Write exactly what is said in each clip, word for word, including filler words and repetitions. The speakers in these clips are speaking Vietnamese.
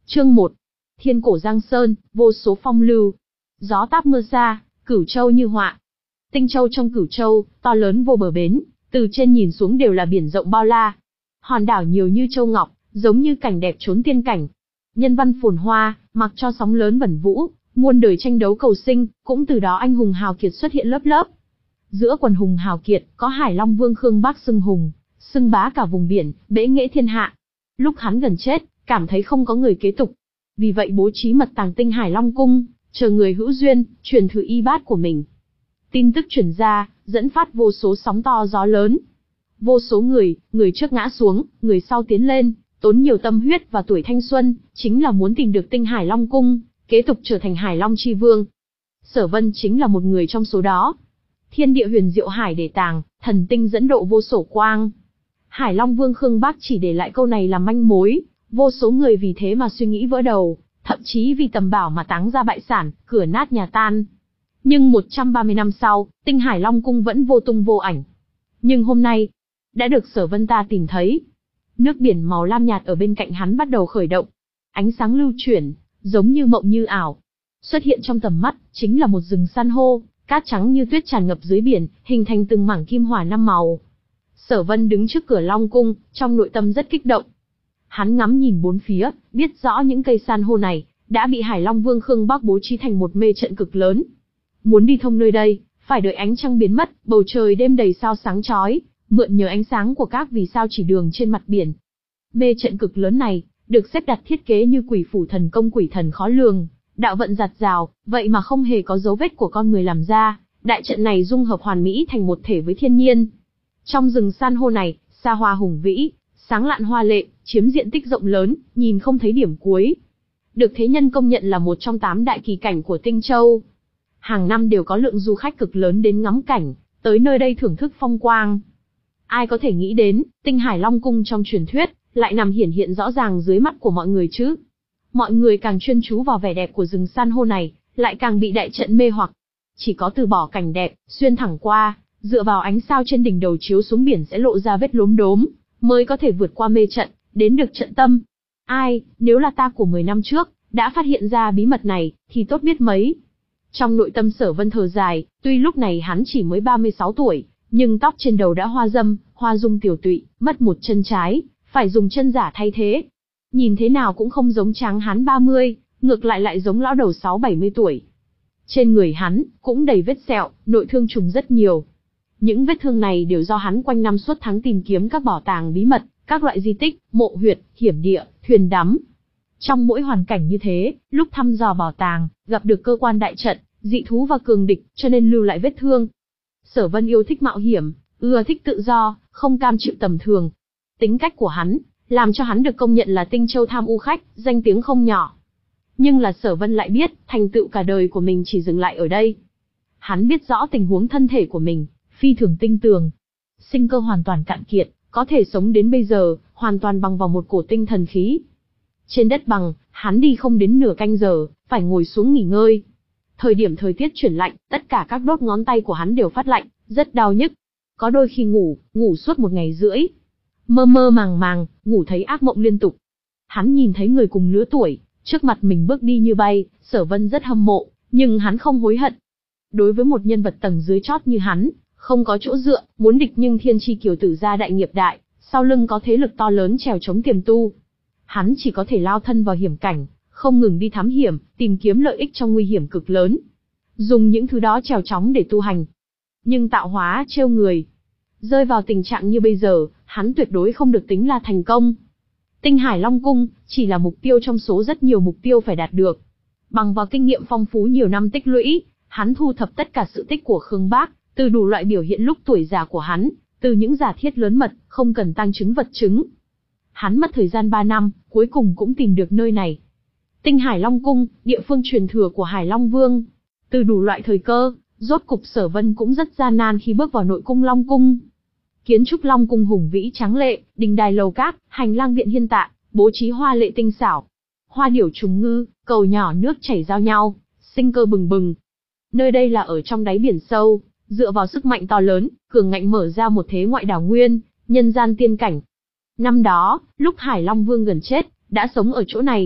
Chương một. Thiên cổ Giang Sơn, vô số phong lưu. Gió táp mưa xa, Cửu Châu như họa. Tinh Châu trong Cửu Châu, to lớn vô bờ bến, từ trên nhìn xuống đều là biển rộng bao la. Hòn đảo nhiều như châu ngọc, giống như cảnh đẹp trốn tiên cảnh. Nhân văn phồn hoa, mặc cho sóng lớn vẩn vũ, muôn đời tranh đấu cầu sinh, cũng từ đó anh hùng hào kiệt xuất hiện lớp lớp. Giữa quần hùng hào kiệt, có Hải Long Vương Khương Bác xưng hùng, xưng bá cả vùng biển, bẽ nghệ thiên hạ. Lúc hắn gần chết, cảm thấy không có người kế tục. Vì vậy bố trí mật tàng tinh Hải Long Cung, chờ người hữu duyên, truyền thử y bát của mình. Tin tức truyền ra, dẫn phát vô số sóng to gió lớn. Vô số người, người trước ngã xuống, người sau tiến lên, tốn nhiều tâm huyết và tuổi thanh xuân, chính là muốn tìm được tinh Hải Long Cung, kế tục trở thành Hải Long Chi Vương. Sở Vân chính là một người trong số đó. Thiên địa huyền diệu hải để tàng, thần tinh dẫn độ vô sổ quang. Hải Long Vương Khương Bác chỉ để lại câu này làm manh mối, vô số người vì thế mà suy nghĩ vỡ đầu, thậm chí vì tầm bảo mà táng ra bại sản, cửa nát nhà tan. Nhưng một trăm ba mươi năm sau, tinh Hải Long Cung vẫn vô tung vô ảnh. Nhưng hôm nay, đã được Sở Vân ta tìm thấy. Nước biển màu lam nhạt ở bên cạnh hắn bắt đầu khởi động. Ánh sáng lưu chuyển, giống như mộng như ảo. Xuất hiện trong tầm mắt, chính là một rừng san hô, cát trắng như tuyết tràn ngập dưới biển, hình thành từng mảng kim hỏa năm màu. Sở Vân đứng trước cửa Long Cung, trong nội tâm rất kích động. Hắn ngắm nhìn bốn phía, biết rõ những cây san hô này đã bị Hải Long Vương Khương Bác bố trí thành một mê trận cực lớn. Muốn đi thông nơi đây, phải đợi ánh trăng biến mất, bầu trời đêm đầy sao sáng chói, mượn nhờ ánh sáng của các vì sao chỉ đường trên mặt biển. Mê trận cực lớn này, được xếp đặt thiết kế như quỷ phủ thần công quỷ thần khó lường, đạo vận giạt rào, vậy mà không hề có dấu vết của con người làm ra, đại trận này dung hợp hoàn mỹ thành một thể với thiên nhiên. Trong rừng san hô này, xa hoa hùng vĩ, sáng lạn hoa lệ, chiếm diện tích rộng lớn, nhìn không thấy điểm cuối. Được thế nhân công nhận là một trong tám đại kỳ cảnh của Tinh Châu. Hàng năm đều có lượng du khách cực lớn đến ngắm cảnh, tới nơi đây thưởng thức phong quang. Ai có thể nghĩ đến, tinh Hải Long Cung trong truyền thuyết, lại nằm hiển hiện rõ ràng dưới mắt của mọi người chứ. Mọi người càng chuyên chú vào vẻ đẹp của rừng san hô này, lại càng bị đại trận mê hoặc. Chỉ có từ bỏ cảnh đẹp, xuyên thẳng qua, dựa vào ánh sao trên đỉnh đầu chiếu xuống biển sẽ lộ ra vết lốm đốm, mới có thể vượt qua mê trận, đến được trận tâm. Ai, nếu là ta của mười năm trước, đã phát hiện ra bí mật này, thì tốt biết mấy. Trong nội tâm Sở Vân thở dài, tuy lúc này hắn chỉ mới ba mươi sáu tuổi, nhưng tóc trên đầu đã hoa râm, hoa dung tiểu tụy, mất một chân trái, phải dùng chân giả thay thế. Nhìn thế nào cũng không giống tráng hán ba mươi, ngược lại lại giống lão đầu sáu bảy mươi tuổi. Trên người hắn, cũng đầy vết sẹo, nội thương trùng rất nhiều. Những vết thương này đều do hắn quanh năm suốt tháng tìm kiếm các bảo tàng bí mật, các loại di tích, mộ huyệt, hiểm địa, thuyền đắm. Trong mỗi hoàn cảnh như thế, lúc thăm dò bảo tàng, gặp được cơ quan đại trận, dị thú và cường địch, cho nên lưu lại vết thương. Sở Vân yêu thích mạo hiểm, ưa thích tự do, không cam chịu tầm thường. Tính cách của hắn, làm cho hắn được công nhận là Tinh Châu tham u khách, danh tiếng không nhỏ. Nhưng là Sở Vân lại biết, thành tựu cả đời của mình chỉ dừng lại ở đây. Hắn biết rõ tình huống thân thể của mình, phi thường tinh tường. Sinh cơ hoàn toàn cạn kiệt, có thể sống đến bây giờ, hoàn toàn bằng vào một cổ tinh thần khí. Trên đất bằng, hắn đi không đến nửa canh giờ, phải ngồi xuống nghỉ ngơi. Thời điểm thời tiết chuyển lạnh, tất cả các đốt ngón tay của hắn đều phát lạnh, rất đau nhức. Có đôi khi ngủ, ngủ suốt một ngày rưỡi. Mơ mơ màng màng, ngủ thấy ác mộng liên tục. Hắn nhìn thấy người cùng lứa tuổi, trước mặt mình bước đi như bay, Sở Vân rất hâm mộ, nhưng hắn không hối hận. Đối với một nhân vật tầng dưới chót như hắn, không có chỗ dựa, muốn địch nhưng thiên chi kiều tử gia đại nghiệp đại, sau lưng có thế lực to lớn trèo chống tiềm tu. Hắn chỉ có thể lao thân vào hiểm cảnh, không ngừng đi thám hiểm, tìm kiếm lợi ích trong nguy hiểm cực lớn. Dùng những thứ đó trèo chóng để tu hành. Nhưng tạo hóa trêu người. Rơi vào tình trạng như bây giờ, hắn tuyệt đối không được tính là thành công. Tinh Hải Long Cung, chỉ là mục tiêu trong số rất nhiều mục tiêu phải đạt được. Bằng vào kinh nghiệm phong phú nhiều năm tích lũy, hắn thu thập tất cả sự tích của Khương Bác, từ đủ loại biểu hiện lúc tuổi già của hắn, từ những giả thiết lớn mật, không cần tăng chứng vật chứng. Hắn mất thời gian ba năm, cuối cùng cũng tìm được nơi này. Tinh Hải Long Cung, địa phương truyền thừa của Hải Long Vương. Từ đủ loại thời cơ, rốt cục Sở Vân cũng rất gian nan khi bước vào nội cung Long Cung. Kiến trúc Long Cung hùng vĩ tráng lệ, đình đài lầu cát, hành lang viện hiên tạ, bố trí hoa lệ tinh xảo. Hoa điểu trùng ngư, cầu nhỏ nước chảy giao nhau, sinh cơ bừng bừng. Nơi đây là ở trong đáy biển sâu, dựa vào sức mạnh to lớn, cường ngạnh mở ra một thế ngoại đảo nguyên, nhân gian tiên cảnh. Năm đó, lúc Hải Long Vương gần chết, đã sống ở chỗ này.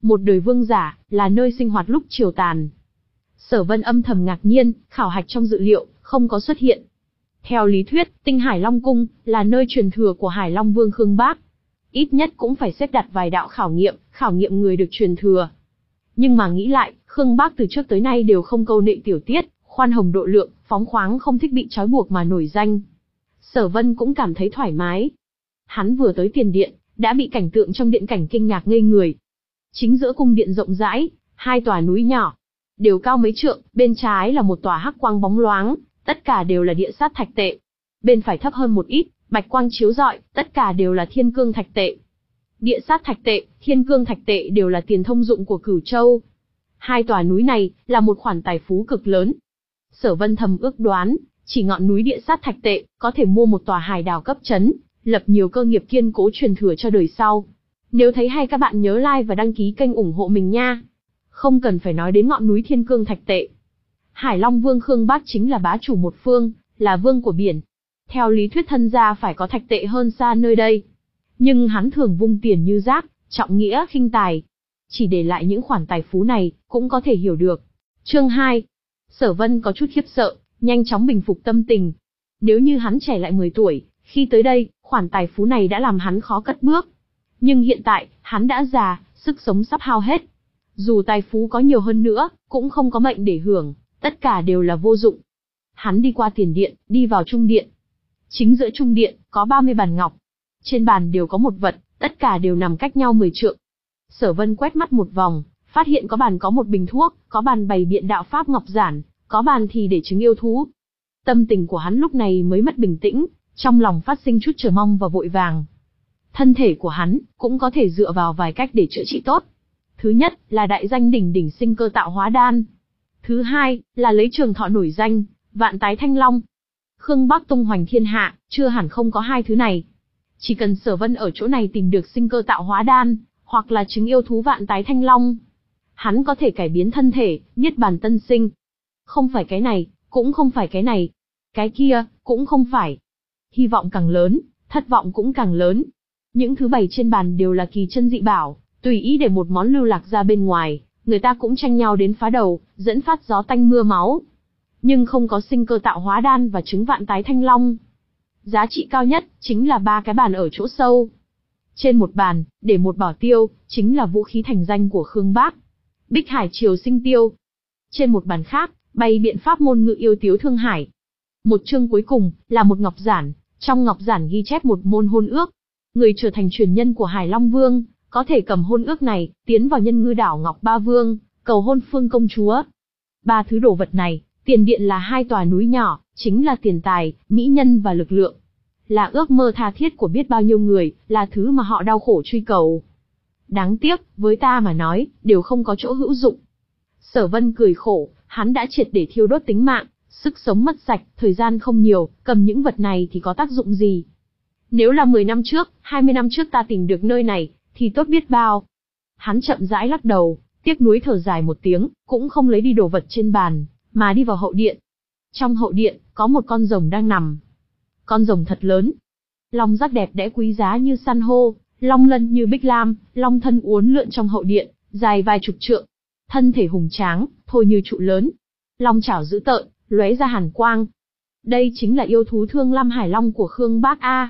Một đời vương giả, là nơi sinh hoạt lúc triều tàn. Sở Vân âm thầm ngạc nhiên, khảo hạch trong dự liệu, không có xuất hiện. Theo lý thuyết, Tinh Hải Long Cung, là nơi truyền thừa của Hải Long Vương Khương Bác. Ít nhất cũng phải xếp đặt vài đạo khảo nghiệm, khảo nghiệm người được truyền thừa. Nhưng mà nghĩ lại, Khương Bác từ trước tới nay đều không câu nệ tiểu tiết, khoan hồng độ lượng, phóng khoáng không thích bị trói buộc mà nổi danh. Sở Vân cũng cảm thấy thoải mái. Hắn vừa tới tiền điện, đã bị cảnh tượng trong điện cảnh kinh ngạc ngây người. Chính giữa cung điện rộng rãi, hai tòa núi nhỏ, đều cao mấy trượng, bên trái là một tòa hắc quang bóng loáng, tất cả đều là địa sát thạch tệ. Bên phải thấp hơn một ít, bạch quang chiếu rọi, tất cả đều là thiên cương thạch tệ. Địa sát thạch tệ, thiên cương thạch tệ đều là tiền thông dụng của Cửu Châu. Hai tòa núi này, là một khoản tài phú cực lớn. Sở Vân thầm ước đoán, chỉ ngọn núi địa sát thạch tệ, có thể mua một tòa hải đảo cấp trấn, lập nhiều cơ nghiệp kiên cố truyền thừa cho đời sau. Nếu thấy hay các bạn nhớ like và đăng ký kênh ủng hộ mình nha. Không cần phải nói đến ngọn núi thiên cương thạch tệ. Hải Long Vương Khương Bác chính là bá chủ một phương, là vương của biển. Theo lý thuyết thân gia phải có thạch tệ hơn xa nơi đây. Nhưng hắn thường vung tiền như rác, trọng nghĩa khinh tài. Chỉ để lại những khoản tài phú này, cũng có thể hiểu được. Chương hai. Sở Vân có chút khiếp sợ, nhanh chóng bình phục tâm tình. Nếu như hắn trẻ lại mười tuổi, khi tới đây, khoản tài phú này đã làm hắn khó cất bước. Nhưng hiện tại, hắn đã già, sức sống sắp hao hết. Dù tài phú có nhiều hơn nữa, cũng không có mệnh để hưởng, tất cả đều là vô dụng. Hắn đi qua tiền điện, đi vào trung điện. Chính giữa trung điện, có ba mươi bàn ngọc. Trên bàn đều có một vật, tất cả đều nằm cách nhau mười trượng. Sở Vân quét mắt một vòng, phát hiện có bàn có một bình thuốc, có bàn bày biện đạo pháp ngọc giản, có bàn thì để trứng yêu thú. Tâm tình của hắn lúc này mới mất bình tĩnh, trong lòng phát sinh chút chờ mong và vội vàng. Thân thể của hắn, cũng có thể dựa vào vài cách để chữa trị tốt. Thứ nhất, là đại danh đỉnh đỉnh sinh cơ tạo hóa đan. Thứ hai, là lấy trường thọ nổi danh, vạn tái thanh long. Khương Bác tung hoành thiên hạ, chưa hẳn không có hai thứ này. Chỉ cần Sở Vân ở chỗ này tìm được sinh cơ tạo hóa đan, hoặc là trứng yêu thú vạn tái thanh long, hắn có thể cải biến thân thể, niết bàn tân sinh. Không phải cái này, cũng không phải cái này. Cái kia, cũng không phải. Hy vọng càng lớn, thất vọng cũng càng lớn. Những thứ bày trên bàn đều là kỳ chân dị bảo, tùy ý để một món lưu lạc ra bên ngoài, người ta cũng tranh nhau đến phá đầu, dẫn phát gió tanh mưa máu. Nhưng không có sinh cơ tạo hóa đan và trứng vạn tái thanh long. Giá trị cao nhất, chính là ba cái bàn ở chỗ sâu. Trên một bàn, để một bảo tiêu, chính là vũ khí thành danh của Khương Bác. Bích Hải Triều Sinh Tiêu. Trên một bàn khác, bày biện pháp môn ngự yêu tiếu Thương Hải. Một chương cuối cùng, là một ngọc giản, trong ngọc giản ghi chép một môn hôn ước. Người trở thành truyền nhân của Hải Long Vương, có thể cầm hôn ước này, tiến vào nhân ngư đảo Ngọc Ba Vương, cầu hôn Phương công chúa. Ba thứ đồ vật này, tiền điện là hai tòa núi nhỏ, chính là tiền tài, mỹ nhân và lực lượng. Là ước mơ tha thiết của biết bao nhiêu người, là thứ mà họ đau khổ truy cầu. Đáng tiếc, với ta mà nói, đều không có chỗ hữu dụng. Sở Vân cười khổ, hắn đã triệt để thiêu đốt tính mạng, sức sống mất sạch, thời gian không nhiều, cầm những vật này thì có tác dụng gì? Nếu là mười năm trước, hai mươi năm trước ta tìm được nơi này, thì tốt biết bao. Hắn chậm rãi lắc đầu, tiếc nuối thở dài một tiếng, cũng không lấy đi đồ vật trên bàn, mà đi vào hậu điện. Trong hậu điện, có một con rồng đang nằm. Con rồng thật lớn. Long rắc đẹp đẽ quý giá như san hô, long lân như bích lam, long thân uốn lượn trong hậu điện, dài vài chục trượng. Thân thể hùng tráng, thô như trụ lớn. Long chảo dữ tợn, lóe ra hàn quang. Đây chính là yêu thú Thương Lam Hải Long của Khương Bác A.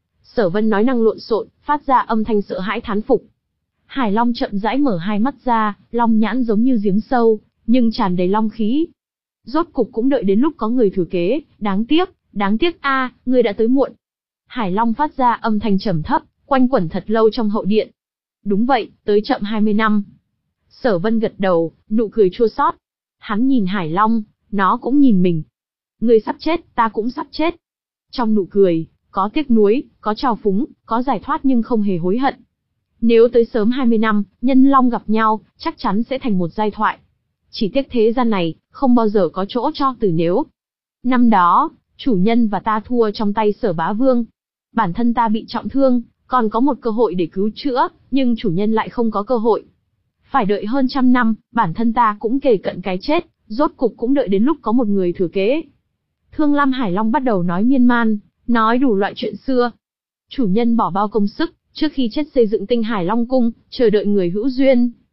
Sở Vân nói năng lộn xộn, phát ra âm thanh sợ hãi thán phục. Hải Long chậm rãi mở hai mắt ra, long nhãn giống như giếng sâu, nhưng tràn đầy long khí. Rốt cục cũng đợi đến lúc có người thừa kế, đáng tiếc, đáng tiếc a, à, ngươi đã tới muộn. Hải Long phát ra âm thanh trầm thấp, quanh quẩn thật lâu trong hậu điện. Đúng vậy, tới chậm hai mươi năm. Sở Vân gật đầu, nụ cười chua xót. Hắn nhìn Hải Long, nó cũng nhìn mình. Ngươi sắp chết, ta cũng sắp chết. Trong nụ cười, có tiếc nuối, có trào phúng, có giải thoát nhưng không hề hối hận. Nếu tới sớm hai mươi năm, nhân long gặp nhau, chắc chắn sẽ thành một giai thoại. Chỉ tiếc thế gian này, không bao giờ có chỗ cho từ nếu. Năm đó, chủ nhân và ta thua trong tay Sở Bá Vương. Bản thân ta bị trọng thương, còn có một cơ hội để cứu chữa, nhưng chủ nhân lại không có cơ hội. Phải đợi hơn trăm năm, bản thân ta cũng kề cận cái chết, rốt cục cũng đợi đến lúc có một người thừa kế. Thương Lam Hải Long bắt đầu nói miên man, nói đủ loại chuyện xưa. Chủ nhân bỏ bao công sức, trước khi chết xây dựng Tinh Hải Long Cung, chờ đợi người hữu duyên.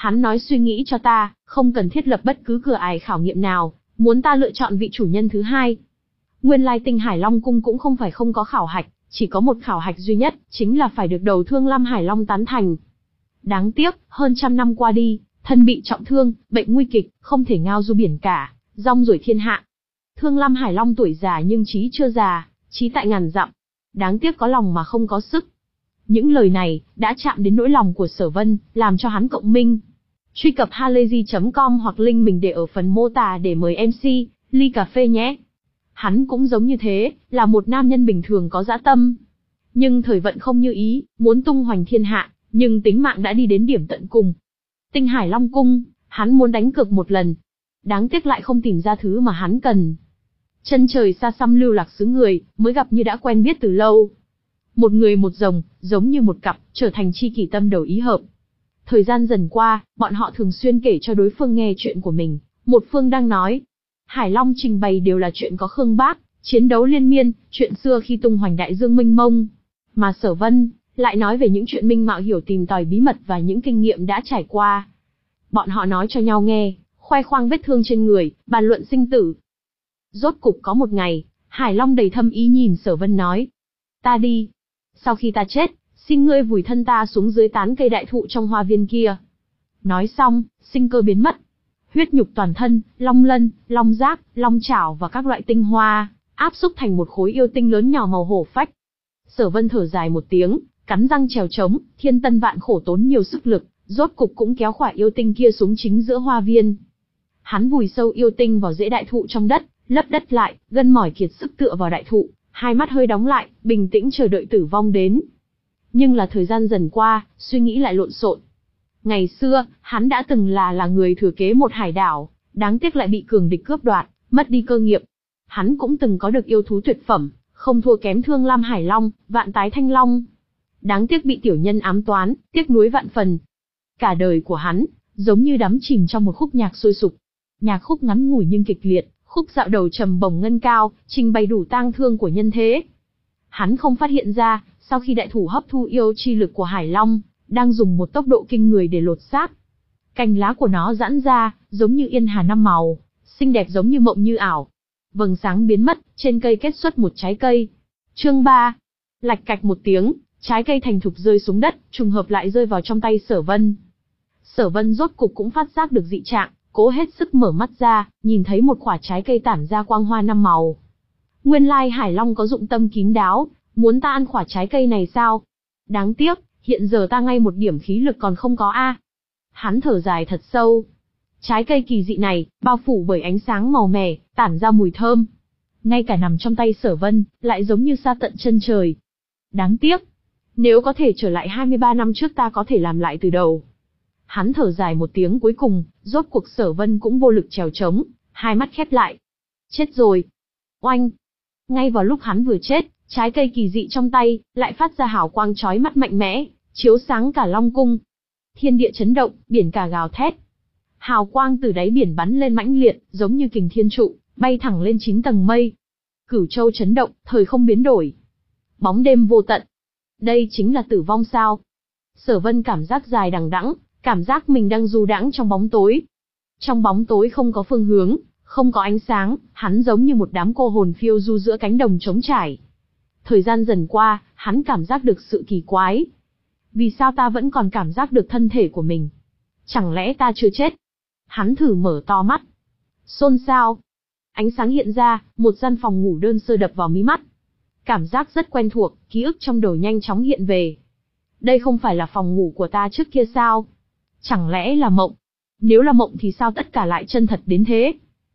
Hắn nói suy nghĩ cho ta, không cần thiết lập bất cứ cửa ải khảo nghiệm nào, muốn ta lựa chọn vị chủ nhân thứ hai. Nguyên lai Tinh Hải Long Cung cũng không phải không có khảo hạch, chỉ có một khảo hạch duy nhất, chính là phải được đầu thương Lam Hải Long tán thành. Đáng tiếc, hơn trăm năm qua đi, thân bị trọng thương, bệnh nguy kịch, không thể ngao du biển cả, rong ruổi thiên hạ. Thương Lam Hải Long tuổi già nhưng trí chưa già, trí tại ngàn dặm. Đáng tiếc có lòng mà không có sức. Những lời này, đã chạm đến nỗi lòng của Sở Vân, làm cho hắn cộng minh. Truy cập halayzi chấm com hoặc link mình để ở phần mô tả để mời em xê, ly cà phê nhé. Hắn cũng giống như thế, là một nam nhân bình thường có dã tâm. Nhưng thời vận không như ý, muốn tung hoành thiên hạ, nhưng tính mạng đã đi đến điểm tận cùng. Tinh Hải Long Cung, hắn muốn đánh cược một lần. Đáng tiếc lại không tìm ra thứ mà hắn cần. Chân trời xa xăm lưu lạc xứ người, mới gặp như đã quen biết từ lâu. Một người một rồng, giống như một cặp, trở thành chi kỷ tâm đầu ý hợp. Thời gian dần qua, bọn họ thường xuyên kể cho đối phương nghe chuyện của mình. Một phương đang nói, Hải Long trình bày đều là chuyện có Khương Bác, chiến đấu liên miên, chuyện xưa khi tung hoành đại dương mênh mông. Mà Sở Vân, lại nói về những chuyện minh mạo hiểu tìm tòi bí mật và những kinh nghiệm đã trải qua. Bọn họ nói cho nhau nghe, khoe khoang vết thương trên người, bàn luận sinh tử. Rốt cục có một ngày, Hải Long đầy thâm ý nhìn Sở Vân nói, ta đi. Sau khi ta chết, xin ngươi vùi thân ta xuống dưới tán cây đại thụ trong hoa viên kia. Nói xong, sinh cơ biến mất. Huyết nhục toàn thân, long lân, long giáp, long chảo và các loại tinh hoa, áp xúc thành một khối yêu tinh lớn nhỏ màu hổ phách. Sở Vân thở dài một tiếng, cắn răng trèo trống, thiên tân vạn khổ tốn nhiều sức lực, rốt cục cũng kéo khỏa yêu tinh kia xuống chính giữa hoa viên. Hắn vùi sâu yêu tinh vào rễ đại thụ trong đất, lấp đất lại, gân mỏi kiệt sức tựa vào đại thụ, hai mắt hơi đóng lại, bình tĩnh chờ đợi tử vong đến. Nhưng là thời gian dần qua, suy nghĩ lại lộn xộn. Ngày xưa, hắn đã từng là là người thừa kế một hải đảo, đáng tiếc lại bị cường địch cướp đoạt, mất đi cơ nghiệp. Hắn cũng từng có được yêu thú tuyệt phẩm, không thua kém Thương Lam Hải Long, Vạn Tái Thanh Long. Đáng tiếc bị tiểu nhân ám toán, tiếc nuối vạn phần. Cả đời của hắn, giống như đắm chìm trong một khúc nhạc sôi sục. Nhạc khúc ngắn ngủi nhưng kịch liệt, khúc dạo đầu trầm bổng ngân cao, trình bày đủ tang thương của nhân thế. Hắn không phát hiện ra, sau khi đại thủ hấp thu yêu chi lực của Hải Long, đang dùng một tốc độ kinh người để lột xác. Cành lá của nó giãn ra, giống như yên hà năm màu, xinh đẹp giống như mộng như ảo. Vầng sáng biến mất, trên cây kết xuất một trái cây. Chương ba. Lạch cạch một tiếng, trái cây thành thục rơi xuống đất, trùng hợp lại rơi vào trong tay Sở Vân. Sở Vân rốt cục cũng phát giác được dị trạng, cố hết sức mở mắt ra, nhìn thấy một quả trái cây tản ra quang hoa năm màu. Nguyên lai Hải Long có dụng tâm kín đáo, muốn ta ăn quả trái cây này sao? Đáng tiếc, hiện giờ ta ngay một điểm khí lực còn không có a. Hắn thở dài thật sâu. Trái cây kỳ dị này, bao phủ bởi ánh sáng màu mè, tản ra mùi thơm. Ngay cả nằm trong tay Sở Vân, lại giống như xa tận chân trời. Đáng tiếc, nếu có thể trở lại hai mươi ba năm trước ta có thể làm lại từ đầu. Hắn thở dài một tiếng cuối cùng, rốt cuộc Sở Vân cũng vô lực trèo trống, hai mắt khép lại. Chết rồi. Oanh. Ngay vào lúc hắn vừa chết, trái cây kỳ dị trong tay, lại phát ra hào quang chói mắt mạnh mẽ, chiếu sáng cả Long Cung. Thiên địa chấn động, biển cả gào thét. Hào quang từ đáy biển bắn lên mãnh liệt, giống như kình thiên trụ, bay thẳng lên chín tầng mây. Cửu châu chấn động, thời không biến đổi. Bóng đêm vô tận. Đây chính là tử vong sao? Sở Vân cảm giác dài đằng đẵng, cảm giác mình đang du đãng trong bóng tối. Trong bóng tối không có phương hướng, không có ánh sáng, hắn giống như một đám cô hồn phiêu du giữa cánh đồng trống trải. Thời gian dần qua, hắn cảm giác được sự kỳ quái. Vì sao ta vẫn còn cảm giác được thân thể của mình? Chẳng lẽ ta chưa chết? Hắn thử mở to mắt. Xôn xao. Ánh sáng hiện ra, một gian phòng ngủ đơn sơ đập vào mí mắt. Cảm giác rất quen thuộc, ký ức trong đầu nhanh chóng hiện về. Đây không phải là phòng ngủ của ta trước kia sao? Chẳng lẽ là mộng? Nếu là mộng thì sao tất cả lại chân thật đến thế?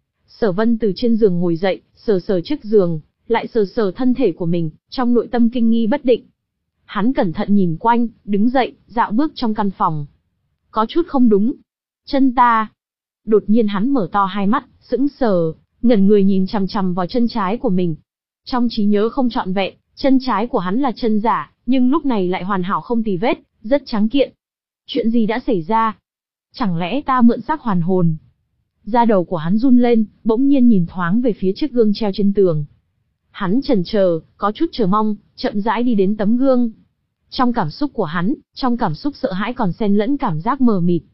Sở Vân từ trên giường ngồi dậy, sờ sờ chiếc giường, lại sờ sờ thân thể của mình, trong nội tâm kinh nghi bất định. Hắn cẩn thận nhìn quanh, đứng dậy, dạo bước trong căn phòng. Có chút không đúng. Chân ta. Đột nhiên hắn mở to hai mắt, sững sờ, ngẩn người nhìn chằm chằm vào chân trái của mình. Trong trí nhớ không trọn vẹn, chân trái của hắn là chân giả, nhưng lúc này lại hoàn hảo không tì vết, rất trắng kiện. Chuyện gì đã xảy ra? Chẳng lẽ ta mượn xác hoàn hồn? Da đầu của hắn run lên, bỗng nhiên nhìn thoáng về phía chiếc gương treo trên tường. Hắn chần chờ, có chút chờ mong, chậm rãi đi đến tấm gương. Trong cảm xúc của hắn, trong cảm xúc sợ hãi còn xen lẫn cảm giác mờ mịt.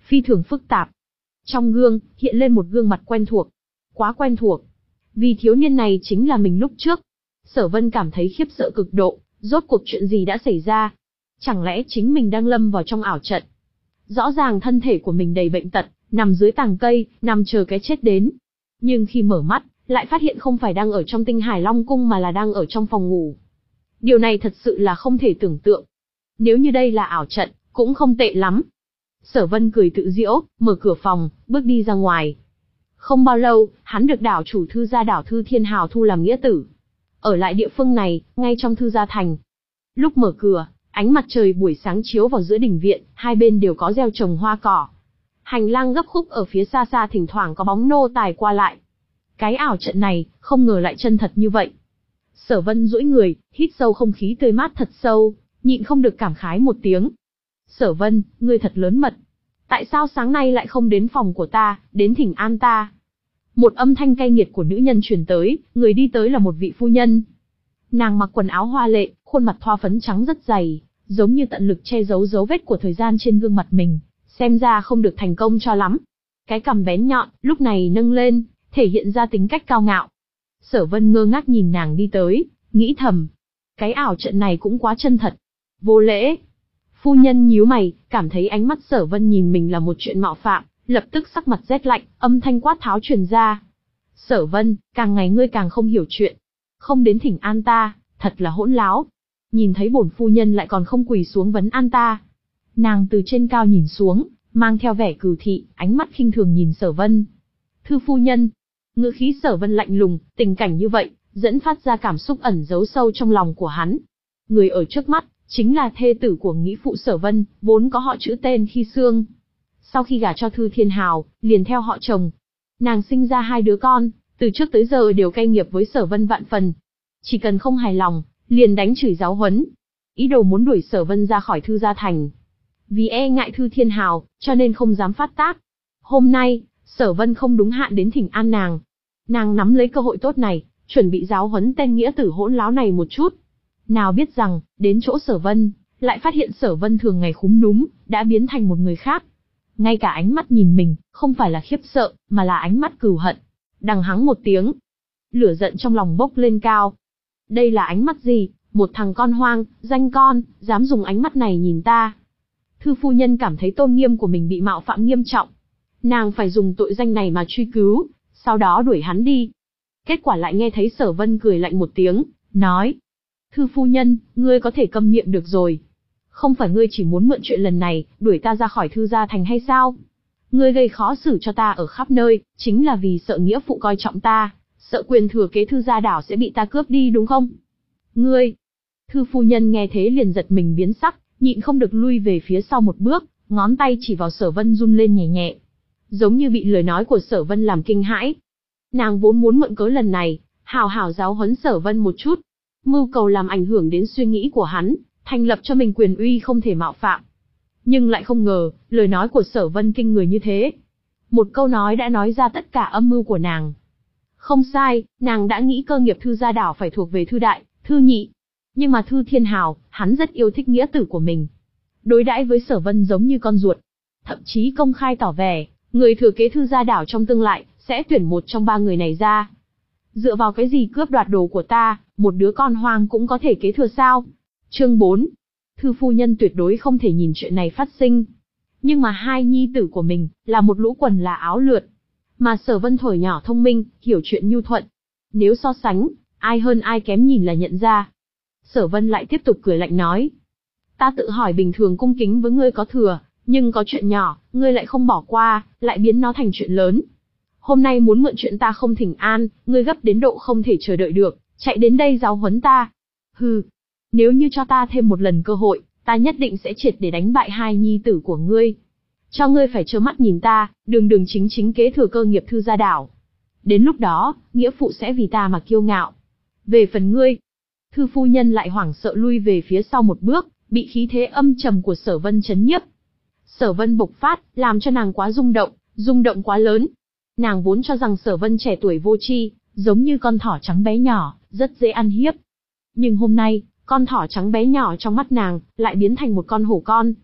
phi thường phức tạp. Trong gương, hiện lên một gương mặt quen thuộc. Quá quen thuộc. Vì thiếu niên này chính là mình lúc trước. Sở Vân cảm thấy khiếp sợ cực độ, rốt cuộc chuyện gì đã xảy ra? Chẳng lẽ chính mình đang lâm vào trong ảo trận? Rõ ràng thân thể của mình đầy bệnh tật, nằm dưới tàng cây, nằm chờ cái chết đến. Nhưng khi mở mắt, lại phát hiện không phải đang ở trong Tinh Hải Long Cung mà là đang ở trong phòng ngủ. Điều này thật sự là không thể tưởng tượng. Nếu như đây là ảo trận, cũng không tệ lắm. Sở Vân cười tự giễu, mở cửa phòng, bước đi ra ngoài. Không bao lâu, hắn được đảo chủ Thư gia đảo Thư Thiên Hào thu làm nghĩa tử. Ở lại địa phương này, ngay trong Thư gia thành. Lúc mở cửa, ánh mặt trời buổi sáng chiếu vào giữa đình viện, hai bên đều có gieo trồng hoa cỏ. Hành lang gấp khúc ở phía xa xa thỉnh thoảng có bóng nô tài qua lại. Cái ảo trận này, không ngờ lại chân thật như vậy. Sở Vân duỗi người, hít sâu không khí tươi mát thật sâu, nhịn không được cảm khái một tiếng. Sở Vân, ngươi thật lớn mật. Tại sao sáng nay lại không đến phòng của ta, đến thỉnh an ta? Một âm thanh cay nghiệt của nữ nhân truyền tới, người đi tới là một vị phu nhân. Nàng mặc quần áo hoa lệ, khuôn mặt thoa phấn trắng rất dày, giống như tận lực che giấu dấu vết của thời gian trên gương mặt mình, xem ra không được thành công cho lắm. Cái cằm bén nhọn, lúc này nâng lên, thể hiện ra tính cách cao ngạo. Sở Vân ngơ ngác nhìn nàng đi tới, nghĩ thầm. Cái ảo trận này cũng quá chân thật. Vô lễ. Phu nhân nhíu mày, cảm thấy ánh mắt Sở Vân nhìn mình là một chuyện mạo phạm, lập tức sắc mặt rét lạnh, âm thanh quát tháo truyền ra. Sở Vân, càng ngày ngươi càng không hiểu chuyện. Không đến thỉnh an ta, thật là hỗn láo. Nhìn thấy bổn phu nhân lại còn không quỳ xuống vấn an ta. Nàng từ trên cao nhìn xuống, mang theo vẻ cừu thị, ánh mắt khinh thường nhìn Sở Vân. Thư phu nhân. Ngữ khí Sở Vân lạnh lùng, tình cảnh như vậy, dẫn phát ra cảm xúc ẩn giấu sâu trong lòng của hắn. Người ở trước mắt, chính là thê tử của nghĩa phụ Sở Vân, vốn có họ chữ tên Khi Xương. Sau khi gả cho Thư Thiên Hào, liền theo họ chồng. Nàng sinh ra hai đứa con, từ trước tới giờ đều cay nghiệt với Sở Vân vạn phần. Chỉ cần không hài lòng, liền đánh chửi giáo huấn. Ý đồ muốn đuổi Sở Vân ra khỏi Thư gia thành. Vì e ngại Thư Thiên Hào, cho nên không dám phát tác. Hôm nay, Sở Vân không đúng hạn đến thỉnh an nàng. Nàng nắm lấy cơ hội tốt này, chuẩn bị giáo huấn tên nghĩa tử hỗn láo này một chút. Nào biết rằng, đến chỗ Sở Vân, lại phát hiện Sở Vân thường ngày khúm núm, đã biến thành một người khác. Ngay cả ánh mắt nhìn mình, không phải là khiếp sợ, mà là ánh mắt cừu hận. Đằng hắng một tiếng. Lửa giận trong lòng bốc lên cao. Đây là ánh mắt gì? Một thằng con hoang, danh con, dám dùng ánh mắt này nhìn ta. Thư phu nhân cảm thấy tôn nghiêm của mình bị mạo phạm nghiêm trọng. Nàng phải dùng tội danh này mà truy cứu, sau đó đuổi hắn đi. Kết quả lại nghe thấy Sở Vân cười lạnh một tiếng, nói. Thư phu nhân, ngươi có thể câm miệng được rồi. Không phải ngươi chỉ muốn mượn chuyện lần này, đuổi ta ra khỏi Thư gia thành hay sao? Ngươi gây khó xử cho ta ở khắp nơi, chính là vì sợ nghĩa phụ coi trọng ta, sợ quyền thừa kế Thư gia đảo sẽ bị ta cướp đi đúng không? Ngươi! Thư phu nhân nghe thế liền giật mình biến sắc, nhịn không được lui về phía sau một bước, ngón tay chỉ vào Sở Vân run lên nhẹ nhẹ. Giống như bị lời nói của Sở Vân làm kinh hãi. Nàng vốn muốn mượn cớ lần này, hào hào giáo huấn Sở Vân một chút, mưu cầu làm ảnh hưởng đến suy nghĩ của hắn, thành lập cho mình quyền uy không thể mạo phạm. Nhưng lại không ngờ, lời nói của Sở Vân kinh người như thế. Một câu nói đã nói ra tất cả âm mưu của nàng. Không sai, nàng đã nghĩ cơ nghiệp Thư gia đảo phải thuộc về Thư đại, Thư nhị. Nhưng mà Thư Thiên Hào, hắn rất yêu thích nghĩa tử của mình. Đối đãi với Sở Vân giống như con ruột. Thậm chí công khai tỏ vẻ, người thừa kế Thư gia đảo trong tương lai, sẽ tuyển một trong ba người này ra. Dựa vào cái gì cướp đoạt đồ của ta, một đứa con hoang cũng có thể kế thừa sao? Chương bốn. Thư phu nhân tuyệt đối không thể nhìn chuyện này phát sinh. Nhưng mà hai nhi tử của mình, là một lũ quần là áo lượt. Mà Sở Vân thổi nhỏ thông minh, hiểu chuyện nhu thuận. Nếu so sánh, ai hơn ai kém nhìn là nhận ra. Sở Vân lại tiếp tục cười lạnh nói. Ta tự hỏi bình thường cung kính với ngươi có thừa, nhưng có chuyện nhỏ, ngươi lại không bỏ qua, lại biến nó thành chuyện lớn. Hôm nay muốn mượn chuyện ta không thỉnh an, ngươi gấp đến độ không thể chờ đợi được, chạy đến đây giáo huấn ta. Hừ, nếu như cho ta thêm một lần cơ hội, ta nhất định sẽ triệt để đánh bại hai nhi tử của ngươi. Cho ngươi phải trơ mắt nhìn ta, đường đường chính chính kế thừa cơ nghiệp Thư gia đảo. Đến lúc đó, nghĩa phụ sẽ vì ta mà kiêu ngạo. Về phần ngươi, Thư phu nhân lại hoảng sợ lui về phía sau một bước, bị khí thế âm trầm của Sở Vân chấn nhiếp. Sở Vân bộc phát, làm cho nàng quá rung động, rung động quá lớn. Nàng vốn cho rằng Sở Vân trẻ tuổi vô tri, giống như con thỏ trắng bé nhỏ, rất dễ ăn hiếp. Nhưng hôm nay, con thỏ trắng bé nhỏ trong mắt nàng, lại biến thành một con hổ con.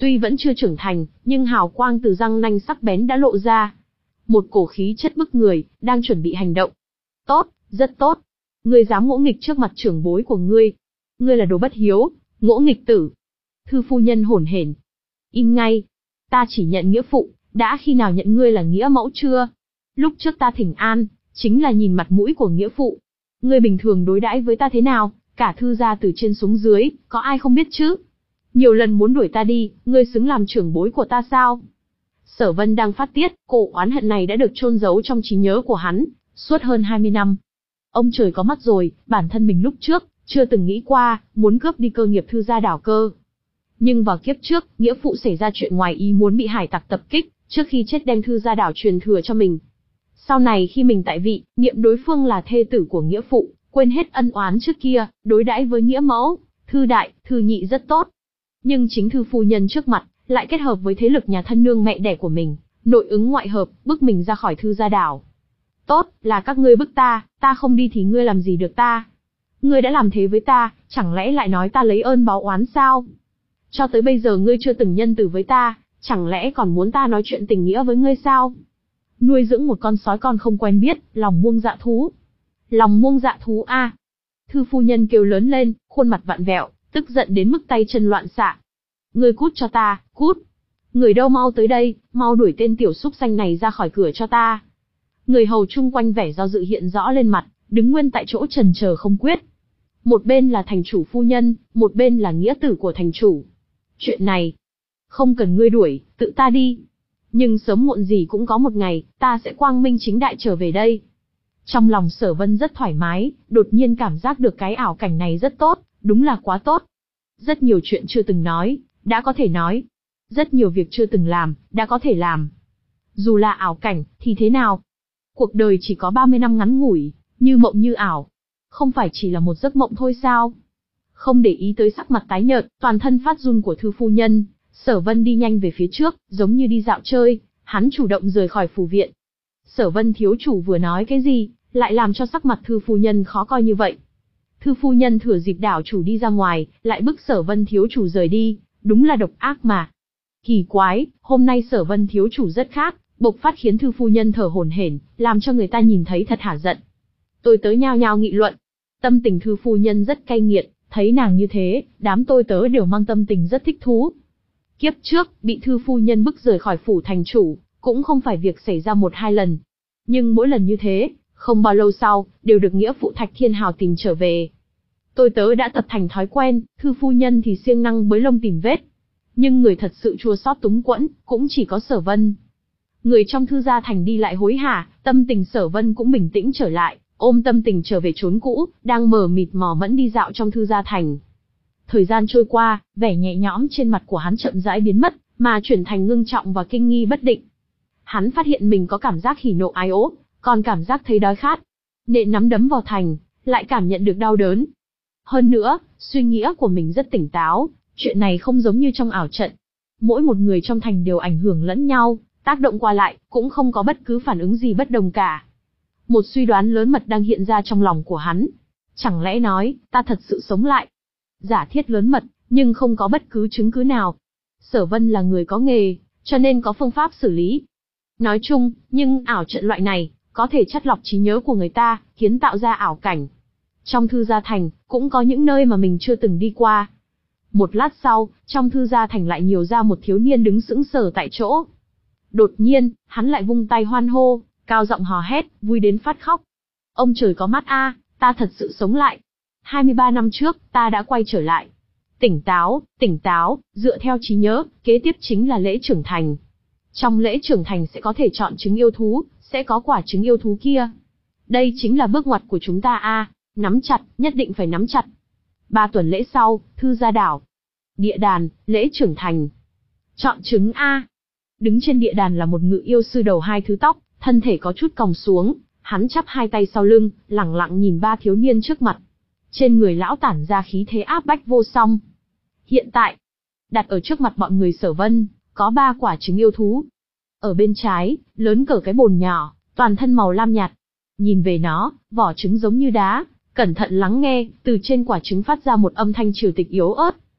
Tuy vẫn chưa trưởng thành, nhưng hào quang từ răng nanh sắc bén đã lộ ra. Một cổ khí chất bức người, đang chuẩn bị hành động. Tốt, rất tốt. Ngươi dám ngỗ nghịch trước mặt trưởng bối của ngươi. Ngươi là đồ bất hiếu, ngỗ nghịch tử. Thư phu nhân hổn hển. Im ngay. Ta chỉ nhận nghĩa phụ, đã khi nào nhận ngươi là nghĩa mẫu chưa? Lúc trước ta thỉnh an, chính là nhìn mặt mũi của nghĩa phụ. Ngươi bình thường đối đãi với ta thế nào, cả thư gia từ trên xuống dưới, có ai không biết chứ? Nhiều lần muốn đuổi ta đi, ngươi xứng làm trưởng bối của ta sao? Sở Vân đang phát tiết, cổ oán hận này đã được chôn giấu trong trí nhớ của hắn, suốt hơn hai mươi năm. Ông trời có mắt rồi, bản thân mình lúc trước, chưa từng nghĩ qua, muốn cướp đi cơ nghiệp thư gia đảo cơ. Nhưng vào kiếp trước, nghĩa phụ xảy ra chuyện ngoài ý muốn bị hải tặc tập kích, trước khi chết đem thư gia đảo truyền thừa cho mình. Sau này khi mình tại vị, nghiệm đối phương là thê tử của nghĩa phụ, quên hết ân oán trước kia, đối đãi với nghĩa mẫu, thư đại, thư nhị rất tốt. Nhưng chính thư phu nhân trước mặt, lại kết hợp với thế lực nhà thân nương mẹ đẻ của mình, nội ứng ngoại hợp, bức mình ra khỏi thư gia đảo. Tốt, là các ngươi bức ta, ta không đi thì ngươi làm gì được ta? Ngươi đã làm thế với ta, chẳng lẽ lại nói ta lấy ơn báo oán sao? Cho tới bây giờ ngươi chưa từng nhân từ với ta, chẳng lẽ còn muốn ta nói chuyện tình nghĩa với ngươi sao? Nuôi dưỡng một con sói con không quen biết, lòng muông dạ thú. Lòng muông dạ thú a! À. Thư phu nhân kêu lớn lên, khuôn mặt vặn vẹo, tức giận đến mức tay chân loạn xạ. Ngươi cút cho ta, cút! Người đâu mau tới đây, mau đuổi tên tiểu súc sanh này ra khỏi cửa cho ta. Người hầu chung quanh vẻ do dự hiện rõ lên mặt, đứng nguyên tại chỗ chần chờ không quyết. Một bên là thành chủ phu nhân, một bên là nghĩa tử của thành chủ. Chuyện này, không cần ngươi đuổi, tự ta đi. Nhưng sớm muộn gì cũng có một ngày, ta sẽ quang minh chính đại trở về đây. Trong lòng Sở Vân rất thoải mái, đột nhiên cảm giác được cái ảo cảnh này rất tốt, đúng là quá tốt. Rất nhiều chuyện chưa từng nói, đã có thể nói. Rất nhiều việc chưa từng làm, đã có thể làm. Dù là ảo cảnh, thì thế nào? Cuộc đời chỉ có ba mươi năm ngắn ngủi, như mộng như ảo. Không phải chỉ là một giấc mộng thôi sao? Không để ý tới sắc mặt tái nhợt, toàn thân phát run của thư phu nhân, Sở Vân đi nhanh về phía trước, giống như đi dạo chơi, hắn chủ động rời khỏi phủ viện. Sở Vân thiếu chủ vừa nói cái gì, lại làm cho sắc mặt thư phu nhân khó coi như vậy. Thư phu nhân thừa dịp đảo chủ đi ra ngoài, lại bức Sở Vân thiếu chủ rời đi, đúng là độc ác mà. Kỳ quái, hôm nay Sở Vân thiếu chủ rất khác, bộc phát khiến thư phu nhân thở hổn hển, làm cho người ta nhìn thấy thật hả giận. Tôi tớ nhao nhao nghị luận. Tâm tình thư phu nhân rất cay nghiệt, thấy nàng như thế, đám tôi tớ đều mang tâm tình rất thích thú. Kiếp trước, bị thư phu nhân bức rời khỏi phủ thành chủ, cũng không phải việc xảy ra một hai lần. Nhưng mỗi lần như thế, không bao lâu sau, đều được nghĩa phụ Thạch Thiên Hào tìm trở về. Tôi tớ đã tập thành thói quen, thư phu nhân thì siêng năng bới lông tìm vết. Nhưng người thật sự chua xót túng quẫn, cũng chỉ có Sở Vân. Người trong thư gia thành đi lại hối hả, tâm tình Sở Vân cũng bình tĩnh trở lại, ôm tâm tình trở về chốn cũ, đang mờ mịt mò mẫn đi dạo trong thư gia thành. Thời gian trôi qua, vẻ nhẹ nhõm trên mặt của hắn chậm rãi biến mất, mà chuyển thành ngưng trọng và kinh nghi bất định. Hắn phát hiện mình có cảm giác hỉ nộ ái ố, còn cảm giác thấy đói khát. Nện nắm đấm vào thành, lại cảm nhận được đau đớn. Hơn nữa, suy nghĩ của mình rất tỉnh táo, chuyện này không giống như trong ảo trận. Mỗi một người trong thành đều ảnh hưởng lẫn nhau, tác động qua lại, cũng không có bất cứ phản ứng gì bất đồng cả. Một suy đoán lớn mật đang hiện ra trong lòng của hắn. Chẳng lẽ nói, ta thật sự sống lại? Giả thiết lớn mật, nhưng không có bất cứ chứng cứ nào. Sở Vân là người có nghề, cho nên có phương pháp xử lý. Nói chung, nhưng ảo trận loại này, có thể chắt lọc trí nhớ của người ta, kiến tạo ra ảo cảnh. Trong thư gia thành, cũng có những nơi mà mình chưa từng đi qua. Một lát sau, trong thư gia thành lại nhiều ra một thiếu niên đứng sững sờ tại chỗ. Đột nhiên, hắn lại vung tay hoan hô, cao giọng hò hét, vui đến phát khóc. Ông trời có mắt a, ta thật sự sống lại. hai mươi ba năm trước, ta đã quay trở lại. Tỉnh táo, tỉnh táo, dựa theo trí nhớ, kế tiếp chính là lễ trưởng thành. Trong lễ trưởng thành sẽ có thể chọn trứng yêu thú, sẽ có quả trứng yêu thú kia. Đây chính là bước ngoặt của chúng ta a, nắm chặt, nhất định phải nắm chặt. Ba tuần lễ sau, thư gia đảo. Địa đàn, lễ trưởng thành. Chọn trứng a. Đứng trên địa đàn là một ngự yêu sư đầu hai thứ tóc, thân thể có chút còng xuống, hắn chắp hai tay sau lưng, lẳng lặng nhìn ba thiếu niên trước mặt. Trên người lão tản ra khí thế áp bách vô song. Hiện tại, đặt ở trước mặt mọi người Sở Vân, có ba quả trứng yêu thú. Ở bên trái, lớn cỡ cái bồn nhỏ, toàn thân màu lam nhạt. Nhìn về nó, vỏ trứng giống như đá, cẩn thận lắng nghe, từ trên quả trứng phát ra một âm thanh trừu tịch yếu ớt.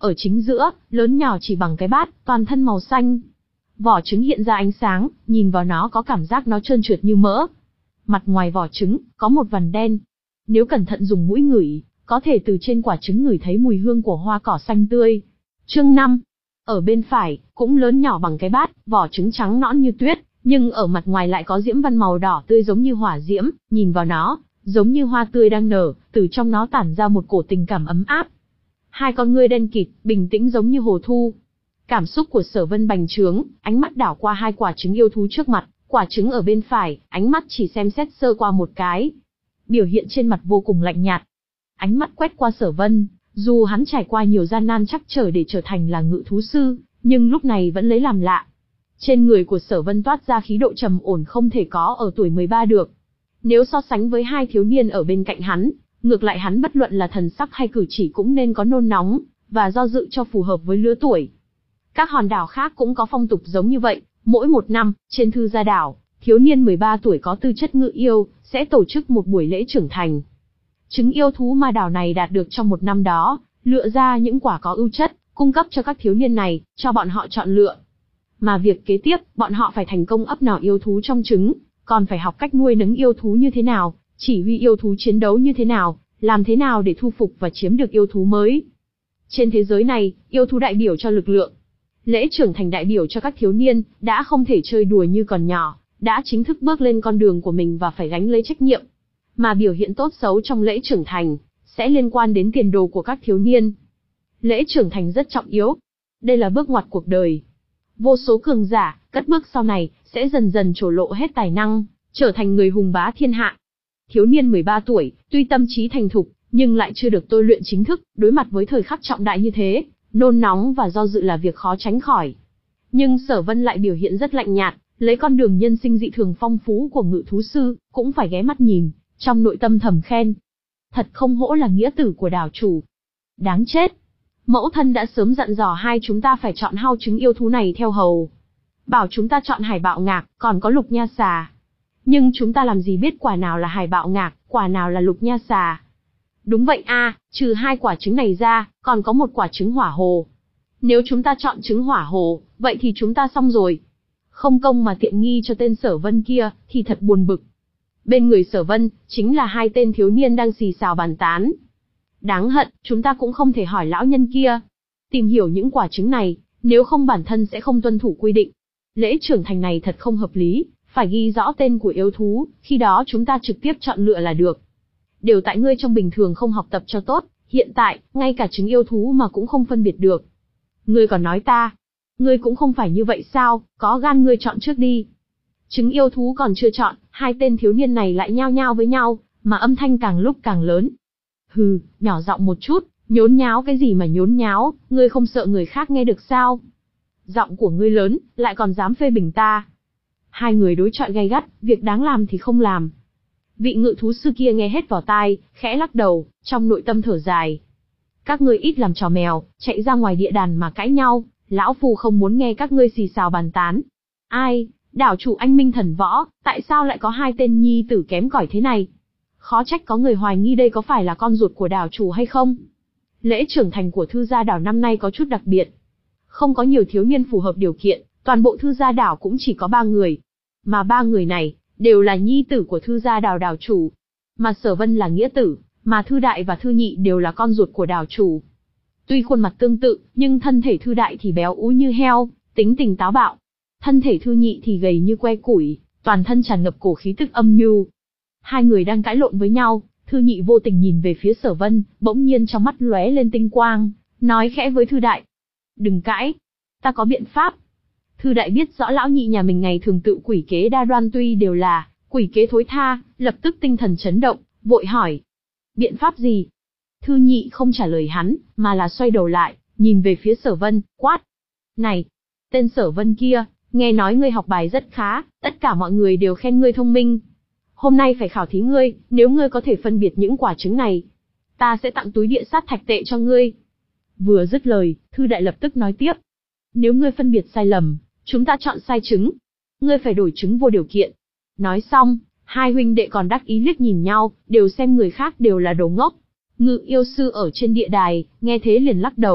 ở chính giữa, lớn nhỏ chỉ bằng cái bát, toàn thân màu xanh. Vỏ trứng hiện ra ánh sáng, nhìn vào nó có cảm giác nó trơn trượt như mỡ. Mặt ngoài vỏ trứng, có một vằn đen. Nếu cẩn thận dùng mũi ngửi, có thể từ trên quả trứng ngửi thấy mùi hương của hoa cỏ xanh tươi. Chương năm. Ở bên phải, cũng lớn nhỏ bằng cái bát, vỏ trứng trắng nõn như tuyết, nhưng ở mặt ngoài lại có diễm văn màu đỏ tươi giống như hỏa diễm, nhìn vào nó, giống như hoa tươi đang nở, từ trong nó tản ra một cổ tình cảm ấm áp. Hai con ngươi đen kịt, bình tĩnh giống như hồ thu. Cảm xúc của Sở Vân bành trướng, ánh mắt đảo qua hai quả trứng yêu thú trước mặt, quả trứng ở bên phải, ánh mắt chỉ xem xét sơ qua một cái. Biểu hiện trên mặt vô cùng lạnh nhạt. Ánh mắt quét qua Sở Vân, dù hắn trải qua nhiều gian nan trắc trở để trở thành là ngự thú sư, nhưng lúc này vẫn lấy làm lạ. Trên người của Sở Vân toát ra khí độ trầm ổn không thể có ở tuổi mười ba được. Nếu so sánh với hai thiếu niên ở bên cạnh hắn, ngược lại hắn bất luận là thần sắc hay cử chỉ cũng nên có nôn nóng, và do dự cho phù hợp với lứa tuổi. Các hòn đảo khác cũng có phong tục giống như vậy, mỗi một năm, trên Thư Gia Đảo, thiếu niên mười ba tuổi có tư chất ngự yêu, sẽ tổ chức một buổi lễ trưởng thành. Trứng yêu thú mà đảo này đạt được trong một năm đó, lựa ra những quả có ưu chất, cung cấp cho các thiếu niên này, cho bọn họ chọn lựa. Mà việc kế tiếp, bọn họ phải thành công ấp nỏ yêu thú trong trứng, còn phải học cách nuôi nấng yêu thú như thế nào, chỉ huy yêu thú chiến đấu như thế nào, làm thế nào để thu phục và chiếm được yêu thú mới. Trên thế giới này, yêu thú đại biểu cho lực lượng. Lễ trưởng thành đại biểu cho các thiếu niên, đã không thể chơi đùa như còn nhỏ, đã chính thức bước lên con đường của mình và phải gánh lấy trách nhiệm. Mà biểu hiện tốt xấu trong lễ trưởng thành, sẽ liên quan đến tiền đồ của các thiếu niên. Lễ trưởng thành rất trọng yếu. Đây là bước ngoặt cuộc đời. Vô số cường giả, cất bước sau này, sẽ dần dần trổ lộ hết tài năng, trở thành người hùng bá thiên hạ. Thiếu niên mười ba tuổi, tuy tâm trí thành thục, nhưng lại chưa được tôi luyện chính thức, đối mặt với thời khắc trọng đại như thế, nôn nóng và do dự là việc khó tránh khỏi. Nhưng Sở Vân lại biểu hiện rất lạnh nhạt, lấy con đường nhân sinh dị thường phong phú của ngự thú sư, cũng phải ghé mắt nhìn, trong nội tâm thầm khen. Thật không hổ là nghĩa tử của đảo chủ. Đáng chết. Mẫu thân đã sớm dặn dò hai chúng ta phải chọn hao trứng yêu thú này theo hầu. Bảo chúng ta chọn hải bạo ngạc, còn có lục nha xà. Nhưng chúng ta làm gì biết quả nào là hải bạo ngạc, quả nào là lục nha xà. Đúng vậy a, trừ hai quả trứng này ra, còn có một quả trứng hỏa hồ. Nếu chúng ta chọn trứng hỏa hồ, vậy thì chúng ta xong rồi. Không công mà tiện nghi cho tên Sở Vân kia, thì thật buồn bực. Bên người Sở Vân, chính là hai tên thiếu niên đang xì xào bàn tán. Đáng hận, chúng ta cũng không thể hỏi lão nhân kia. Tìm hiểu những quả trứng này, nếu không bản thân sẽ không tuân thủ quy định. Lễ trưởng thành này thật không hợp lý, phải ghi rõ tên của yêu thú, khi đó chúng ta trực tiếp chọn lựa là được. Đều tại ngươi trong bình thường không học tập cho tốt, hiện tại, ngay cả trứng yêu thú mà cũng không phân biệt được. Ngươi còn nói ta, ngươi cũng không phải như vậy sao, có gan ngươi chọn trước đi. Trứng yêu thú còn chưa chọn, hai tên thiếu niên này lại nhao nhao với nhau, mà âm thanh càng lúc càng lớn. Hừ, nhỏ giọng một chút, nhốn nháo cái gì mà nhốn nháo, ngươi không sợ người khác nghe được sao? Giọng của ngươi lớn, lại còn dám phê bình ta. Hai người đối chọi gay gắt, việc đáng làm thì không làm. Vị ngự thú sư kia nghe hết vào tai, khẽ lắc đầu, trong nội tâm thở dài. Các ngươi ít làm trò mèo, chạy ra ngoài địa đàn mà cãi nhau, lão phu không muốn nghe các ngươi xì xào bàn tán. Ai, đảo chủ anh minh thần võ, tại sao lại có hai tên nhi tử kém cỏi thế này? Khó trách có người hoài nghi đây có phải là con ruột của đảo chủ hay không? Lễ trưởng thành của Thư Gia Đảo năm nay có chút đặc biệt. Không có nhiều thiếu niên phù hợp điều kiện, toàn bộ Thư Gia Đảo cũng chỉ có ba người. Mà ba người này, đều là nhi tử của Thư Gia Đảo đảo chủ. Mà Sở Vân là nghĩa tử, mà Thư Đại và Thư Nhị đều là con ruột của đảo chủ. Tuy khuôn mặt tương tự, nhưng thân thể Thư Đại thì béo ú như heo, tính tình táo bạo. Thân thể Thư Nhị thì gầy như que củi, toàn thân tràn ngập cổ khí tức âm nhu. Hai người đang cãi lộn với nhau, Thư Nhị vô tình nhìn về phía Sở Vân, bỗng nhiên trong mắt lóe lên tinh quang, nói khẽ với Thư Đại. Đừng cãi, ta có biện pháp. Thư Đại biết rõ lão nhị nhà mình ngày thường tự quỷ kế đa đoan tuy đều là quỷ kế thối tha, lập tức tinh thần chấn động, vội hỏi. Biện pháp gì? Thư Nhị không trả lời hắn, mà là xoay đầu lại, nhìn về phía Sở Vân, quát. Này, tên Sở Vân kia, nghe nói ngươi học bài rất khá, tất cả mọi người đều khen ngươi thông minh. Hôm nay phải khảo thí ngươi, nếu ngươi có thể phân biệt những quả trứng này, ta sẽ tặng túi địa sát thạch tệ cho ngươi. Vừa dứt lời, Thư Đại lập tức nói tiếp. Nếu ngươi phân biệt sai lầm, chúng ta chọn sai trứng. Ngươi phải đổi trứng vô điều kiện. Nói xong, hai huynh đệ còn đắc ý liếc nhìn nhau, đều xem người khác đều là đồ ngốc. Ngự yêu sư ở trên địa đài, nghe thế liền lắc đầu,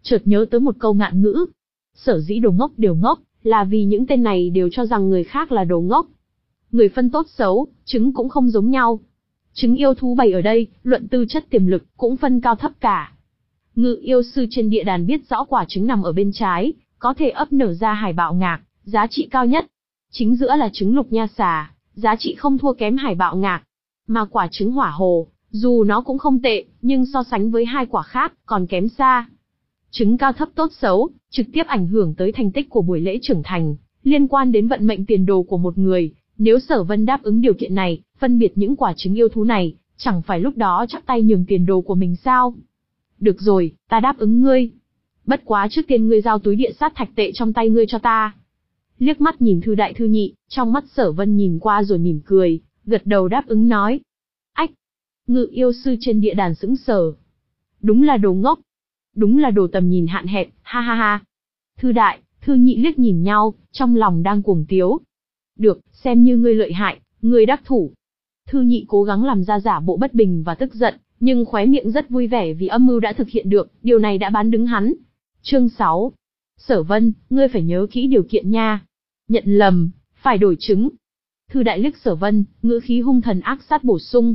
chợt nhớ tới một câu ngạn ngữ. Sở dĩ đồ ngốc đều ngốc, là vì những tên này đều cho rằng người khác là đồ ngốc. Người phân tốt xấu, trứng cũng không giống nhau. Trứng yêu thú bày ở đây, luận tư chất tiềm lực, cũng phân cao thấp cả. Ngự yêu sư trên địa đàn biết rõ quả trứng nằm ở bên trái, có thể ấp nở ra hải bạo ngạc, giá trị cao nhất. Chính giữa là trứng lục nha xà, giá trị không thua kém hải bạo ngạc. Mà quả trứng hỏa hồ, dù nó cũng không tệ, nhưng so sánh với hai quả khác, còn kém xa. Trứng cao thấp tốt xấu, trực tiếp ảnh hưởng tới thành tích của buổi lễ trưởng thành, liên quan đến vận mệnh tiền đồ của một người. Nếu Sở Vân đáp ứng điều kiện này, phân biệt những quả trứng yêu thú này, chẳng phải lúc đó chắp tay nhường tiền đồ của mình sao? Được rồi, ta đáp ứng ngươi. Bất quá trước tiên ngươi giao túi địa sát thạch tệ trong tay ngươi cho ta. Liếc mắt nhìn Thư Đại Thư Nhị, trong mắt Sở Vân nhìn qua rồi mỉm cười, gật đầu đáp ứng nói. Ách! Ngự yêu sư trên địa đàn sững sờ. Đúng là đồ ngốc. Đúng là đồ tầm nhìn hạn hẹp, ha ha ha. Thư Đại, Thư Nhị liếc nhìn nhau, trong lòng đang cuồng tiếu. Được, xem như ngươi lợi hại, ngươi đắc thủ. Thư Nhị cố gắng làm ra giả bộ bất bình và tức giận, nhưng khóe miệng rất vui vẻ vì âm mưu đã thực hiện được, điều này đã bán đứng hắn. Chương sáu. Sở Vân, ngươi phải nhớ kỹ điều kiện nha. Nhận lầm, phải đổi trứng. Thư Đại liếc Sở Vân, ngữ khí hung thần ác sát bổ sung.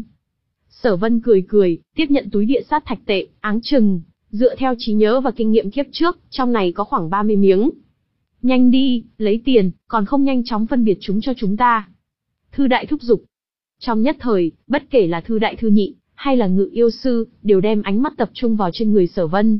Sở Vân cười cười, tiếp nhận túi địa sát thạch tệ, áng chừng, dựa theo trí nhớ và kinh nghiệm kiếp trước, trong này có khoảng ba mươi miếng. Nhanh đi, lấy tiền, còn không nhanh chóng phân biệt chúng cho chúng ta. Thư Đại thúc giục. Trong nhất thời, bất kể là Thư Đại Thư Nhị, hay là ngự yêu sư, đều đem ánh mắt tập trung vào trên người Sở Vân.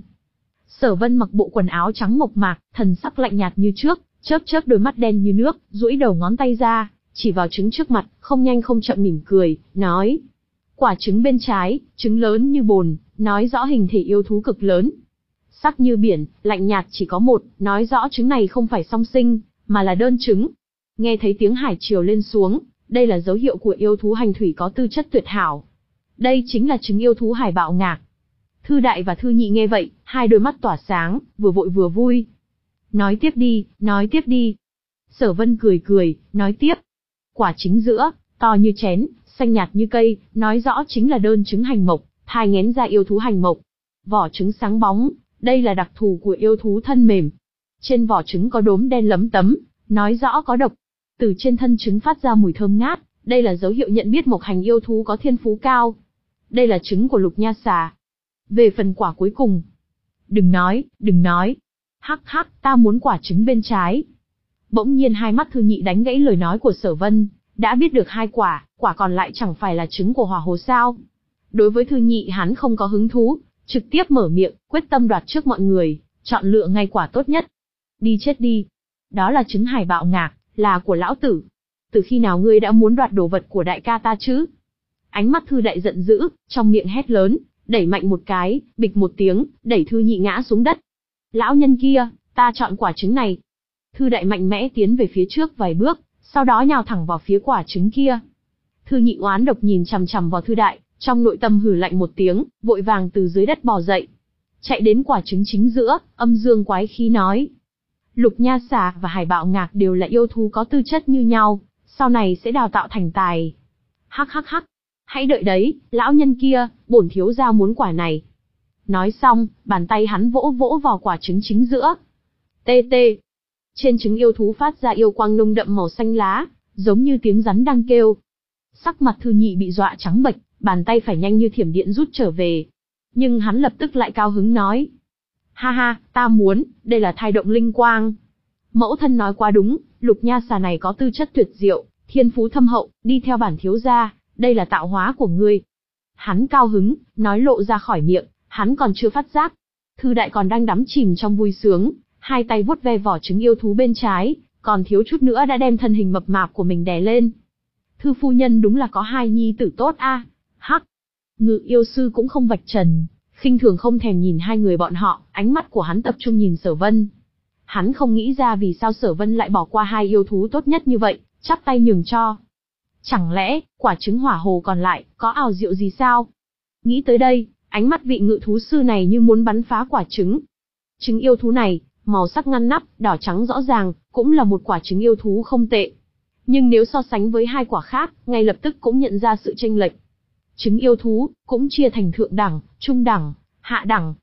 Sở Vân mặc bộ quần áo trắng mộc mạc, thần sắc lạnh nhạt như trước, chớp chớp đôi mắt đen như nước, duỗi đầu ngón tay ra, chỉ vào trứng trước mặt, không nhanh không chậm mỉm cười, nói. Quả trứng bên trái, trứng lớn như bồn, nói rõ hình thể yêu thú cực lớn. Sắc như biển, lạnh nhạt chỉ có một, nói rõ trứng này không phải song sinh, mà là đơn trứng. Nghe thấy tiếng hải triều lên xuống, đây là dấu hiệu của yêu thú hành thủy có tư chất tuyệt hảo. Đây chính là trứng yêu thú hải bạo ngạc. Thư Đại và Thư Nhị nghe vậy, hai đôi mắt tỏa sáng, vừa vội vừa vui. Nói tiếp đi, nói tiếp đi. Sở Vân cười cười, nói tiếp. Quả trứng giữa, to như chén, xanh nhạt như cây, nói rõ chính là đơn trứng hành mộc, thai nghén ra yêu thú hành mộc. Vỏ trứng sáng bóng, đây là đặc thù của yêu thú thân mềm. Trên vỏ trứng có đốm đen lấm tấm, nói rõ có độc. Từ trên thân trứng phát ra mùi thơm ngát, đây là dấu hiệu nhận biết mộc hành yêu thú có thiên phú cao. Đây là trứng của lục nha xà. Về phần quả cuối cùng. Đừng nói, đừng nói. Hắc hắc, ta muốn quả trứng bên trái. Bỗng nhiên hai mắt Thư Nhị đánh gãy lời nói của Sở Vân, đã biết được hai quả, quả còn lại chẳng phải là trứng của hỏa hồ sao. Đối với Thư Nhị hắn không có hứng thú, trực tiếp mở miệng, quyết tâm đoạt trước mọi người, chọn lựa ngay quả tốt nhất. Đi chết đi. Đó là trứng hải bạo ngạc, là của lão tử. Từ khi nào ngươi đã muốn đoạt đồ vật của đại ca ta chứ? Ánh mắt Thư Đại giận dữ, trong miệng hét lớn, đẩy mạnh một cái, bịch một tiếng, đẩy Thư Nhị ngã xuống đất. Lão nhân kia, ta chọn quả trứng này. Thư Đại mạnh mẽ tiến về phía trước vài bước, sau đó nhào thẳng vào phía quả trứng kia. Thư Nhị oán độc nhìn chằm chằm vào Thư Đại, trong nội tâm hừ lạnh một tiếng, vội vàng từ dưới đất bò dậy. Chạy đến quả trứng chính giữa, âm dương quái khí nói. Lục nha xà và hải bạo ngạc đều là yêu thú có tư chất như nhau, sau này sẽ đào tạo thành tài. Hắc hắc hắc, hãy đợi đấy, lão nhân kia, bổn thiếu gia muốn quả này. Nói xong, bàn tay hắn vỗ vỗ vào quả trứng chính giữa. Tê tê. Trên trứng yêu thú phát ra yêu quang nung đậm màu xanh lá, giống như tiếng rắn đang kêu. Sắc mặt Thư Nhị bị dọa trắng bệch, bàn tay phải nhanh như thiểm điện rút trở về. Nhưng hắn lập tức lại cao hứng nói. Ha ha, ta muốn, đây là thai động linh quang. Mẫu thân nói quá đúng, lục nha xà này có tư chất tuyệt diệu, thiên phú thâm hậu, đi theo bản thiếu gia, đây là tạo hóa của ngươi. Hắn cao hứng, nói lộ ra khỏi miệng, hắn còn chưa phát giác. Thư Đại còn đang đắm chìm trong vui sướng, hai tay vuốt ve vỏ trứng yêu thú bên trái, còn thiếu chút nữa đã đem thân hình mập mạp của mình đè lên. Thư phu nhân đúng là có hai nhi tử tốt a. À. Hắc. Ngự yêu sư cũng không vạch trần, khinh thường không thèm nhìn hai người bọn họ, ánh mắt của hắn tập trung nhìn Sở Vân. Hắn không nghĩ ra vì sao Sở Vân lại bỏ qua hai yêu thú tốt nhất như vậy, chắp tay nhường cho. Chẳng lẽ, quả trứng hỏa hồ còn lại, có ảo diệu gì sao? Nghĩ tới đây, ánh mắt vị ngự thú sư này như muốn bắn phá quả trứng. Trứng yêu thú này, màu sắc ngăn nắp, đỏ trắng rõ ràng, cũng là một quả trứng yêu thú không tệ. Nhưng nếu so sánh với hai quả khác, ngay lập tức cũng nhận ra sự chênh lệch. Trứng yêu thú, cũng chia thành thượng đẳng, trung đẳng, hạ đẳng.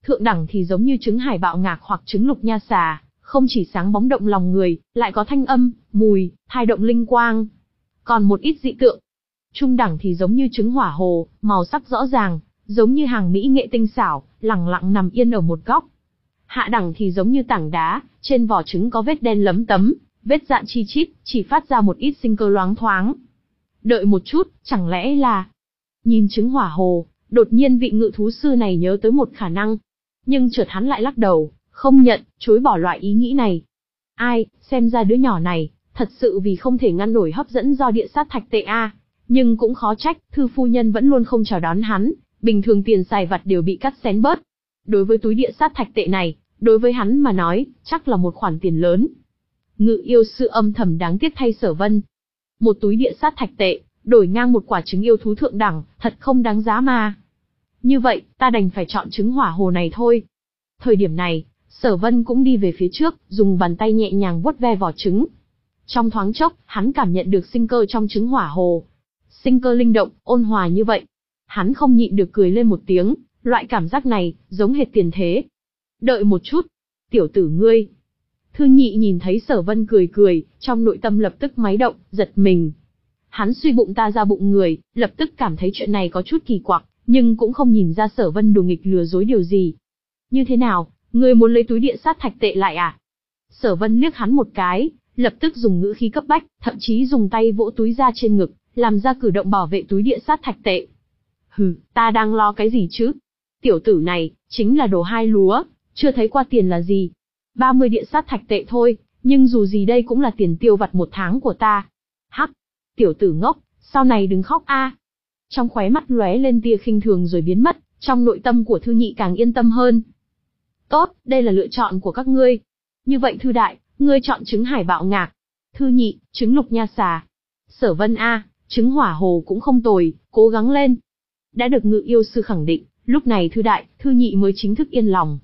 Thượng đẳng thì giống như trứng hải bạo ngạc hoặc trứng lục nha xà, không chỉ sáng bóng động lòng người, lại có thanh âm, mùi, thai động linh quang. Còn một ít dị tượng. Trung đẳng thì giống như trứng hỏa hồ, màu sắc rõ ràng, giống như hàng mỹ nghệ tinh xảo, lẳng lặng nằm yên ở một góc. Hạ đẳng thì giống như tảng đá, trên vỏ trứng có vết đen lấm tấm, vết dạn chi chít, chỉ phát ra một ít sinh cơ loáng thoáng. Đợi một chút, chẳng lẽ là... Nhìn trứng hỏa hồ, đột nhiên vị ngự thú sư này nhớ tới một khả năng. Nhưng chợt hắn lại lắc đầu, không nhận, chối bỏ loại ý nghĩ này. Ai, xem ra đứa nhỏ này, thật sự vì không thể ngăn nổi hấp dẫn do địa sát thạch tệ a. Nhưng cũng khó trách, thư phu nhân vẫn luôn không chào đón hắn, bình thường tiền xài vặt đều bị cắt xén bớt. Đối với túi địa sát thạch tệ này, đối với hắn mà nói, chắc là một khoản tiền lớn. Ngự yêu sư âm thầm đáng tiếc thay Sở Vân. Một túi địa sát thạch tệ, đổi ngang một quả trứng yêu thú thượng đẳng, thật không đáng giá mà. Như vậy, ta đành phải chọn trứng hỏa hồ này thôi. Thời điểm này, Sở Vân cũng đi về phía trước, dùng bàn tay nhẹ nhàng vuốt ve vỏ trứng. Trong thoáng chốc, hắn cảm nhận được sinh cơ trong trứng hỏa hồ. Sinh cơ linh động, ôn hòa như vậy. Hắn không nhịn được cười lên một tiếng, loại cảm giác này, giống hệt tiền thế. Đợi một chút, tiểu tử ngươi. Thư Nhị nhìn thấy Sở Vân cười cười, trong nội tâm lập tức máy động, giật mình. Hắn suy bụng ta ra bụng người, lập tức cảm thấy chuyện này có chút kỳ quặc, nhưng cũng không nhìn ra Sở Vân đùa nghịch lừa dối điều gì. Như thế nào, ngươi muốn lấy túi địa sát thạch tệ lại à? Sở Vân liếc hắn một cái, lập tức dùng ngữ khí cấp bách, thậm chí dùng tay vỗ túi ra trên ngực, làm ra cử động bảo vệ túi địa sát thạch tệ. Hừ, ta đang lo cái gì chứ? Tiểu tử này, chính là đồ hai lúa, chưa thấy qua tiền là gì. ba mươi địa sát thạch tệ thôi, nhưng dù gì đây cũng là tiền tiêu vặt một tháng của ta. Hắc, tiểu tử ngốc, sau này đừng khóc a. Trong khóe mắt lóe lên tia khinh thường rồi biến mất, trong nội tâm của Thư Nhị càng yên tâm hơn. Tốt, đây là lựa chọn của các ngươi. Như vậy Thư đại, ngươi chọn trứng hải bạo ngạc. Thư Nhị, trứng lục nha xà. Sở Vân a, trứng hỏa hồ cũng không tồi, cố gắng lên. Đã được ngự yêu sư khẳng định, lúc này Thư đại, Thư Nhị mới chính thức yên lòng.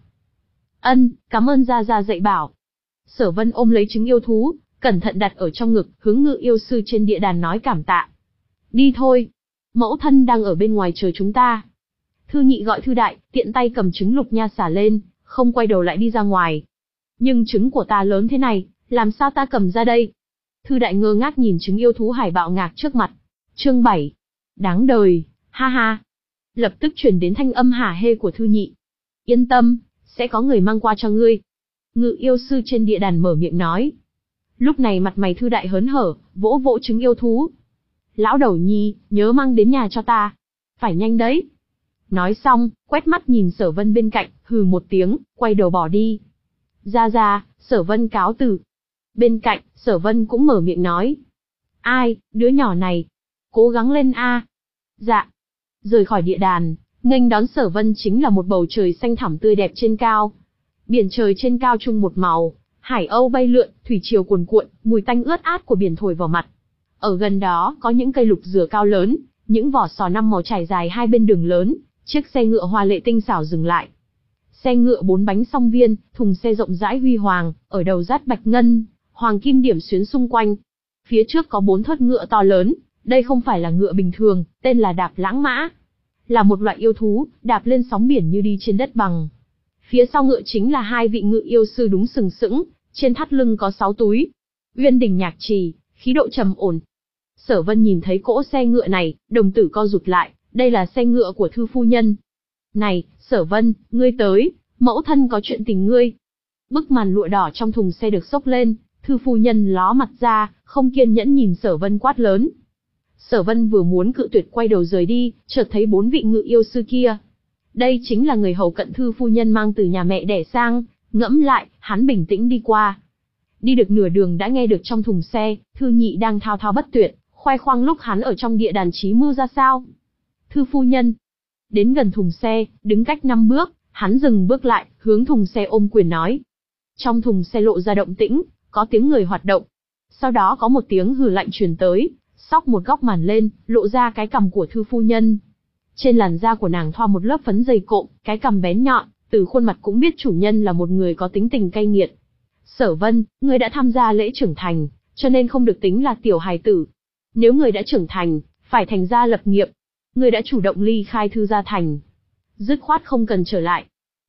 Ân, cảm ơn gia gia dạy bảo. Sở Vân ôm lấy trứng yêu thú, cẩn thận đặt ở trong ngực, hướng ngự yêu sư trên địa đàn nói cảm tạ. Đi thôi, mẫu thân đang ở bên ngoài chờ chúng ta. Thư Nhị gọi Thư đại, tiện tay cầm trứng lục nha xả lên, không quay đầu lại đi ra ngoài. Nhưng trứng của ta lớn thế này, làm sao ta cầm ra đây? Thư đại ngơ ngác nhìn trứng yêu thú hải bạo ngạc trước mặt. Chương bảy. Đáng đời, ha ha. Lập tức truyền đến thanh âm hả hê của Thư Nhị. Yên tâm, sẽ có người mang qua cho ngươi. Ngự yêu sư trên địa đàn mở miệng nói. Lúc này mặt mày Thư đại hớn hở, vỗ vỗ trứng yêu thú. Lão đầu nhi, nhớ mang đến nhà cho ta. Phải nhanh đấy. Nói xong, quét mắt nhìn Sở Vân bên cạnh, hừ một tiếng, quay đầu bỏ đi. Ra ra, Sở Vân cáo từ. Bên cạnh, Sở Vân cũng mở miệng nói. Ai, đứa nhỏ này. Cố gắng lên a. Dạ. Rời khỏi địa đàn, nghênh đón Sở Vân chính là một bầu trời xanh thẳm tươi đẹp trên cao. Biển trời trên cao chung một màu, hải âu bay lượn, thủy triều cuồn cuộn, mùi tanh ướt át của biển thổi vào mặt. Ở gần đó có những cây lục dừa cao lớn, những vỏ sò năm màu trải dài hai bên đường lớn, chiếc xe ngựa hoa lệ tinh xảo dừng lại. Xe ngựa bốn bánh song viên, thùng xe rộng rãi huy hoàng, ở đầu dát bạch ngân, hoàng kim điểm xuyến xung quanh. Phía trước có bốn thớt ngựa to lớn, đây không phải là ngựa bình thường, tên là đạp lãng mã. Là một loại yêu thú, đạp lên sóng biển như đi trên đất bằng. Phía sau ngựa chính là hai vị ngự yêu sư đúng sừng sững, trên thắt lưng có sáu túi. Uyên đỉnh nhạc trì, khí độ trầm ổn. Sở Vân nhìn thấy cỗ xe ngựa này, đồng tử co rụt lại, đây là xe ngựa của Thư phu nhân. Này, Sở Vân, ngươi tới, mẫu thân có chuyện tình ngươi. Bức màn lụa đỏ trong thùng xe được xốc lên, Thư phu nhân ló mặt ra, không kiên nhẫn nhìn Sở Vân quát lớn. Sở Vân vừa muốn cự tuyệt quay đầu rời đi, chợt thấy bốn vị ngự yêu sư kia. Đây chính là người hầu cận Thư phu nhân mang từ nhà mẹ đẻ sang, ngẫm lại, hắn bình tĩnh đi qua. Đi được nửa đường đã nghe được trong thùng xe, Thư Nhị đang thao thao bất tuyệt, khoe khoang lúc hắn ở trong địa đàn trí mưu ra sao. Thư phu nhân. Đến gần thùng xe, đứng cách năm bước, hắn dừng bước lại, hướng thùng xe ôm quyền nói. Trong thùng xe lộ ra động tĩnh, có tiếng người hoạt động. Sau đó có một tiếng hừ lạnh truyền tới, xóc một góc màn lên, lộ ra cái cằm của Thư phu nhân. Trên làn da của nàng thoa một lớp phấn dày cộm, cái cằm bén nhọn, từ khuôn mặt cũng biết chủ nhân là một người có tính tình cay nghiệt. Sở Vân, ngươi đã tham gia lễ trưởng thành, cho nên không được tính là tiểu hài tử. Nếu ngươi đã trưởng thành, phải thành gia lập nghiệp. Ngươi đã chủ động ly khai Thư gia thành. Dứt khoát không cần trở lại.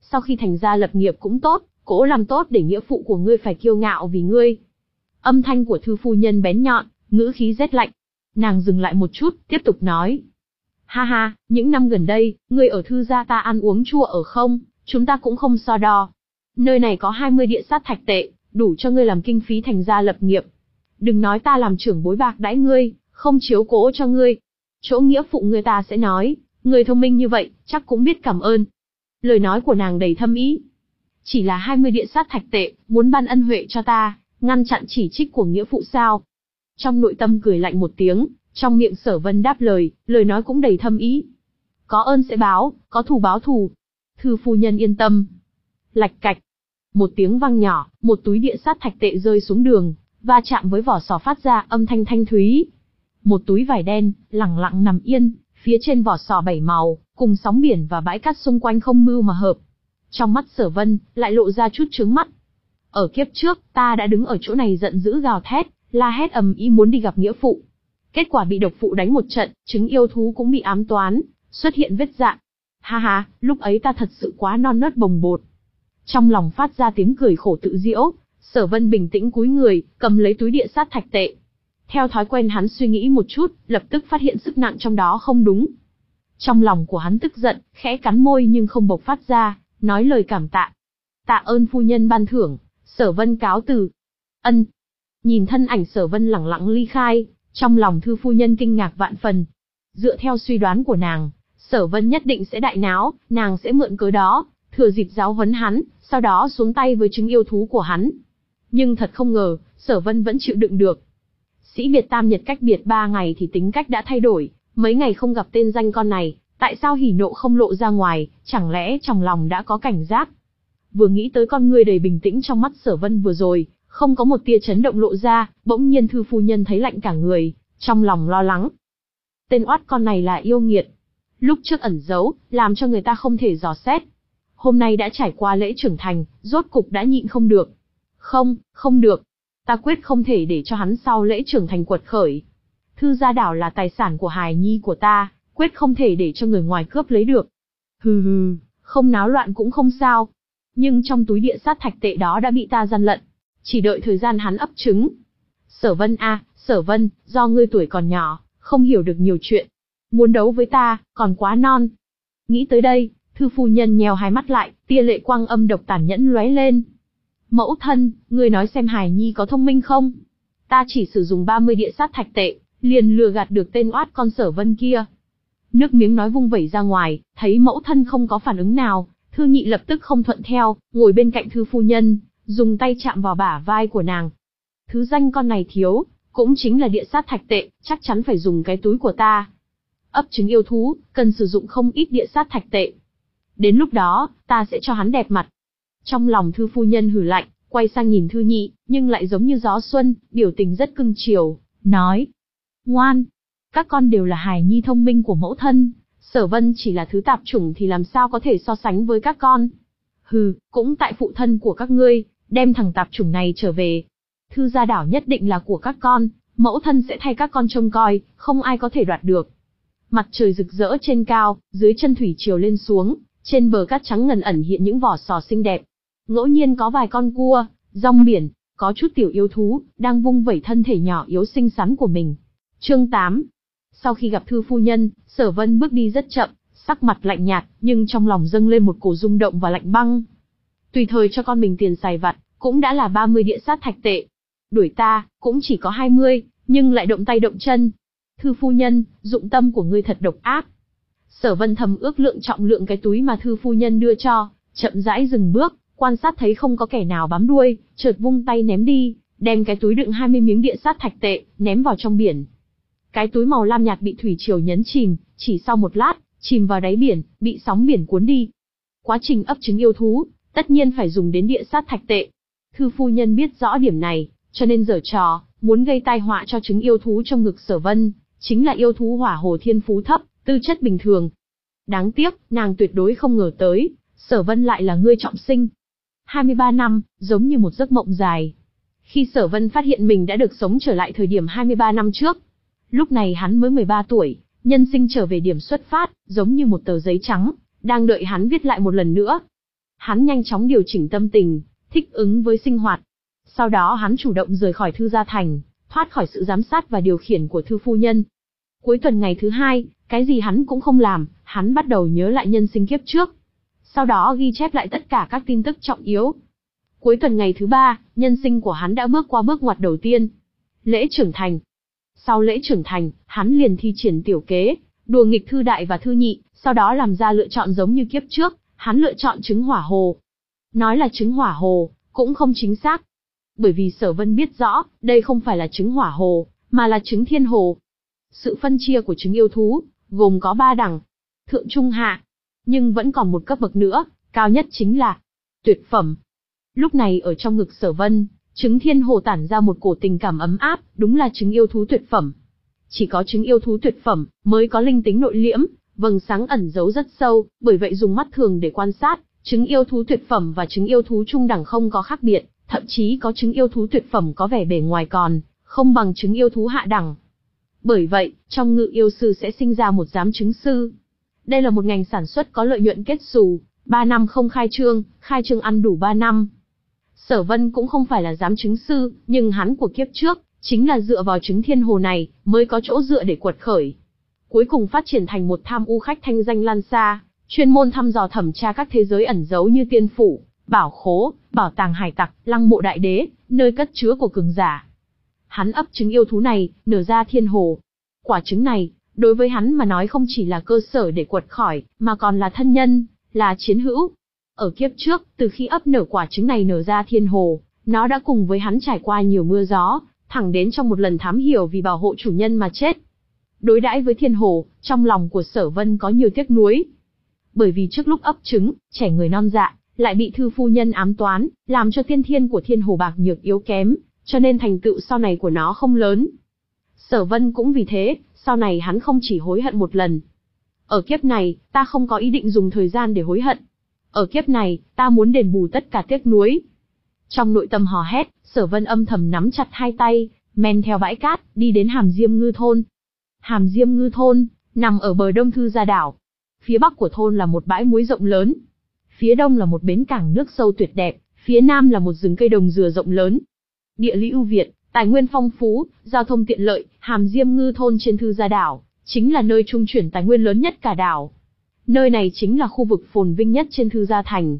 Sau khi thành gia lập nghiệp cũng tốt, cố làm tốt để nghĩa phụ của ngươi phải kiêu ngạo vì ngươi. Âm thanh của thư phu nhân bén nhọn, ngữ khí rét lạnh. Nàng dừng lại một chút, tiếp tục nói. Ha ha, những năm gần đây, ngươi ở thư gia ta ăn uống chua ở không, chúng ta cũng không so đo. Nơi này có hai mươi địa sát thạch tệ, đủ cho ngươi làm kinh phí thành gia lập nghiệp. Đừng nói ta làm trưởng bối bạc đãi ngươi, không chiếu cố cho ngươi. Chỗ nghĩa phụ ngươi ta sẽ nói, người thông minh như vậy, chắc cũng biết cảm ơn. Lời nói của nàng đầy thâm ý. Chỉ là hai mươi địa sát thạch tệ, muốn ban ân huệ cho ta, ngăn chặn chỉ trích của nghĩa phụ sao? Trong nội tâm cười lạnh một tiếng, trong miệng Sở Vân đáp lời, lời nói cũng đầy thâm ý. Có ơn sẽ báo, có thù báo thù. Thư phu nhân yên tâm. Lạch cạch. Một tiếng vang nhỏ, một túi địa sát thạch tệ rơi xuống đường, va chạm với vỏ sò phát ra âm thanh thanh thúy. Một túi vải đen, lẳng lặng nằm yên, phía trên vỏ sò bảy màu, cùng sóng biển và bãi cát xung quanh không mưu mà hợp. Trong mắt Sở Vân, lại lộ ra chút chướng mắt. Ở kiếp trước, ta đã đứng ở chỗ này giận dữ gào thét, la hét ầm ĩ muốn đi gặp nghĩa phụ. Kết quả bị độc phụ đánh một trận, trứng yêu thú cũng bị ám toán, xuất hiện vết rạn. Ha ha, lúc ấy ta thật sự quá non nớt bồng bột. Trong lòng phát ra tiếng cười khổ tự giễu, Sở Vân bình tĩnh cúi người, cầm lấy túi địa sát thạch tệ. Theo thói quen hắn suy nghĩ một chút, lập tức phát hiện sức nặng trong đó không đúng. Trong lòng của hắn tức giận, khẽ cắn môi nhưng không bộc phát ra, nói lời cảm tạ. Tạ ơn phu nhân ban thưởng, Sở Vân cáo từ. Ân. Nhìn thân ảnh Sở Vân lẳng lặng ly khai, trong lòng thư phu nhân kinh ngạc vạn phần. Dựa theo suy đoán của nàng, Sở Vân nhất định sẽ đại náo, nàng sẽ mượn cớ đó, thừa dịp giáo huấn hắn, sau đó xuống tay với trứng yêu thú của hắn. Nhưng thật không ngờ, Sở Vân vẫn chịu đựng được. Sĩ biệt tam nhật cách biệt ba ngày thì tính cách đã thay đổi, mấy ngày không gặp tên danh con này, tại sao hỉ nộ không lộ ra ngoài, chẳng lẽ trong lòng đã có cảnh giác. Vừa nghĩ tới con người đầy bình tĩnh trong mắt Sở Vân vừa rồi, không có một tia chấn động lộ ra, bỗng nhiên thư phu nhân thấy lạnh cả người, trong lòng lo lắng. Tên oát con này là yêu nghiệt. Lúc trước ẩn giấu, làm cho người ta không thể dò xét. Hôm nay đã trải qua lễ trưởng thành, rốt cục đã nhịn không được. Không, không được. Ta quyết không thể để cho hắn sau lễ trưởng thành quật khởi. Thư gia đảo là tài sản của hài nhi của ta, quyết không thể để cho người ngoài cướp lấy được. Hừ hừ, không náo loạn cũng không sao. Nhưng trong túi địa sát thạch tệ đó đã bị ta gian lận. Chỉ đợi thời gian hắn ấp trứng. Sở Vân a, à, Sở Vân, do ngươi tuổi còn nhỏ, không hiểu được nhiều chuyện. Muốn đấu với ta, còn quá non. Nghĩ tới đây, thư phu nhân nheo hai mắt lại, tia lệ quang âm độc tàn nhẫn lóe lên. Mẫu thân, ngươi nói xem hài nhi có thông minh không? Ta chỉ sử dụng ba mươi địa sát thạch tệ, liền lừa gạt được tên oát con Sở Vân kia. Nước miếng nói vung vẩy ra ngoài, thấy mẫu thân không có phản ứng nào, Thư Nhị lập tức không thuận theo, ngồi bên cạnh thư phu nhân, dùng tay chạm vào bả vai của nàng. Thứ danh con này thiếu, cũng chính là địa sát thạch tệ, chắc chắn phải dùng cái túi của ta. Ấp trứng yêu thú, cần sử dụng không ít địa sát thạch tệ. Đến lúc đó, ta sẽ cho hắn đẹp mặt. Trong lòng thư phu nhân hừ lạnh, quay sang nhìn Thư Nhị, nhưng lại giống như gió xuân, biểu tình rất cưng chiều, nói. Ngoan, các con đều là hài nhi thông minh của mẫu thân, Sở Vân chỉ là thứ tạp chủng thì làm sao có thể so sánh với các con. Hừ, cũng tại phụ thân của các ngươi, đem thằng tạp chủng này trở về. Thư gia đảo nhất định là của các con, mẫu thân sẽ thay các con trông coi, không ai có thể đoạt được. Mặt trời rực rỡ trên cao, dưới chân thủy triều lên xuống, trên bờ cát trắng ngần ẩn hiện những vỏ sò xinh đẹp. Ngẫu nhiên có vài con cua, rong biển, có chút tiểu yêu thú, đang vung vẩy thân thể nhỏ yếu xinh xắn của mình. Chương tám. Sau khi gặp thư phu nhân, Sở Vân bước đi rất chậm, sắc mặt lạnh nhạt, nhưng trong lòng dâng lên một cổ rung động và lạnh băng. Tùy thời cho con mình tiền xài vặt, cũng đã là ba mươi địa sát thạch tệ. Đuổi ta, cũng chỉ có hai mươi, nhưng lại động tay động chân. Thư phu nhân, dụng tâm của ngươi thật độc ác. Sở Vân thầm ước lượng trọng lượng cái túi mà thư phu nhân đưa cho, chậm rãi dừng bước, quan sát thấy không có kẻ nào bám đuôi, chợt vung tay ném đi, đem cái túi đựng hai mươi miếng địa sát thạch tệ, ném vào trong biển. Cái túi màu lam nhạt bị thủy triều nhấn chìm, chỉ sau một lát, chìm vào đáy biển, bị sóng biển cuốn đi. Quá trình ấp trứng yêu thú, tất nhiên phải dùng đến địa sát thạch tệ. Thư phu nhân biết rõ điểm này, cho nên giở trò, muốn gây tai họa cho trứng yêu thú trong ngực Sở Vân, chính là yêu thú hỏa hồ thiên phú thấp, tư chất bình thường. Đáng tiếc, nàng tuyệt đối không ngờ tới, Sở Vân lại là ngươi trọng sinh. hai mươi ba năm, giống như một giấc mộng dài. Khi Sở Vân phát hiện mình đã được sống trở lại thời điểm hai mươi ba năm trước, lúc này hắn mới mười ba tuổi, nhân sinh trở về điểm xuất phát, giống như một tờ giấy trắng, đang đợi hắn viết lại một lần nữa. Hắn nhanh chóng điều chỉnh tâm tình, thích ứng với sinh hoạt. Sau đó hắn chủ động rời khỏi Thư Gia Thành, thoát khỏi sự giám sát và điều khiển của Thư phu nhân. Cuối tuần ngày thứ hai, cái gì hắn cũng không làm, hắn bắt đầu nhớ lại nhân sinh kiếp trước. Sau đó ghi chép lại tất cả các tin tức trọng yếu. Cuối tuần ngày thứ ba, nhân sinh của hắn đã bước qua bước ngoặt đầu tiên. Lễ trưởng thành. Sau lễ trưởng thành, hắn liền thi triển tiểu kế, đùa nghịch Thư đại và Thư nhị, sau đó làm ra lựa chọn giống như kiếp trước, hắn lựa chọn trứng hỏa hồ. Nói là trứng hỏa hồ, cũng không chính xác. Bởi vì Sở Vân biết rõ, đây không phải là trứng hỏa hồ, mà là trứng thiên hồ. Sự phân chia của trứng yêu thú, gồm có ba đẳng, thượng trung hạ, nhưng vẫn còn một cấp bậc nữa, cao nhất chính là tuyệt phẩm. Lúc này ở trong ngực Sở Vân, trứng thiên hồ tản ra một cổ tình cảm ấm áp, đúng là trứng yêu thú tuyệt phẩm. Chỉ có trứng yêu thú tuyệt phẩm mới có linh tính nội liễm, vầng sáng ẩn giấu rất sâu, bởi vậy dùng mắt thường để quan sát, trứng yêu thú tuyệt phẩm và trứng yêu thú trung đẳng không có khác biệt, thậm chí có trứng yêu thú tuyệt phẩm có vẻ bề ngoài còn không bằng trứng yêu thú hạ đẳng. Bởi vậy, trong ngự yêu sư sẽ sinh ra một giám trứng sư. Đây là một ngành sản xuất có lợi nhuận kết xù, ba năm không khai trương, khai trương ăn đủ ba năm. Sở Vân cũng không phải là giám trứng sư, nhưng hắn của kiếp trước, chính là dựa vào trứng thiên hồ này, mới có chỗ dựa để quật khởi. Cuối cùng phát triển thành một tham u khách thanh danh lan xa, chuyên môn thăm dò thẩm tra các thế giới ẩn giấu như tiên phủ, bảo khố, bảo tàng hải tặc, lăng mộ đại đế, nơi cất chứa của cường giả. Hắn ấp trứng yêu thú này, nở ra thiên hồ. Quả trứng này, đối với hắn mà nói không chỉ là cơ sở để quật khỏi, mà còn là thân nhân, là chiến hữu. Ở kiếp trước, từ khi ấp nở quả trứng này nở ra thiên hồ, nó đã cùng với hắn trải qua nhiều mưa gió, thẳng đến trong một lần thám hiểm vì bảo hộ chủ nhân mà chết. Đối đãi với thiên hồ, trong lòng của Sở Vân có nhiều tiếc nuối. Bởi vì trước lúc ấp trứng, trẻ người non dạ, lại bị Thư phu nhân ám toán, làm cho tiên thiên của thiên hồ bạc nhược yếu kém, cho nên thành tựu sau này của nó không lớn. Sở Vân cũng vì thế, sau này hắn không chỉ hối hận một lần. Ở kiếp này, ta không có ý định dùng thời gian để hối hận. Ở kiếp này, ta muốn đền bù tất cả tiếc nuối. Trong nội tâm hò hét, Sở Vân âm thầm nắm chặt hai tay, men theo bãi cát, đi đến Hàm Diêm Ngư thôn. Hàm Diêm Ngư thôn, nằm ở bờ đông Thư Gia đảo. Phía bắc của thôn là một bãi muối rộng lớn. Phía đông là một bến cảng nước sâu tuyệt đẹp, phía nam là một rừng cây đồng dừa rộng lớn. Địa lý ưu việt, tài nguyên phong phú, giao thông tiện lợi, Hàm Diêm Ngư thôn trên Thư Gia đảo, chính là nơi trung chuyển tài nguyên lớn nhất cả đảo. Nơi này chính là khu vực phồn vinh nhất trên Thư Gia thành.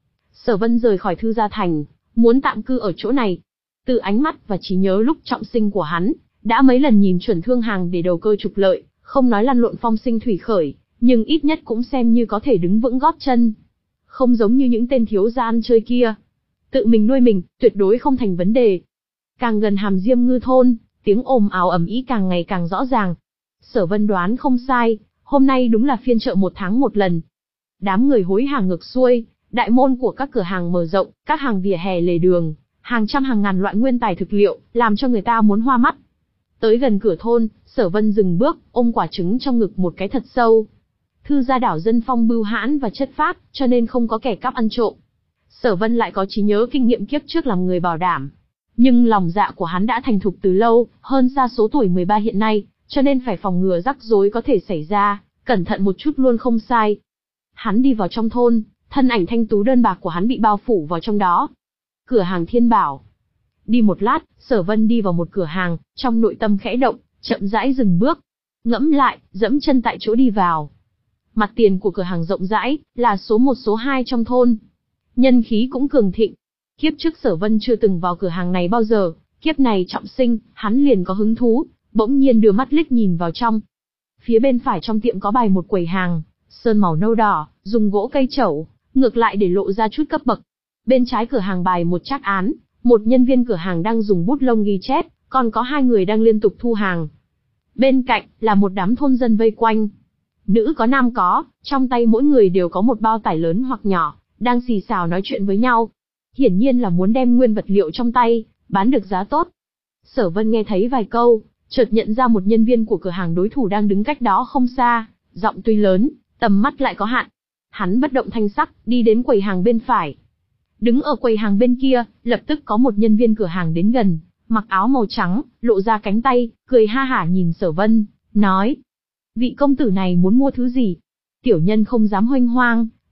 Sở Vân rời khỏi Thư Gia thành, muốn tạm cư ở chỗ này. Từ ánh mắt và trí nhớ lúc trọng sinh của hắn, đã mấy lần nhìn chuẩn thương hàng để đầu cơ trục lợi, không nói lăn lộn phong sinh thủy khởi, nhưng ít nhất cũng xem như có thể đứng vững gót chân. Không giống như những tên thiếu gia ăn chơi kia. Tự mình nuôi mình, tuyệt đối không thành vấn đề. Càng gần Hàm Diêm Ngư thôn, tiếng ồn ào ầm ĩ càng ngày càng rõ ràng. Sở Vân đoán không sai, hôm nay đúng là phiên chợ một tháng một lần. Đám người hối hàng ngược xuôi, đại môn của các cửa hàng mở rộng, các hàng vỉa hè lề đường, hàng trăm hàng ngàn loại nguyên tài thực liệu, làm cho người ta muốn hoa mắt. Tới gần cửa thôn, Sở Vân dừng bước, ôm quả trứng trong ngực một cái thật sâu. Thư Gia đảo dân phong bưu hãn và chất phác, cho nên không có kẻ cắp ăn trộm. Sở Vân lại có trí nhớ kinh nghiệm kiếp trước làm người bảo đảm. Nhưng lòng dạ của hắn đã thành thục từ lâu, hơn xa số tuổi mười ba hiện nay, cho nên phải phòng ngừa rắc rối có thể xảy ra, cẩn thận một chút luôn không sai. Hắn đi vào trong thôn, thân ảnh thanh tú đơn bạc của hắn bị bao phủ vào trong đó. Cửa hàng Thiên Bảo. Đi một lát, Sở Vân đi vào một cửa hàng, trong nội tâm khẽ động, chậm rãi dừng bước. Ngẫm lại, dẫm chân tại chỗ đi vào. Mặt tiền của cửa hàng rộng rãi, là số một số hai trong thôn. Nhân khí cũng cường thịnh. Kiếp trước Sở Vân chưa từng vào cửa hàng này bao giờ, kiếp này trọng sinh, hắn liền có hứng thú, bỗng nhiên đưa mắt liếc nhìn vào trong. Phía bên phải trong tiệm có bày một quầy hàng, sơn màu nâu đỏ, dùng gỗ cây trẩu, ngược lại để lộ ra chút cấp bậc. Bên trái cửa hàng bày một trác án, một nhân viên cửa hàng đang dùng bút lông ghi chép, còn có hai người đang liên tục thu hàng. Bên cạnh là một đám thôn dân vây quanh. Nữ có nam có, trong tay mỗi người đều có một bao tải lớn hoặc nhỏ, đang xì xào nói chuyện với nhau. Hiển nhiên là muốn đem nguyên vật liệu trong tay, bán được giá tốt. Sở Vân nghe thấy vài câu, chợt nhận ra một nhân viên của cửa hàng đối thủ đang đứng cách đó không xa, giọng tuy lớn, tầm mắt lại có hạn. Hắn bất động thanh sắc, đi đến quầy hàng bên phải. Đứng ở quầy hàng bên kia, lập tức có một nhân viên cửa hàng đến gần, mặc áo màu trắng, lộ ra cánh tay, cười ha hả nhìn Sở Vân, nói: "Vị công tử này muốn mua thứ gì?" Tiểu nhân không dám hoanh hoang,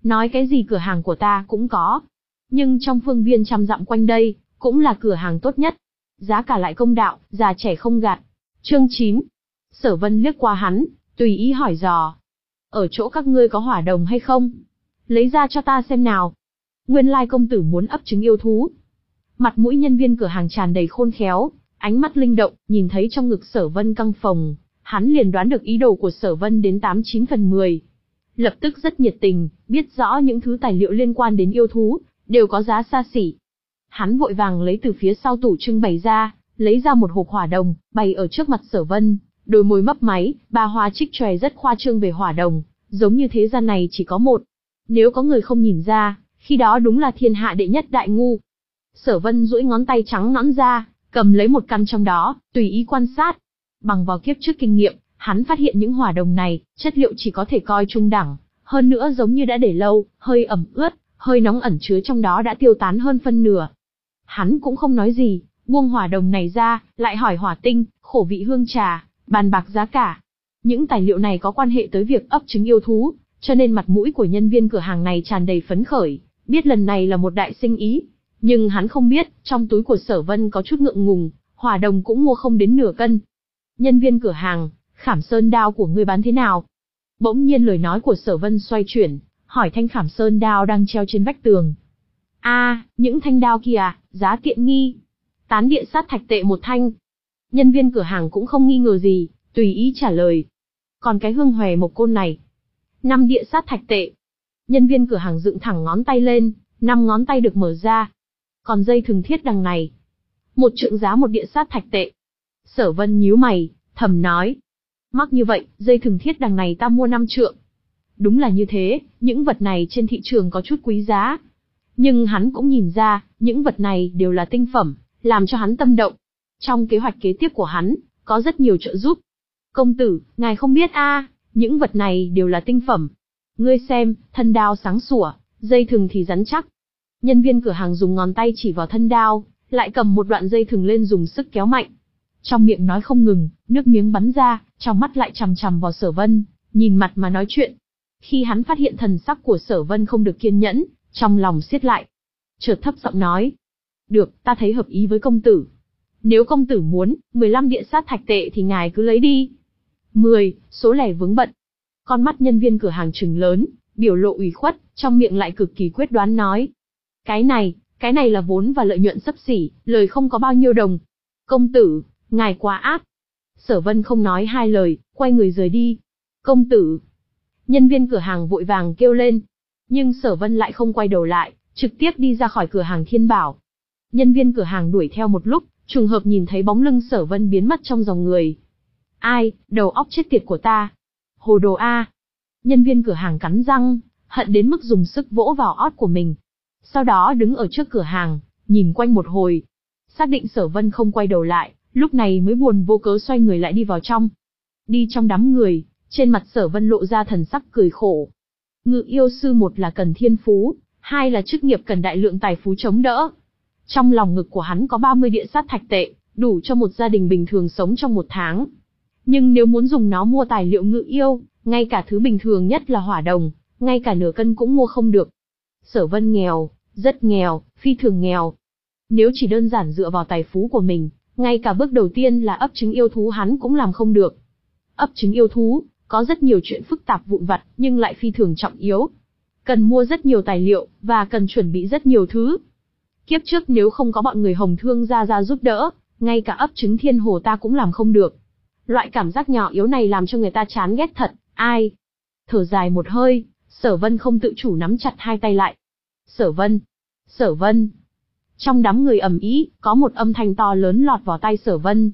Nói cái gì cửa hàng của ta cũng có. Nhưng trong phương viên trăm dặm quanh đây, cũng là cửa hàng tốt nhất. Giá cả lại công đạo, già trẻ không gạt. Chương chín. Sở Vân liếc qua hắn, tùy ý hỏi dò. Ở chỗ các ngươi có hỏa đồng hay không? Lấy ra cho ta xem nào. Nguyên lai công tử muốn ấp trứng yêu thú. Mặt mũi nhân viên cửa hàng tràn đầy khôn khéo, ánh mắt linh động, nhìn thấy trong ngực Sở Vân căng phồng, hắn liền đoán được ý đồ của Sở Vân đến tám chín phần mười. Lập tức rất nhiệt tình, biết rõ những thứ tài liệu liên quan đến yêu thú, đều có giá xa xỉ. Hắn vội vàng lấy từ phía sau tủ trưng bày ra, lấy ra một hộp hỏa đồng, bày ở trước mặt Sở Vân, đôi môi mấp máy, ba hoa trích chòe rất khoa trương về hỏa đồng, giống như thế gian này chỉ có một. Nếu có người không nhìn ra, khi đó đúng là thiên hạ đệ nhất đại ngu. Sở Vân duỗi ngón tay trắng nõn ra, cầm lấy một căn trong đó, tùy ý quan sát. Bằng vào kiếp trước kinh nghiệm, hắn phát hiện những hỏa đồng này, chất liệu chỉ có thể coi trung đẳng, hơn nữa giống như đã để lâu, hơi ẩm ướt, hơi nóng ẩn chứa trong đó đã tiêu tán hơn phân nửa. Hắn cũng không nói gì, buông hỏa đồng này ra, lại hỏi hỏa tinh, khổ vị hương trà, bàn bạc giá cả. Những tài liệu này có quan hệ tới việc ấp trứng yêu thú, cho nên mặt mũi của nhân viên cửa hàng này tràn đầy phấn khởi, biết lần này là một đại sinh ý. Nhưng hắn không biết, trong túi của Sở Vân có chút ngượng ngùng, hỏa đồng cũng mua không đến nửa cân. Nhân viên cửa hàng, Khảm Sơn đao của ngươi bán thế nào? Bỗng nhiên lời nói của Sở Vân xoay chuyển, hỏi thanh Khảm Sơn đao đang treo trên vách tường. A, à, những thanh đao kia, giá tiện nghi. Tán địa sát thạch tệ một thanh. Nhân viên cửa hàng cũng không nghi ngờ gì, tùy ý trả lời. Còn cái hương hòe mộc côn này, năm địa sát thạch tệ. Nhân viên cửa hàng dựng thẳng ngón tay lên, năm ngón tay được mở ra. Còn dây thừng thiết đằng này, một trượng giá một địa sát thạch tệ. Sở Vân nhíu mày, thầm nói. Mắc như vậy, dây thừng thiết đằng này ta mua năm trượng. Đúng là như thế, những vật này trên thị trường có chút quý giá. Nhưng hắn cũng nhìn ra, những vật này đều là tinh phẩm, làm cho hắn tâm động. Trong kế hoạch kế tiếp của hắn, có rất nhiều trợ giúp. Công tử, ngài không biết a, à, những vật này đều là tinh phẩm. Ngươi xem, thân đao sáng sủa, dây thừng thì rắn chắc. Nhân viên cửa hàng dùng ngón tay chỉ vào thân đao, lại cầm một đoạn dây thừng lên dùng sức kéo mạnh. Trong miệng nói không ngừng, nước miếng bắn ra, trong mắt lại chằm chằm vào Sở Vân, nhìn mặt mà nói chuyện. Khi hắn phát hiện thần sắc của Sở Vân không được kiên nhẫn, trong lòng siết lại. Chợt thấp giọng nói. Được, ta thấy hợp ý với công tử. Nếu công tử muốn, mười lăm địa sát thạch tệ thì ngài cứ lấy đi. mười, số lẻ vướng bận. Con mắt nhân viên cửa hàng trừng lớn, biểu lộ ủy khuất, trong miệng lại cực kỳ quyết đoán nói. Cái này, cái này là vốn và lợi nhuận xấp xỉ, lời không có bao nhiêu đồng. Công tử, ngài quá ác. Sở Vân không nói hai lời, quay người rời đi. Công tử. Nhân viên cửa hàng vội vàng kêu lên. Nhưng Sở Vân lại không quay đầu lại, trực tiếp đi ra khỏi cửa hàng Thiên Bảo. Nhân viên cửa hàng đuổi theo một lúc, trùng hợp nhìn thấy bóng lưng Sở Vân biến mất trong dòng người. Ai, đầu óc chết tiệt của ta. Hồ đồ a. Nhân viên cửa hàng cắn răng, hận đến mức dùng sức vỗ vào ót của mình. Sau đó đứng ở trước cửa hàng, nhìn quanh một hồi. Xác định Sở Vân không quay đầu lại, lúc này mới buồn vô cớ xoay người lại đi vào trong. Đi trong đám người, trên mặt Sở Vân lộ ra thần sắc cười khổ. Ngự yêu sư một là cần thiên phú, hai là chức nghiệp cần đại lượng tài phú chống đỡ. Trong lòng ngực của hắn có ba mươi địa sát thạch tệ, đủ cho một gia đình bình thường sống trong một tháng. Nhưng nếu muốn dùng nó mua tài liệu ngự yêu, ngay cả thứ bình thường nhất là hỏa đồng, ngay cả nửa cân cũng mua không được. Sở Vân nghèo, rất nghèo, phi thường nghèo. Nếu chỉ đơn giản dựa vào tài phú của mình, ngay cả bước đầu tiên là ấp trứng yêu thú hắn cũng làm không được. Ấp trứng yêu thú, có rất nhiều chuyện phức tạp vụn vặt, nhưng lại phi thường trọng yếu. Cần mua rất nhiều tài liệu, và cần chuẩn bị rất nhiều thứ. Kiếp trước nếu không có bọn người Hồng Thương gia gia giúp đỡ, ngay cả ấp trứng thiên hồ ta cũng làm không được. Loại cảm giác nhỏ yếu này làm cho người ta chán ghét thật, ai? Thở dài một hơi, Sở Vân không tự chủ nắm chặt hai tay lại. Sở Vân! Sở Vân! Trong đám người ầm ĩ, có một âm thanh to lớn lọt vào tai Sở Vân.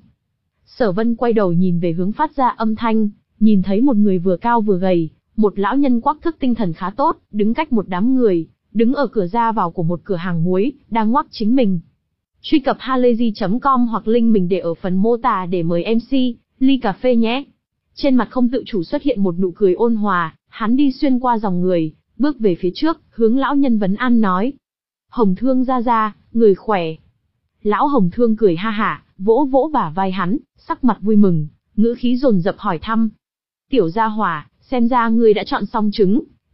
Sở Vân quay đầu nhìn về hướng phát ra âm thanh, nhìn thấy một người vừa cao vừa gầy, một lão nhân quắc thước tinh thần khá tốt, đứng cách một đám người, đứng ở cửa ra vào của một cửa hàng muối, đang ngoắc chính mình. Truy cập halayzi chấm com hoặc link mình để ở phần mô tả để mời em xê, ly cà phê nhé. Trên mặt không tự chủ xuất hiện một nụ cười ôn hòa, hắn đi xuyên qua dòng người, bước về phía trước, hướng lão nhân vấn an nói. Hồng Thương gia gia, người khỏe. Lão Hồng Thương cười ha hả, vỗ vỗ bả vai hắn, sắc mặt vui mừng, ngữ khí dồn dập hỏi thăm. Tiểu gia hỏa, xem ra ngươi đã chọn xong trứng,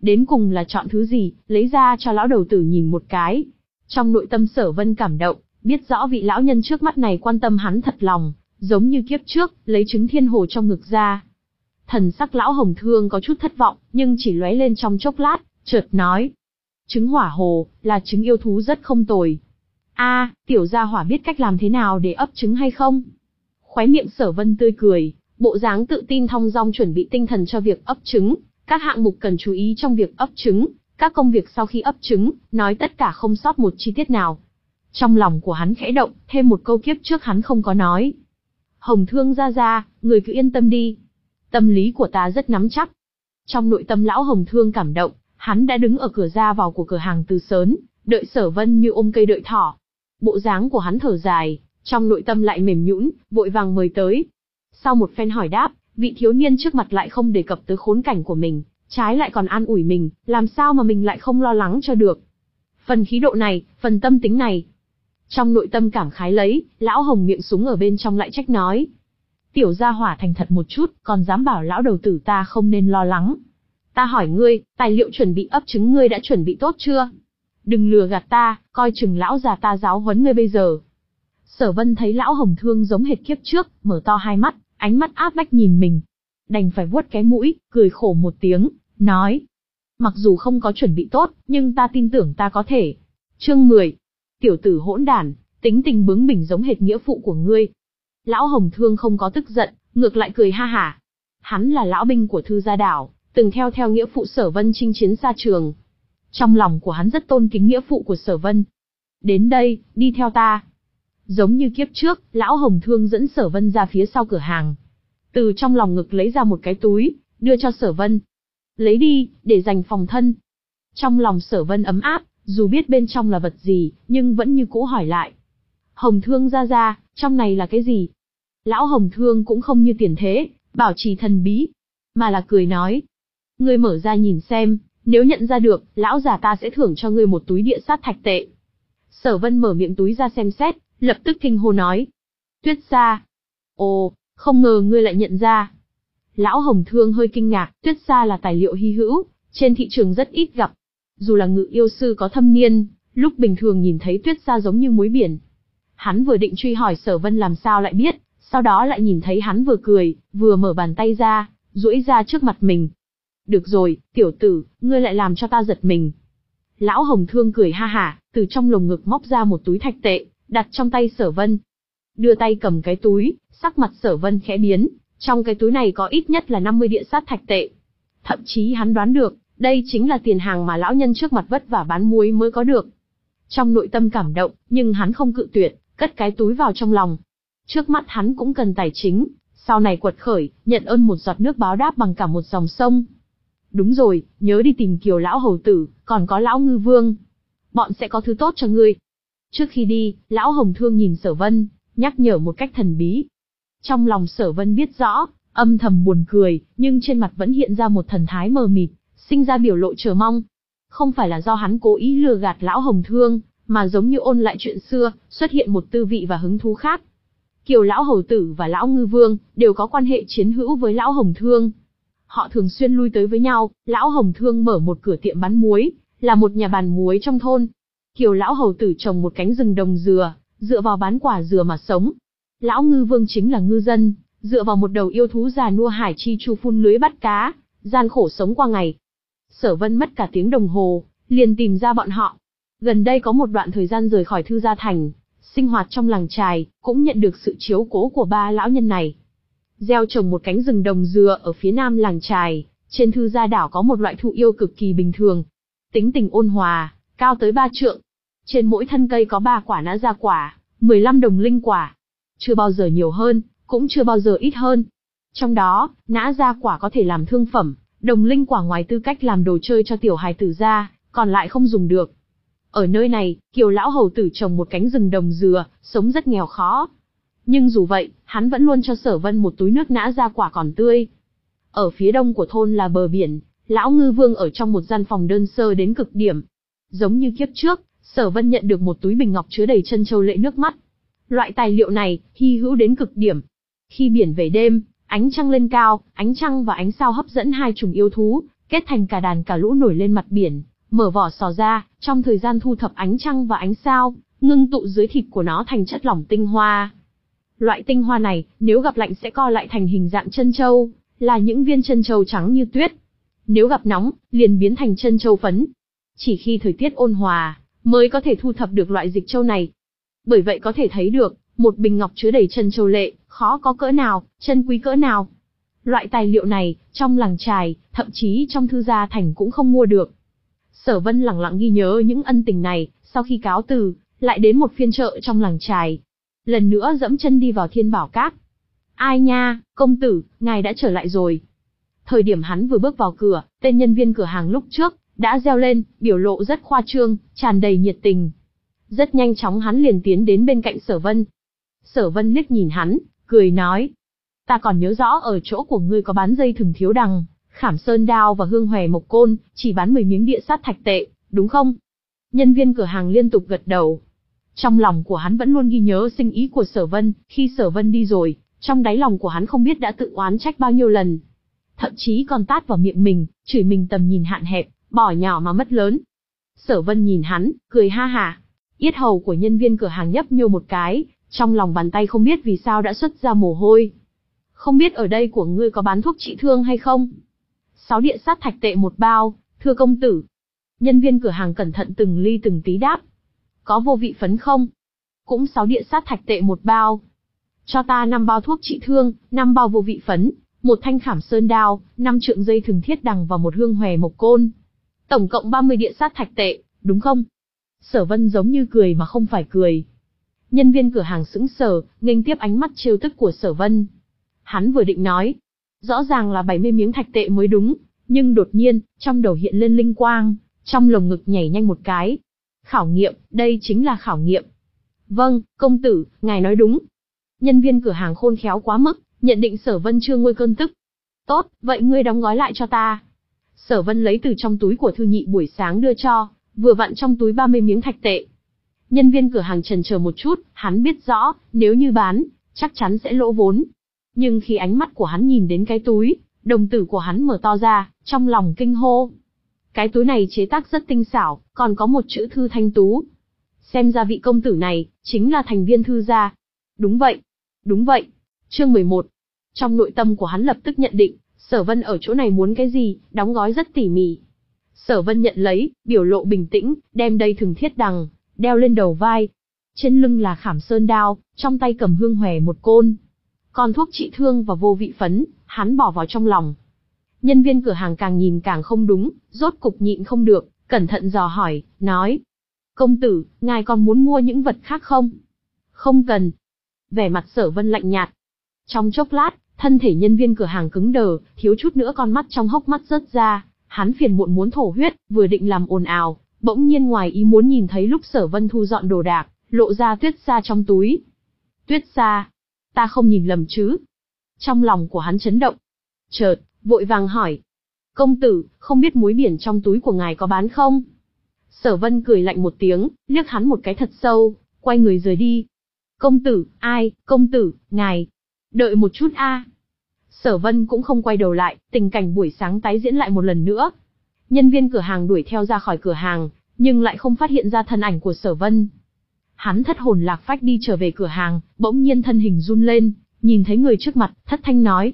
Đến cùng là chọn thứ gì, lấy ra cho lão đầu tử nhìn một cái. Trong nội tâm Sở Vân cảm động, biết rõ vị lão nhân trước mắt này quan tâm hắn thật lòng, giống như kiếp trước, lấy trứng thiên hồ trong ngực ra. Thần sắc lão Hồng Thương có chút thất vọng, nhưng chỉ lóe lên trong chốc lát, chợt nói. Trứng hỏa hồ, là trứng yêu thú rất không tồi. A, tiểu gia hỏa biết cách làm thế nào để ấp trứng hay không? Khóe miệng Sở Vân tươi cười, bộ dáng tự tin thong dong chuẩn bị tinh thần cho việc ấp trứng, các hạng mục cần chú ý trong việc ấp trứng, các công việc sau khi ấp trứng, nói tất cả không sót một chi tiết nào. Trong lòng của hắn khẽ động, thêm một câu kiếp trước hắn không có nói. Hồng Thương gia gia, người cứ yên tâm đi. Tâm lý của ta rất nắm chắc. Trong nội tâm lão Hồng Thương cảm động, hắn đã đứng ở cửa ra vào của cửa hàng từ sớm, đợi Sở Vân như ôm cây đợi thỏ. Bộ dáng của hắn thở dài, trong nội tâm lại mềm nhũn, vội vàng mời tới. Sau một phen hỏi đáp, vị thiếu niên trước mặt lại không đề cập tới khốn cảnh của mình, trái lại còn an ủi mình, làm sao mà mình lại không lo lắng cho được. Phần khí độ này, phần tâm tính này. Trong nội tâm cảm khái lấy, lão Hồng miệng súng ở bên trong lại trách nói. Tiểu gia hỏa thành thật một chút, còn dám bảo lão đầu tử ta không nên lo lắng. Ta hỏi ngươi, tài liệu chuẩn bị ấp trứng ngươi đã chuẩn bị tốt chưa? Đừng lừa gạt ta, coi chừng lão già ta giáo huấn ngươi bây giờ. Sở Vân thấy lão Hồng Thương giống hệt kiếp trước, mở to hai mắt, ánh mắt áp bách nhìn mình. Đành phải vuốt cái mũi, cười khổ một tiếng, nói. Mặc dù không có chuẩn bị tốt, nhưng ta tin tưởng ta có thể. Chương mười. Tiểu tử hỗn đản, tính tình bướng bỉnh giống hệt nghĩa phụ của ngươi. Lão Hồng Thương không có tức giận, ngược lại cười ha hả. Hắn là lão binh của Thư Gia Đảo, từng theo theo nghĩa phụ Sở Vân chinh chiến xa trường. Trong lòng của hắn rất tôn kính nghĩa phụ của Sở Vân. Đến đây, đi theo ta. Giống như kiếp trước, lão Hồng Thương dẫn Sở Vân ra phía sau cửa hàng. Từ trong lòng ngực lấy ra một cái túi, đưa cho Sở Vân. Lấy đi, để dành phòng thân. Trong lòng Sở Vân ấm áp, dù biết bên trong là vật gì, nhưng vẫn như cũ hỏi lại. Hồng Thương gia gia, trong này là cái gì? Lão Hồng Thương cũng không như tiền thế, bảo trì thần bí, mà là cười nói. Ngươi mở ra nhìn xem, nếu nhận ra được, lão già ta sẽ thưởng cho ngươi một túi địa sát thạch tệ. Sở Vân mở miệng túi ra xem xét, lập tức kinh hô nói. Tuyết Sa. Ồ, không ngờ ngươi lại nhận ra. Lão Hồng Thương hơi kinh ngạc, Tuyết Sa là tài liệu hy hữu, trên thị trường rất ít gặp. Dù là ngự yêu sư có thâm niên, lúc bình thường nhìn thấy Tuyết Sa giống như muối biển. Hắn vừa định truy hỏi Sở Vân làm sao lại biết, sau đó lại nhìn thấy hắn vừa cười, vừa mở bàn tay ra, duỗi ra trước mặt mình. Được rồi, tiểu tử, ngươi lại làm cho ta giật mình. Lão Hồng Thương cười ha hả, từ trong lồng ngực móc ra một túi thạch tệ, đặt trong tay Sở Vân. Đưa tay cầm cái túi, sắc mặt Sở Vân khẽ biến, trong cái túi này có ít nhất là năm mươi địa sát thạch tệ. Thậm chí hắn đoán được, đây chính là tiền hàng mà lão nhân trước mặt vất vả bán muối mới có được. Trong nội tâm cảm động, nhưng hắn không cự tuyệt, cất cái túi vào trong lòng. Trước mắt hắn cũng cần tài chính, sau này quật khởi, nhận ơn một giọt nước báo đáp bằng cả một dòng sông. Đúng rồi, nhớ đi tìm Kiều lão hầu tử, còn có lão ngư vương. Bọn sẽ có thứ tốt cho ngươi. Trước khi đi, lão Hồng Thương nhìn Sở Vân, nhắc nhở một cách thần bí. Trong lòng Sở Vân biết rõ, âm thầm buồn cười, nhưng trên mặt vẫn hiện ra một thần thái mờ mịt, sinh ra biểu lộ chờ mong. Không phải là do hắn cố ý lừa gạt lão Hồng Thương, mà giống như ôn lại chuyện xưa, xuất hiện một tư vị và hứng thú khác. Kiều lão hầu tử và lão ngư vương đều có quan hệ chiến hữu với lão Hồng Thương. Họ thường xuyên lui tới với nhau, lão Hồng Thương mở một cửa tiệm bán muối, là một nhà bàn muối trong thôn. Kiều lão hầu tử trồng một cánh rừng đồng dừa, dựa vào bán quả dừa mà sống. Lão ngư vương chính là ngư dân, dựa vào một đầu yêu thú già nua hải chi chu phun lưới bắt cá, gian khổ sống qua ngày. Sở Vân mất cả tiếng đồng hồ, liền tìm ra bọn họ. Gần đây có một đoạn thời gian rời khỏi Thư Gia Thành, sinh hoạt trong làng chài, cũng nhận được sự chiếu cố của ba lão nhân này. Gieo trồng một cánh rừng đồng dừa ở phía nam làng chài, trên Thư Gia Đảo có một loại thụ yêu cực kỳ bình thường. Tính tình ôn hòa, cao tới ba trượng. Trên mỗi thân cây có ba quả nã gia quả, mười lăm đồng linh quả. Chưa bao giờ nhiều hơn, cũng chưa bao giờ ít hơn. Trong đó, nã gia quả có thể làm thương phẩm, đồng linh quả ngoài tư cách làm đồ chơi cho tiểu hài tử ra, còn lại không dùng được. Ở nơi này, Kiều lão hầu tử trồng một cánh rừng đồng dừa, sống rất nghèo khó. Nhưng dù vậy, hắn vẫn luôn cho Sở Vân một túi nước nã gia quả còn tươi. Ở phía đông của thôn là bờ biển, lão ngư vương ở trong một gian phòng đơn sơ đến cực điểm. Giống như kiếp trước, Sở Vân nhận được một túi bình ngọc chứa đầy trân châu lệ nước mắt. Loại tài liệu này, hy hữu đến cực điểm. Khi biển về đêm, ánh trăng lên cao, ánh trăng và ánh sao hấp dẫn hai chủng yêu thú, kết thành cả đàn cả lũ nổi lên mặt biển, mở vỏ sò ra, trong thời gian thu thập ánh trăng và ánh sao, ngưng tụ dưới thịt của nó thành chất lỏng tinh hoa. Loại tinh hoa này, nếu gặp lạnh sẽ co lại thành hình dạng chân châu, là những viên chân châu trắng như tuyết. Nếu gặp nóng, liền biến thành chân châu phấn. Chỉ khi thời tiết ôn hòa, mới có thể thu thập được loại dịch châu này. Bởi vậy có thể thấy được, một bình ngọc chứa đầy chân châu lệ, khó có cỡ nào, chân quý cỡ nào. Loại tài liệu này, trong làng chài, thậm chí trong thư gia thành cũng không mua được. Sở Vân lặng lặng ghi nhớ những ân tình này, sau khi cáo từ, lại đến một phiên chợ trong làng chài. Lần nữa dẫm chân đi vào Thiên Bảo Các. Ai nha, công tử, ngài đã trở lại rồi. Thời điểm hắn vừa bước vào cửa, tên nhân viên cửa hàng lúc trước, đã reo lên, biểu lộ rất khoa trương, tràn đầy nhiệt tình. Rất nhanh chóng hắn liền tiến đến bên cạnh Sở Vân. Sở Vân liếc nhìn hắn, cười nói. Ta còn nhớ rõ ở chỗ của ngươi có bán dây thừng thiếu đằng, khảm sơn đao và hương hòe mộc côn, chỉ bán mười miếng địa sát thạch tệ, đúng không? Nhân viên cửa hàng liên tục gật đầu. Trong lòng của hắn vẫn luôn ghi nhớ sinh ý của Sở Vân, khi Sở Vân đi rồi, trong đáy lòng của hắn không biết đã tự oán trách bao nhiêu lần. Thậm chí còn tát vào miệng mình, chửi mình tầm nhìn hạn hẹp, bỏ nhỏ mà mất lớn. Sở Vân nhìn hắn, cười ha hả. Yết hầu của nhân viên cửa hàng nhấp nhô một cái, trong lòng bàn tay không biết vì sao đã xuất ra mồ hôi. Không biết ở đây của ngươi có bán thuốc trị thương hay không? Sáu địa sát thạch tệ một bao, thưa công tử. Nhân viên cửa hàng cẩn thận từng ly từng tí đáp. Có vô vị phấn không? Cũng sáu địa sát thạch tệ một bao. Cho ta năm bao thuốc trị thương, năm bao vô vị phấn, một thanh khảm sơn đao, năm trượng dây thừng thiết đằng và một hương hòe mộc côn. Tổng cộng ba mươi địa sát thạch tệ, đúng không? Sở Vân giống như cười mà không phải cười. Nhân viên cửa hàng sững sờ, nghênh tiếp ánh mắt trêu tức của Sở Vân. Hắn vừa định nói, rõ ràng là bảy mươi miếng thạch tệ mới đúng, nhưng đột nhiên, trong đầu hiện lên linh quang, trong lồng ngực nhảy nhanh một cái. Khảo nghiệm, đây chính là khảo nghiệm. Vâng, công tử, ngài nói đúng. Nhân viên cửa hàng khôn khéo quá mức, nhận định Sở Vân chưa nguôi cơn tức. Tốt, vậy ngươi đóng gói lại cho ta. Sở Vân lấy từ trong túi của Thư Nhị buổi sáng đưa cho, vừa vặn trong túi ba mươi miếng thạch tệ. Nhân viên cửa hàng chần chờ một chút, hắn biết rõ, nếu như bán, chắc chắn sẽ lỗ vốn. Nhưng khi ánh mắt của hắn nhìn đến cái túi, đồng tử của hắn mở to ra, trong lòng kinh hô. Cái túi này chế tác rất tinh xảo, còn có một chữ Thư Thanh Tú. Xem ra vị công tử này, chính là thành viên Thư gia. Đúng vậy, đúng vậy. Chương mười một. Trong nội tâm của hắn lập tức nhận định, Sở Vân ở chỗ này muốn cái gì, đóng gói rất tỉ mỉ. Sở Vân nhận lấy, biểu lộ bình tĩnh, đem dây thừng thiết đằng, đeo lên đầu vai. Trên lưng là khảm sơn đao, trong tay cầm hương hòe một côn. Còn thuốc trị thương và vô vị phấn, hắn bỏ vào trong lòng. Nhân viên cửa hàng càng nhìn càng không đúng, rốt cục nhịn không được, cẩn thận dò hỏi, nói. Công tử, ngài còn muốn mua những vật khác không? Không cần. Vẻ mặt Sở Vân lạnh nhạt. Trong chốc lát, thân thể nhân viên cửa hàng cứng đờ, thiếu chút nữa con mắt trong hốc mắt rớt ra, hắn phiền muộn muốn thổ huyết, vừa định làm ồn ào, bỗng nhiên ngoài ý muốn nhìn thấy lúc Sở Vân thu dọn đồ đạc, lộ ra tuyết sa trong túi. Tuyết sa? Ta không nhìn lầm chứ? Trong lòng của hắn chấn động. Chợt, vội vàng hỏi. Công tử, không biết muối biển trong túi của ngài có bán không? Sở Vân cười lạnh một tiếng, liếc hắn một cái thật sâu, quay người rời đi. Công tử, ai, công tử, ngài. Đợi một chút a. Sở Vân cũng không quay đầu lại, tình cảnh buổi sáng tái diễn lại một lần nữa. Nhân viên cửa hàng đuổi theo ra khỏi cửa hàng, nhưng lại không phát hiện ra thân ảnh của Sở Vân. Hắn thất hồn lạc phách đi trở về cửa hàng, bỗng nhiên thân hình run lên, nhìn thấy người trước mặt, thất thanh nói.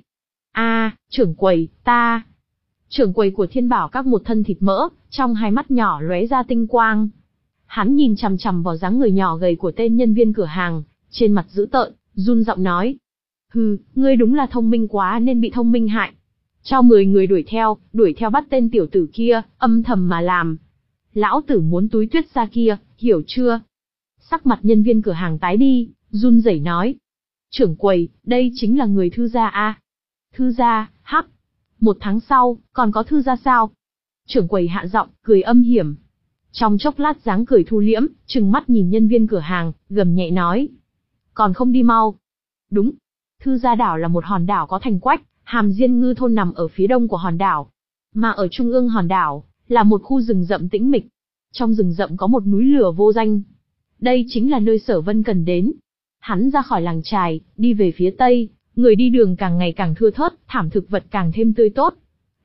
A, trưởng quầy, ta. Trưởng quầy của Thiên Bảo Các một thân thịt mỡ, trong hai mắt nhỏ lóe ra tinh quang. Hắn nhìn chằm chằm vào dáng người nhỏ gầy của tên nhân viên cửa hàng, trên mặt dữ tợn, run giọng nói. Hừ, ngươi đúng là thông minh quá nên bị thông minh hại. Cho mười người đuổi theo, đuổi theo bắt tên tiểu tử kia, âm thầm mà làm. Lão tử muốn túi tuyết sa kia, hiểu chưa? Sắc mặt nhân viên cửa hàng tái đi, run rẩy nói. Trưởng quầy, đây chính là người Thư gia a. Thư gia, hắc. Một tháng sau, còn có Thư gia sao? Trưởng quầy hạ giọng, cười âm hiểm. Trong chốc lát dáng cười thu liễm, trừng mắt nhìn nhân viên cửa hàng, gầm nhẹ nói. Còn không đi mau. Đúng. Thư gia đảo là một hòn đảo có thành quách, Hàm Diên Ngư thôn nằm ở phía đông của hòn đảo. Mà ở trung ương hòn đảo, là một khu rừng rậm tĩnh mịch. Trong rừng rậm có một núi lửa vô danh. Đây chính là nơi Sở Vân cần đến. Hắn ra khỏi làng chài, đi về phía tây, người đi đường càng ngày càng thưa thớt, thảm thực vật càng thêm tươi tốt.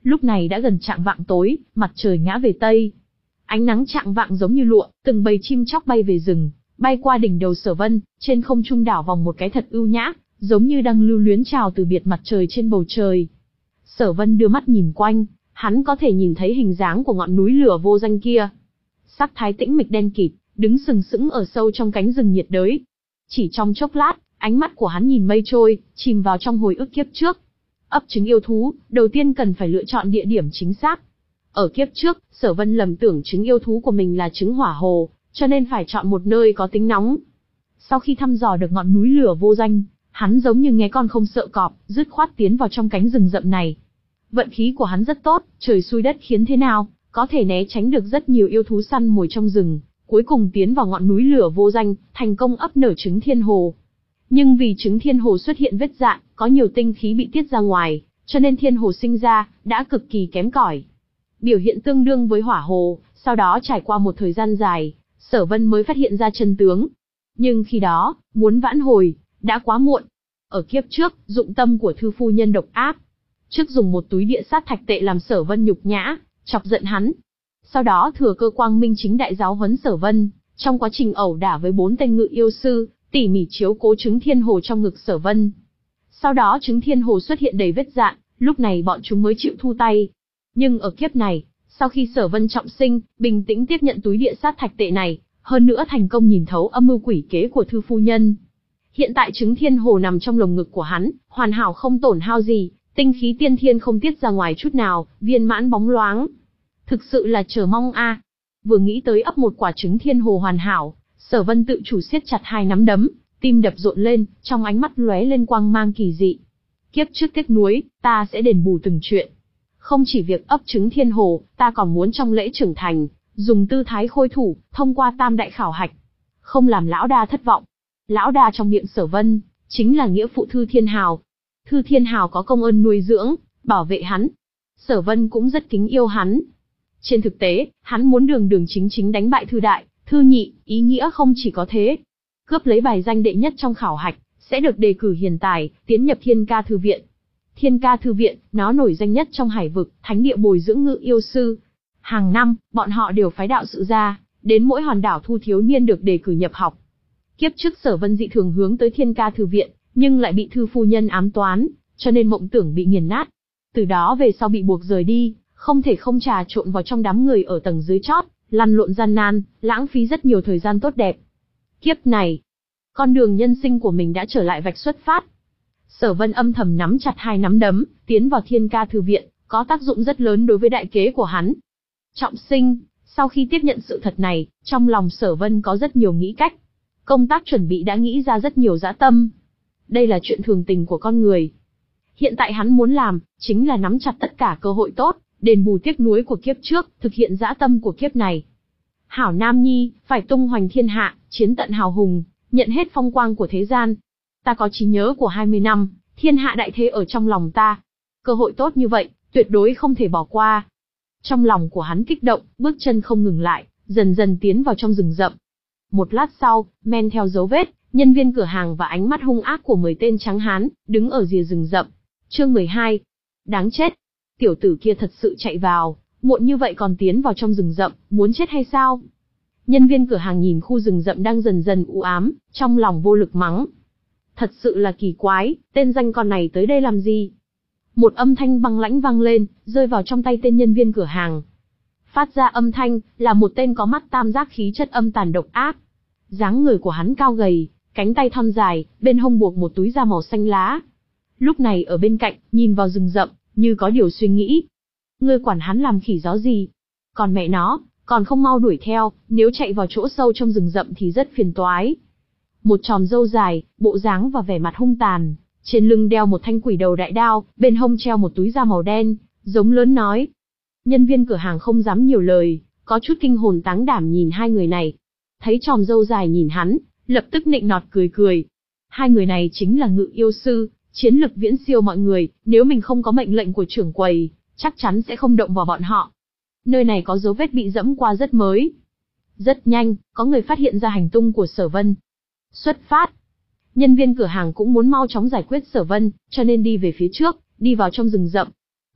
Lúc này đã gần chạng vạng tối, mặt trời ngã về tây. Ánh nắng chạng vạng giống như lụa, từng bầy chim chóc bay về rừng, bay qua đỉnh đầu Sở Vân, trên không trung đảo vòng một cái thật ưu nhã, giống như đang lưu luyến chào từ biệt mặt trời trên bầu trời. Sở Vân đưa mắt nhìn quanh, hắn có thể nhìn thấy hình dáng của ngọn núi lửa vô danh kia. Sắc thái tĩnh mịch đen kịt, đứng sừng sững ở sâu trong cánh rừng nhiệt đới. Chỉ trong chốc lát, ánh mắt của hắn nhìn mây trôi, chìm vào trong hồi ức kiếp trước. Ấp trứng yêu thú, đầu tiên cần phải lựa chọn địa điểm chính xác. Ở kiếp trước, Sở Vân lầm tưởng trứng yêu thú của mình là trứng hỏa hồ, cho nên phải chọn một nơi có tính nóng. Sau khi thăm dò được ngọn núi lửa vô danh, hắn giống như nghe con không sợ cọp, dứt khoát tiến vào trong cánh rừng rậm này. Vận khí của hắn rất tốt, trời xui đất khiến thế nào, có thể né tránh được rất nhiều yêu thú săn mồi trong rừng, cuối cùng tiến vào ngọn núi lửa vô danh, thành công ấp nở trứng thiên hồ. Nhưng vì trứng thiên hồ xuất hiện vết rạn, có nhiều tinh khí bị tiết ra ngoài, cho nên thiên hồ sinh ra đã cực kỳ kém cỏi. Biểu hiện tương đương với hỏa hồ, sau đó trải qua một thời gian dài, Sở Vân mới phát hiện ra chân tướng. Nhưng khi đó, muốn vãn hồi, đã quá muộn. Ở kiếp trước, dụng tâm của thư phu nhân độc ác. Trước dùng một túi địa sát thạch tệ làm Sở Vân nhục nhã, chọc giận hắn. Sau đó thừa cơ quang minh chính đại giáo huấn Sở Vân, trong quá trình ẩu đả với bốn tên ngự yêu sư, tỉ mỉ chiếu cố trứng thiên hồ trong ngực Sở Vân. Sau đó trứng thiên hồ xuất hiện đầy vết rạn, lúc này bọn chúng mới chịu thu tay. Nhưng ở kiếp này, sau khi Sở Vân trọng sinh, bình tĩnh tiếp nhận túi địa sát thạch tệ này, hơn nữa thành công nhìn thấu âm mưu quỷ kế của thư phu nhân. Hiện tại trứng thiên hồ nằm trong lồng ngực của hắn, hoàn hảo không tổn hao gì, tinh khí tiên thiên không tiết ra ngoài chút nào, viên mãn bóng loáng. Thực sự là chờ mong a. À. Vừa nghĩ tới ấp một quả trứng thiên hồ hoàn hảo, Sở Vân tự chủ siết chặt hai nắm đấm, tim đập rộn lên, trong ánh mắt lóe lên quang mang kỳ dị. Kiếp trước tiếc nuối, ta sẽ đền bù từng chuyện. Không chỉ việc ấp trứng thiên hồ, ta còn muốn trong lễ trưởng thành, dùng tư thái khôi thủ, thông qua tam đại khảo hạch. Không làm lão đa thất vọng. Lão đa trong miệng Sở Vân, chính là nghĩa phụ Thư Thiên Hào. Thư Thiên Hào có công ơn nuôi dưỡng, bảo vệ hắn. Sở Vân cũng rất kính yêu hắn. Trên thực tế, hắn muốn đường đường chính chính đánh bại Thư Đại, Thư Nhị, ý nghĩa không chỉ có thế. Cướp lấy bài danh đệ nhất trong khảo hạch, sẽ được đề cử hiền tài, tiến nhập Thiên Ca Thư Viện. Thiên Ca Thư Viện, nó nổi danh nhất trong hải vực, thánh địa bồi dưỡng ngự yêu sư. Hàng năm, bọn họ đều phái đạo sự ra, đến mỗi hòn đảo thu thiếu niên được đề cử nhập học. Kiếp trước Sở Vân dị thường hướng tới Thiên Ca Thư Viện, nhưng lại bị thư phu nhân ám toán, cho nên mộng tưởng bị nghiền nát. Từ đó về sau bị buộc rời đi, không thể không trà trộn vào trong đám người ở tầng dưới chót, lăn lộn gian nan, lãng phí rất nhiều thời gian tốt đẹp. Kiếp này, con đường nhân sinh của mình đã trở lại vạch xuất phát. Sở Vân âm thầm nắm chặt hai nắm đấm, tiến vào Thiên Ca Thư Viện, có tác dụng rất lớn đối với đại kế của hắn. Trọng sinh, sau khi tiếp nhận sự thật này, trong lòng Sở Vân có rất nhiều nghĩ cách. Công tác chuẩn bị đã nghĩ ra rất nhiều dã tâm. Đây là chuyện thường tình của con người. Hiện tại hắn muốn làm, chính là nắm chặt tất cả cơ hội tốt, đền bù tiếc nuối của kiếp trước, thực hiện dã tâm của kiếp này. Hảo Nam Nhi, phải tung hoành thiên hạ, chiến tận hào hùng, nhận hết phong quang của thế gian. Ta có trí nhớ của hai mươi năm, thiên hạ đại thế ở trong lòng ta. Cơ hội tốt như vậy, tuyệt đối không thể bỏ qua. Trong lòng của hắn kích động, bước chân không ngừng lại, dần dần tiến vào trong rừng rậm. Một lát sau, men theo dấu vết, nhân viên cửa hàng và ánh mắt hung ác của mười tên trắng hán, đứng ở rìa rừng rậm. Chương mười hai. Đáng chết. Tiểu tử kia thật sự chạy vào, muộn như vậy còn tiến vào trong rừng rậm, muốn chết hay sao? Nhân viên cửa hàng nhìn khu rừng rậm đang dần dần u ám, trong lòng vô lực mắng. Thật sự là kỳ quái, tên danh con này tới đây làm gì? Một âm thanh băng lãnh vang lên, rơi vào trong tay tên nhân viên cửa hàng. Phát ra âm thanh, là một tên có mắt tam giác khí chất âm tàn độc ác. Dáng người của hắn cao gầy, cánh tay thon dài, bên hông buộc một túi da màu xanh lá. Lúc này ở bên cạnh, nhìn vào rừng rậm, như có điều suy nghĩ. Ngươi quản hắn làm khỉ gió gì? Còn mẹ nó, còn không mau đuổi theo, nếu chạy vào chỗ sâu trong rừng rậm thì rất phiền toái. Một chòm râu dài, bộ dáng và vẻ mặt hung tàn, trên lưng đeo một thanh quỷ đầu đại đao, bên hông treo một túi da màu đen, giống lớn nói. Nhân viên cửa hàng không dám nhiều lời, có chút kinh hồn táng đảm nhìn hai người này. Thấy chòm râu dài nhìn hắn, lập tức nịnh nọt cười cười. Hai người này chính là ngự yêu sư, chiến lực viễn siêu mọi người, nếu mình không có mệnh lệnh của trưởng quầy, chắc chắn sẽ không động vào bọn họ. Nơi này có dấu vết bị dẫm qua rất mới. Rất nhanh, có người phát hiện ra hành tung của Sở Vân. Xuất phát. Nhân viên cửa hàng cũng muốn mau chóng giải quyết Sở Vân, cho nên đi về phía trước, đi vào trong rừng rậm.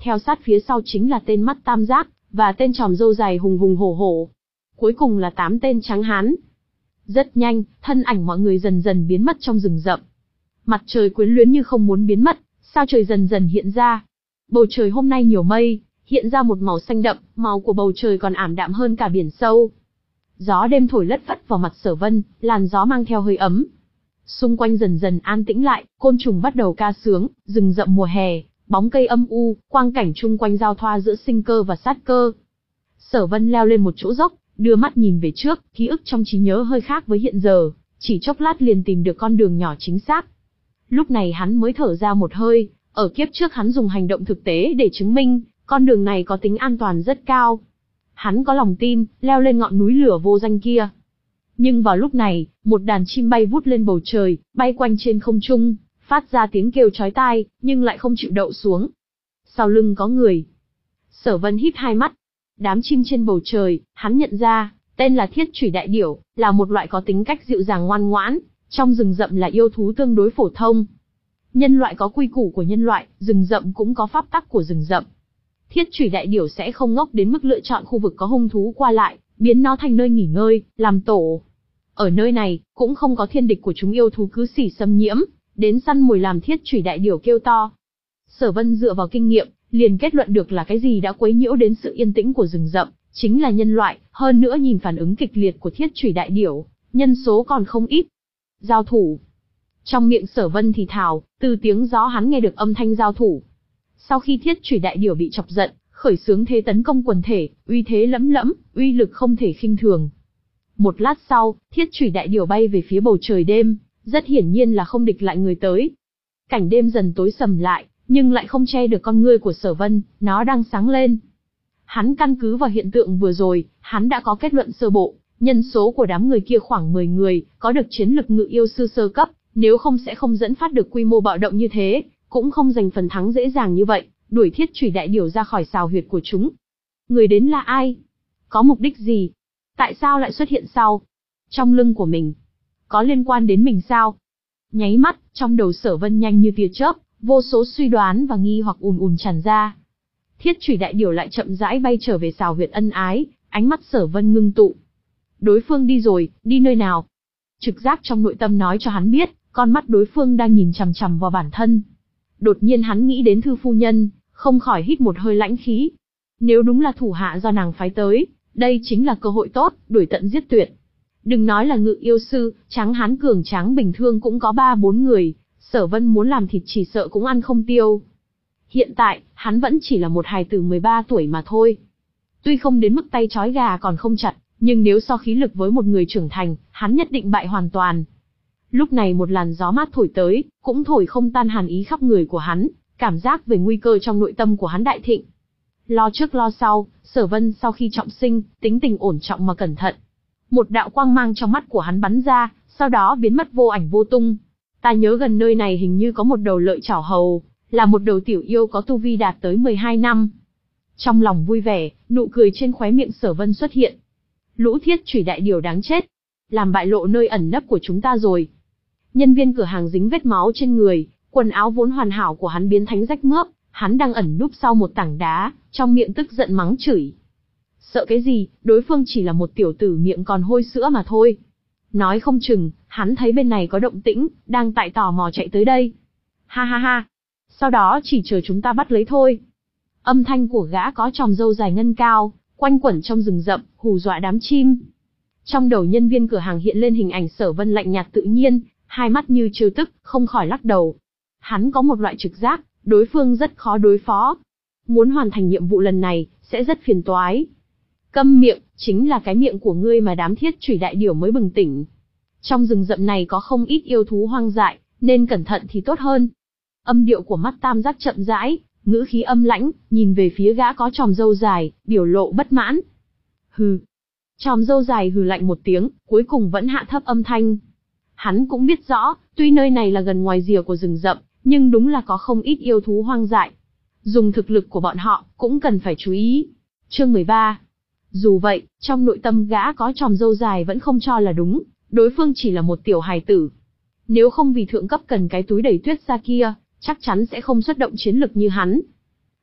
theo sát phía sau chính là tên mắt tam giác, và tên tròm râu dài hùng hùng hổ hổ. Cuối cùng là tám tên trắng hán. Rất nhanh, thân ảnh mọi người dần dần biến mất trong rừng rậm. Mặt trời quyến luyến như không muốn biến mất, sao trời dần dần hiện ra. Bầu trời hôm nay nhiều mây, hiện ra một màu xanh đậm, màu của bầu trời còn ảm đạm hơn cả biển sâu. Gió đêm thổi lất phất vào mặt Sở Vân, làn gió mang theo hơi ấm. Xung quanh dần dần an tĩnh lại, côn trùng bắt đầu ca sướng, rừng rậm mùa hè, bóng cây âm u, quang cảnh chung quanh giao thoa giữa sinh cơ và sát cơ. Sở Vân leo lên một chỗ dốc, đưa mắt nhìn về trước, ký ức trong trí nhớ hơi khác với hiện giờ, chỉ chốc lát liền tìm được con đường nhỏ chính xác. Lúc này hắn mới thở ra một hơi, ở kiếp trước hắn dùng hành động thực tế để chứng minh, con đường này có tính an toàn rất cao. Hắn có lòng tin, leo lên ngọn núi lửa vô danh kia. Nhưng vào lúc này, một đàn chim bay vút lên bầu trời, bay quanh trên không trung, phát ra tiếng kêu chói tai, nhưng lại không chịu đậu xuống. Sau lưng có người. Sở Vân híp hai mắt. Đám chim trên bầu trời, hắn nhận ra, tên là Thiết Chủy Đại Điểu, là một loại có tính cách dịu dàng ngoan ngoãn, trong rừng rậm là yêu thú tương đối phổ thông. Nhân loại có quy củ của nhân loại, rừng rậm cũng có pháp tắc của rừng rậm. Thiết Chủy Đại Điểu sẽ không ngốc đến mức lựa chọn khu vực có hung thú qua lại, biến nó thành nơi nghỉ ngơi, làm tổ. Ở nơi này, cũng không có thiên địch của chúng yêu thú cứ xỉ xâm nhiễm, đến săn mồi làm Thiết Chủy Đại Điểu kêu to. Sở Vân dựa vào kinh nghiệm, liền kết luận được là cái gì đã quấy nhiễu đến sự yên tĩnh của rừng rậm, chính là nhân loại, hơn nữa nhìn phản ứng kịch liệt của Thiết Chủy Đại Điểu, nhân số còn không ít. Giao thủ. Trong miệng Sở Vân thì thào, từ tiếng gió hắn nghe được âm thanh giao thủ. Sau khi Thiết Chủy Đại Điểu bị chọc giận, khởi xướng thế tấn công quần thể, uy thế lẫm lẫm, uy lực không thể khinh thường. Một lát sau, Thiết Chủy Đại Điểu bay về phía bầu trời đêm, rất hiển nhiên là không địch lại người tới. Cảnh đêm dần tối sầm lại, nhưng lại không che được con ngươi của Sở Vân, nó đang sáng lên. Hắn căn cứ vào hiện tượng vừa rồi, hắn đã có kết luận sơ bộ, nhân số của đám người kia khoảng mười người, có được chiến lực ngự yêu sư sơ cấp, nếu không sẽ không dẫn phát được quy mô bạo động như thế, cũng không giành phần thắng dễ dàng như vậy, đuổi Thiết Chủy Đại Điểu ra khỏi sào huyệt của chúng. Người đến là ai? Có mục đích gì? Tại sao lại xuất hiện sau? Trong lưng của mình? Có liên quan đến mình sao? Nháy mắt, trong đầu Sở Vân nhanh như tia chớp, vô số suy đoán và nghi hoặc ùn ùn tràn ra. Thiết Chủy Đại Điểu lại chậm rãi bay trở về sào huyệt ân ái, ánh mắt Sở Vân ngưng tụ. Đối phương đi rồi, đi nơi nào? Trực giác trong nội tâm nói cho hắn biết, con mắt đối phương đang nhìn chằm chằm vào bản thân. Đột nhiên hắn nghĩ đến Thư phu nhân, không khỏi hít một hơi lãnh khí. Nếu đúng là thủ hạ do nàng phái tới, đây chính là cơ hội tốt, đuổi tận giết tuyệt. Đừng nói là ngự yêu sư, tráng hán cường tráng bình thường cũng có ba bốn người, Sở Vân muốn làm thịt chỉ sợ cũng ăn không tiêu. Hiện tại, hắn vẫn chỉ là một hài tử mười ba tuổi mà thôi. Tuy không đến mức tay trói gà còn không chặt, nhưng nếu so khí lực với một người trưởng thành, hắn nhất định bại hoàn toàn. Lúc này một làn gió mát thổi tới, cũng thổi không tan hàn ý khắp người của hắn, cảm giác về nguy cơ trong nội tâm của hắn đại thịnh. Lo trước lo sau, Sở Vân sau khi trọng sinh, tính tình ổn trọng mà cẩn thận. Một đạo quang mang trong mắt của hắn bắn ra, sau đó biến mất vô ảnh vô tung. Ta nhớ gần nơi này hình như có một đầu lợi chảo hầu, là một đầu tiểu yêu có tu vi đạt tới mười hai năm. Trong lòng vui vẻ, nụ cười trên khóe miệng Sở Vân xuất hiện. Lũ Thiết Chủy Đại Điểu đáng chết, làm bại lộ nơi ẩn nấp của chúng ta rồi. Nhân viên cửa hàng dính vết máu trên người, quần áo vốn hoàn hảo của hắn biến thành rách mướp, hắn đang ẩn núp sau một tảng đá, trong miệng tức giận mắng chửi. Sợ cái gì, đối phương chỉ là một tiểu tử miệng còn hôi sữa mà thôi. Nói không chừng, hắn thấy bên này có động tĩnh, đang tại tò mò chạy tới đây. Ha ha ha, sau đó chỉ chờ chúng ta bắt lấy thôi. Âm thanh của gã có chòm râu dài ngân cao, quanh quẩn trong rừng rậm, hù dọa đám chim. Trong đầu nhân viên cửa hàng hiện lên hình ảnh Sở Vân lạnh nhạt tự nhiên, hai mắt như trêu tức, không khỏi lắc đầu. Hắn có một loại trực giác, đối phương rất khó đối phó. Muốn hoàn thành nhiệm vụ lần này, sẽ rất phiền toái. Câm miệng, chính là cái miệng của ngươi mà đám Thiết Chủy Đại Điểu mới bừng tỉnh. Trong rừng rậm này có không ít yêu thú hoang dại, nên cẩn thận thì tốt hơn. Âm điệu của mắt tam giác chậm rãi, ngữ khí âm lãnh, nhìn về phía gã có chòm râu dài, biểu lộ bất mãn. Hừ. Chòm râu dài hừ lạnh một tiếng, cuối cùng vẫn hạ thấp âm thanh. Hắn cũng biết rõ, tuy nơi này là gần ngoài rìa của rừng rậm, nhưng đúng là có không ít yêu thú hoang dại. Dùng thực lực của bọn họ, cũng cần phải chú ý. Chương mười ba. Dù vậy, trong nội tâm gã có chòm râu dài vẫn không cho là đúng, đối phương chỉ là một tiểu hài tử. Nếu không vì thượng cấp cần cái túi đẩy tuyết ra kia, chắc chắn sẽ không xuất động chiến lực như hắn.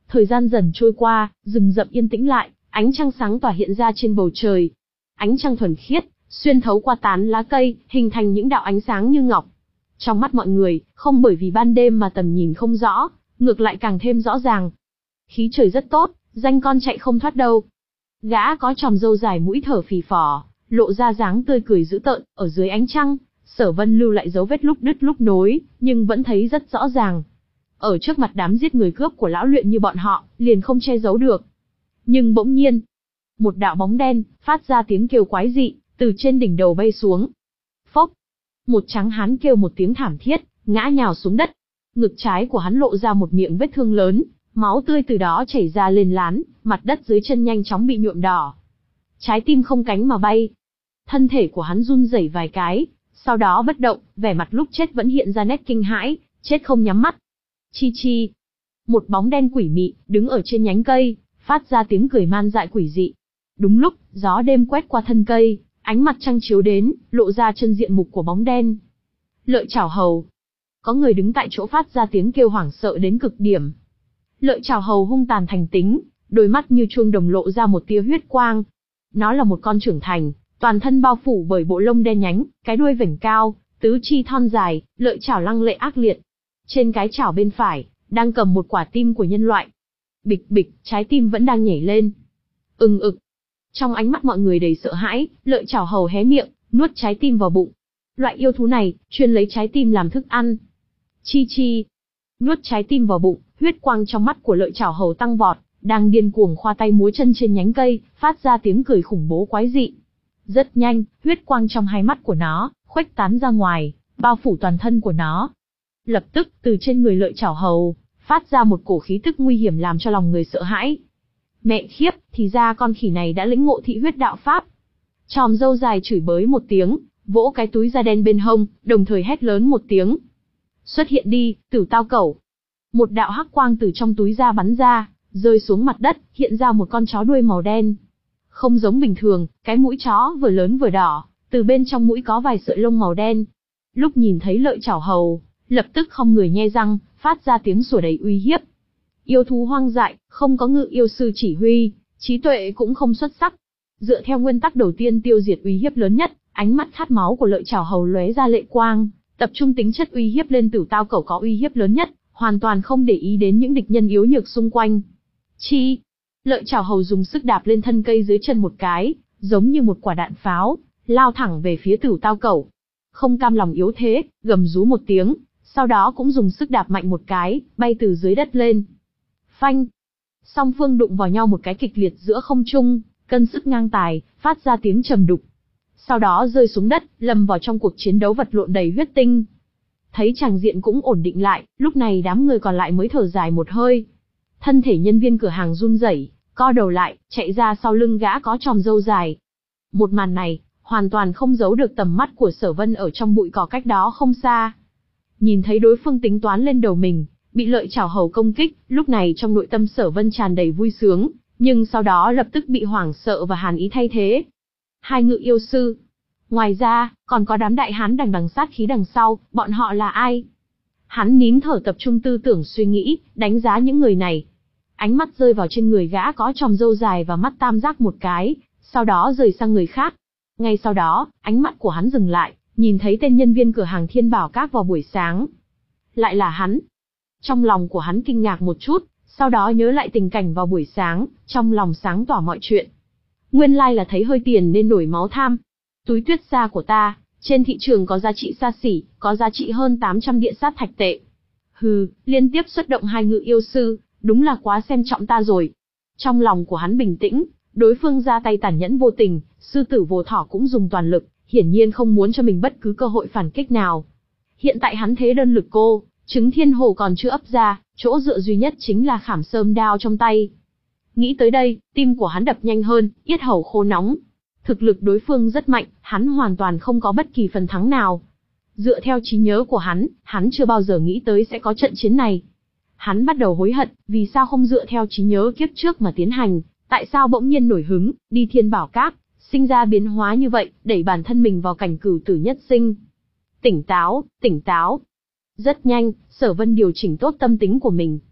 Thời gian dần trôi qua, rừng rậm yên tĩnh lại, ánh trăng sáng tỏa hiện ra trên bầu trời. Ánh trăng thuần khiết, xuyên thấu qua tán lá cây, hình thành những đạo ánh sáng như ngọc. Trong mắt mọi người, không bởi vì ban đêm mà tầm nhìn không rõ, ngược lại càng thêm rõ ràng. Khí trời rất tốt, danh con chạy không thoát đâu. Gã có chòm râu dài mũi thở phì phò, lộ ra dáng tươi cười dữ tợn, ở dưới ánh trăng, Sở Vân lưu lại dấu vết lúc đứt lúc nối, nhưng vẫn thấy rất rõ ràng. Ở trước mặt đám giết người cướp của lão luyện như bọn họ, liền không che giấu được. Nhưng bỗng nhiên, một đạo bóng đen, phát ra tiếng kêu quái dị, từ trên đỉnh đầu bay xuống. Phốc! Một trắng hán kêu một tiếng thảm thiết, ngã nhào xuống đất. Ngực trái của hắn lộ ra một miệng vết thương lớn, máu tươi từ đó chảy ra lên lán, mặt đất dưới chân nhanh chóng bị nhuộm đỏ. Trái tim không cánh mà bay. Thân thể của hắn run rẩy vài cái, sau đó bất động, vẻ mặt lúc chết vẫn hiện ra nét kinh hãi, chết không nhắm mắt. Chi chi. Một bóng đen quỷ mị, đứng ở trên nhánh cây, phát ra tiếng cười man dại quỷ dị. Đúng lúc, gió đêm quét qua thân cây, ánh mặt trăng chiếu đến, lộ ra chân diện mục của bóng đen. Lợi Chảo Hầu. Có người đứng tại chỗ phát ra tiếng kêu hoảng sợ đến cực điểm. Lợi Chảo Hầu hung tàn thành tính, đôi mắt như chuông đồng lộ ra một tia huyết quang. Nó là một con trưởng thành, toàn thân bao phủ bởi bộ lông đen nhánh, cái đuôi vểnh cao, tứ chi thon dài, lợi chảo lăng lệ ác liệt. Trên cái chảo bên phải, đang cầm một quả tim của nhân loại. Bịch bịch, trái tim vẫn đang nhảy lên. Ừng ực. Trong ánh mắt mọi người đầy sợ hãi, Lợi Chảo Hầu hé miệng, nuốt trái tim vào bụng. Loại yêu thú này, chuyên lấy trái tim làm thức ăn. Chi chi. Nuốt trái tim vào bụng, huyết quang trong mắt của Lợi Chảo Hầu tăng vọt, đang điên cuồng khoa tay múa chân trên nhánh cây, phát ra tiếng cười khủng bố quái dị. Rất nhanh, huyết quang trong hai mắt của nó, khuếch tán ra ngoài, bao phủ toàn thân của nó. Lập tức, từ trên người Lợi Chảo Hầu, phát ra một cổ khí tức nguy hiểm làm cho lòng người sợ hãi. Mẹ khiếp, thì ra con khỉ này đã lĩnh ngộ thị huyết đạo pháp. Chòm râu dài chửi bới một tiếng, vỗ cái túi da đen bên hông, đồng thời hét lớn một tiếng. Xuất hiện đi, Tử Tao Cẩu. Một đạo hắc quang từ trong túi da bắn ra, rơi xuống mặt đất, hiện ra một con chó đuôi màu đen. Không giống bình thường, cái mũi chó vừa lớn vừa đỏ, từ bên trong mũi có vài sợi lông màu đen. Lúc nhìn thấy Lợi Chảo Hầu, lập tức không người nhe răng, phát ra tiếng sủa đầy uy hiếp. Yêu thú hoang dại, không có ngự yêu sư chỉ huy, trí tuệ cũng không xuất sắc. Dựa theo nguyên tắc đầu tiên tiêu diệt uy hiếp lớn nhất, ánh mắt khát máu của Lợi Chảo Hầu lóe ra lệ quang, tập trung tính chất uy hiếp lên Tử Tao Cẩu có uy hiếp lớn nhất, hoàn toàn không để ý đến những địch nhân yếu nhược xung quanh. Chi! Lợi Chảo Hầu dùng sức đạp lên thân cây dưới chân một cái, giống như một quả đạn pháo, lao thẳng về phía Tử Tao Cẩu. Không cam lòng yếu thế, gầm rú một tiếng, sau đó cũng dùng sức đạp mạnh một cái, bay từ dưới đất lên. Phanh! Song phương đụng vào nhau một cái kịch liệt giữa không trung, cân sức ngang tài, phát ra tiếng trầm đục. Sau đó rơi xuống đất, lầm vào trong cuộc chiến đấu vật lộn đầy huyết tinh. Thấy tràng diện cũng ổn định lại, lúc này đám người còn lại mới thở dài một hơi. Thân thể nhân viên cửa hàng run rẩy, co đầu lại, chạy ra sau lưng gã có chòm râu dài. Một màn này, hoàn toàn không giấu được tầm mắt của Sở Vân ở trong bụi cỏ cách đó không xa. Nhìn thấy đối phương tính toán lên đầu mình, bị Lợi Chảo Hầu công kích, lúc này trong nội tâm Sở Vân tràn đầy vui sướng, nhưng sau đó lập tức bị hoảng sợ và hàn ý thay thế. Hai ngự yêu sư. Ngoài ra, còn có đám đại hán đằng đằng sát khí đằng sau, bọn họ là ai? Hắn nín thở tập trung tư tưởng suy nghĩ, đánh giá những người này. Ánh mắt rơi vào trên người gã có chòm râu dài và mắt tam giác một cái, sau đó rời sang người khác. Ngay sau đó, ánh mắt của hắn dừng lại, nhìn thấy tên nhân viên cửa hàng Thiên Bảo Các vào buổi sáng. Lại là hắn. Trong lòng của hắn kinh ngạc một chút, sau đó nhớ lại tình cảnh vào buổi sáng, trong lòng sáng tỏ mọi chuyện. Nguyên lai là thấy hơi tiền nên nổi máu tham. Túi tuyết sa của ta, trên thị trường có giá trị xa xỉ, có giá trị hơn tám trăm địa sát thạch tệ. Hừ, liên tiếp xuất động hai ngự yêu sư, đúng là quá xem trọng ta rồi. Trong lòng của hắn bình tĩnh, đối phương ra tay tàn nhẫn vô tình, sư tử vô thỏ cũng dùng toàn lực, hiển nhiên không muốn cho mình bất cứ cơ hội phản kích nào. Hiện tại hắn thế đơn lực cô, trứng thiên hồ còn chưa ấp ra, chỗ dựa duy nhất chính là khảm sơm đao trong tay. Nghĩ tới đây, tim của hắn đập nhanh hơn, yết hầu khô nóng. Thực lực đối phương rất mạnh, hắn hoàn toàn không có bất kỳ phần thắng nào. Dựa theo trí nhớ của hắn, hắn chưa bao giờ nghĩ tới sẽ có trận chiến này. Hắn bắt đầu hối hận, vì sao không dựa theo trí nhớ kiếp trước mà tiến hành, tại sao bỗng nhiên nổi hứng, đi Thiên Bảo Các, sinh ra biến hóa như vậy, đẩy bản thân mình vào cảnh cửu tử nhất sinh. Tỉnh táo, tỉnh táo. Rất nhanh, Sở Vân điều chỉnh tốt tâm tính của mình.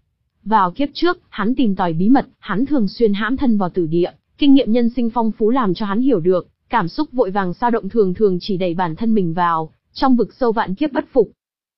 Vào kiếp trước, hắn tìm tòi bí mật, hắn thường xuyên hãm thân vào tử địa, kinh nghiệm nhân sinh phong phú làm cho hắn hiểu được, cảm xúc vội vàng dao động thường thường chỉ đẩy bản thân mình vào trong vực sâu vạn kiếp bất phục.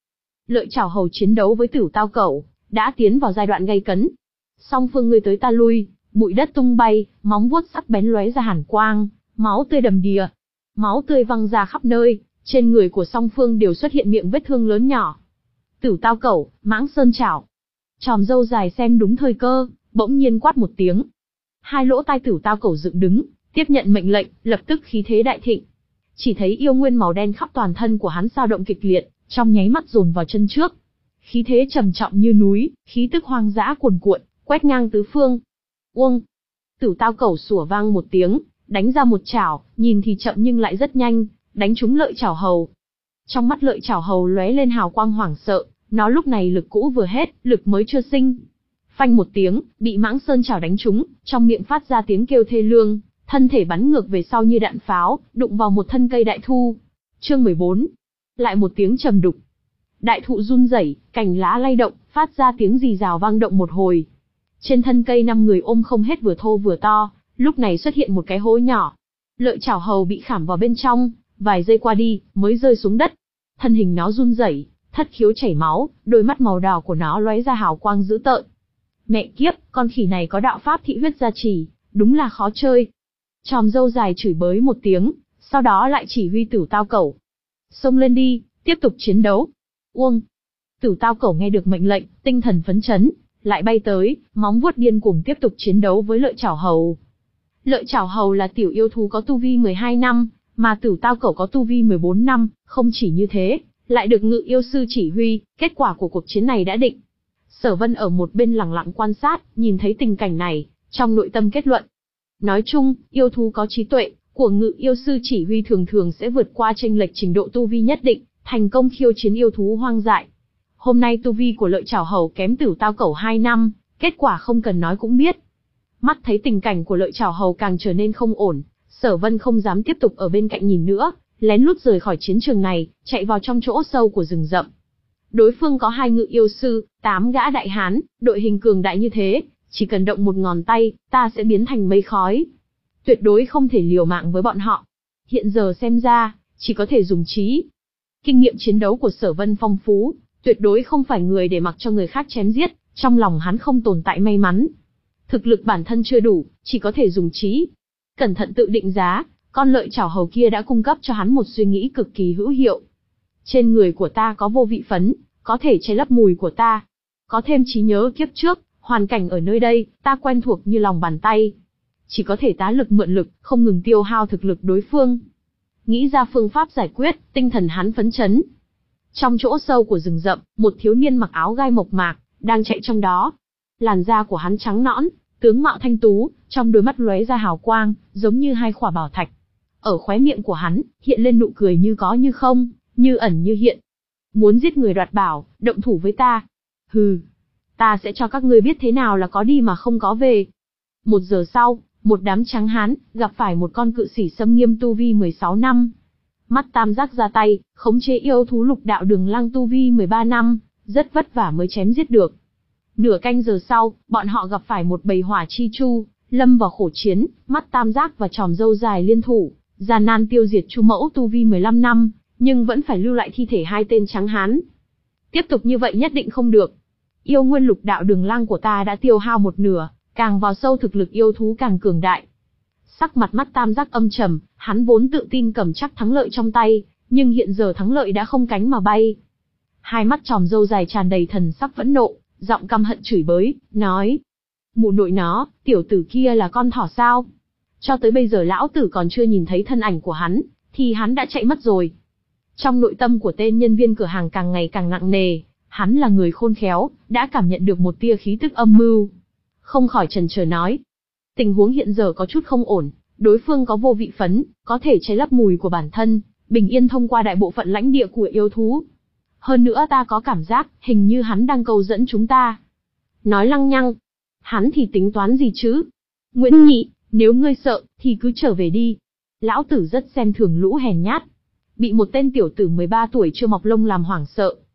Lợi Chảo Hầu chiến đấu với Tửu Tao Cẩu đã tiến vào giai đoạn gay cấn. Song phương ngươi tới ta lui, bụi đất tung bay, móng vuốt sắc bén lóe ra hàn quang, máu tươi đầm đìa, máu tươi văng ra khắp nơi, trên người của song phương đều xuất hiện miệng vết thương lớn nhỏ. Tửu Tao Cẩu, Mãng Sơn Chảo. Tròm râu dài xem đúng thời cơ, bỗng nhiên quát một tiếng. Hai lỗ tai Tửu Tao Cẩu dựng đứng, tiếp nhận mệnh lệnh, lập tức khí thế đại thịnh. Chỉ thấy yêu nguyên màu đen khắp toàn thân của hắn dao động kịch liệt, trong nháy mắt dồn vào chân trước. Khí thế trầm trọng như núi, khí tức hoang dã cuồn cuộn, quét ngang tứ phương. Uông! Tửu Tao Cẩu sủa vang một tiếng, đánh ra một chảo, nhìn thì chậm nhưng lại rất nhanh, đánh trúng Lợi Chảo Hầu. Trong mắt Lợi Chảo Hầu lóe lên hào quang hoảng sợ, nó lúc này lực cũ vừa hết, lực mới chưa sinh. Phanh một tiếng, bị Mãng Sơn Chảo đánh trúng, trong miệng phát ra tiếng kêu thê lương, thân thể bắn ngược về sau như đạn pháo, đụng vào một thân cây đại thu. Chương mười bốn. Lại một tiếng trầm đục. Đại thụ run rẩy, cành lá lay động, phát ra tiếng rì rào vang động một hồi. Trên thân cây năm người ôm không hết vừa thô vừa to, lúc này xuất hiện một cái hố nhỏ. Lợi Chảo Hầu bị khảm vào bên trong, vài giây qua đi, mới rơi xuống đất. Thân hình nó run rẩy, thất khiếu chảy máu, đôi mắt màu đỏ của nó lóe ra hào quang dữ tợn. Mẹ kiếp, con khỉ này có đạo pháp thị huyết gia trì, đúng là khó chơi. Tròm râu dài chửi bới một tiếng, sau đó lại chỉ huy Tửu Tao Cẩu. Xông lên đi, tiếp tục chiến đấu. Uông! Tửu Tao Cẩu nghe được mệnh lệnh, tinh thần phấn chấn, lại bay tới, móng vuốt điên cuồng tiếp tục chiến đấu với Lợi Chảo Hầu. Lợi Chảo Hầu là tiểu yêu thú có tu vi mười hai năm, mà Tửu Tao Cẩu có tu vi mười bốn năm, không chỉ như thế, lại được Ngự Yêu Sư chỉ huy, kết quả của cuộc chiến này đã định. Sở Vân ở một bên lặng lặng quan sát, nhìn thấy tình cảnh này, trong nội tâm kết luận. Nói chung, yêu thú có trí tuệ, của Ngự Yêu Sư chỉ huy thường thường sẽ vượt qua chênh lệch trình độ tu vi nhất định, thành công khiêu chiến yêu thú hoang dại. Hôm nay tu vi của Lợi Chảo Hầu kém Tửu Tao Cẩu hai năm, kết quả không cần nói cũng biết. Mắt thấy tình cảnh của Lợi Chảo Hầu càng trở nên không ổn, Sở Vân không dám tiếp tục ở bên cạnh nhìn nữa, lén lút rời khỏi chiến trường này, chạy vào trong chỗ sâu của rừng rậm. Đối phương có hai Ngự Yêu Sư, tám gã đại hán, đội hình cường đại như thế, chỉ cần động một ngón tay, ta sẽ biến thành mây khói. Tuyệt đối không thể liều mạng với bọn họ. Hiện giờ xem ra, chỉ có thể dùng trí. Kinh nghiệm chiến đấu của Sở Vân phong phú, tuyệt đối không phải người để mặc cho người khác chém giết, trong lòng hắn không tồn tại may mắn. Thực lực bản thân chưa đủ, chỉ có thể dùng trí. Cẩn thận tự định giá, con Lợi Chảo Hầu kia đã cung cấp cho hắn một suy nghĩ cực kỳ hữu hiệu. Trên người của ta có vô vị phấn, có thể che lấp mùi của ta. Có thêm trí nhớ kiếp trước, hoàn cảnh ở nơi đây, ta quen thuộc như lòng bàn tay. Chỉ có thể tá lực mượn lực, không ngừng tiêu hao thực lực đối phương. Nghĩ ra phương pháp giải quyết, tinh thần hắn phấn chấn. Trong chỗ sâu của rừng rậm, một thiếu niên mặc áo gai mộc mạc, đang chạy trong đó. Làn da của hắn trắng nõn, tướng mạo thanh tú, trong đôi mắt lóe ra hào quang, giống như hai khỏa bảo thạch. Ở khóe miệng của hắn, hiện lên nụ cười như có như không, như ẩn như hiện. Muốn giết người đoạt bảo, động thủ với ta. Hừ, ta sẽ cho các ngươi biết thế nào là có đi mà không có về. Một giờ sau, một đám trắng hán, gặp phải một con cự sỉ xâm nghiêm tu vi mười sáu năm. Mắt tam giác ra tay, khống chế yêu thú lục đạo đường lăng tu vi mười ba năm, rất vất vả mới chém giết được. Nửa canh giờ sau, bọn họ gặp phải một bầy hỏa chi chu, lâm vào khổ chiến, mắt tam giác và tròm râu dài liên thủ, gian nan tiêu diệt chu mẫu tu vi mười lăm năm, nhưng vẫn phải lưu lại thi thể hai tên trắng hán. Tiếp tục như vậy nhất định không được. Yêu nguyên lục đạo đường lăng của ta đã tiêu hao một nửa, càng vào sâu thực lực yêu thú càng cường đại. Sắc mặt mắt tam giác âm trầm, hắn vốn tự tin cầm chắc thắng lợi trong tay, nhưng hiện giờ thắng lợi đã không cánh mà bay. Hai mắt tròm râu dài tràn đầy thần sắc phẫn nộ, giọng căm hận chửi bới, nói: mụ nội nó, tiểu tử kia là con thỏ sao? Cho tới bây giờ lão tử còn chưa nhìn thấy thân ảnh của hắn, thì hắn đã chạy mất rồi. Trong nội tâm của tên nhân viên cửa hàng càng ngày càng nặng nề, hắn là người khôn khéo, đã cảm nhận được một tia khí tức âm mưu. Không khỏi chần chờ nói: tình huống hiện giờ có chút không ổn, đối phương có vô vị phấn, có thể che lấp mùi của bản thân, bình yên thông qua đại bộ phận lãnh địa của yêu thú. Hơn nữa ta có cảm giác, hình như hắn đang câu dẫn chúng ta. Nói lăng nhăng, hắn thì tính toán gì chứ? Nguyễn Nhị, nếu ngươi sợ, thì cứ trở về đi. Lão tử rất xem thường lũ hèn nhát. Bị một tên tiểu tử mười ba tuổi chưa mọc lông làm hoảng sợ.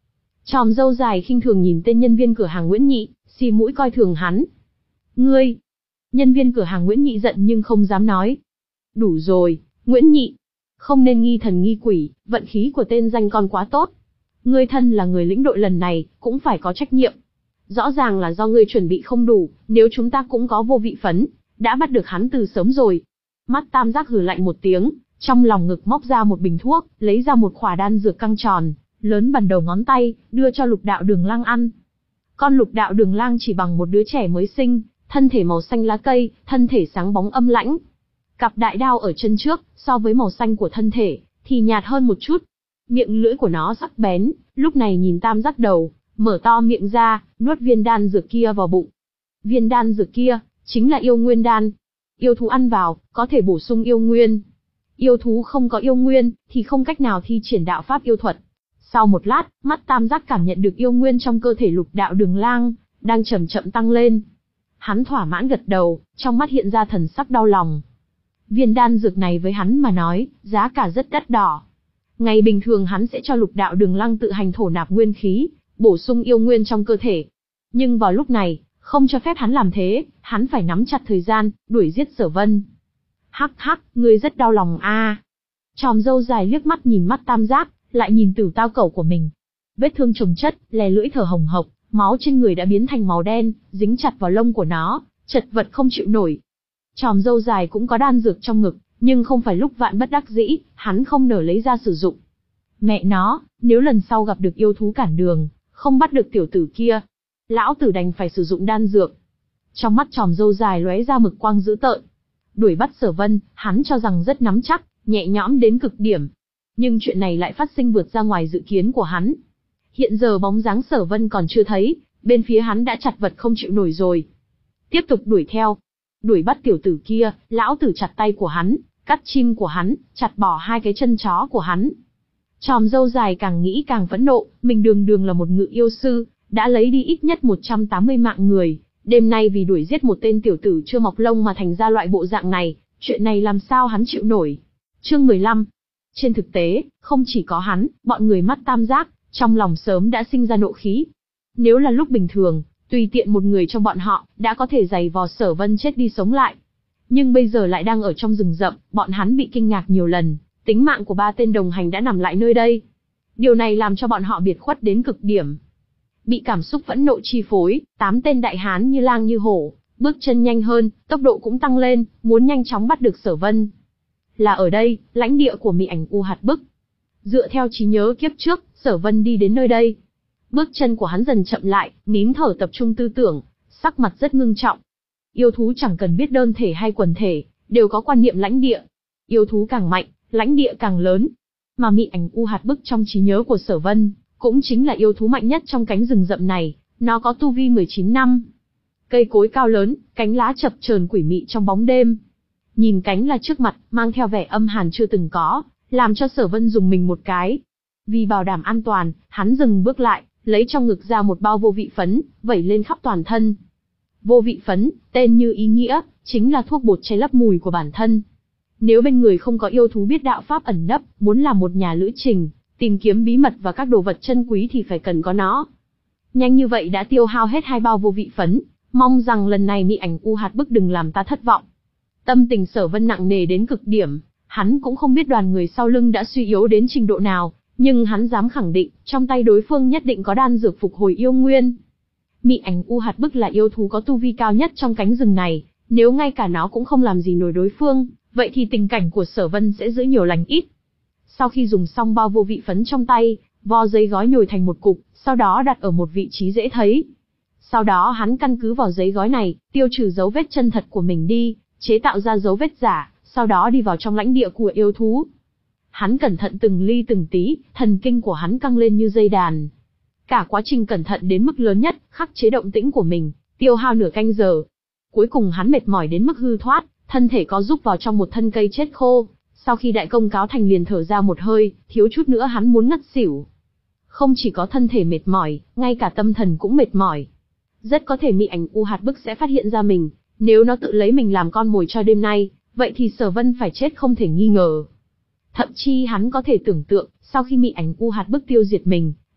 Chòm râu dài khinh thường nhìn tên nhân viên cửa hàng Nguyễn Nhị, xì mũi coi thường hắn. Ngươi! Nhân viên cửa hàng Nguyễn Nhị giận nhưng không dám nói. Đủ rồi, Nguyễn Nhị. Không nên nghi thần nghi quỷ, vận khí của tên danh con quá tốt. Ngươi thân là người lĩnh đội lần này, cũng phải có trách nhiệm. Rõ ràng là do ngươi chuẩn bị không đủ, nếu chúng ta cũng có vô vị phấn, đã bắt được hắn từ sớm rồi. Mắt Tam Giác hừ lạnh một tiếng, trong lòng ngực móc ra một bình thuốc, lấy ra một khỏa đan dược căng tròn, lớn bằng đầu ngón tay, đưa cho Lục Đạo Đường Lang ăn. Con Lục Đạo Đường Lang chỉ bằng một đứa trẻ mới sinh, thân thể màu xanh lá cây, thân thể sáng bóng âm lãnh. Cặp đại đao ở chân trước, so với màu xanh của thân thể, thì nhạt hơn một chút. Miệng lưỡi của nó sắc bén, lúc này nhìn Tam Giác đầu, mở to miệng ra, nuốt viên đan dược kia vào bụng. Viên đan dược kia, chính là yêu nguyên đan. Yêu thú ăn vào, có thể bổ sung yêu nguyên. Yêu thú không có yêu nguyên, thì không cách nào thi triển đạo pháp yêu thuật. Sau một lát, mắt Tam Giác cảm nhận được yêu nguyên trong cơ thể Lục Đạo Đường Lang, đang chậm chậm tăng lên. Hắn thỏa mãn gật đầu, trong mắt hiện ra thần sắc đau lòng. Viên đan dược này với hắn mà nói, giá cả rất đắt đỏ. Ngày bình thường hắn sẽ cho Lục Đạo Đường Lang tự hành thổ nạp nguyên khí, bổ sung yêu nguyên trong cơ thể. Nhưng vào lúc này, không cho phép hắn làm thế, hắn phải nắm chặt thời gian, đuổi giết Sở Vân. Hắc hắc, ngươi rất đau lòng a. À. Chòm râu dài liếc mắt nhìn mắt Tam Giác, lại nhìn Tử Tao Cẩu của mình. Vết thương chồng chất, lè lưỡi thở hồng hộc, máu trên người đã biến thành màu đen, dính chặt vào lông của nó, chật vật không chịu nổi. Chòm râu dài cũng có đan dược trong ngực, nhưng không phải lúc vạn bất đắc dĩ, hắn không nỡ lấy ra sử dụng. Mẹ nó, nếu lần sau gặp được yêu thú cản đường, không bắt được tiểu tử kia, lão tử đành phải sử dụng đan dược. Trong mắt chòm râu dài lóe ra mực quang dữ tợn. Đuổi bắt Sở Vân, hắn cho rằng rất nắm chắc, nhẹ nhõm đến cực điểm. Nhưng chuyện này lại phát sinh vượt ra ngoài dự kiến của hắn. Hiện giờ bóng dáng Sở Vân còn chưa thấy, bên phía hắn đã chặt vật không chịu nổi rồi. Tiếp tục đuổi theo. Đuổi bắt tiểu tử kia, lão tử chặt tay của hắn, cắt chim của hắn, chặt bỏ hai cái chân chó của hắn. Chòm râu dài càng nghĩ càng phẫn nộ, mình đường đường là một ngự yêu sư, đã lấy đi ít nhất một trăm tám mươi mạng người. Đêm nay vì đuổi giết một tên tiểu tử chưa mọc lông mà thành ra loại bộ dạng này, chuyện này làm sao hắn chịu nổi. Chương mười lăm. Trên thực tế, không chỉ có hắn, bọn người mắt Tam Giác, trong lòng sớm đã sinh ra nộ khí. Nếu là lúc bình thường, tùy tiện một người trong bọn họ, đã có thể giày vò Sở Vân chết đi sống lại. Nhưng bây giờ lại đang ở trong rừng rậm, bọn hắn bị kinh ngạc nhiều lần, tính mạng của ba tên đồng hành đã nằm lại nơi đây. Điều này làm cho bọn họ biệt khuất đến cực điểm. Bị cảm xúc phẫn nộ chi phối, tám tên đại hán như lang như hổ, bước chân nhanh hơn, tốc độ cũng tăng lên, muốn nhanh chóng bắt được Sở Vân. Là ở đây, lãnh địa của Mị Ảnh U Hạt Bức. Dựa theo trí nhớ kiếp trước, Sở Vân đi đến nơi đây. Bước chân của hắn dần chậm lại, nín thở tập trung tư tưởng, sắc mặt rất ngưng trọng. Yêu thú chẳng cần biết đơn thể hay quần thể, đều có quan niệm lãnh địa. Yêu thú càng mạnh, lãnh địa càng lớn. Mà Mị Ảnh U Hạt Bức trong trí nhớ của Sở Vân, cũng chính là yêu thú mạnh nhất trong cánh rừng rậm này, nó có tu vi mười chín năm. Cây cối cao lớn, cánh lá chập chờn quỷ mị trong bóng đêm. Nhìn cánh là trước mặt, mang theo vẻ âm hàn chưa từng có, làm cho Sở Vân dùng mình một cái. Vì bảo đảm an toàn, hắn dừng bước lại, lấy trong ngực ra một bao vô vị phấn, vẩy lên khắp toàn thân. Vô vị phấn, tên như ý nghĩa, chính là thuốc bột che lấp mùi của bản thân. Nếu bên người không có yêu thú biết đạo pháp ẩn nấp, muốn làm một nhà lữ trình, tìm kiếm bí mật và các đồ vật chân quý thì phải cần có nó. Nhanh như vậy đã tiêu hao hết hai bao vô vị phấn, mong rằng lần này Mị Ảnh U Hạt Bức đừng làm ta thất vọng. Tâm tình Sở Vân nặng nề đến cực điểm, hắn cũng không biết đoàn người sau lưng đã suy yếu đến trình độ nào, nhưng hắn dám khẳng định, trong tay đối phương nhất định có đan dược phục hồi yêu nguyên. Mị Ảnh U Hạt Bức là yêu thú có tu vi cao nhất trong cánh rừng này, nếu ngay cả nó cũng không làm gì nổi đối phương, vậy thì tình cảnh của Sở Vân sẽ giữ nhiều lành ít. Sau khi dùng xong bao vô vị phấn trong tay, vo giấy gói nhồi thành một cục, sau đó đặt ở một vị trí dễ thấy. Sau đó hắn căn cứ vào giấy gói này, tiêu trừ dấu vết chân thật của mình đi, chế tạo ra dấu vết giả, sau đó đi vào trong lãnh địa của yêu thú. Hắn cẩn thận từng ly từng tí, thần kinh của hắn căng lên như dây đàn. Cả quá trình cẩn thận đến mức lớn nhất, khắc chế động tĩnh của mình, tiêu hao nửa canh giờ. Cuối cùng hắn mệt mỏi đến mức hư thoát, thân thể có rúc vào trong một thân cây chết khô. Sau khi đại công cáo thành liền thở ra một hơi, thiếu chút nữa hắn muốn ngất xỉu. Không chỉ có thân thể mệt mỏi, ngay cả tâm thần cũng mệt mỏi. Rất có thể Mị Ảnh U Hạt Bức sẽ phát hiện ra mình, nếu nó tự lấy mình làm con mồi cho đêm nay, vậy thì Sở Vân phải chết không thể nghi ngờ. Thậm chí hắn có thể tưởng tượng, sau khi Mị Ảnh U Hạt Bức tiêu diệt mình,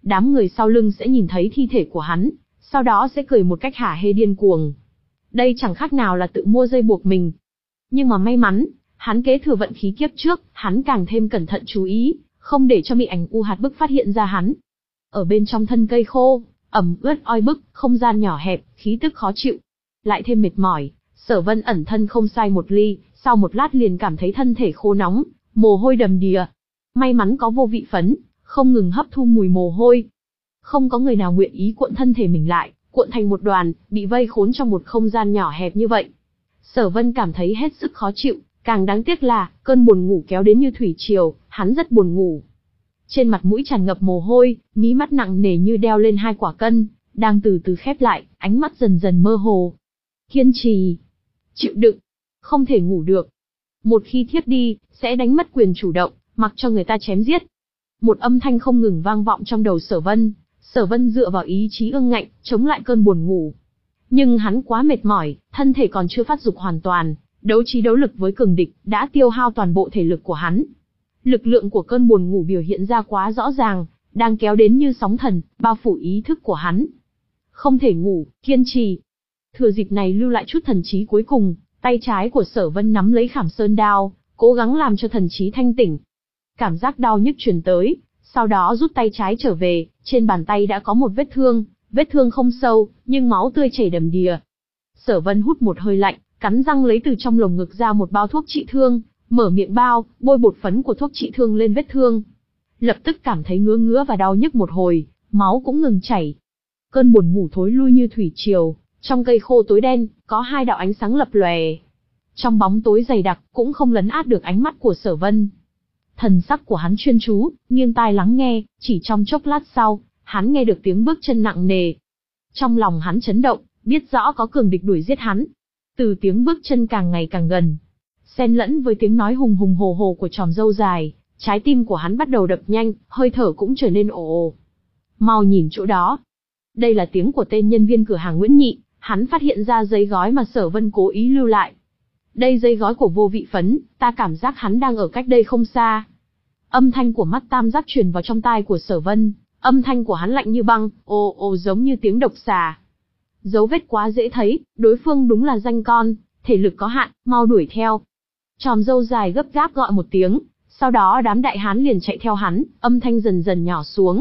đám người sau lưng sẽ nhìn thấy thi thể của hắn, sau đó sẽ cười một cách hả hê điên cuồng. Đây chẳng khác nào là tự mua dây buộc mình. Nhưng mà may mắn, hắn kế thừa vận khí kiếp trước, hắn càng thêm cẩn thận chú ý, không để cho mị ảnh u hạt bức phát hiện ra hắn. Ở bên trong thân cây khô, ẩm ướt oi bức, không gian nhỏ hẹp, khí tức khó chịu, lại thêm mệt mỏi, Sở Vân ẩn thân không sai một ly, sau một lát liền cảm thấy thân thể khô nóng, mồ hôi đầm đìa. May mắn có vô vị phấn, không ngừng hấp thu mùi mồ hôi. Không có người nào nguyện ý cuộn thân thể mình lại, cuộn thành một đoàn, bị vây khốn trong một không gian nhỏ hẹp như vậy. Sở Vân cảm thấy hết sức khó chịu, càng đáng tiếc là, cơn buồn ngủ kéo đến như thủy triều, hắn rất buồn ngủ. Trên mặt mũi tràn ngập mồ hôi, mí mắt nặng nề như đeo lên hai quả cân, đang từ từ khép lại, ánh mắt dần dần mơ hồ. Kiên trì, chịu đựng, không thể ngủ được. Một khi thiếp đi, sẽ đánh mất quyền chủ động, mặc cho người ta chém giết. Một âm thanh không ngừng vang vọng trong đầu Sở Vân, Sở Vân dựa vào ý chí ương ngạnh, chống lại cơn buồn ngủ. Nhưng hắn quá mệt mỏi, thân thể còn chưa phát dục hoàn toàn, đấu trí đấu lực với cường địch, đã tiêu hao toàn bộ thể lực của hắn. Lực lượng của cơn buồn ngủ biểu hiện ra quá rõ ràng, đang kéo đến như sóng thần, bao phủ ý thức của hắn. Không thể ngủ, kiên trì. Thừa dịp này lưu lại chút thần trí cuối cùng, tay trái của Sở Vân nắm lấy Khảm Sơn đao, cố gắng làm cho thần trí thanh tỉnh. Cảm giác đau nhức truyền tới, sau đó rút tay trái trở về, trên bàn tay đã có một vết thương, vết thương không sâu, nhưng máu tươi chảy đầm đìa. Sở Vân hút một hơi lạnh, cắn răng lấy từ trong lồng ngực ra một bao thuốc trị thương, mở miệng bao, bôi bột phấn của thuốc trị thương lên vết thương. Lập tức cảm thấy ngứa ngứa và đau nhức một hồi, máu cũng ngừng chảy. Cơn buồn ngủ thối lui như thủy triều, trong cây khô tối đen, có hai đạo ánh sáng lập lòe. Trong bóng tối dày đặc, cũng không lấn át được ánh mắt của Sở Vân. Thần sắc của hắn chuyên chú, nghiêng tai lắng nghe, chỉ trong chốc lát sau, hắn nghe được tiếng bước chân nặng nề. Trong lòng hắn chấn động, biết rõ có cường địch đuổi giết hắn. Từ tiếng bước chân càng ngày càng gần, xen lẫn với tiếng nói hùng hùng hồ hồ của tròm râu dài, trái tim của hắn bắt đầu đập nhanh, hơi thở cũng trở nên ồ ồ. Mau nhìn chỗ đó. Đây là tiếng của tên nhân viên cửa hàng Nguyễn Nhị, hắn phát hiện ra giấy gói mà Sở Vân cố ý lưu lại. Đây giấy gói của vô vị phấn, ta cảm giác hắn đang ở cách đây không xa. Âm thanh của mắt tam giác truyền vào trong tai của Sở Vân, âm thanh của hắn lạnh như băng, ồ ồ giống như tiếng độc xà. Dấu vết quá dễ thấy, đối phương đúng là danh con, thể lực có hạn, mau đuổi theo. Tròm râu dài gấp gáp gọi một tiếng, sau đó đám đại hán liền chạy theo hắn, âm thanh dần dần nhỏ xuống.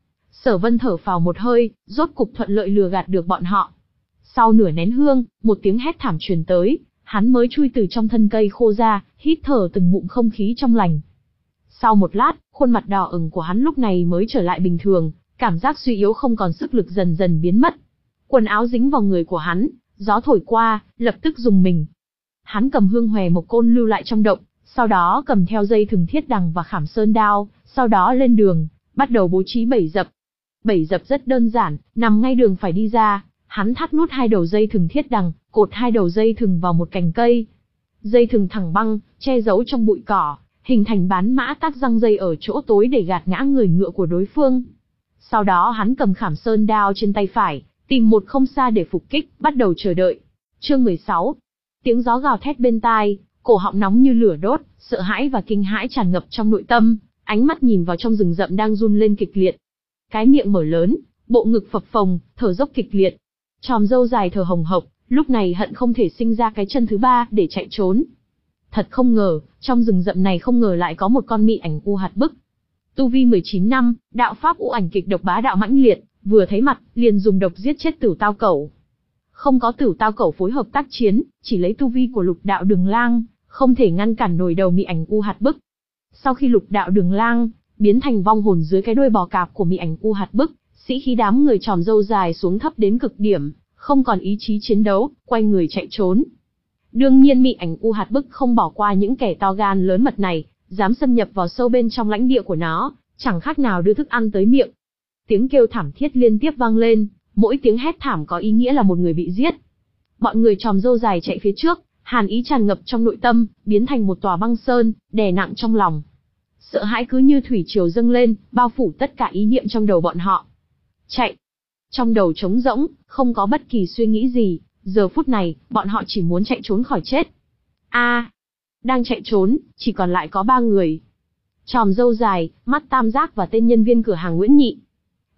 Sở Vân thở phào một hơi, rốt cục thuận lợi lừa gạt được bọn họ. Sau nửa nén hương, một tiếng hét thảm truyền tới, hắn mới chui từ trong thân cây khô ra, hít thở từng ngụm không khí trong lành. Sau một lát, khuôn mặt đỏ ửng của hắn lúc này mới trở lại bình thường, cảm giác suy yếu không còn sức lực dần dần biến mất. Quần áo dính vào người của hắn, gió thổi qua, lập tức rùng mình. Hắn cầm hương hòe một côn lưu lại trong động, sau đó cầm theo dây thừng thiết đằng và Khảm Sơn đao, sau đó lên đường, bắt đầu bố trí bẫy dập. Bẫy dập rất đơn giản, nằm ngay đường phải đi ra, hắn thắt nút hai đầu dây thừng thiết đằng, cột hai đầu dây thừng vào một cành cây. Dây thừng thẳng băng, che giấu trong bụi cỏ, hình thành bán mã tác răng dây ở chỗ tối để gạt ngã người ngựa của đối phương. Sau đó hắn cầm Khảm Sơn đao trên tay phải, tìm một không xa để phục kích, bắt đầu chờ đợi. Chương mười sáu. Tiếng gió gào thét bên tai, cổ họng nóng như lửa đốt, sợ hãi và kinh hãi tràn ngập trong nội tâm, ánh mắt nhìn vào trong rừng rậm đang run lên kịch liệt. Cái miệng mở lớn, bộ ngực phập phồng, thở dốc kịch liệt. Tròm râu dài thở hồng hộc, lúc này hận không thể sinh ra cái chân thứ ba để chạy trốn. Thật không ngờ, trong rừng rậm này không ngờ lại có một con mị ảnh u hạt bức. Tu vi mười chín năm, đạo pháp u ảnh kịch độc bá đạo mãnh liệt, vừa thấy mặt, liền dùng độc giết chết Tử Tao Cẩu. Không có Tử Tao Cẩu phối hợp tác chiến, chỉ lấy tu vi của Lục Đạo Đường Lang, không thể ngăn cản nổi đầu mị ảnh u hạt bức. Sau khi Lục Đạo Đường Lang biến thành vong hồn dưới cái đuôi bò cạp của mị ảnh u hạt bức, sĩ khí đám người tròm râu dài xuống thấp đến cực điểm, không còn ý chí chiến đấu, quay người chạy trốn. Đương nhiên mị ảnh u hạt bức không bỏ qua những kẻ to gan lớn mật này, dám xâm nhập vào sâu bên trong lãnh địa của nó, chẳng khác nào đưa thức ăn tới miệng. Tiếng kêu thảm thiết liên tiếp vang lên, mỗi tiếng hét thảm có ý nghĩa là một người bị giết. Bọn người tròm râu dài chạy phía trước, hàn ý tràn ngập trong nội tâm, biến thành một tòa băng sơn, đè nặng trong lòng. Sợ hãi cứ như thủy triều dâng lên, bao phủ tất cả ý niệm trong đầu bọn họ. Chạy. Trong đầu trống rỗng, không có bất kỳ suy nghĩ gì, giờ phút này, bọn họ chỉ muốn chạy trốn khỏi chết. A, à, đang chạy trốn, chỉ còn lại có ba người. Tròm râu dài, mắt tam giác và tên nhân viên cửa hàng Nguyễn Nhị.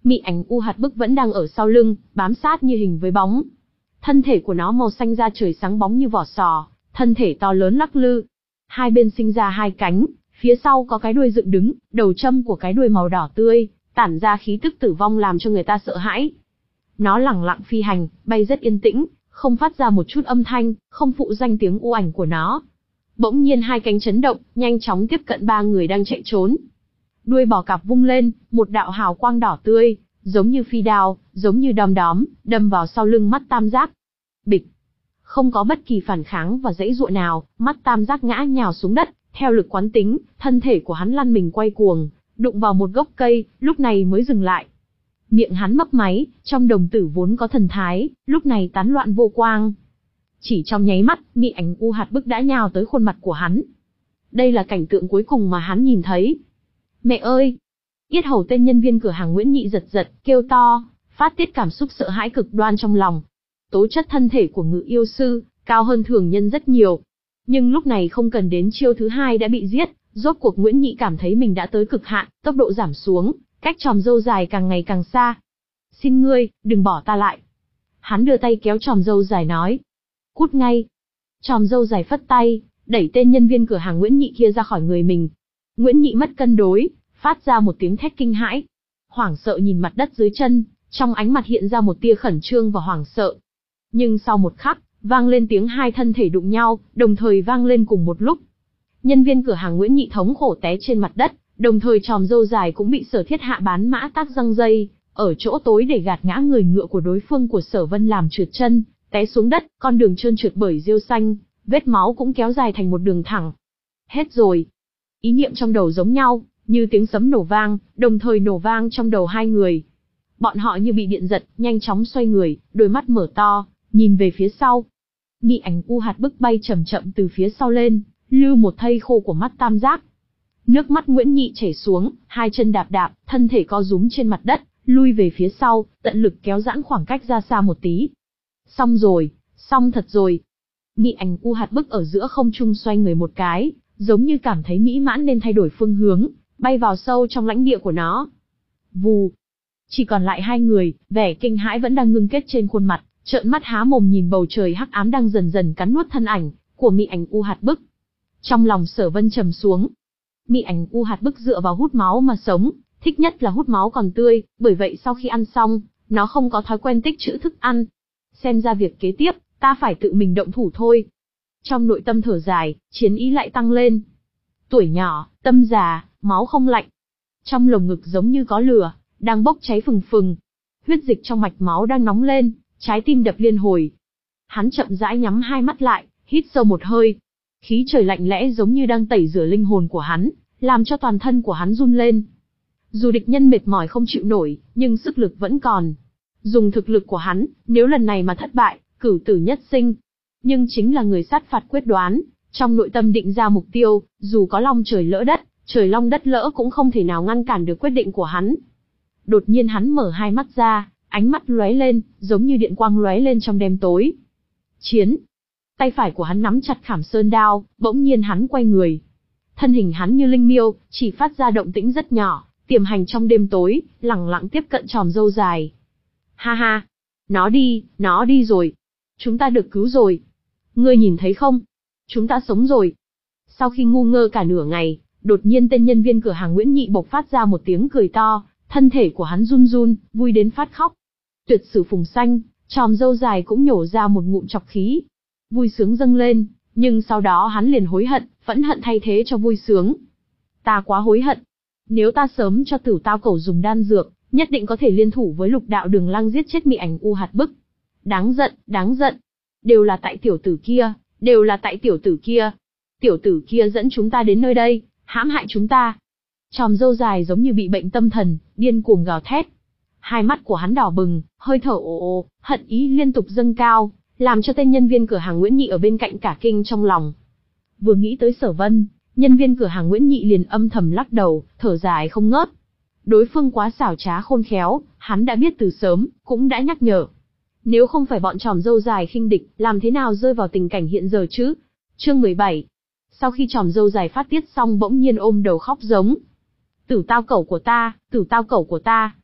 Mị ảnh u hạt bức vẫn đang ở sau lưng, bám sát như hình với bóng. Thân thể của nó màu xanh da trời sáng bóng như vỏ sò, thân thể to lớn lắc lư. Hai bên sinh ra hai cánh, phía sau có cái đuôi dựng đứng, đầu châm của cái đuôi màu đỏ tươi, tản ra khí tức tử vong làm cho người ta sợ hãi. Nó lẳng lặng phi hành, bay rất yên tĩnh, không phát ra một chút âm thanh, không phụ danh tiếng u ảnh của nó. Bỗng nhiên hai cánh chấn động, nhanh chóng tiếp cận ba người đang chạy trốn. Đuôi bò cạp vung lên, một đạo hào quang đỏ tươi, giống như phi đao, giống như đom đóm, đâm vào sau lưng mắt tam giác. Bịch! Không có bất kỳ phản kháng và giãy giụa nào, mắt tam giác ngã nhào xuống đất, theo lực quán tính, thân thể của hắn lăn mình quay cuồng, đụng vào một gốc cây, lúc này mới dừng lại. Miệng hắn mấp máy, trong đồng tử vốn có thần thái, lúc này tán loạn vô quang. Chỉ trong nháy mắt, mị ảnh u hạt bức đã nhào tới khuôn mặt của hắn. Đây là cảnh tượng cuối cùng mà hắn nhìn thấy. Mẹ ơi! Yết hầu tên nhân viên cửa hàng Nguyễn Nhị giật giật, kêu to, phát tiết cảm xúc sợ hãi cực đoan trong lòng. Tố chất thân thể của ngự yêu sư, cao hơn thường nhân rất nhiều. Nhưng lúc này không cần đến chiêu thứ hai đã bị giết, rốt cuộc Nguyễn Nhị cảm thấy mình đã tới cực hạn, tốc độ giảm xuống, cách chòm râu dài càng ngày càng xa. Xin ngươi, đừng bỏ ta lại. Hắn đưa tay kéo chòm râu dài nói. Cút ngay. Chòm râu dài phất tay, đẩy tên nhân viên cửa hàng Nguyễn Nhị kia ra khỏi người mình. Nguyễn Nhị mất cân đối, phát ra một tiếng thét kinh hãi. Hoảng sợ nhìn mặt đất dưới chân, trong ánh mặt hiện ra một tia khẩn trương và hoảng sợ. Nhưng sau một khắc, vang lên tiếng hai thân thể đụng nhau, đồng thời vang lên cùng một lúc. Nhân viên cửa hàng Nguyễn Nhị thống khổ té trên mặt đất, đồng thời chòm râu dài cũng bị Sở Thiết Hạ bán mã tác răng dây, ở chỗ tối để gạt ngã người ngựa của đối phương của Sở Vân làm trượt chân, té xuống đất, con đường trơn trượt bởi rêu xanh, vết máu cũng kéo dài thành một đường thẳng. Hết rồi. Ý niệm trong đầu giống nhau, như tiếng sấm nổ vang, đồng thời nổ vang trong đầu hai người. Bọn họ như bị điện giật, nhanh chóng xoay người, đôi mắt mở to, nhìn về phía sau. Mị ảnh u hạt bức bay chậm chậm từ phía sau lên, lưu một thây khô của mắt tam giác. Nước mắt Nguyễn Nhị chảy xuống, hai chân đạp đạp, thân thể co rúm trên mặt đất, lui về phía sau, tận lực kéo giãn khoảng cách ra xa một tí. Xong rồi, xong thật rồi. Mị ảnh u hạt bức ở giữa không trung xoay người một cái, giống như cảm thấy mỹ mãn nên thay đổi phương hướng, bay vào sâu trong lãnh địa của nó. Vù. Chỉ còn lại hai người, vẻ kinh hãi vẫn đang ngưng kết trên khuôn mặt, trợn mắt há mồm nhìn bầu trời hắc ám đang dần dần cắn nuốt thân ảnh của mị ảnh u hạt bức. Trong lòng Sở Vân trầm xuống. Mị ảnh u hạt bức dựa vào hút máu mà sống, thích nhất là hút máu còn tươi, bởi vậy sau khi ăn xong, nó không có thói quen tích trữ thức ăn. Xem ra việc kế tiếp, ta phải tự mình động thủ thôi. Trong nội tâm thở dài, chiến ý lại tăng lên. Tuổi nhỏ, tâm già, máu không lạnh. Trong lồng ngực giống như có lửa, đang bốc cháy phừng phừng. Huyết dịch trong mạch máu đang nóng lên, trái tim đập liên hồi. Hắn chậm rãi nhắm hai mắt lại, hít sâu một hơi. Khí trời lạnh lẽ giống như đang tẩy rửa linh hồn của hắn, làm cho toàn thân của hắn run lên. Dù địch nhân mệt mỏi không chịu nổi, nhưng sức lực vẫn còn. Dùng thực lực của hắn, nếu lần này mà thất bại, cửu tử nhất sinh. Nhưng chính là người sát phạt quyết đoán, trong nội tâm định ra mục tiêu, dù có long trời lỡ đất, trời long đất lỡ cũng không thể nào ngăn cản được quyết định của hắn. Đột nhiên hắn mở hai mắt ra, ánh mắt lóe lên, giống như điện quang lóe lên trong đêm tối. Chiến! Tay phải của hắn nắm chặt khảm sơn đao, bỗng nhiên hắn quay người. Thân hình hắn như linh miêu, chỉ phát ra động tĩnh rất nhỏ, tiềm hành trong đêm tối, lẳng lặng tiếp cận chòm râu dài. Ha ha! Nó đi, nó đi rồi. Chúng ta được cứu rồi. Ngươi nhìn thấy không? Chúng ta sống rồi. Sau khi ngu ngơ cả nửa ngày, đột nhiên tên nhân viên cửa hàng Nguyễn Nhị bộc phát ra một tiếng cười to, thân thể của hắn run run, vui đến phát khóc. Tuyệt sử phùng xanh, chòm râu dài cũng nhổ ra một ngụm chọc khí. Vui sướng dâng lên, nhưng sau đó hắn liền hối hận, phẫn hận thay thế cho vui sướng. Ta quá hối hận. Nếu ta sớm cho Tử Tao Cẩu dùng đan dược, nhất định có thể liên thủ với Lục Đạo Đường Lăng giết chết mị ảnh u hạt bức. Đáng giận, đáng giận. Đều là tại tiểu tử kia, đều là tại tiểu tử kia. Tiểu tử kia dẫn chúng ta đến nơi đây, hãm hại chúng ta. Chòm râu dài giống như bị bệnh tâm thần, điên cuồng gào thét. Hai mắt của hắn đỏ bừng, hơi thở ồ ồ, hận ý liên tục dâng cao, làm cho tên nhân viên cửa hàng Nguyễn Nhị ở bên cạnh cả kinh trong lòng. Vừa nghĩ tới Sở Vân, nhân viên cửa hàng Nguyễn Nhị liền âm thầm lắc đầu, thở dài không ngớt. Đối phương quá xảo trá khôn khéo, hắn đã biết từ sớm, cũng đã nhắc nhở. Nếu không phải bọn tròm râu dài khinh địch, làm thế nào rơi vào tình cảnh hiện giờ chứ? Chương mười bảy. Sau khi tròm râu dài phát tiết xong bỗng nhiên ôm đầu khóc giống. Tử Tao Cẩu của ta, Tử Tao Cẩu của ta.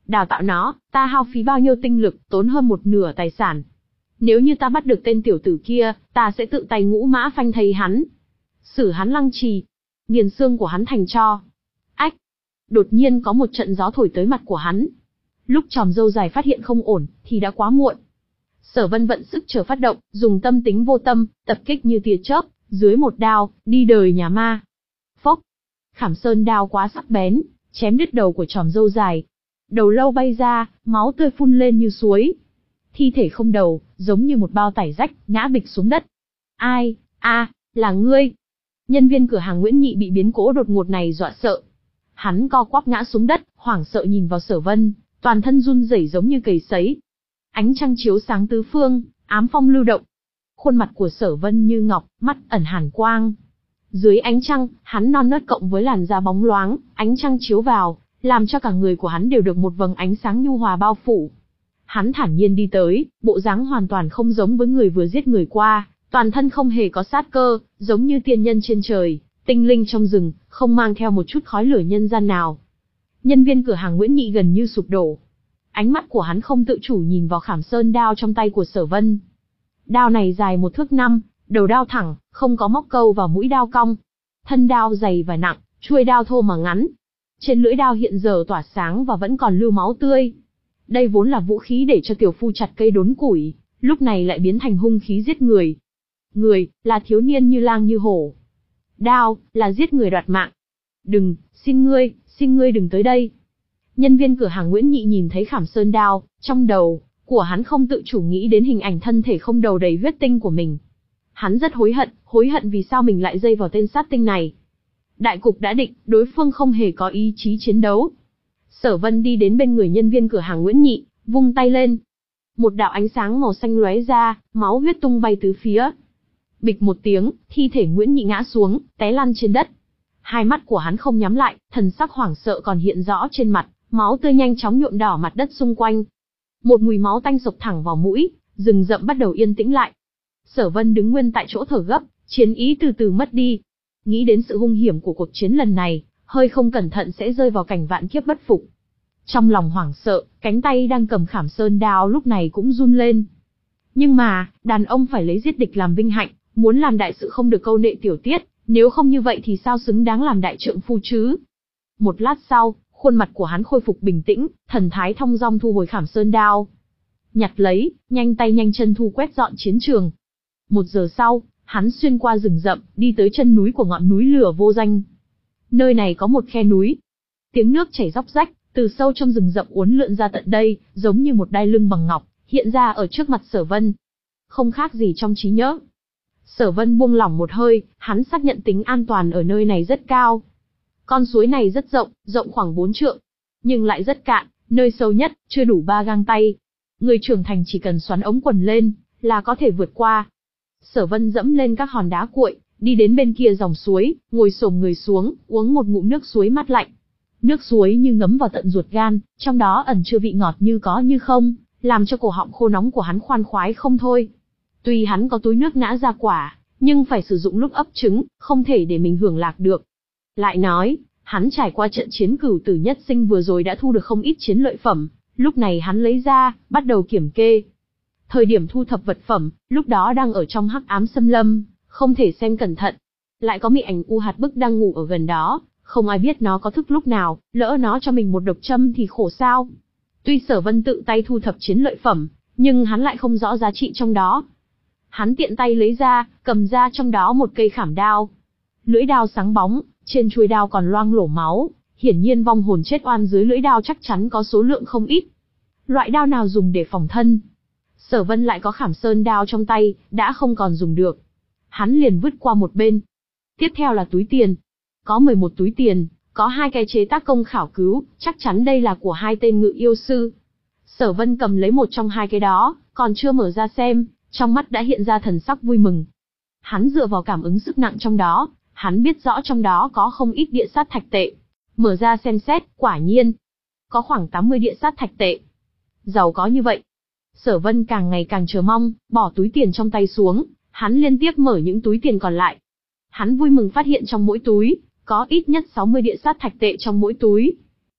Đào tạo nó, ta hao phí bao nhiêu tinh lực, tốn hơn một nửa tài sản. Nếu như ta bắt được tên tiểu tử kia, ta sẽ tự tay ngũ mã phanh thây hắn. Xử hắn lăng trì. Nghiền xương của hắn thành tro. Ách! Đột nhiên có một trận gió thổi tới mặt của hắn. Lúc chòm râu dài phát hiện không ổn, thì đã quá muộn. Sở Vân vận sức chờ phát động, dùng tâm tính vô tâm, tập kích như tia chớp, dưới một đao, đi đời nhà ma. Phốc! Khảm sơn đao quá sắc bén, chém đứt đầu của chòm râu dài. Đầu lâu bay ra, máu tươi phun lên như suối. Thi thể không đầu, giống như một bao tải rách, ngã bịch xuống đất. Ai? A, là ngươi. Nhân viên cửa hàng Nguyễn Nhị bị biến cố đột ngột này dọa sợ. Hắn co quắp ngã xuống đất, hoảng sợ nhìn vào Sở Vân, toàn thân run rẩy giống như cầy sấy. Ánh trăng chiếu sáng tứ phương, ám phong lưu động. Khuôn mặt của Sở Vân như ngọc, mắt ẩn hàn quang. Dưới ánh trăng, hắn non nớt cộng với làn da bóng loáng, ánh trăng chiếu vào, làm cho cả người của hắn đều được một vầng ánh sáng nhu hòa bao phủ. Hắn thản nhiên đi tới, bộ dáng hoàn toàn không giống với người vừa giết người qua, toàn thân không hề có sát cơ, giống như tiên nhân trên trời, tinh linh trong rừng, không mang theo một chút khói lửa nhân gian nào. Nhân viên cửa hàng Nguyễn Nhị gần như sụp đổ. Ánh mắt của hắn không tự chủ nhìn vào khảm sơn đao trong tay của Sở Vân. Đao này dài một thước năm, đầu đao thẳng, không có móc câu vào mũi đao cong. Thân đao dày và nặng, chuôi đao thô mà ngắn. Trên lưỡi đao hiện giờ tỏa sáng và vẫn còn lưu máu tươi. Đây vốn là vũ khí để cho tiểu phu chặt cây đốn củi, lúc này lại biến thành hung khí giết người. Người, là thiếu niên như lang như hổ. Đao, là giết người đoạt mạng. Đừng, xin ngươi, xin ngươi đừng tới đây. Nhân viên cửa hàng Nguyễn Nhị nhìn thấy khảm sơn đao, trong đầu của hắn không tự chủ nghĩ đến hình ảnh thân thể không đầu đầy huyết tinh của mình. Hắn rất hối hận, hối hận vì sao mình lại dây vào tên sát tinh này. Đại cục đã định, đối phương không hề có ý chí chiến đấu. Sở Vân đi đến bên người nhân viên cửa hàng Nguyễn Nhị, vung tay lên. Một đạo ánh sáng màu xanh lóe ra, máu huyết tung bay tứ phía. Bịch một tiếng, thi thể Nguyễn Nhị ngã xuống, té lăn trên đất. Hai mắt của hắn không nhắm lại, thần sắc hoảng sợ còn hiện rõ trên mặt, máu tươi nhanh chóng nhuộm đỏ mặt đất xung quanh. Một mùi máu tanh sộc thẳng vào mũi, rừng rậm bắt đầu yên tĩnh lại. Sở Vân đứng nguyên tại chỗ thở gấp, chiến ý từ từ mất đi. Nghĩ đến sự hung hiểm của cuộc chiến lần này, hơi không cẩn thận sẽ rơi vào cảnh vạn kiếp bất phục. Trong lòng hoảng sợ, cánh tay đang cầm khảm sơn đao lúc này cũng run lên. Nhưng mà, đàn ông phải lấy giết địch làm vinh hạnh, muốn làm đại sự không được câu nệ tiểu tiết, nếu không như vậy thì sao xứng đáng làm đại trượng phu chứ? Một lát sau, khuôn mặt của hắn khôi phục bình tĩnh, thần thái thong dong thu hồi khảm sơn đao. Nhặt lấy, nhanh tay nhanh chân thu quét dọn chiến trường. Một giờ sau, hắn xuyên qua rừng rậm, đi tới chân núi của ngọn núi lửa vô danh. Nơi này có một khe núi. Tiếng nước chảy róc rách, từ sâu trong rừng rậm uốn lượn ra tận đây, giống như một đai lưng bằng ngọc, hiện ra ở trước mặt Sở Vân. Không khác gì trong trí nhớ. Sở Vân buông lỏng một hơi, hắn xác nhận tính an toàn ở nơi này rất cao. Con suối này rất rộng, rộng khoảng bốn trượng, nhưng lại rất cạn, nơi sâu nhất, chưa đủ ba gang tay. Người trưởng thành chỉ cần xoắn ống quần lên, là có thể vượt qua. Sở Vân dẫm lên các hòn đá cuội, đi đến bên kia dòng suối, ngồi xổm người xuống, uống một ngụm nước suối mát lạnh. Nước suối như ngấm vào tận ruột gan, trong đó ẩn chứa vị ngọt như có như không, làm cho cổ họng khô nóng của hắn khoan khoái không thôi. Tuy hắn có túi nước nã ra quả, nhưng phải sử dụng lúc ấp trứng, không thể để mình hưởng lạc được. Lại nói, hắn trải qua trận chiến cửu tử nhất sinh vừa rồi đã thu được không ít chiến lợi phẩm, lúc này hắn lấy ra, bắt đầu kiểm kê. Thời điểm thu thập vật phẩm, lúc đó đang ở trong hắc ám xâm lâm, không thể xem cẩn thận. Lại có mị ảnh u hạt bức đang ngủ ở gần đó, không ai biết nó có thức lúc nào, lỡ nó cho mình một độc châm thì khổ sao. Tuy Sở Vân tự tay thu thập chiến lợi phẩm, nhưng hắn lại không rõ giá trị trong đó. Hắn tiện tay lấy ra, cầm ra trong đó một cây khảm đao. Lưỡi đao sáng bóng, trên chuôi đao còn loang lổ máu, hiển nhiên vong hồn chết oan dưới lưỡi đao chắc chắn có số lượng không ít. Loại đao nào dùng để phòng thân? Sở Vân lại có khảm sơn đao trong tay, đã không còn dùng được. Hắn liền vứt qua một bên. Tiếp theo là túi tiền. Có mười một túi tiền, có hai cái chế tác công khảo cứu, chắc chắn đây là của hai tên ngự yêu sư. Sở Vân cầm lấy một trong hai cái đó, còn chưa mở ra xem, trong mắt đã hiện ra thần sắc vui mừng. Hắn dựa vào cảm ứng sức nặng trong đó, hắn biết rõ trong đó có không ít địa sát thạch tệ. Mở ra xem xét, quả nhiên, có khoảng tám mươi địa sát thạch tệ. Giàu có như vậy. Sở Vân càng ngày càng chờ mong, bỏ túi tiền trong tay xuống, hắn liên tiếp mở những túi tiền còn lại. Hắn vui mừng phát hiện trong mỗi túi, có ít nhất sáu mươi địa sát thạch tệ trong mỗi túi.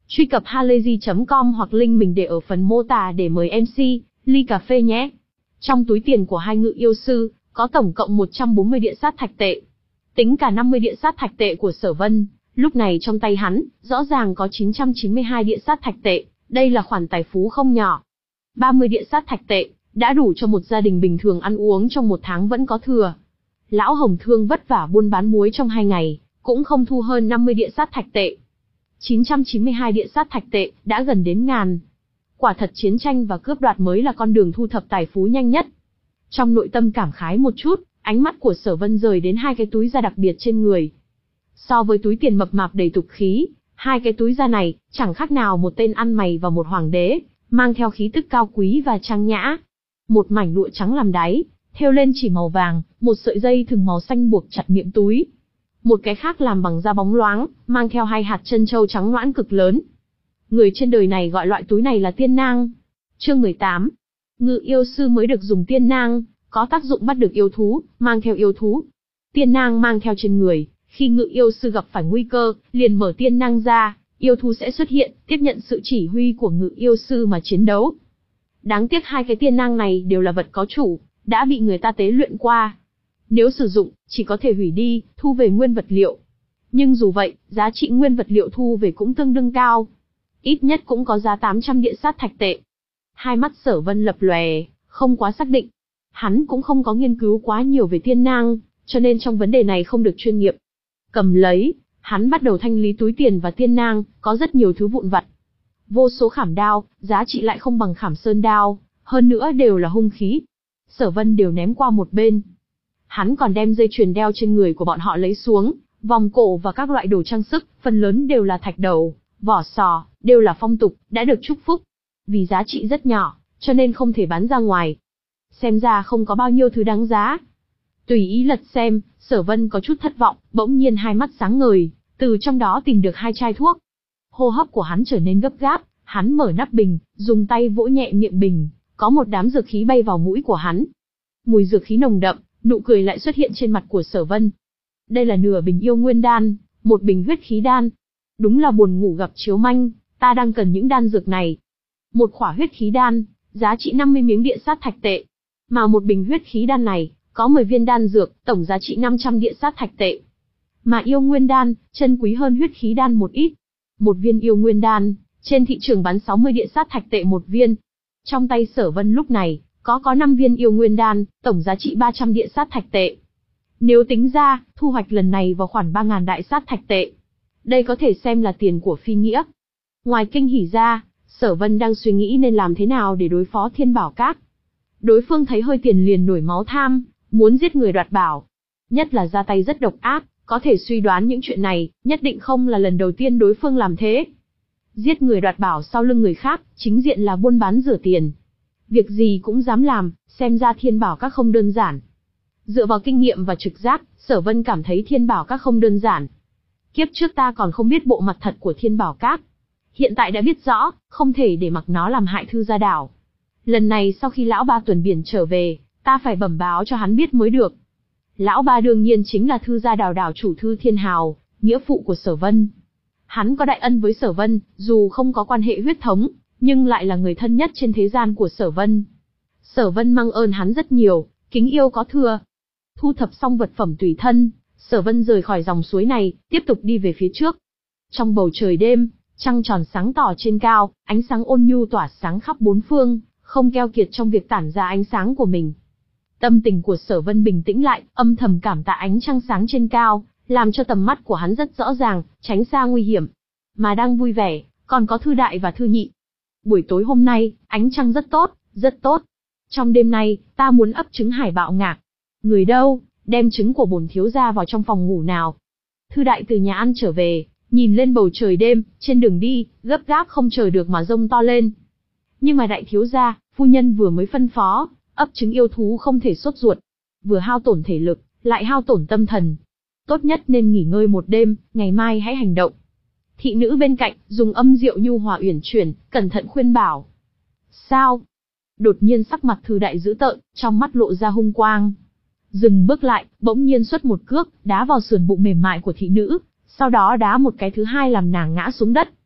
Truy cập halayzi chấm com hoặc link mình để ở phần mô tả để mời em xê, ly cà phê nhé. Trong túi tiền của hai ngự yêu sư, có tổng cộng một trăm bốn mươi địa sát thạch tệ. Tính cả năm mươi địa sát thạch tệ của Sở Vân, lúc này trong tay hắn, rõ ràng có chín trăm chín mươi hai địa sát thạch tệ, đây là khoản tài phú không nhỏ. ba mươi địa sát thạch tệ, đã đủ cho một gia đình bình thường ăn uống trong một tháng vẫn có thừa. Lão Hồng Thương vất vả buôn bán muối trong hai ngày, cũng không thu hơn năm mươi địa sát thạch tệ. chín trăm chín mươi hai địa sát thạch tệ, đã gần đến ngàn. Quả thật chiến tranh và cướp đoạt mới là con đường thu thập tài phú nhanh nhất. Trong nội tâm cảm khái một chút, ánh mắt của Sở Vân rời đến hai cái túi da đặc biệt trên người. So với túi tiền mập mạp đầy tục khí, hai cái túi da này, chẳng khác nào một tên ăn mày và một hoàng đế, mang theo khí tức cao quý và trang nhã. Một mảnh lụa trắng làm đáy, thêu lên chỉ màu vàng, một sợi dây thừng màu xanh buộc chặt miệng túi. Một cái khác làm bằng da bóng loáng, mang theo hai hạt chân châu trắng loãng cực lớn. Người trên đời này gọi loại túi này là tiên nang. Chương mười tám. Ngự yêu sư mới được dùng tiên nang, có tác dụng bắt được yêu thú, mang theo yêu thú. Tiên nang mang theo trên người, khi ngự yêu sư gặp phải nguy cơ, liền mở tiên nang ra, yêu thú sẽ xuất hiện, tiếp nhận sự chỉ huy của ngự yêu sư mà chiến đấu. Đáng tiếc hai cái tiên nang này đều là vật có chủ, đã bị người ta tế luyện qua. Nếu sử dụng, chỉ có thể hủy đi, thu về nguyên vật liệu. Nhưng dù vậy, giá trị nguyên vật liệu thu về cũng tương đương cao. Ít nhất cũng có giá tám trăm địa sát thạch tệ. Hai mắt Sở Vân lập lòe, không quá xác định. Hắn cũng không có nghiên cứu quá nhiều về tiên nang, cho nên trong vấn đề này không được chuyên nghiệp. Cầm lấy, hắn bắt đầu thanh lý túi tiền và tiên nang, có rất nhiều thứ vụn vặt. Vô số khảm đao, giá trị lại không bằng khảm sơn đao, hơn nữa đều là hung khí. Sở Vân đều ném qua một bên. Hắn còn đem dây chuyền đeo trên người của bọn họ lấy xuống, vòng cổ và các loại đồ trang sức, phần lớn đều là thạch đầu, vỏ sò, đều là phong tục, đã được chúc phúc. Vì giá trị rất nhỏ, cho nên không thể bán ra ngoài. Xem ra không có bao nhiêu thứ đáng giá. Tùy ý lật xem, Sở Vân có chút thất vọng, bỗng nhiên hai mắt sáng ngời, từ trong đó tìm được hai chai thuốc. Hô hấp của hắn trở nên gấp gáp, hắn mở nắp bình, dùng tay vỗ nhẹ miệng bình, có một đám dược khí bay vào mũi của hắn. Mùi dược khí nồng đậm, nụ cười lại xuất hiện trên mặt của Sở Vân. Đây là nửa bình yêu nguyên đan, một bình huyết khí đan. Đúng là buồn ngủ gặp chiếu manh, ta đang cần những đan dược này. Một khỏa huyết khí đan, giá trị năm mươi miếng địa sát thạch tệ. Mà một bình huyết khí đan này, có mười viên đan dược, tổng giá trị năm trăm địa sát thạch tệ. Mà yêu nguyên đan, chân quý hơn huyết khí đan một ít. Một viên yêu nguyên đan, trên thị trường bán sáu mươi địa sát thạch tệ một viên. Trong tay Sở Vân lúc này, có có năm viên yêu nguyên đan, tổng giá trị ba trăm địa sát thạch tệ. Nếu tính ra, thu hoạch lần này vào khoảng ba nghìn đại sát thạch tệ. Đây có thể xem là tiền của phi nghĩa. Ngoài kinh hỉ ra, Sở Vân đang suy nghĩ nên làm thế nào để đối phó Thiên Bảo Các. Đối phương thấy hơi tiền liền nổi máu tham, muốn giết người đoạt bảo. Nhất là ra tay rất độc ác, có thể suy đoán những chuyện này, nhất định không là lần đầu tiên đối phương làm thế. Giết người đoạt bảo sau lưng người khác, chính diện là buôn bán rửa tiền. Việc gì cũng dám làm, xem ra Thiên Bảo Các không đơn giản. Dựa vào kinh nghiệm và trực giác, Sở Vân cảm thấy Thiên Bảo Các không đơn giản. Kiếp trước ta còn không biết bộ mặt thật của Thiên Bảo Các. Hiện tại đã biết rõ, không thể để mặc nó làm hại Thư Gia Đảo. Lần này sau khi Lão Ba tuần biển trở về, ta phải bẩm báo cho hắn biết mới được. Lão Ba đương nhiên chính là Thư Gia Đảo đảo chủ Thư Thiên Hào, nghĩa phụ của Sở Vân. Hắn có đại ân với Sở Vân, dù không có quan hệ huyết thống, nhưng lại là người thân nhất trên thế gian của Sở Vân. Sở Vân mang ơn hắn rất nhiều, kính yêu có thừa. Thu thập xong vật phẩm tùy thân, Sở Vân rời khỏi dòng suối này, tiếp tục đi về phía trước. Trong bầu trời đêm, trăng tròn sáng tỏ trên cao, ánh sáng ôn nhu tỏa sáng khắp bốn phương, không keo kiệt trong việc tản ra ánh sáng của mình. Tâm tình của Sở Vân bình tĩnh lại, âm thầm cảm tạ ánh trăng sáng trên cao, làm cho tầm mắt của hắn rất rõ ràng, tránh xa nguy hiểm. Mà đang vui vẻ, còn có Thư Đại và Thư Nhị. Buổi tối hôm nay, ánh trăng rất tốt, rất tốt. Trong đêm nay, ta muốn ấp trứng hải bạo ngạc. Người đâu, đem trứng của bổn thiếu gia vào trong phòng ngủ nào. Thư Đại từ nhà ăn trở về, nhìn lên bầu trời đêm, trên đường đi, gấp gáp không chờ được mà rông to lên. Nhưng mà đại thiếu gia, phu nhân vừa mới phân phó, ấp trứng yêu thú không thể sốt ruột. Vừa hao tổn thể lực, lại hao tổn tâm thần. Tốt nhất nên nghỉ ngơi một đêm, ngày mai hãy hành động. Thị nữ bên cạnh, dùng âm diệu nhu hòa uyển chuyển, cẩn thận khuyên bảo. Sao? Đột nhiên sắc mặt Thư Đại dữ tợn, trong mắt lộ ra hung quang. Dừng bước lại, bỗng nhiên xuất một cước, đá vào sườn bụng mềm mại của thị nữ, sau đó đá một cái thứ hai làm nàng ngã xuống đất.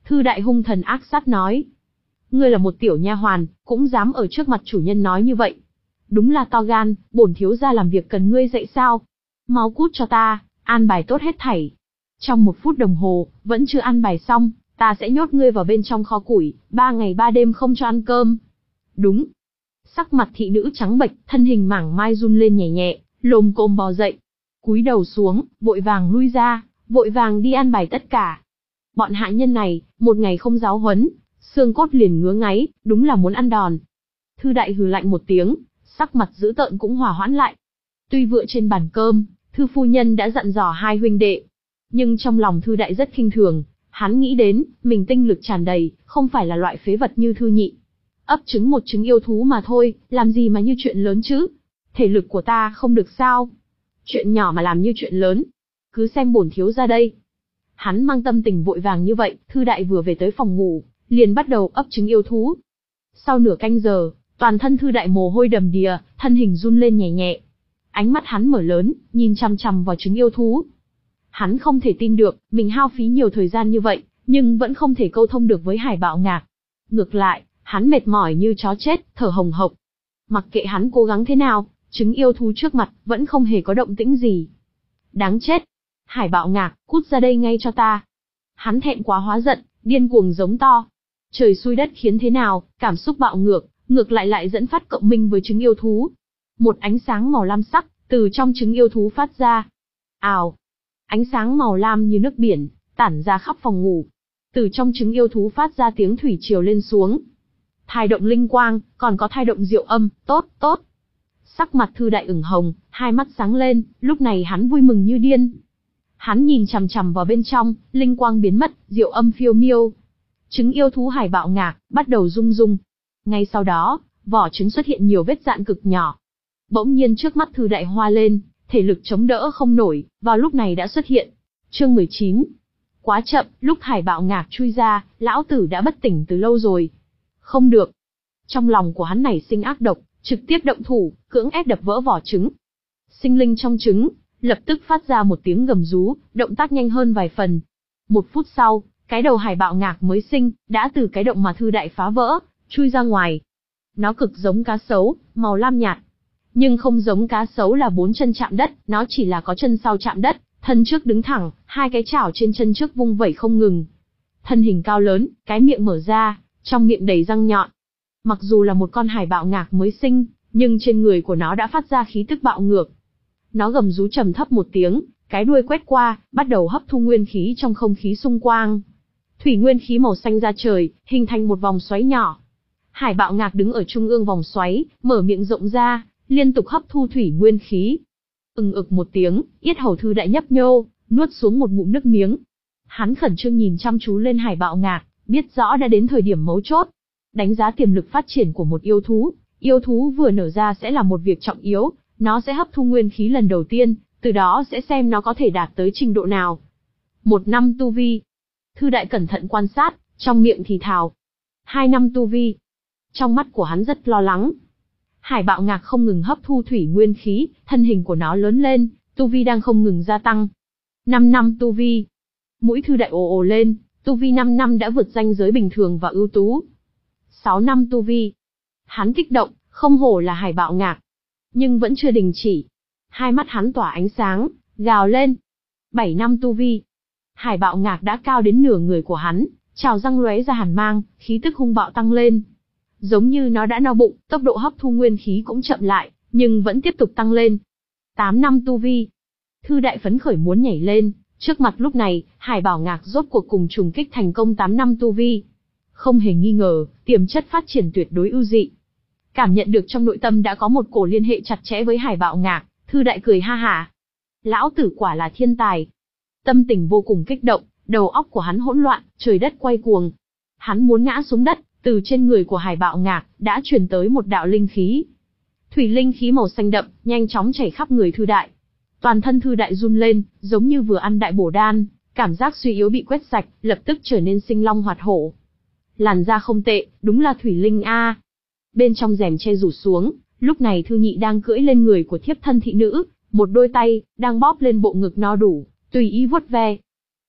Thư đại hung thần ác sát nói. Ngươi là một tiểu nha hoàn, cũng dám ở trước mặt chủ nhân nói như vậy. Đúng là to gan, bổn thiếu gia làm việc cần ngươi dạy sao? Mau cút cho ta, an bài tốt hết thảy. Trong một phút đồng hồ, vẫn chưa an bài xong, ta sẽ nhốt ngươi vào bên trong kho củi, ba ngày ba đêm không cho ăn cơm. Đúng. Sắc mặt thị nữ trắng bệch, thân hình mảng mai run lên nhẹ nhẹ, lồm cồm bò dậy. Cúi đầu xuống, vội vàng lui ra, vội vàng đi an bài tất cả. Bọn hạ nhân này, một ngày không giáo huấn, xương cốt liền ngứa ngáy, đúng là muốn ăn đòn. Thư đại hừ lạnh một tiếng, sắc mặt dữ tợn cũng hòa hoãn lại. Tuy vựa trên bàn cơm, Thư phu nhân đã dặn dò hai huynh đệ, nhưng trong lòng Thư đại rất khinh thường, hắn nghĩ đến, mình tinh lực tràn đầy, không phải là loại phế vật như Thư nhị. Ấp trứng một trứng yêu thú mà thôi, làm gì mà như chuyện lớn chứ? Thể lực của ta không được sao? Chuyện nhỏ mà làm như chuyện lớn. Cứ xem bổn thiếu ra đây. Hắn mang tâm tình vội vàng như vậy, Thư đại vừa về tới phòng ngủ, liền bắt đầu ấp trứng yêu thú. Sau nửa canh giờ, toàn thân Thư đại mồ hôi đầm đìa, thân hình run lên nhẹ nhẹ. Ánh mắt hắn mở lớn, nhìn chằm chằm vào trứng yêu thú. Hắn không thể tin được, mình hao phí nhiều thời gian như vậy, nhưng vẫn không thể câu thông được với Hải Bạo Ngạc. Ngược lại, hắn mệt mỏi như chó chết, thở hồng hộc. Mặc kệ hắn cố gắng thế nào, trứng yêu thú trước mặt vẫn không hề có động tĩnh gì. Đáng chết! Hải Bạo Ngạc, cút ra đây ngay cho ta! Hắn thẹn quá hóa giận, điên cuồng giống to. Trời xui đất khiến thế nào, cảm xúc bạo ngược, ngược lại lại dẫn phát cộng minh với trứng yêu thú. Một ánh sáng màu lam sắc, từ trong trứng yêu thú phát ra. Ào! Ánh sáng màu lam như nước biển, tản ra khắp phòng ngủ. Từ trong trứng yêu thú phát ra tiếng thủy triều lên xuống. Thai động linh quang, còn có thai động diệu âm, tốt, tốt. Sắc mặt Thư đại ửng hồng, hai mắt sáng lên, lúc này hắn vui mừng như điên. Hắn nhìn chằm chằm vào bên trong, linh quang biến mất, diệu âm phiêu miêu. Trứng yêu thú Hải Bạo Ngạc, bắt đầu rung rung. Ngay sau đó, vỏ trứng xuất hiện nhiều vết dạn cực nhỏ. Bỗng nhiên trước mắt Thư đại hoa lên, thể lực chống đỡ không nổi, vào lúc này đã xuất hiện. Chương mười chín. Quá chậm, lúc Hải Bạo Ngạc chui ra, lão tử đã bất tỉnh từ lâu rồi. Không được. Trong lòng của hắn nảy sinh ác độc, trực tiếp động thủ, cưỡng ép đập vỡ vỏ trứng. Sinh linh trong trứng, lập tức phát ra một tiếng gầm rú, động tác nhanh hơn vài phần. Một phút sau, cái đầu Hải Bạo Ngạc mới sinh, đã từ cái động mà Thư đại phá vỡ, chui ra ngoài. Nó cực giống cá sấu, màu lam nhạt. Nhưng không giống cá sấu là bốn chân chạm đất, nó chỉ là có chân sau chạm đất, thân trước đứng thẳng, hai cái chảo trên chân trước vung vẩy không ngừng. Thân hình cao lớn, cái miệng mở ra, trong miệng đầy răng nhọn. Mặc dù là một con Hải Bạo Ngạc mới sinh, nhưng trên người của nó đã phát ra khí tức bạo ngược. Nó gầm rú trầm thấp một tiếng, cái đuôi quét qua, bắt đầu hấp thu nguyên khí trong không khí xung quanh. Thủy nguyên khí màu xanh ra trời, hình thành một vòng xoáy nhỏ. Hải Bạo Ngạc đứng ở trung ương vòng xoáy, mở miệng rộng ra, liên tục hấp thu thủy nguyên khí. Ừng ực một tiếng, yết hầu Thư đại nhấp nhô, nuốt xuống một ngụm nước miếng. Hắn khẩn trương nhìn chăm chú lên Hải Bạo Ngạc, biết rõ đã đến thời điểm mấu chốt. Đánh giá tiềm lực phát triển của một yêu thú, yêu thú vừa nở ra sẽ là một việc trọng yếu, nó sẽ hấp thu nguyên khí lần đầu tiên, từ đó sẽ xem nó có thể đạt tới trình độ nào. Một năm tu vi. Thư đại cẩn thận quan sát, trong miệng thì thào. Hai năm tu vi. Trong mắt của hắn rất lo lắng. Hải Bạo Ngạc không ngừng hấp thu thủy nguyên khí, thân hình của nó lớn lên, tu vi đang không ngừng gia tăng. Năm năm tu vi. Mũi Thư đại ồ ồ lên, tu vi năm năm đã vượt ranh giới bình thường và ưu tú. Sáu năm tu vi. Hắn kích động, không hổ là Hải Bạo Ngạc. Nhưng vẫn chưa đình chỉ. Hai mắt hắn tỏa ánh sáng, gào lên. Bảy năm tu vi. Hải Bạo Ngạc đã cao đến nửa người của hắn, trào răng lóe ra hàn mang, khí tức hung bạo tăng lên. Giống như nó đã no bụng, tốc độ hấp thu nguyên khí cũng chậm lại, nhưng vẫn tiếp tục tăng lên. Tám năm tu vi. Thư đại phấn khởi muốn nhảy lên, trước mặt lúc này, Hải Bạo Ngạc rốt cuộc cùng trùng kích thành công tám năm tu vi. Không hề nghi ngờ, tiềm chất phát triển tuyệt đối ưu dị. Cảm nhận được trong nội tâm đã có một cổ liên hệ chặt chẽ với Hải Bạo Ngạc, Thư đại cười ha hả. Lão tử quả là thiên tài. Tâm tình vô cùng kích động, đầu óc của hắn hỗn loạn, trời đất quay cuồng. Hắn muốn ngã xuống đất, từ trên người của Hải Bạo Ngạc đã truyền tới một đạo linh khí. Thủy linh khí màu xanh đậm, nhanh chóng chảy khắp người Thư đại. Toàn thân Thư đại run lên, giống như vừa ăn đại bổ đan, cảm giác suy yếu bị quét sạch, lập tức trở nên sinh long hoạt hổ. Làn da không tệ, đúng là thủy linh a. Bên trong rèm che rủ xuống, lúc này Thư nhị đang cưỡi lên người của thiếp thân thị nữ, một đôi tay đang bóp lên bộ ngực no đủ, tùy ý vuốt ve.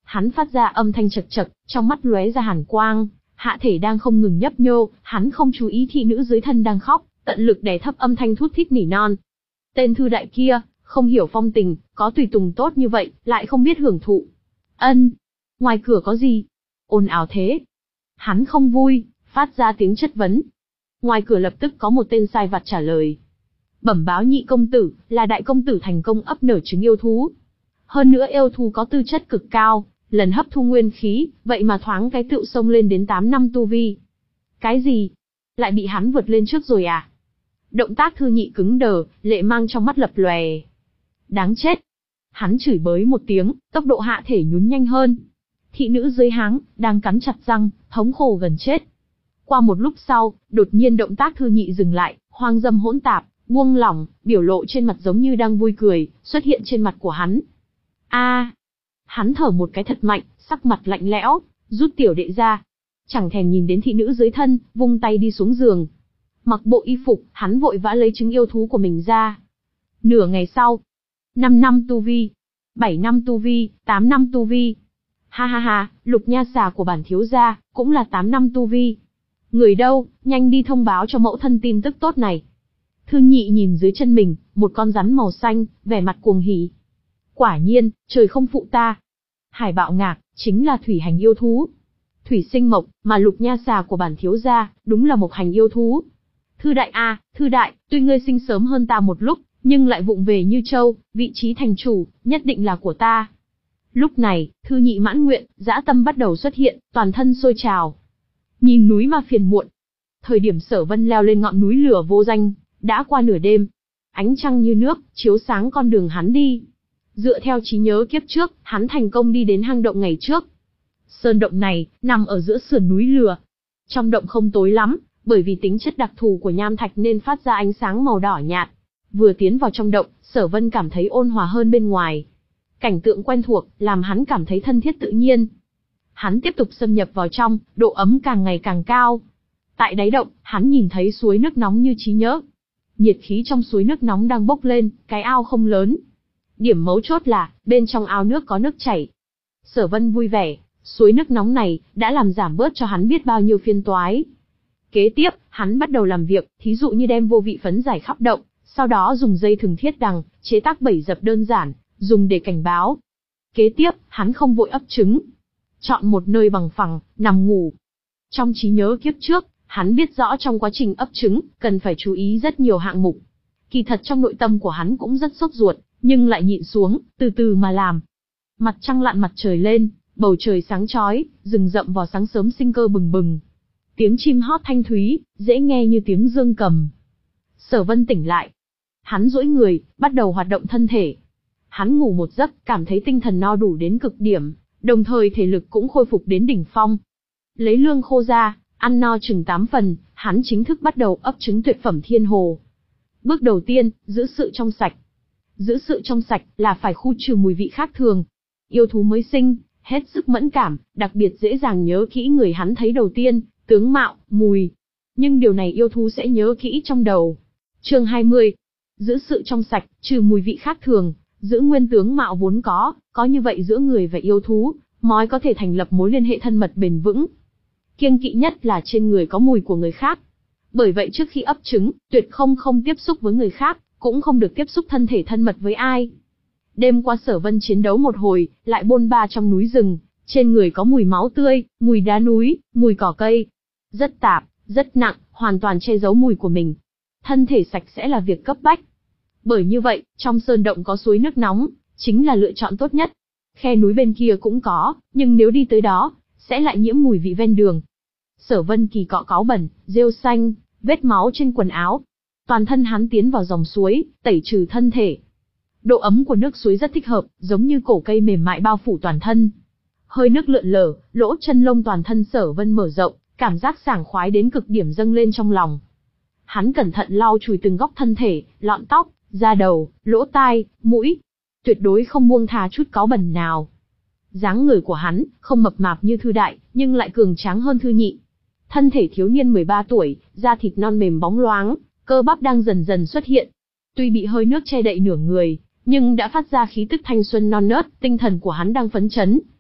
Hắn phát ra âm thanh chật chật, trong mắt lóe ra hàn quang, hạ thể đang không ngừng nhấp nhô, hắn không chú ý thị nữ dưới thân đang khóc, tận lực đè thấp âm thanh thút thít nỉ non. Tên thư đại kia, không hiểu phong tình, có tùy tùng tốt như vậy, lại không biết hưởng thụ. Ân, ngoài cửa có gì? Ồn ào thế. Hắn không vui, phát ra tiếng chất vấn. Ngoài cửa lập tức có một tên sai vặt trả lời. Bẩm báo nhị công tử, là đại công tử thành công ấp nở trứng yêu thú. Hơn nữa yêu thú có tư chất cực cao, lần hấp thu nguyên khí, vậy mà thoáng cái tựu xông lên đến tám năm tu vi. Cái gì? Lại bị hắn vượt lên trước rồi à? Động tác Thư Nhị cứng đờ, lệ mang trong mắt lập lòe. Đáng chết. Hắn chửi bới một tiếng, tốc độ hạ thể nhún nhanh hơn. Thị nữ dưới háng, đang cắn chặt răng, thống khổ gần chết. Qua một lúc sau, đột nhiên động tác Thư Nhị dừng lại, hoang dâm hỗn tạp, buông lỏng, biểu lộ trên mặt giống như đang vui cười, xuất hiện trên mặt của hắn. A, à, hắn thở một cái thật mạnh, sắc mặt lạnh lẽo, rút tiểu đệ ra. Chẳng thèm nhìn đến thị nữ dưới thân, vung tay đi xuống giường. Mặc bộ y phục, hắn vội vã lấy trứng yêu thú của mình ra. Nửa ngày sau, năm năm tu vi, bảy năm tu vi, tám năm tu vi. Ha ha ha, Lục Nha xà của bản thiếu gia, cũng là tám năm tu vi. Người đâu, nhanh đi thông báo cho mẫu thân tin tức tốt này. Thư Nhị nhìn dưới chân mình, một con rắn màu xanh, vẻ mặt cuồng hỉ. Quả nhiên, trời không phụ ta. Hải bạo ngạc, chính là thủy hành yêu thú. Thủy sinh mộc, mà Lục Nha xà của bản thiếu gia, đúng là mộc hành yêu thú. Thư đại a, à, thư đại, tuy ngươi sinh sớm hơn ta một lúc, nhưng lại vụng về như trâu, vị trí thành chủ, nhất định là của ta. Lúc này, Thư Nhị mãn nguyện, dã tâm bắt đầu xuất hiện, toàn thân sôi trào. Nhìn núi mà phiền muộn. Thời điểm Sở Vân leo lên ngọn núi lửa vô danh, đã qua nửa đêm. Ánh trăng như nước, chiếu sáng con đường hắn đi. Dựa theo trí nhớ kiếp trước, hắn thành công đi đến hang động ngày trước. Sơn động này, nằm ở giữa sườn núi lửa. Trong động không tối lắm, bởi vì tính chất đặc thù của nham thạch nên phát ra ánh sáng màu đỏ nhạt. Vừa tiến vào trong động, Sở Vân cảm thấy ôn hòa hơn bên ngoài. Cảnh tượng quen thuộc, làm hắn cảm thấy thân thiết tự nhiên. Hắn tiếp tục xâm nhập vào trong, độ ấm càng ngày càng cao. Tại đáy động, hắn nhìn thấy suối nước nóng như trí nhớ. Nhiệt khí trong suối nước nóng đang bốc lên, cái ao không lớn. Điểm mấu chốt là, bên trong ao nước có nước chảy. Sở Vân vui vẻ, suối nước nóng này, đã làm giảm bớt cho hắn biết bao nhiêu phiền toái. Kế tiếp, hắn bắt đầu làm việc, thí dụ như đem vô vị phấn rải khắp động, sau đó dùng dây thừng thiết đằng, chế tác bẫy dập đơn giản, dùng để cảnh báo. Kế tiếp, hắn không vội ấp trứng. Chọn một nơi bằng phẳng, nằm ngủ. Trong trí nhớ kiếp trước, hắn biết rõ trong quá trình ấp trứng, cần phải chú ý rất nhiều hạng mục. Kỳ thật trong nội tâm của hắn cũng rất sốt ruột, nhưng lại nhịn xuống, từ từ mà làm. Mặt trăng lặn mặt trời lên, bầu trời sáng chói, rừng rậm vào sáng sớm sinh cơ bừng bừng. Tiếng chim hót thanh thúy, dễ nghe như tiếng dương cầm. Sở Vân tỉnh lại. Hắn duỗi người, bắt đầu hoạt động thân thể. Hắn ngủ một giấc, cảm thấy tinh thần no đủ đến cực điểm, đồng thời thể lực cũng khôi phục đến đỉnh phong. Lấy lương khô ra, ăn no chừng tám phần, hắn chính thức bắt đầu ấp trứng tuyệt phẩm thiên hồ. Bước đầu tiên, giữ sự trong sạch. Giữ sự trong sạch là phải khu trừ mùi vị khác thường. Yêu thú mới sinh, hết sức mẫn cảm, đặc biệt dễ dàng nhớ kỹ người hắn thấy đầu tiên, tướng mạo, mùi. Nhưng điều này yêu thú sẽ nhớ kỹ trong đầu. Chương hai mươi. Giữ sự trong sạch, trừ mùi vị khác thường, giữ nguyên tướng mạo vốn có, có như vậy giữa người và yêu thú, mới có thể thành lập mối liên hệ thân mật bền vững. Kiêng kỵ nhất là trên người có mùi của người khác. Bởi vậy trước khi ấp trứng, tuyệt không không tiếp xúc với người khác, cũng không được tiếp xúc thân thể thân mật với ai. Đêm qua Sở Vân chiến đấu một hồi, lại bôn ba trong núi rừng, trên người có mùi máu tươi, mùi đá núi, mùi cỏ cây. Rất tạp, rất nặng, hoàn toàn che giấu mùi của mình. Thân thể sạch sẽ là việc cấp bách. Bởi như vậy, trong sơn động có suối nước nóng, chính là lựa chọn tốt nhất. Khe núi bên kia cũng có, nhưng nếu đi tới đó, sẽ lại nhiễm mùi vị ven đường. Sở Vân kỳ cọ cáu bẩn, rêu xanh, vết máu trên quần áo. Toàn thân hắn tiến vào dòng suối, tẩy trừ thân thể. Độ ấm của nước suối rất thích hợp, giống như cổ cây mềm mại bao phủ toàn thân. Hơi nước lượn lờ, lỗ chân lông toàn thân Sở Vân mở rộng, cảm giác sảng khoái đến cực điểm dâng lên trong lòng. Hắn cẩn thận lau chùi từng góc thân thể, lọn tóc, da đầu, lỗ tai, mũi. Tuyệt đối không buông thà chút cáu bẩn nào. Dáng người của hắn, không mập mạp như Thư Đại, nhưng lại cường tráng hơn Thư Nhị. Thân thể thiếu niên mười ba tuổi, da thịt non mềm bóng loáng, cơ bắp đang dần dần xuất hiện. Tuy bị hơi nước che đậy nửa người, nhưng đã phát ra khí tức thanh xuân non nớt, tinh thần của hắn đang phấn chấn.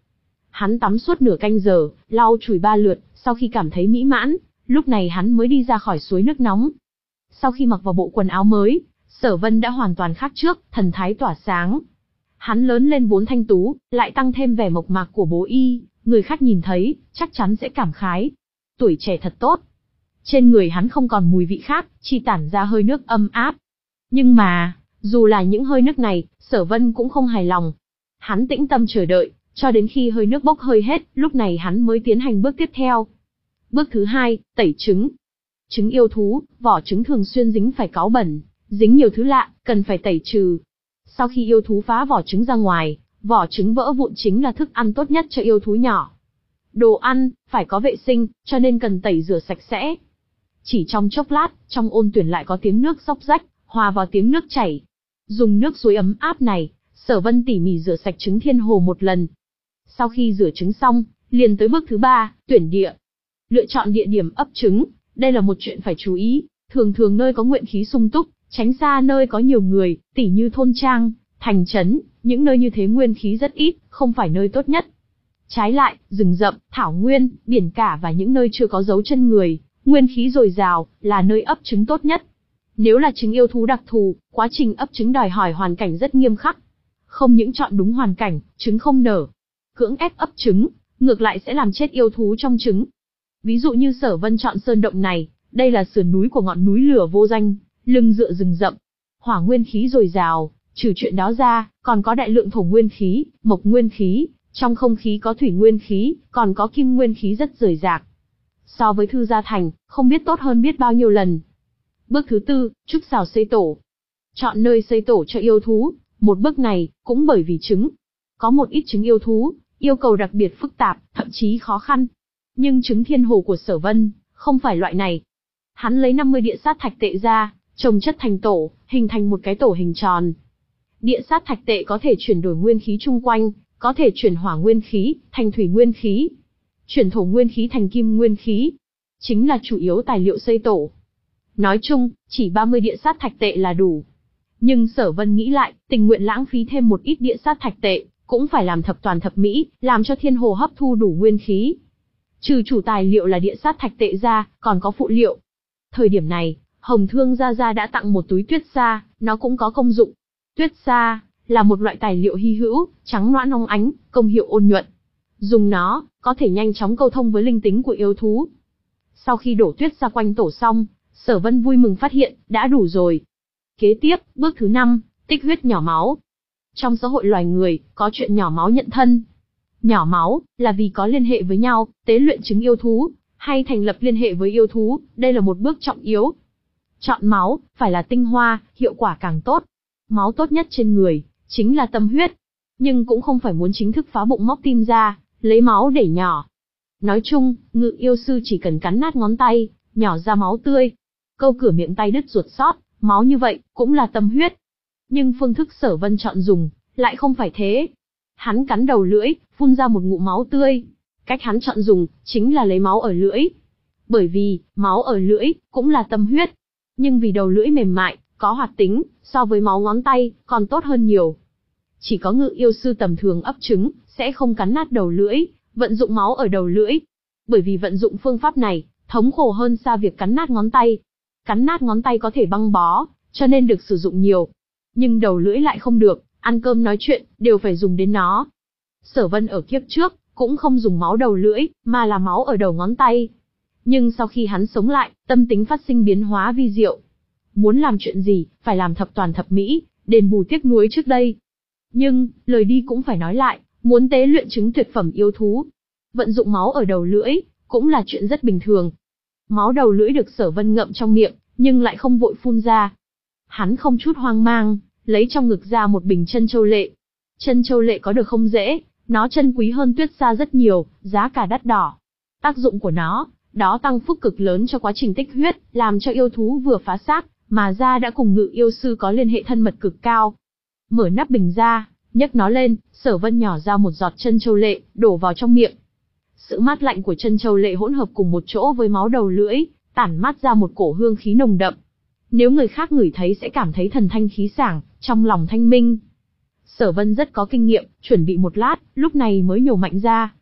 Hắn tắm suốt nửa canh giờ, lau chùi ba lượt, sau khi cảm thấy mỹ mãn, lúc này hắn mới đi ra khỏi suối nước nóng. Sau khi mặc vào bộ quần áo mới, Sở Vân đã hoàn toàn khác trước, thần thái tỏa sáng. Hắn lớn lên vốn thanh tú, lại tăng thêm vẻ mộc mạc của bố y, người khác nhìn thấy, chắc chắn sẽ cảm khái. Tuổi trẻ thật tốt. Trên người hắn không còn mùi vị khác, chỉ tản ra hơi nước âm áp. Nhưng mà, dù là những hơi nước này, Sở Vân cũng không hài lòng. Hắn tĩnh tâm chờ đợi, cho đến khi hơi nước bốc hơi hết, lúc này hắn mới tiến hành bước tiếp theo. Bước thứ hai, tẩy trứng. Trứng yêu thú, vỏ trứng thường xuyên dính phải cáu bẩn, dính nhiều thứ lạ, cần phải tẩy trừ. Sau khi yêu thú phá vỏ trứng ra ngoài, vỏ trứng vỡ vụn chính là thức ăn tốt nhất cho yêu thú nhỏ. Đồ ăn, phải có vệ sinh, cho nên cần tẩy rửa sạch sẽ. Chỉ trong chốc lát, trong ôn tuyển lại có tiếng nước róc rách, hòa vào tiếng nước chảy. Dùng nước suối ấm áp này, Sở Vân tỉ mỉ rửa sạch trứng thiên hồ một lần. Sau khi rửa trứng xong, liền tới bước thứ ba, tuyển địa. Lựa chọn địa điểm ấp trứng, đây là một chuyện phải chú ý, thường thường nơi có nguyên khí sung túc, tránh xa nơi có nhiều người, tỉ như thôn trang, thành trấn, những nơi như thế nguyên khí rất ít, không phải nơi tốt nhất. Trái lại, rừng rậm, thảo nguyên, biển cả và những nơi chưa có dấu chân người, nguyên khí dồi dào, là nơi ấp trứng tốt nhất. Nếu là trứng yêu thú đặc thù, quá trình ấp trứng đòi hỏi hoàn cảnh rất nghiêm khắc. Không những chọn đúng hoàn cảnh, trứng không nở. Cưỡng ép ấp trứng, ngược lại sẽ làm chết yêu thú trong trứng. Ví dụ như Sở Vân chọn sơn động này, đây là sườn núi của ngọn núi lửa vô danh, lưng dựa rừng rậm, hỏa nguyên khí dồi dào, trừ chuyện đó ra, còn có đại lượng thổ nguyên khí, mộc nguyên khí, trong không khí có thủy nguyên khí, còn có kim nguyên khí rất rời rạc. So với Thư Gia Thành, không biết tốt hơn biết bao nhiêu lần. Bước thứ tư, trúc xào xây tổ. Chọn nơi xây tổ cho yêu thú, một bước này, cũng bởi vì trứng. Có một ít trứng yêu thú, yêu cầu đặc biệt phức tạp, thậm chí khó khăn. Nhưng trứng thiên hồ của Sở Vân, không phải loại này. Hắn lấy năm mươi địa sát thạch tệ ra, trồng chất thành tổ, hình thành một cái tổ hình tròn. Địa sát thạch tệ có thể chuyển đổi nguyên khí chung quanh, có thể chuyển hỏa nguyên khí, thành thủy nguyên khí, chuyển thổ nguyên khí thành kim nguyên khí. Chính là chủ yếu tài liệu xây tổ. Nói chung, chỉ ba mươi địa sát thạch tệ là đủ. Nhưng Sở Vân nghĩ lại, tình nguyện lãng phí thêm một ít địa sát thạch tệ, cũng phải làm thập toàn thập mỹ, làm cho thiên hồ hấp thu đủ nguyên khí. Trừ chủ tài liệu là địa sát thạch tệ ra, còn có phụ liệu. Thời điểm này, Hồng Thương Gia Gia đã tặng một túi tuyết sa, nó cũng có công dụng. Tuyết sa là một loại tài liệu hy hữu, trắng loãng óng ánh, công hiệu ôn nhuận. Dùng nó, có thể nhanh chóng câu thông với linh tính của yêu thú. Sau khi đổ tuyết sa quanh tổ xong, Sở Vân vui mừng phát hiện, đã đủ rồi. Kế tiếp, bước thứ năm, tích huyết nhỏ máu. Trong xã hội loài người, có chuyện nhỏ máu nhận thân. Nhỏ máu, là vì có liên hệ với nhau, tế luyện trứng yêu thú, hay thành lập liên hệ với yêu thú, đây là một bước trọng yếu. Chọn máu, phải là tinh hoa, hiệu quả càng tốt. Máu tốt nhất trên người, chính là tâm huyết. Nhưng cũng không phải muốn chính thức phá bụng móc tim ra, lấy máu để nhỏ. Nói chung, ngự yêu sư chỉ cần cắn nát ngón tay, nhỏ ra máu tươi. Câu cửa miệng tay đứt ruột sót, máu như vậy, cũng là tâm huyết. Nhưng phương thức Sở Vân chọn dùng, lại không phải thế. Hắn cắn đầu lưỡi, phun ra một ngụm máu tươi. Cách hắn chọn dùng, chính là lấy máu ở lưỡi. Bởi vì, máu ở lưỡi, cũng là tâm huyết. Nhưng vì đầu lưỡi mềm mại, có hoạt tính, so với máu ngón tay, còn tốt hơn nhiều. Chỉ có ngự yêu sư tầm thường ấp trứng, sẽ không cắn nát đầu lưỡi, vận dụng máu ở đầu lưỡi. Bởi vì vận dụng phương pháp này, thống khổ hơn xa việc cắn nát ngón tay. Cắn nát ngón tay có thể băng bó, cho nên được sử dụng nhiều. Nhưng đầu lưỡi lại không được, ăn cơm nói chuyện, đều phải dùng đến nó. Sở Vân ở kiếp trước, cũng không dùng máu đầu lưỡi, mà là máu ở đầu ngón tay. Nhưng sau khi hắn sống lại, tâm tính phát sinh biến hóa vi diệu. Muốn làm chuyện gì, phải làm thập toàn thập mỹ, đền bù tiếc nuối trước đây. Nhưng, lời đi cũng phải nói lại, muốn tế luyện trứng tuyệt phẩm yêu thú, vận dụng máu ở đầu lưỡi, cũng là chuyện rất bình thường. Máu đầu lưỡi được Sở Vân ngậm trong miệng, nhưng lại không vội phun ra. Hắn không chút hoang mang, lấy trong ngực ra một bình chân châu lệ. Chân châu lệ có được không dễ, nó chân quý hơn tuyết sa rất nhiều, giá cả đắt đỏ. Tác dụng của nó, đó tăng phúc cực lớn cho quá trình tích huyết, làm cho yêu thú vừa phá xác, mà ra đã cùng ngự yêu sư có liên hệ thân mật cực cao. Mở nắp bình ra, nhấc nó lên, Sở Vân nhỏ ra một giọt chân châu lệ, đổ vào trong miệng. Sự mát lạnh của chân châu lệ hỗn hợp cùng một chỗ với máu đầu lưỡi, tản mát ra một cổ hương khí nồng đậm. Nếu người khác ngửi thấy sẽ cảm thấy thần thanh khí sảng, trong lòng thanh minh. Sở Vân rất có kinh nghiệm, chuẩn bị một lát, lúc này mới nhổ mạnh ra,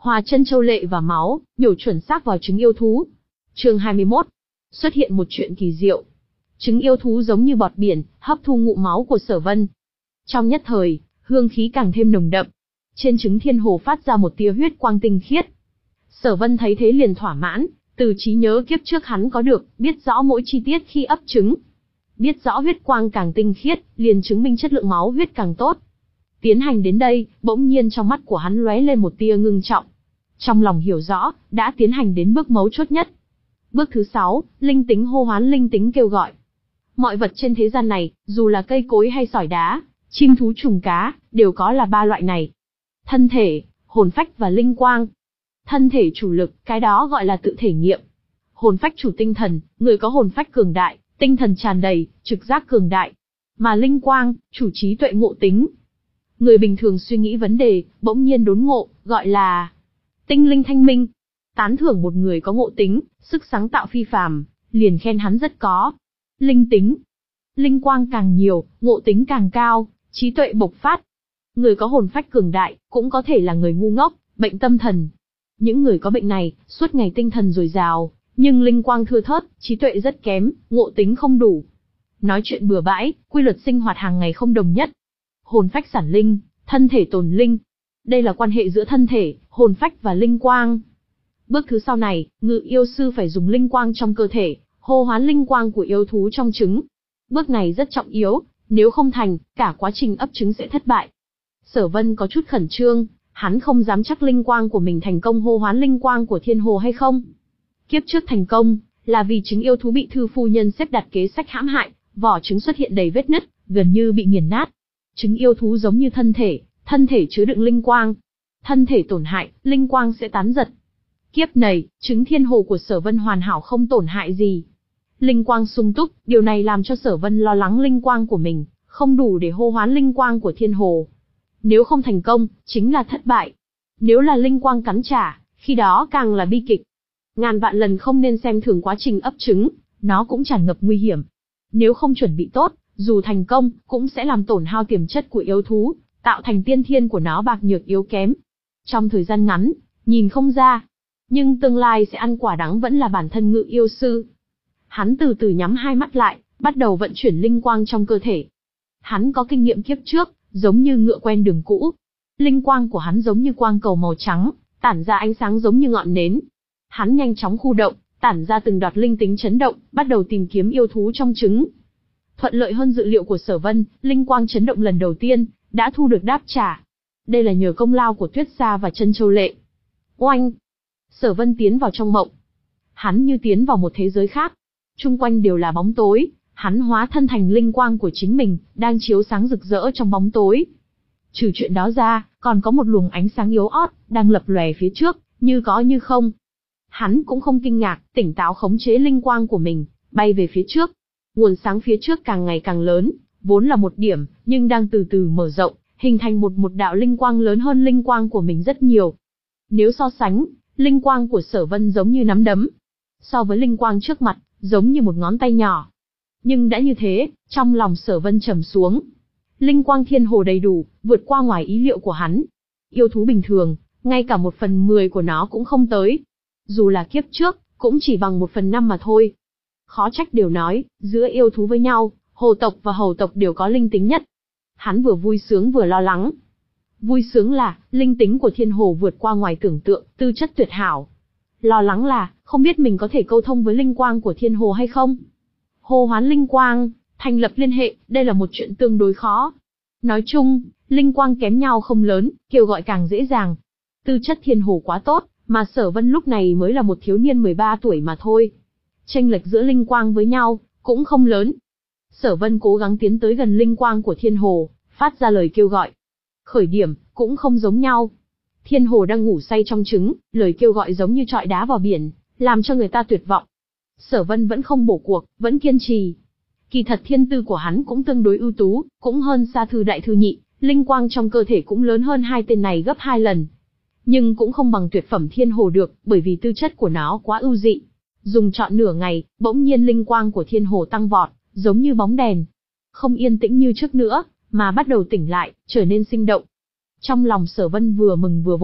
hòa chân châu lệ và máu, nhổ chuẩn xác vào trứng yêu thú. Chương hai mươi mốt. Xuất hiện một chuyện kỳ diệu. Trứng yêu thú giống như bọt biển, hấp thu ngụ máu của Sở Vân. Trong nhất thời, hương khí càng thêm nồng đậm. Trên trứng thiên hồ phát ra một tia huyết quang tinh khiết. Sở Vân thấy thế liền thỏa mãn, từ trí nhớ kiếp trước hắn có được, biết rõ mỗi chi tiết khi ấp trứng. Biết rõ huyết quang càng tinh khiết, liền chứng minh chất lượng máu huyết càng tốt. Tiến hành đến đây, bỗng nhiên trong mắt của hắn lóe lên một tia ngưng trọng. Trong lòng hiểu rõ, đã tiến hành đến bước mấu chốt nhất. Bước thứ sáu, linh tính hô hoán linh tính kêu gọi. Mọi vật trên thế gian này, dù là cây cối hay sỏi đá, chim thú trùng cá, đều có là ba loại này. Thân thể, hồn phách và linh quang. Thân thể chủ lực, cái đó gọi là tự thể nghiệm. Hồn phách chủ tinh thần, người có hồn phách cường đại, tinh thần tràn đầy, trực giác cường đại. Mà linh quang, chủ trí tuệ ngộ tính. Người bình thường suy nghĩ vấn đề, bỗng nhiên đốn ngộ, gọi là tinh linh thanh minh. Tán thưởng một người có ngộ tính, sức sáng tạo phi phàm, liền khen hắn rất có linh tính. Linh quang càng nhiều, ngộ tính càng cao, trí tuệ bộc phát. Người có hồn phách cường đại, cũng có thể là người ngu ngốc, bệnh tâm thần. Những người có bệnh này, suốt ngày tinh thần dồi dào, nhưng linh quang thưa thớt, trí tuệ rất kém, ngộ tính không đủ. Nói chuyện bừa bãi, quy luật sinh hoạt hàng ngày không đồng nhất. Hồn phách sản linh, thân thể tồn linh. Đây là quan hệ giữa thân thể, hồn phách và linh quang. Bước thứ sau này, ngự yêu sư phải dùng linh quang trong cơ thể, hô hoán linh quang của yêu thú trong trứng. Bước này rất trọng yếu, nếu không thành, cả quá trình ấp trứng sẽ thất bại. Sở Vân có chút khẩn trương, hắn không dám chắc linh quang của mình thành công hô hoán linh quang của thiên hồ hay không. Kiếp trước thành công, là vì trứng yêu thú bị thư phu nhân xếp đặt kế sách hãm hại, vỏ trứng xuất hiện đầy vết nứt, gần như bị nghiền nát. Trứng yêu thú giống như thân thể, thân thể chứa đựng linh quang. Thân thể tổn hại, linh quang sẽ tán giật. Kiếp này, trứng thiên hồ của Sở Vân hoàn hảo không tổn hại gì. Linh quang sung túc, điều này làm cho Sở Vân lo lắng linh quang của mình không đủ để hô hoán linh quang của thiên hồ. Nếu không thành công, chính là thất bại. Nếu là linh quang cắn trả, khi đó càng là bi kịch. Ngàn vạn lần không nên xem thường quá trình ấp trứng, nó cũng tràn ngập nguy hiểm. Nếu không chuẩn bị tốt, dù thành công, cũng sẽ làm tổn hao tiềm chất của yêu thú, tạo thành tiên thiên của nó bạc nhược yếu kém. Trong thời gian ngắn, nhìn không ra, nhưng tương lai sẽ ăn quả đắng vẫn là bản thân ngự yêu sư. Hắn từ từ nhắm hai mắt lại, bắt đầu vận chuyển linh quang trong cơ thể. Hắn có kinh nghiệm kiếp trước, giống như ngựa quen đường cũ. Linh quang của hắn giống như quang cầu màu trắng, tản ra ánh sáng giống như ngọn nến. Hắn nhanh chóng khu động, tản ra từng đọt linh tính chấn động, bắt đầu tìm kiếm yêu thú trong trứng. Thuận lợi hơn dự liệu của Sở Vân, linh quang chấn động lần đầu tiên, đã thu được đáp trả. Đây là nhờ công lao của Tuyết Sa và Chân Châu Lệ. Oanh! Sở Vân tiến vào trong mộng. Hắn như tiến vào một thế giới khác. Chung quanh đều là bóng tối, hắn hóa thân thành linh quang của chính mình, đang chiếu sáng rực rỡ trong bóng tối. Trừ chuyện đó ra, còn có một luồng ánh sáng yếu ớt, đang lập lòe phía trước, như có như không. Hắn cũng không kinh ngạc, tỉnh táo khống chế linh quang của mình, bay về phía trước. Nguồn sáng phía trước càng ngày càng lớn, vốn là một điểm, nhưng đang từ từ mở rộng, hình thành một một đạo linh quang lớn hơn linh quang của mình rất nhiều. Nếu so sánh, linh quang của Sở Vân giống như nắm đấm. So với linh quang trước mặt, giống như một ngón tay nhỏ. Nhưng đã như thế, trong lòng Sở Vân trầm xuống. Linh quang thiên hồ đầy đủ, vượt qua ngoài ý liệu của hắn. Yêu thú bình thường, ngay cả một phần mười của nó cũng không tới. Dù là kiếp trước, cũng chỉ bằng một phần năm mà thôi. Khó trách đều nói, giữa yêu thú với nhau, hồ tộc và hầu tộc đều có linh tính nhất. Hắn vừa vui sướng vừa lo lắng. Vui sướng là, linh tính của thiên hồ vượt qua ngoài tưởng tượng, tư chất tuyệt hảo. Lo lắng là, không biết mình có thể câu thông với linh quang của thiên hồ hay không. Hô hoán linh quang, thành lập liên hệ, đây là một chuyện tương đối khó. Nói chung, linh quang kém nhau không lớn, kêu gọi càng dễ dàng. Tư chất thiên hồ quá tốt, mà Sở Vân lúc này mới là một thiếu niên mười ba tuổi mà thôi. Chênh lệch giữa linh quang với nhau, cũng không lớn. Sở Vân cố gắng tiến tới gần linh quang của thiên hồ, phát ra lời kêu gọi. Khởi điểm, cũng không giống nhau. Thiên hồ đang ngủ say trong trứng, lời kêu gọi giống như trọi đá vào biển, làm cho người ta tuyệt vọng. Sở Vân vẫn không bỏ cuộc, vẫn kiên trì. Kỳ thật thiên tư của hắn cũng tương đối ưu tú, cũng hơn Sa Thư Đại Thư Nhị, linh quang trong cơ thể cũng lớn hơn hai tên này gấp hai lần. Nhưng cũng không bằng tuyệt phẩm thiên hồ được, bởi vì tư chất của nó quá ưu dị. Dùng trọn nửa ngày, bỗng nhiên linh quang của thiên hồ tăng vọt, giống như bóng đèn. Không yên tĩnh như trước nữa, mà bắt đầu tỉnh lại, trở nên sinh động. Trong lòng Sở Vân vừa mừng vừa vội,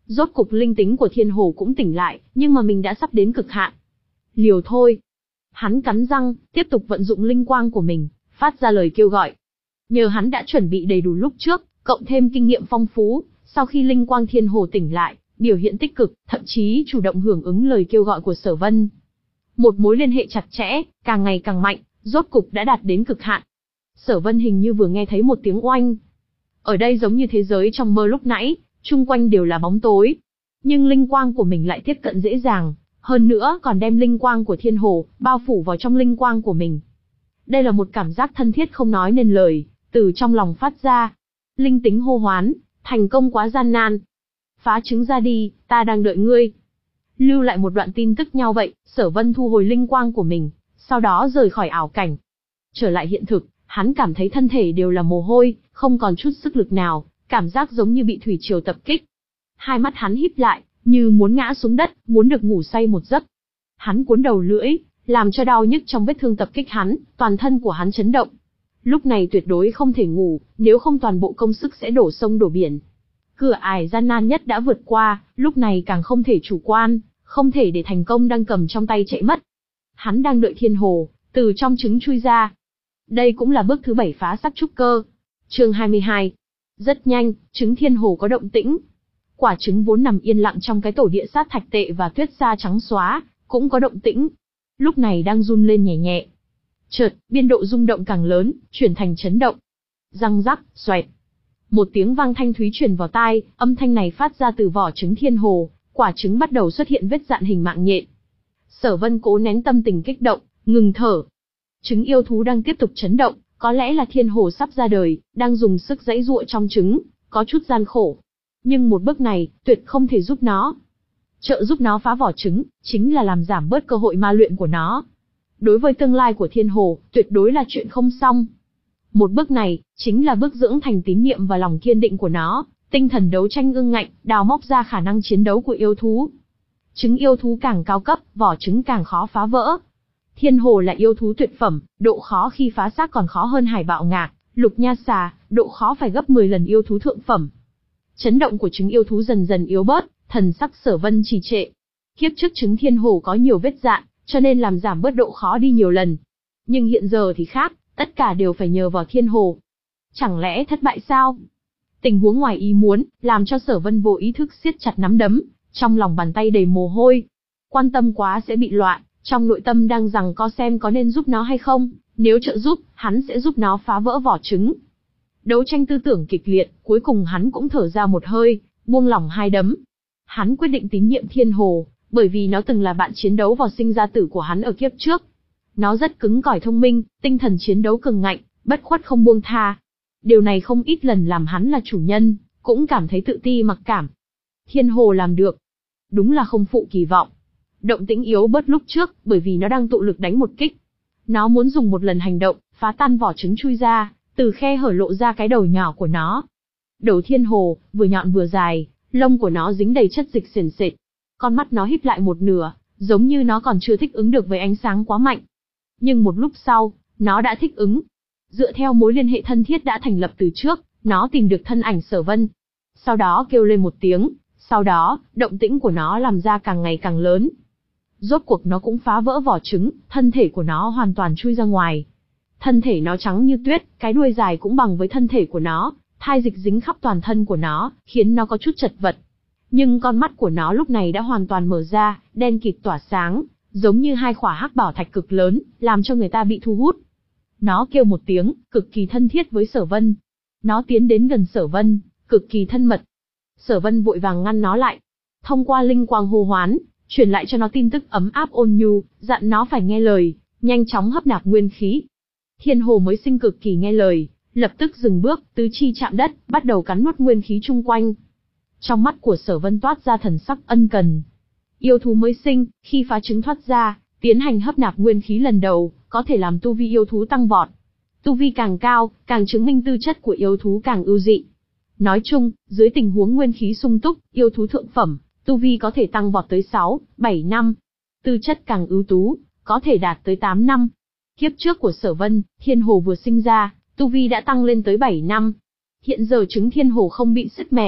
Rốt cục linh tính của thiên hồ cũng tỉnh lại, nhưng mà mình đã sắp đến cực hạn. Liều thôi. Hắn cắn răng, tiếp tục vận dụng linh quang của mình, phát ra lời kêu gọi. Nhờ hắn đã chuẩn bị đầy đủ lúc trước, cộng thêm kinh nghiệm phong phú, sau khi linh quang thiên hồ tỉnh lại, biểu hiện tích cực, thậm chí chủ động hưởng ứng lời kêu gọi của Sở Vân. Một mối liên hệ chặt chẽ, càng ngày càng mạnh, rốt cục đã đạt đến cực hạn. Sở Vân hình như vừa nghe thấy một tiếng oanh. Ở đây giống như thế giới trong mơ lúc nãy, chung quanh đều là bóng tối. Nhưng linh quang của mình lại tiếp cận dễ dàng, hơn nữa còn đem linh quang của thiên hồ bao phủ vào trong linh quang của mình. Đây là một cảm giác thân thiết không nói nên lời, từ trong lòng phát ra. Linh tính hô hoán, thành công quá gian nan. Phá trứng ra đi, ta đang đợi ngươi. Lưu lại một đoạn tin tức nhau vậy, Sở Vân thu hồi linh quang của mình, sau đó rời khỏi ảo cảnh. Trở lại hiện thực, hắn cảm thấy thân thể đều là mồ hôi, không còn chút sức lực nào, cảm giác giống như bị thủy triều tập kích. Hai mắt hắn híp lại, như muốn ngã xuống đất, muốn được ngủ say một giấc. Hắn cuốn đầu lưỡi, làm cho đau nhức trong vết thương tập kích hắn, toàn thân của hắn chấn động. Lúc này tuyệt đối không thể ngủ, nếu không toàn bộ công sức sẽ đổ sông đổ biển. Cửa ải gian nan nhất đã vượt qua, lúc này càng không thể chủ quan, không thể để thành công đang cầm trong tay chạy mất. Hắn đang đợi thiên hồ, từ trong trứng chui ra. Đây cũng là bước thứ bảy phá xác trúc cơ. Chương hai mươi hai. Rất nhanh, trứng thiên hồ có động tĩnh. Quả trứng vốn nằm yên lặng trong cái tổ địa sát thạch tệ và tuyết sa trắng xóa, cũng có động tĩnh. Lúc này đang run lên nhẹ nhẹ. Chợt, biên độ rung động càng lớn, chuyển thành chấn động. Răng rắc, xoẹt. Một tiếng vang thanh thúy truyền vào tai, âm thanh này phát ra từ vỏ trứng thiên hồ, quả trứng bắt đầu xuất hiện vết dạn hình mạng nhện. Sở Vân cố nén tâm tình kích động, ngừng thở. Trứng yêu thú đang tiếp tục chấn động, có lẽ là thiên hồ sắp ra đời, đang dùng sức giãy giụa trong trứng, có chút gian khổ. Nhưng một bước này, tuyệt không thể giúp nó. Trợ giúp nó phá vỏ trứng, chính là làm giảm bớt cơ hội ma luyện của nó. Đối với tương lai của thiên hồ, tuyệt đối là chuyện không xong. Một bước này, chính là bước dưỡng thành tín niệm và lòng kiên định của nó, tinh thần đấu tranh ương ngạnh, đào móc ra khả năng chiến đấu của yêu thú. Trứng yêu thú càng cao cấp, vỏ trứng càng khó phá vỡ. Thiên hồ là yêu thú tuyệt phẩm, độ khó khi phá xác còn khó hơn hải bạo ngạc, lục nha xà, độ khó phải gấp mười lần yêu thú thượng phẩm. Chấn động của trứng yêu thú dần dần yếu bớt, thần sắc Sở Vân trì trệ. Kiếp trước trứng thiên hồ có nhiều vết dạn, cho nên làm giảm bớt độ khó đi nhiều lần. Nhưng hiện giờ thì khác, tất cả đều phải nhờ vào thiên hồ. Chẳng lẽ thất bại sao? Tình huống ngoài ý muốn, làm cho Sở Vân vô ý thức siết chặt nắm đấm, trong lòng bàn tay đầy mồ hôi. Quan tâm quá sẽ bị loạn, trong nội tâm đang giằng co xem có nên giúp nó hay không, nếu trợ giúp, hắn sẽ giúp nó phá vỡ vỏ trứng. Đấu tranh tư tưởng kịch liệt, cuối cùng hắn cũng thở ra một hơi, buông lỏng hai đấm. Hắn quyết định tín nhiệm thiên hồ, bởi vì nó từng là bạn chiến đấu vào sinh ra tử của hắn ở kiếp trước. Nó rất cứng cỏi thông minh, tinh thần chiến đấu cường ngạnh, bất khuất không buông tha. Điều này không ít lần làm hắn là chủ nhân, cũng cảm thấy tự ti mặc cảm. Thiên hồ làm được. Đúng là không phụ kỳ vọng. Động tĩnh yếu bớt lúc trước, bởi vì nó đang tụ lực đánh một kích. Nó muốn dùng một lần hành động, phá tan vỏ trứng chui ra, từ khe hở lộ ra cái đầu nhỏ của nó. Đầu thiên hồ, vừa nhọn vừa dài, lông của nó dính đầy chất dịch sền sệt. Con mắt nó híp lại một nửa, giống như nó còn chưa thích ứng được với ánh sáng quá mạnh. Nhưng một lúc sau, nó đã thích ứng. Dựa theo mối liên hệ thân thiết đã thành lập từ trước, nó tìm được thân ảnh Sở Vân. Sau đó kêu lên một tiếng, sau đó, động tĩnh của nó làm ra càng ngày càng lớn. Rốt cuộc nó cũng phá vỡ vỏ trứng, thân thể của nó hoàn toàn chui ra ngoài. Thân thể nó trắng như tuyết, cái đuôi dài cũng bằng với thân thể của nó, thai dịch dính khắp toàn thân của nó, khiến nó có chút chật vật. Nhưng con mắt của nó lúc này đã hoàn toàn mở ra, đen kịt tỏa sáng, giống như hai khỏa hắc bảo thạch cực lớn, làm cho người ta bị thu hút. Nó kêu một tiếng, cực kỳ thân thiết với Sở Vân. Nó tiến đến gần Sở Vân, cực kỳ thân mật. Sở Vân vội vàng ngăn nó lại. Thông qua linh quang hô hoán, truyền lại cho nó tin tức ấm áp ôn nhu, dặn nó phải nghe lời, nhanh chóng hấp nạp nguyên khí. Thiên hồ mới sinh cực kỳ nghe lời, lập tức dừng bước, tứ chi chạm đất, bắt đầu cắn nuốt nguyên khí chung quanh. Trong mắt của Sở Vân toát ra thần sắc ân cần. Yêu thú mới sinh, khi phá trứng thoát ra, tiến hành hấp nạp nguyên khí lần đầu, có thể làm tu vi yêu thú tăng vọt. Tu vi càng cao, càng chứng minh tư chất của yêu thú càng ưu dị. Nói chung, dưới tình huống nguyên khí sung túc, yêu thú thượng phẩm, tu vi có thể tăng vọt tới sáu, bảy năm. Tư chất càng ưu tú, có thể đạt tới tám năm. Kiếp trước của Sở Vân, thiên hồ vừa sinh ra, tu vi đã tăng lên tới bảy năm. Hiện giờ trứng thiên hồ không bị sứt mẻ,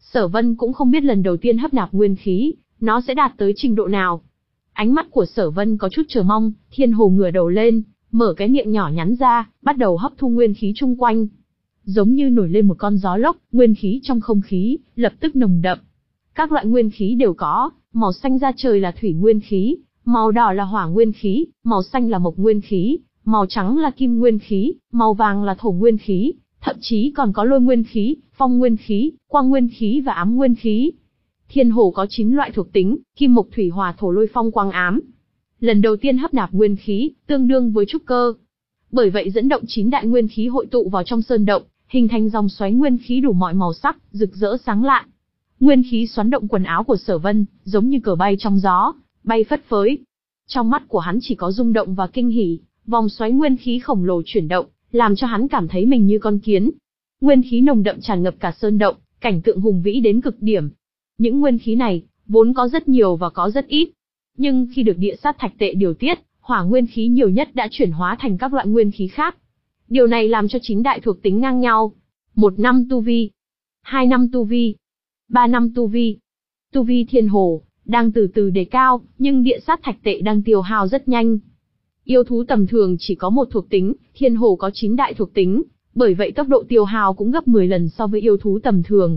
Sở Vân cũng không biết lần đầu tiên hấp nạp nguyên khí, nó sẽ đạt tới trình độ nào. Ánh mắt của Sở Vân có chút chờ mong, Thiên Hồ ngửa đầu lên, mở cái miệng nhỏ nhắn ra, bắt đầu hấp thu nguyên khí chung quanh. Giống như nổi lên một con gió lốc, nguyên khí trong không khí lập tức nồng đậm. Các loại nguyên khí đều có, màu xanh da trời là thủy nguyên khí, màu đỏ là hỏa nguyên khí, màu xanh là mộc nguyên khí, màu trắng là kim nguyên khí, màu vàng là thổ nguyên khí, thậm chí còn có lôi nguyên khí, phong nguyên khí, quang nguyên khí và ám nguyên khí. Thiên Hồ có chín loại thuộc tính, kim mộc thủy hỏa thổ lôi phong quang ám. Lần đầu tiên hấp nạp nguyên khí, tương đương với trúc cơ. Bởi vậy dẫn động chín đại nguyên khí hội tụ vào trong sơn động, hình thành dòng xoáy nguyên khí đủ mọi màu sắc, rực rỡ sáng lạn. Nguyên khí xoắn động quần áo của Sở Vân, giống như cờ bay trong gió, bay phất phới. Trong mắt của hắn chỉ có rung động và kinh hỉ, vòng xoáy nguyên khí khổng lồ chuyển động, làm cho hắn cảm thấy mình như con kiến. Nguyên khí nồng đậm tràn ngập cả sơn động, cảnh tượng hùng vĩ đến cực điểm. Những nguyên khí này, vốn có rất nhiều và có rất ít. Nhưng khi được địa sát thạch tệ điều tiết, hỏa nguyên khí nhiều nhất đã chuyển hóa thành các loại nguyên khí khác. Điều này làm cho chín đại thuộc tính ngang nhau. Một năm tu vi, hai năm tu vi, ba năm tu vi. Tu vi Thiên Hồ đang từ từ đề cao, nhưng địa sát thạch tệ đang tiêu hao rất nhanh. Yêu thú tầm thường chỉ có một thuộc tính, Thiên Hồ có chín đại thuộc tính, bởi vậy tốc độ tiêu hao cũng gấp mười lần so với yêu thú tầm thường.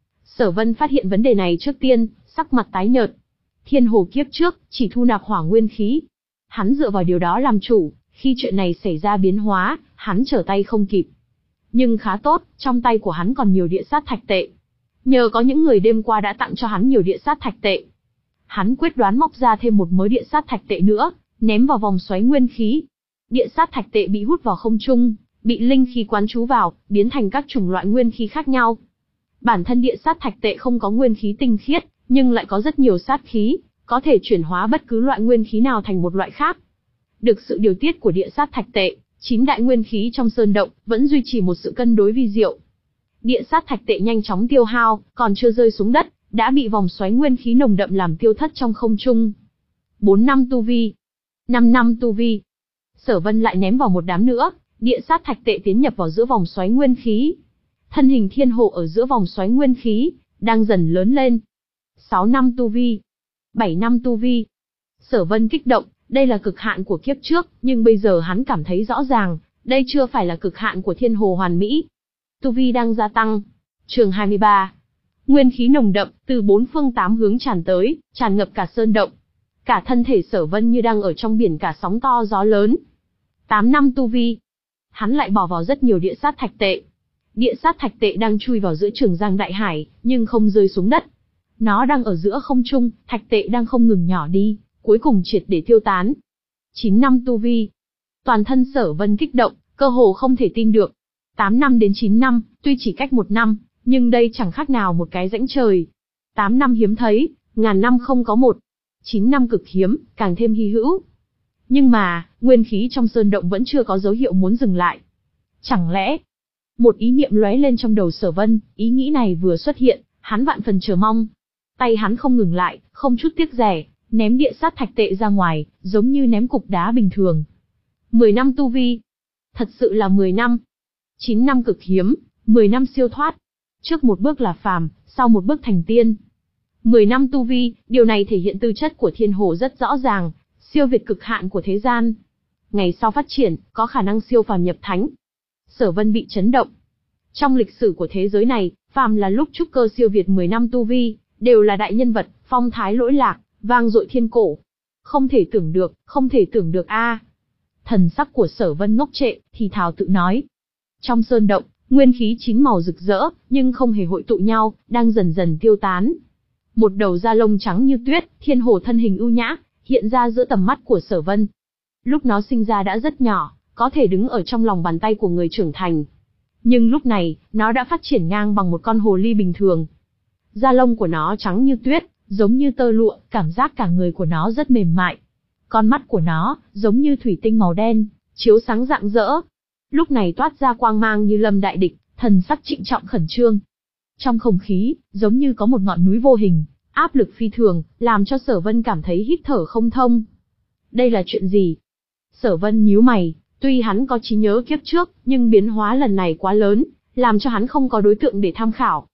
Sở Vân phát hiện vấn đề này trước tiên, sắc mặt tái nhợt. Thiên Hồ kiếp trước chỉ thu nạp hỏa nguyên khí. Hắn dựa vào điều đó làm chủ, khi chuyện này xảy ra biến hóa, hắn trở tay không kịp. Nhưng khá tốt, trong tay của hắn còn nhiều địa sát thạch tệ. Nhờ có những người đêm qua đã tặng cho hắn nhiều địa sát thạch tệ. Hắn quyết đoán móc ra thêm một mớ địa sát thạch tệ nữa, ném vào vòng xoáy nguyên khí. Địa sát thạch tệ bị hút vào không trung, bị linh khí quán trú vào, biến thành các chủng loại nguyên khí khác nhau. Bản thân địa sát thạch tệ không có nguyên khí tinh khiết, nhưng lại có rất nhiều sát khí, có thể chuyển hóa bất cứ loại nguyên khí nào thành một loại khác. Được sự điều tiết của địa sát thạch tệ, chín đại nguyên khí trong sơn động vẫn duy trì một sự cân đối vi diệu. Địa sát thạch tệ nhanh chóng tiêu hao, còn chưa rơi xuống đất, đã bị vòng xoáy nguyên khí nồng đậm làm tiêu thất trong không trung. Bốn năm tu vi, năm năm tu vi. Sở Vân lại ném vào một đám nữa, địa sát thạch tệ tiến nhập vào giữa vòng xoáy nguyên khí. Thân hình Thiên Hồ ở giữa vòng xoáy nguyên khí đang dần lớn lên. Sáu năm tu vi, bảy năm tu vi. Sở Vân kích động, đây là cực hạn của kiếp trước, nhưng bây giờ hắn cảm thấy rõ ràng, đây chưa phải là cực hạn của Thiên Hồ hoàn mỹ. Tu vi đang gia tăng. Chương hai mươi ba. Nguyên khí nồng đậm từ bốn phương tám hướng tràn tới, tràn ngập cả sơn động. Cả thân thể Sở Vân như đang ở trong biển cả sóng to gió lớn. Tám năm tu vi. Hắn lại bỏ vào rất nhiều địa sát thạch tệ. Địa sát thạch tệ đang chui vào giữa Trường Giang đại hải, nhưng không rơi xuống đất. Nó đang ở giữa không trung, thạch tệ đang không ngừng nhỏ đi, cuối cùng triệt để tiêu tán. Chín năm tu vi. Toàn thân Sở Vân kích động, cơ hồ không thể tin được. Tám năm đến chín năm, tuy chỉ cách một năm, nhưng đây chẳng khác nào một cái rãnh trời. Tám năm hiếm thấy, ngàn năm không có một. Chín năm cực hiếm, càng thêm hy hữu. Nhưng mà, nguyên khí trong sơn động vẫn chưa có dấu hiệu muốn dừng lại. Chẳng lẽ... Một ý niệm lóe lên trong đầu Sở Vân, ý nghĩ này vừa xuất hiện, hắn vạn phần chờ mong. Tay hắn không ngừng lại, không chút tiếc rẻ, ném địa sát thạch tệ ra ngoài, giống như ném cục đá bình thường. Mười năm tu vi. Thật sự là mười năm. Chín năm cực hiếm, mười năm siêu thoát. Trước một bước là phàm, sau một bước thành tiên. Mười năm tu vi, điều này thể hiện tư chất của Thiên Hồ rất rõ ràng, siêu việt cực hạn của thế gian. Ngày sau phát triển, có khả năng siêu phàm nhập thánh. Sở Vân bị chấn động. Trong lịch sử của thế giới này, phàm là lúc trúc cơ siêu việt mười năm tu vi, đều là đại nhân vật, phong thái lỗi lạc, vang dội thiên cổ. Không thể tưởng được, không thể tưởng được a. À. Thần sắc của Sở Vân ngốc trệ, thì thào tự nói. Trong sơn động, nguyên khí chín màu rực rỡ, nhưng không hề hội tụ nhau, đang dần dần tiêu tán. Một đầu da lông trắng như tuyết, Thiên Hồ thân hình ưu nhã, hiện ra giữa tầm mắt của Sở Vân. Lúc nó sinh ra đã rất nhỏ, có thể đứng ở trong lòng bàn tay của người trưởng thành. Nhưng lúc này, nó đã phát triển ngang bằng một con hồ ly bình thường. Da lông của nó trắng như tuyết, giống như tơ lụa, cảm giác cả người của nó rất mềm mại. Con mắt của nó, giống như thủy tinh màu đen, chiếu sáng rạng rỡ. Lúc này toát ra quang mang như lâm đại địch, thần sắc trịnh trọng khẩn trương. Trong không khí, giống như có một ngọn núi vô hình, áp lực phi thường, làm cho Sở Vân cảm thấy hít thở không thông. Đây là chuyện gì? Sở Vân nhíu mày, tuy hắn có trí nhớ kiếp trước, nhưng biến hóa lần này quá lớn, làm cho hắn không có đối tượng để tham khảo.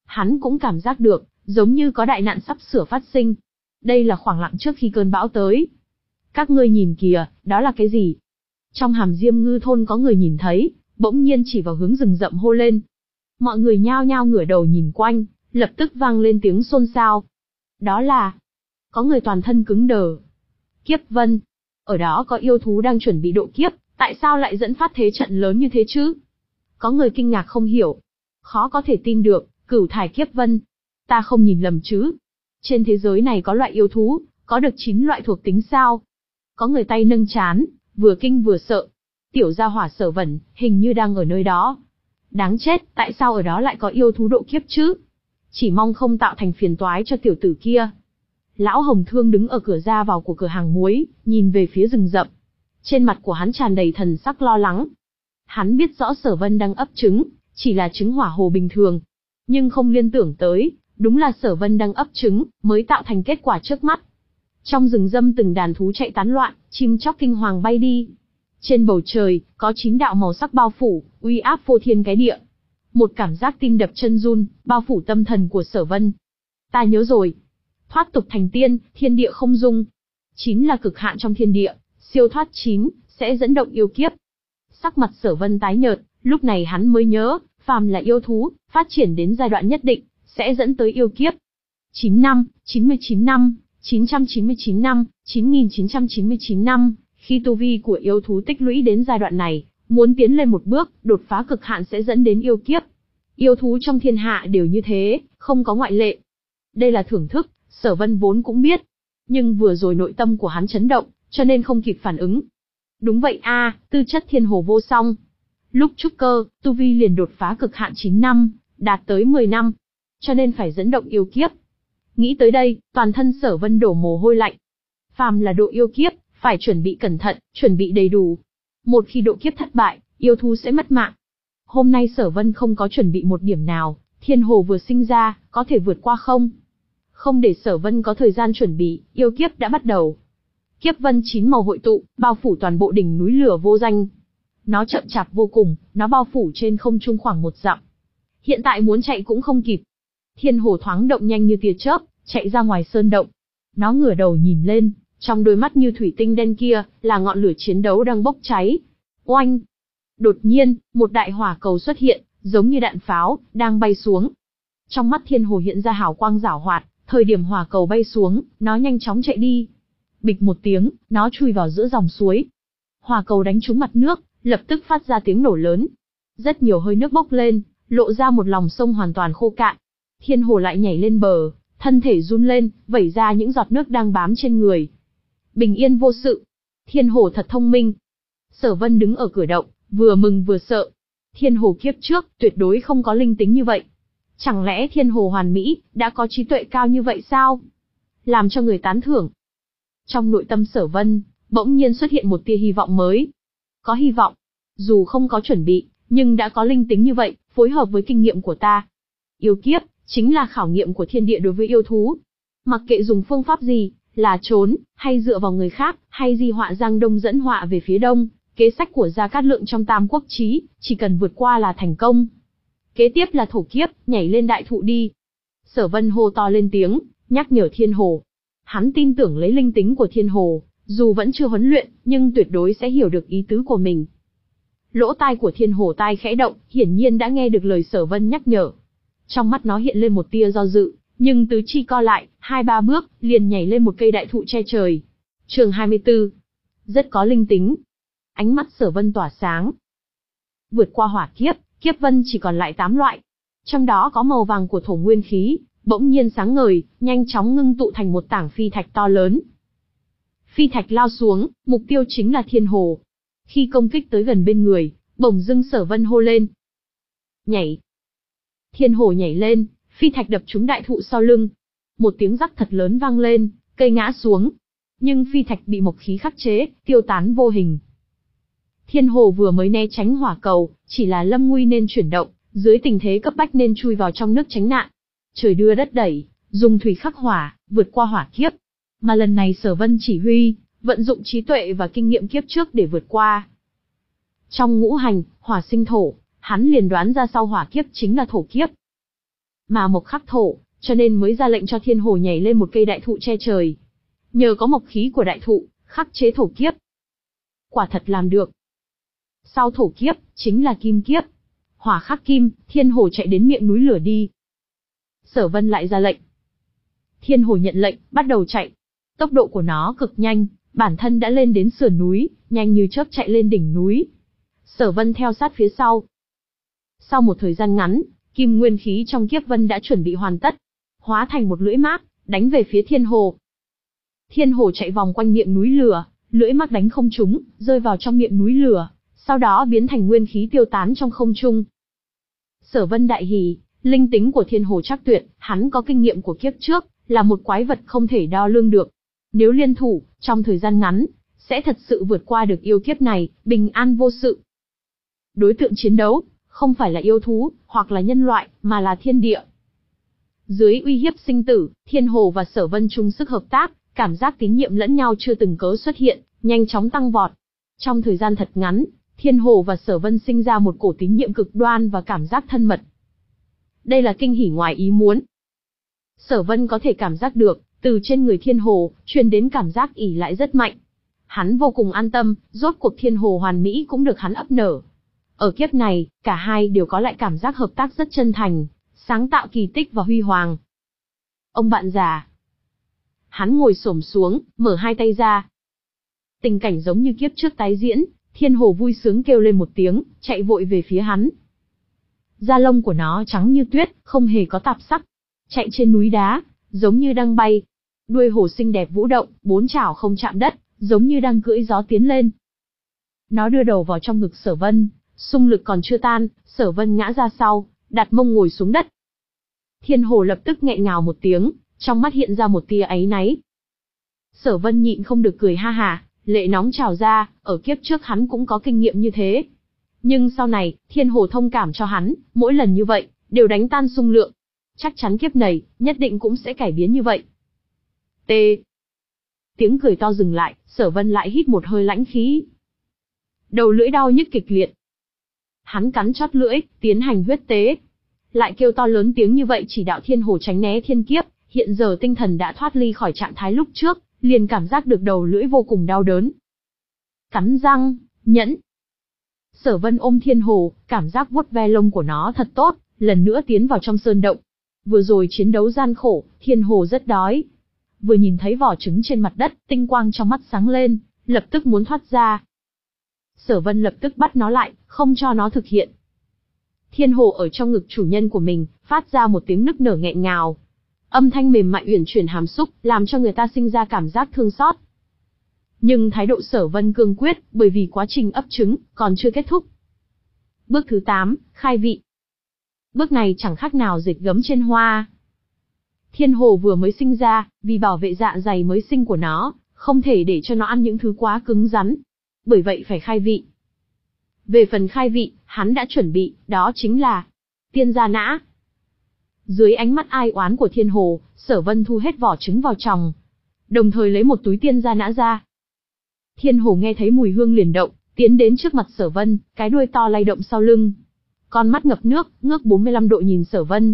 Hắn cũng cảm giác được, giống như có đại nạn sắp sửa phát sinh. Đây là khoảng lặng trước khi cơn bão tới. Các ngươi nhìn kìa, đó là cái gì? Trong Hàm Diêm Ngư thôn có người nhìn thấy, bỗng nhiên chỉ vào hướng rừng rậm hô lên. Mọi người nhao nhao ngửa đầu nhìn quanh, lập tức vang lên tiếng xôn xao. Đó là... Có người toàn thân cứng đờ. Kiếp vân. Ở đó có yêu thú đang chuẩn bị độ kiếp, tại sao lại dẫn phát thế trận lớn như thế chứ? Có người kinh ngạc không hiểu. Khó có thể tin được, Cửu Thải Kiếp Vân. Ta không nhìn lầm chứ? Trên thế giới này có loại yêu thú, có được chín loại thuộc tính sao? Có người tay nâng chán, vừa kinh vừa sợ. Tiểu gia hỏa Sở Vẩn, hình như đang ở nơi đó. Đáng chết, tại sao ở đó lại có yêu thú độ kiếp chứ? Chỉ mong không tạo thành phiền toái cho tiểu tử kia. Lão Hồng Thương đứng ở cửa ra vào của cửa hàng muối, nhìn về phía rừng rậm. Trên mặt của hắn tràn đầy thần sắc lo lắng. Hắn biết rõ Sở Vân đang ấp trứng, chỉ là trứng hỏa hồ bình thường. Nhưng không liên tưởng tới, đúng là Sở Vân đang ấp trứng, mới tạo thành kết quả trước mắt. Trong rừng rậm từng đàn thú chạy tán loạn, chim chóc kinh hoàng bay đi. Trên bầu trời, có chín đạo màu sắc bao phủ, uy áp phô thiên cái địa. Một cảm giác tim đập chân run, bao phủ tâm thần của Sở Vân. Ta nhớ rồi. Thoát tục thành tiên, thiên địa không dung. Chín là cực hạn trong thiên địa, siêu thoát chín, sẽ dẫn động yêu kiếp. Sắc mặt Sở Vân tái nhợt, lúc này hắn mới nhớ, phàm là yêu thú, phát triển đến giai đoạn nhất định, sẽ dẫn tới yêu kiếp. chín năm, chín mươi chín năm, chín trăm chín mươi chín năm, chín nghìn chín trăm chín mươi chín năm, khi tu vi của yêu thú tích lũy đến giai đoạn này, muốn tiến lên một bước, đột phá cực hạn sẽ dẫn đến yêu kiếp. Yêu thú trong thiên hạ đều như thế, không có ngoại lệ. Đây là thưởng thức, Sở Vân vốn cũng biết. Nhưng vừa rồi nội tâm của hắn chấn động, cho nên không kịp phản ứng. Đúng vậy a, à, tư chất thiên hồ vô song. Lúc trúc cơ, tu vi liền đột phá cực hạn chín năm, đạt tới mười năm. Cho nên phải dẫn động yêu kiếp. Nghĩ tới đây, toàn thân Sở Vân đổ mồ hôi lạnh. Phàm là độ yêu kiếp, phải chuẩn bị cẩn thận, chuẩn bị đầy đủ. Một khi độ kiếp thất bại, yêu thú sẽ mất mạng. Hôm nay Sở Vân không có chuẩn bị một điểm nào, thiên hồ vừa sinh ra, có thể vượt qua không? Không để Sở Vân có thời gian chuẩn bị, yêu kiếp đã bắt đầu. Kiếp vân chín màu hội tụ, bao phủ toàn bộ đỉnh núi lửa vô danh. Nó chậm chạp vô cùng, nó bao phủ trên không trung khoảng một dặm. Hiện tại muốn chạy cũng không kịp. Thiên hồ thoáng động nhanh như tia chớp, chạy ra ngoài sơn động. Nó ngửa đầu nhìn lên, trong đôi mắt như thủy tinh đen kia, là ngọn lửa chiến đấu đang bốc cháy. Oanh! Đột nhiên, một đại hỏa cầu xuất hiện, giống như đạn pháo, đang bay xuống. Trong mắt thiên hồ hiện ra hào quang giảo hoạt, thời điểm hỏa cầu bay xuống, nó nhanh chóng chạy đi. Bịch một tiếng, nó chui vào giữa dòng suối. Hỏa cầu đánh trúng mặt nước, lập tức phát ra tiếng nổ lớn. Rất nhiều hơi nước bốc lên, lộ ra một lòng sông hoàn toàn khô cạn. Thiên hồ lại nhảy lên bờ, thân thể run lên, vẩy ra những giọt nước đang bám trên người. Bình yên vô sự. Thiên hồ thật thông minh. Sở Vân đứng ở cửa động, vừa mừng vừa sợ. Thiên hồ kiếp trước, tuyệt đối không có linh tính như vậy. Chẳng lẽ thiên hồ hoàn mỹ, đã có trí tuệ cao như vậy sao? Làm cho người tán thưởng. Trong nội tâm Sở Vân, bỗng nhiên xuất hiện một tia hy vọng mới. Có hy vọng. Dù không có chuẩn bị, nhưng đã có linh tính như vậy, phối hợp với kinh nghiệm của ta. Yêu kiếp, chính là khảo nghiệm của thiên địa đối với yêu thú. Mặc kệ dùng phương pháp gì, là trốn, hay dựa vào người khác, hay di họa Giang Đông dẫn họa về phía đông, kế sách của Gia Cát Lượng trong Tam Quốc Chí, chỉ cần vượt qua là thành công. Kế tiếp là thổ kiếp, nhảy lên đại thụ đi. Sở Vân hô to lên tiếng, nhắc nhở thiên hồ. Hắn tin tưởng lấy linh tính của thiên hồ, dù vẫn chưa huấn luyện, nhưng tuyệt đối sẽ hiểu được ý tứ của mình. Lỗ tai của thiên hồ tai khẽ động, hiển nhiên đã nghe được lời Sở Vân nhắc nhở. Trong mắt nó hiện lên một tia do dự, nhưng tứ chi co lại, hai ba bước, liền nhảy lên một cây đại thụ che trời. Chương hai mươi tư. Rất có linh tính. Ánh mắt Sở Vân tỏa sáng. Vượt qua hỏa kiếp, kiếp vân chỉ còn lại tám loại. Trong đó có màu vàng của thổ nguyên khí, bỗng nhiên sáng ngời, nhanh chóng ngưng tụ thành một tảng phi thạch to lớn. Phi thạch lao xuống, mục tiêu chính là thiên hồ. Khi công kích tới gần bên người, bỗng dưng Sở Vân hô lên. Nhảy! Thiên hồ nhảy lên, phi thạch đập trúng đại thụ sau lưng. Một tiếng rắc thật lớn vang lên, cây ngã xuống. Nhưng phi thạch bị mộc khí khắc chế, tiêu tán vô hình. Thiên hồ vừa mới né tránh hỏa cầu, chỉ là lâm nguy nên chuyển động, dưới tình thế cấp bách nên chui vào trong nước tránh nạn. Trời đưa đất đẩy, dùng thủy khắc hỏa, vượt qua hỏa kiếp. Mà lần này Sở Vân chỉ huy, vận dụng trí tuệ và kinh nghiệm kiếp trước để vượt qua. Trong ngũ hành, hỏa sinh thổ, hắn liền đoán ra sau hỏa kiếp chính là thổ kiếp. mà mộc khắc thổ, cho nên mới ra lệnh cho thiên hồ nhảy lên một cây đại thụ che trời. Nhờ có mộc khí của đại thụ, khắc chế thổ kiếp. Quả thật làm được. Sau thổ kiếp, chính là kim kiếp. Hỏa khắc kim, thiên hồ chạy đến miệng núi lửa đi. Sở Vân lại ra lệnh. Thiên hồ nhận lệnh, bắt đầu chạy. Tốc độ của nó cực nhanh, bản thân đã lên đến sườn núi, nhanh như chớp chạy lên đỉnh núi. Sở Vân theo sát phía sau. Sau một thời gian ngắn, kim nguyên khí trong kiếp vân đã chuẩn bị hoàn tất, hóa thành một lưỡi mác, đánh về phía thiên hồ. Thiên hồ chạy vòng quanh miệng núi lửa, lưỡi mác đánh không trúng, rơi vào trong miệng núi lửa, sau đó biến thành nguyên khí tiêu tán trong không trung. Sở Vân đại hỉ, linh tính của thiên hồ chắc tuyệt, hắn có kinh nghiệm của kiếp trước, là một quái vật không thể đo lường được. Nếu liên thủ, trong thời gian ngắn, sẽ thật sự vượt qua được yêu kiếp này, bình an vô sự. Đối tượng chiến đấu, không phải là yêu thú, hoặc là nhân loại, mà là thiên địa. Dưới uy hiếp sinh tử, thiên hồ và Sở Vân chung sức hợp tác, cảm giác tín nhiệm lẫn nhau chưa từng cớ xuất hiện, nhanh chóng tăng vọt. Trong thời gian thật ngắn, thiên hồ và Sở Vân sinh ra một cổ tín nhiệm cực đoan và cảm giác thân mật. Đây là kinh hỉ ngoài ý muốn. Sở Vân có thể cảm giác được, từ trên người thiên hồ, truyền đến cảm giác ỷ lại rất mạnh. Hắn vô cùng an tâm, rốt cuộc thiên hồ hoàn mỹ cũng được hắn ấp nở. Ở kiếp này, cả hai đều có lại cảm giác hợp tác rất chân thành, sáng tạo kỳ tích và huy hoàng. Ông bạn già. Hắn ngồi xổm xuống, mở hai tay ra. Tình cảnh giống như kiếp trước tái diễn, thiên hồ vui sướng kêu lên một tiếng, chạy vội về phía hắn. Da lông của nó trắng như tuyết, không hề có tạp sắc. Chạy trên núi đá, giống như đang bay. Đuôi hổ xinh đẹp vũ động, bốn chảo không chạm đất, giống như đang cưỡi gió tiến lên. Nó đưa đầu vào trong ngực Sở Vân, xung lực còn chưa tan, Sở Vân ngã ra sau, đặt mông ngồi xuống đất. Thiên hồ lập tức nghẹn ngào một tiếng, trong mắt hiện ra một tia áy náy. Sở Vân nhịn không được cười ha ha, lệ nóng trào ra, ở kiếp trước hắn cũng có kinh nghiệm như thế. Nhưng sau này, thiên hồ thông cảm cho hắn, mỗi lần như vậy, đều đánh tan xung lượng. Chắc chắn kiếp này, nhất định cũng sẽ cải biến như vậy. T. Tiếng cười to dừng lại, Sở Vân lại hít một hơi lãnh khí. Đầu lưỡi đau nhức kịch liệt. Hắn cắn chót lưỡi, tiến hành huyết tế. Lại kêu to lớn tiếng như vậy chỉ đạo thiên hồ tránh né thiên kiếp, hiện giờ tinh thần đã thoát ly khỏi trạng thái lúc trước, liền cảm giác được đầu lưỡi vô cùng đau đớn. Cắn răng, nhẫn. Sở Vân ôm thiên hồ, cảm giác vuốt ve lông của nó thật tốt, lần nữa tiến vào trong sơn động. Vừa rồi chiến đấu gian khổ, thiên hồ rất đói. Vừa nhìn thấy vỏ trứng trên mặt đất, tinh quang trong mắt sáng lên, lập tức muốn thoát ra. Sở Vân lập tức bắt nó lại, không cho nó thực hiện. Thiên hồ ở trong ngực chủ nhân của mình, phát ra một tiếng nức nở nghẹn ngào. Âm thanh mềm mại uyển chuyển hàm xúc, làm cho người ta sinh ra cảm giác thương xót. Nhưng thái độ Sở Vân cương quyết, bởi vì quá trình ấp trứng còn chưa kết thúc. Bước thứ tám, khai vị. Bước này chẳng khác nào dịch gấm trên hoa. Thiên hồ vừa mới sinh ra, vì bảo vệ dạ dày mới sinh của nó, không thể để cho nó ăn những thứ quá cứng rắn. Bởi vậy phải khai vị. Về phần khai vị, hắn đã chuẩn bị, đó chính là tiên gia nã. Dưới ánh mắt ai oán của thiên hồ, Sở Vân thu hết vỏ trứng vào chồng, đồng thời lấy một túi tiên gia nã ra. Thiên hồ nghe thấy mùi hương liền động, tiến đến trước mặt Sở Vân, cái đuôi to lay động sau lưng. Con mắt ngập nước, ngước bốn mươi lăm độ nhìn Sở Vân.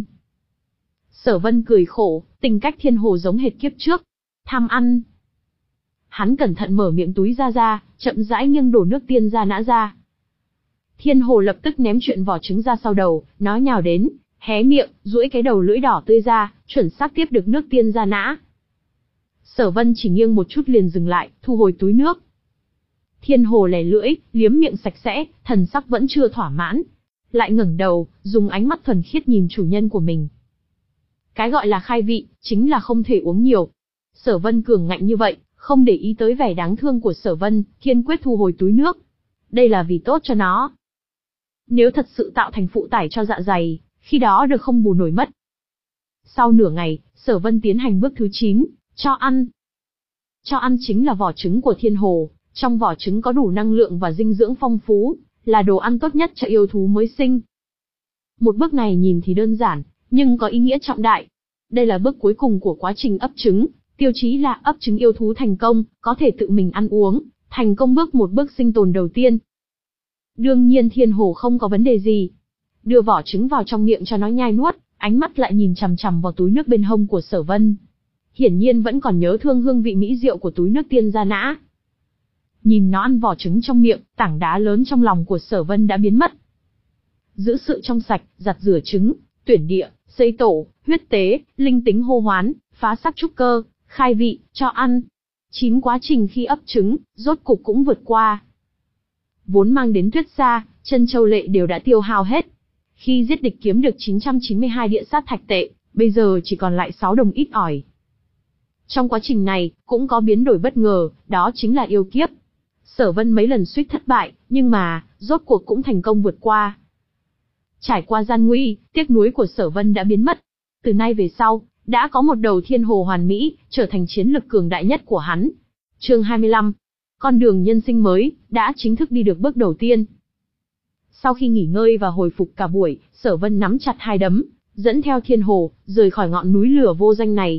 Sở Vân cười khổ, tình cách thiên hồ giống hệt kiếp trước. Tham ăn. Hắn cẩn thận mở miệng túi ra ra, chậm rãi nghiêng đổ nước tiên gia nã ra. Thiên hồ lập tức ném chuyện vỏ trứng ra sau đầu, nó nhào đến, hé miệng, duỗi cái đầu lưỡi đỏ tươi ra, chuẩn xác tiếp được nước tiên gia nã. Sở Vân chỉ nghiêng một chút liền dừng lại, thu hồi túi nước. Thiên hồ lè lưỡi, liếm miệng sạch sẽ, thần sắc vẫn chưa thỏa mãn. Lại ngẩng đầu, dùng ánh mắt thuần khiết nhìn chủ nhân của mình. Cái gọi là khai vị, chính là không thể uống nhiều. Sở Vân cường ngạnh như vậy, không để ý tới vẻ đáng thương của Sở Vân, kiên quyết thu hồi túi nước. Đây là vì tốt cho nó. Nếu thật sự tạo thành phụ tải cho dạ dày, khi đó được không bù nổi mất. Sau nửa ngày, Sở Vân tiến hành bước thứ chín, cho ăn. Cho ăn chính là vỏ trứng của thiên hồ, trong vỏ trứng có đủ năng lượng và dinh dưỡng phong phú, là đồ ăn tốt nhất cho yêu thú mới sinh. Một bước này nhìn thì đơn giản, nhưng có ý nghĩa trọng đại. Đây là bước cuối cùng của quá trình ấp trứng, tiêu chí là ấp trứng yêu thú thành công, có thể tự mình ăn uống, thành công bước một bước sinh tồn đầu tiên. Đương nhiên thiên hồ không có vấn đề gì. Đưa vỏ trứng vào trong miệng cho nó nhai nuốt, ánh mắt lại nhìn chằm chằm vào túi nước bên hông của Sở Vân. Hiển nhiên vẫn còn nhớ thương hương vị mỹ diệu của túi nước tiên gia nã. Nhìn nó ăn vỏ trứng trong miệng, tảng đá lớn trong lòng của Sở Vân đã biến mất. Giữ sự trong sạch, giặt rửa trứng, tuyển địa, xây tổ, huyết tế, linh tính hô hoán, phá xác trúc cơ, khai vị, cho ăn. Chín quá trình khi ấp trứng, rốt cục cũng vượt qua. Vốn mang đến tuyết gia, chân châu lệ đều đã tiêu hao hết. Khi giết địch kiếm được chín trăm chín mươi hai địa sát thạch tệ, bây giờ chỉ còn lại sáu đồng ít ỏi. Trong quá trình này, cũng có biến đổi bất ngờ, đó chính là yêu kiếp. Sở Vân mấy lần suýt thất bại, nhưng mà, rốt cuộc cũng thành công vượt qua. Trải qua gian nguy, tiếc nuối của Sở Vân đã biến mất. Từ nay về sau, đã có một đầu thiên hồ hoàn mỹ, trở thành chiến lực cường đại nhất của hắn. Chương hai mươi lăm. Con đường nhân sinh mới, đã chính thức đi được bước đầu tiên. Sau khi nghỉ ngơi và hồi phục cả buổi, Sở Vân nắm chặt hai đấm, dẫn theo thiên hồ, rời khỏi ngọn núi lửa vô danh này.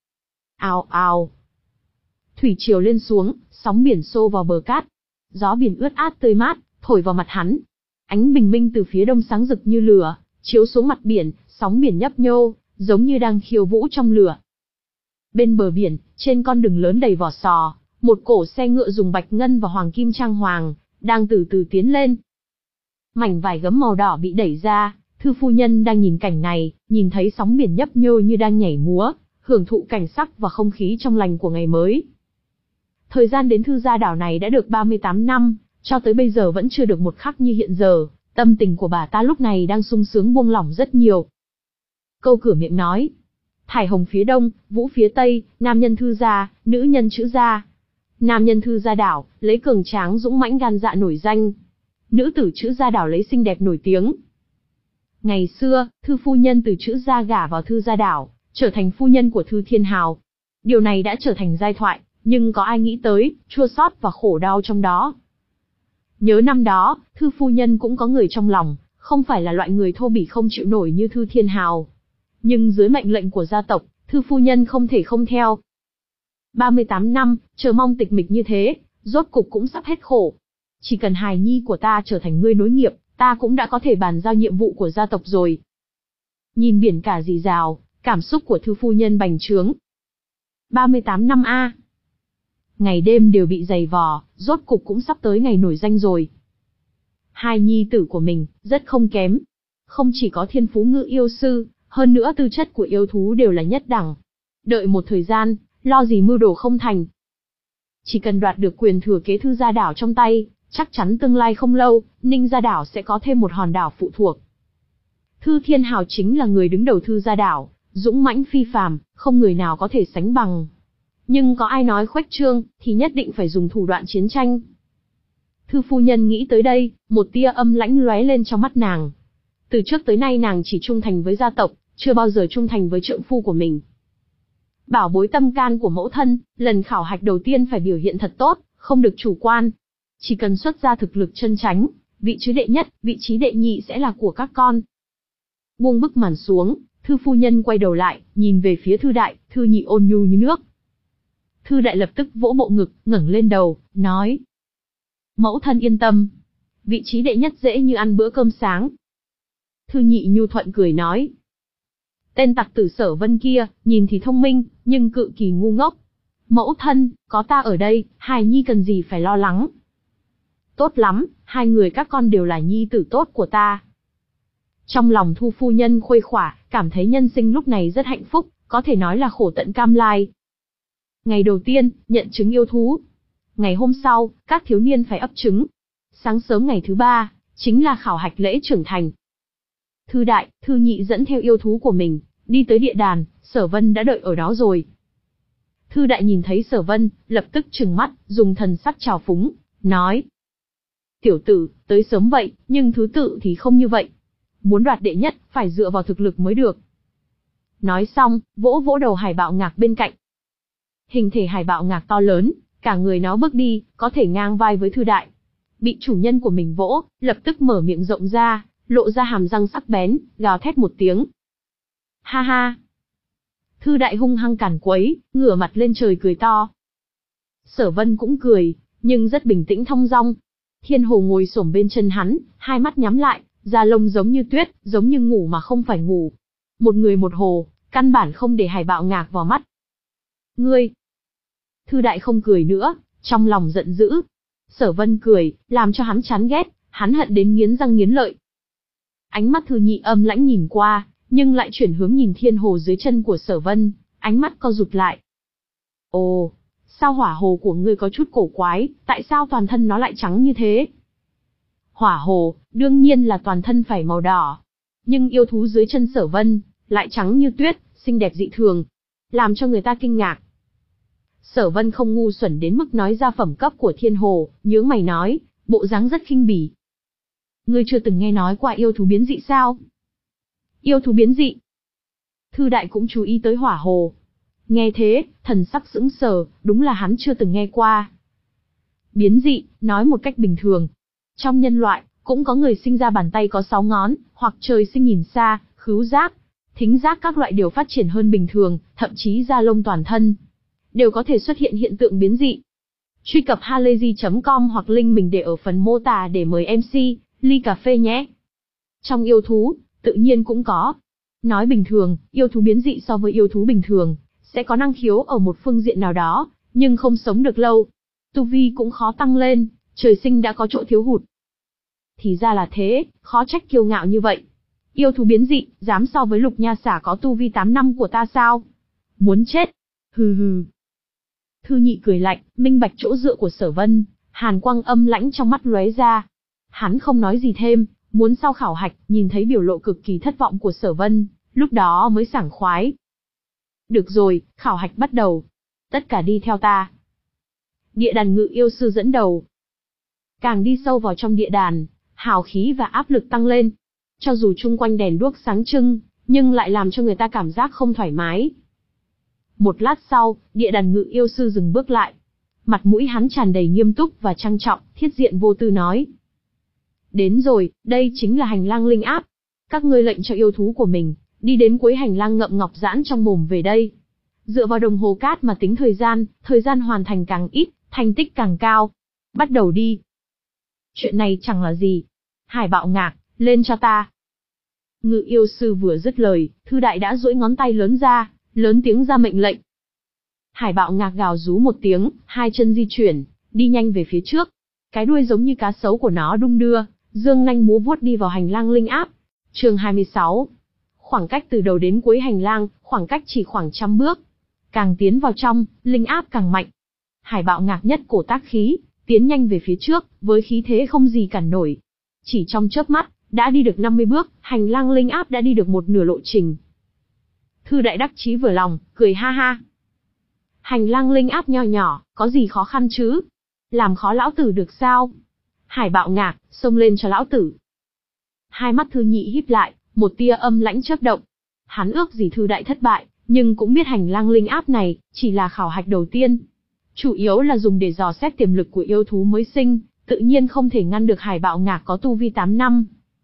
Ào ào. Thủy triều lên xuống, sóng biển xô vào bờ cát. Gió biển ướt át tươi mát, thổi vào mặt hắn. Ánh bình minh từ phía đông sáng rực như lửa, chiếu xuống mặt biển, sóng biển nhấp nhô, giống như đang khiêu vũ trong lửa. Bên bờ biển, trên con đường lớn đầy vỏ sò, một cổ xe ngựa dùng bạch ngân và hoàng kim trang hoàng, đang từ từ tiến lên. Mảnh vải gấm màu đỏ bị đẩy ra, Thư phu nhân đang nhìn cảnh này, nhìn thấy sóng biển nhấp nhô như đang nhảy múa, hưởng thụ cảnh sắc và không khí trong lành của ngày mới. Thời gian đến Thư gia đảo này đã được ba mươi tám năm, cho tới bây giờ vẫn chưa được một khắc như hiện giờ, tâm tình của bà ta lúc này đang sung sướng buông lỏng rất nhiều. Câu cửa miệng nói, thải hồng phía đông, vũ phía tây, nam nhân Thư gia, nữ nhân Trữ gia. Nam nhân Thư gia đảo, lấy cường tráng dũng mãnh gan dạ nổi danh. Nữ tử Trữ gia đảo lấy xinh đẹp nổi tiếng. Ngày xưa, Thư phu nhân từ Trữ gia gả vào Thư gia đảo, trở thành phu nhân của Thư Thiên Hào. Điều này đã trở thành giai thoại, nhưng có ai nghĩ tới, chua xót và khổ đau trong đó. Nhớ năm đó, Thư phu nhân cũng có người trong lòng, không phải là loại người thô bỉ không chịu nổi như Thư Thiên Hào. Nhưng dưới mệnh lệnh của gia tộc, Thư phu nhân không thể không theo. ba mươi tám năm, chờ mong tịch mịch như thế, rốt cục cũng sắp hết khổ. Chỉ cần hài nhi của ta trở thành ngươi nối nghiệp, ta cũng đã có thể bàn giao nhiệm vụ của gia tộc rồi. Nhìn biển cả rì rào, cảm xúc của Thư phu nhân bành trướng. ba mươi tám năm a. Ngày đêm đều bị dày vò, rốt cục cũng sắp tới ngày nổi danh rồi. Hai nhi tử của mình, rất không kém. Không chỉ có thiên phú ngự yêu sư, hơn nữa tư chất của yêu thú đều là nhất đẳng. Đợi một thời gian, lo gì mưu đồ không thành. Chỉ cần đoạt được quyền thừa kế Thư gia đảo trong tay, chắc chắn tương lai không lâu, Ninh gia đảo sẽ có thêm một hòn đảo phụ thuộc. Thư Thiên Hào chính là người đứng đầu Thư gia đảo, dũng mãnh phi phàm, không người nào có thể sánh bằng. Nhưng có ai nói khuếch trương, thì nhất định phải dùng thủ đoạn chiến tranh. Thư phu nhân nghĩ tới đây, một tia âm lãnh lóe lên trong mắt nàng. Từ trước tới nay nàng chỉ trung thành với gia tộc, chưa bao giờ trung thành với trượng phu của mình. Bảo bối tâm can của mẫu thân, lần khảo hạch đầu tiên phải biểu hiện thật tốt, không được chủ quan. Chỉ cần xuất ra thực lực chân chánh, vị trí đệ nhất, vị trí đệ nhị sẽ là của các con. Buông bức màn xuống, Thư phu nhân quay đầu lại, nhìn về phía Thư đại, Thư nhị ôn nhu như nước. Thư đại lập tức vỗ bộ ngực, ngẩng lên đầu, nói. Mẫu thân yên tâm. Vị trí đệ nhất dễ như ăn bữa cơm sáng. Thư nhị nhu thuận cười nói. Tên tặc tử Sở Vân kia, nhìn thì thông minh, nhưng cự kỳ ngu ngốc. Mẫu thân, có ta ở đây, hài nhi cần gì phải lo lắng. Tốt lắm, hai người các con đều là nhi tử tốt của ta. Trong lòng Thu phu nhân khuây khỏa, cảm thấy nhân sinh lúc này rất hạnh phúc, có thể nói là khổ tận cam lai. Ngày đầu tiên, nhận trứng yêu thú. Ngày hôm sau, các thiếu niên phải ấp trứng. Sáng sớm ngày thứ ba, chính là khảo hạch lễ trưởng thành. Thư đại, Thư nhị dẫn theo yêu thú của mình, đi tới địa đàn, Sở Vân đã đợi ở đó rồi. Thư đại nhìn thấy Sở Vân, lập tức trừng mắt, dùng thần sắc trào phúng, nói. Tiểu tử, tới sớm vậy, nhưng thứ tự thì không như vậy. Muốn đoạt đệ nhất, phải dựa vào thực lực mới được. Nói xong, vỗ vỗ đầu Hải Bạo Ngạc bên cạnh. Hình thể Hải Bạo Ngạc to lớn, cả người nó bước đi, có thể ngang vai với Thư đại. Bị chủ nhân của mình vỗ, lập tức mở miệng rộng ra, lộ ra hàm răng sắc bén, gào thét một tiếng. Ha ha! Thư đại hung hăng càn quấy, ngửa mặt lên trời cười to. Sở Vân cũng cười, nhưng rất bình tĩnh thong dong. Thiên hồ ngồi xổm bên chân hắn, hai mắt nhắm lại, da lông giống như tuyết, giống như ngủ mà không phải ngủ. Một người một hồ, căn bản không để Hải Bạo Ngạc vào mắt. Ngươi! Thư Đại không cười nữa, trong lòng giận dữ. Sở Vân cười, làm cho hắn chán ghét, hắn hận đến nghiến răng nghiến lợi. Ánh mắt Thư Nhị âm lãnh nhìn qua, nhưng lại chuyển hướng nhìn thiên hồ dưới chân của Sở Vân, ánh mắt co rụt lại. Ồ, sao hỏa hồ của ngươi có chút cổ quái, tại sao toàn thân nó lại trắng như thế? Hỏa hồ, đương nhiên là toàn thân phải màu đỏ. Nhưng yêu thú dưới chân Sở Vân, lại trắng như tuyết, xinh đẹp dị thường, làm cho người ta kinh ngạc. Sở Vân không ngu xuẩn đến mức nói ra phẩm cấp của thiên hồ, nhướng mày nói, bộ dáng rất khinh bỉ. Ngươi chưa từng nghe nói qua yêu thú biến dị sao? Yêu thú biến dị? Thư Đại cũng chú ý tới hỏa hồ. Nghe thế, thần sắc sững sờ, đúng là hắn chưa từng nghe qua. Biến dị, nói một cách bình thường. Trong nhân loại, cũng có người sinh ra bàn tay có sáu ngón, hoặc trời sinh nhìn xa, khứu giác, thính giác các loại đều phát triển hơn bình thường, thậm chí da lông toàn thân đều có thể xuất hiện hiện tượng biến dị. Truy cập halayzi chấm com hoặc link mình để ở phần mô tả để mời em xê, ly cà phê nhé. Trong yêu thú, tự nhiên cũng có. Nói bình thường, yêu thú biến dị so với yêu thú bình thường, sẽ có năng khiếu ở một phương diện nào đó, nhưng không sống được lâu. Tu vi cũng khó tăng lên, trời sinh đã có chỗ thiếu hụt. Thì ra là thế, khó trách kiêu ngạo như vậy. Yêu thú biến dị, dám so với Lục Nha Xả có tu vi tám năm của ta sao? Muốn chết. Hừ hừ. Thư Nhị cười lạnh, minh bạch chỗ dựa của Sở Vân, hàn quang âm lãnh trong mắt lóe ra. Hắn không nói gì thêm, muốn sau khảo hạch, nhìn thấy biểu lộ cực kỳ thất vọng của Sở Vân, lúc đó mới sảng khoái. Được rồi, khảo hạch bắt đầu. Tất cả đi theo ta. Địa đàn ngự yêu sư dẫn đầu. Càng đi sâu vào trong địa đàn, hào khí và áp lực tăng lên. Cho dù chung quanh đèn đuốc sáng trưng, nhưng lại làm cho người ta cảm giác không thoải mái. Một lát sau, địa đàn ngự yêu sư dừng bước lại. Mặt mũi hắn tràn đầy nghiêm túc và trang trọng, thiết diện vô tư nói. Đến rồi, đây chính là hành lang linh áp. Các ngươi lệnh cho yêu thú của mình, đi đến cuối hành lang ngậm ngọc giãn trong mồm về đây. Dựa vào đồng hồ cát mà tính thời gian, thời gian hoàn thành càng ít, thành tích càng cao. Bắt đầu đi. Chuyện này chẳng là gì. Hải Bạo Ngạc, lên cho ta. Ngự yêu sư vừa dứt lời, Thư Đại đã duỗi ngón tay lớn ra, lớn tiếng ra mệnh lệnh. Hải Bạo Ngạc gào rú một tiếng, hai chân di chuyển, đi nhanh về phía trước. Cái đuôi giống như cá sấu của nó đung đưa, dương nanh múa vuốt đi vào hành lang linh áp. Chương hai mươi sáu. Khoảng cách từ đầu đến cuối hành lang, khoảng cách chỉ khoảng trăm bước. Càng tiến vào trong, linh áp càng mạnh. Hải Bạo Ngạc nhất cổ tác khí, tiến nhanh về phía trước, với khí thế không gì cản nổi. Chỉ trong chớp mắt, đã đi được năm mươi bước, hành lang linh áp đã đi được một nửa lộ trình. Thư Đại đắc chí vừa lòng, cười ha ha. Hành lang linh áp nho nhỏ, có gì khó khăn chứ? Làm khó lão tử được sao? Hải Bạo Ngạc, xông lên cho lão tử. Hai mắt Thư Nhị híp lại, một tia âm lãnh chớp động. Hắn ước gì Thư Đại thất bại, nhưng cũng biết hành lang linh áp này chỉ là khảo hạch đầu tiên, chủ yếu là dùng để dò xét tiềm lực của yêu thú mới sinh, tự nhiên không thể ngăn được Hải Bạo Ngạc có tu vi tám năm.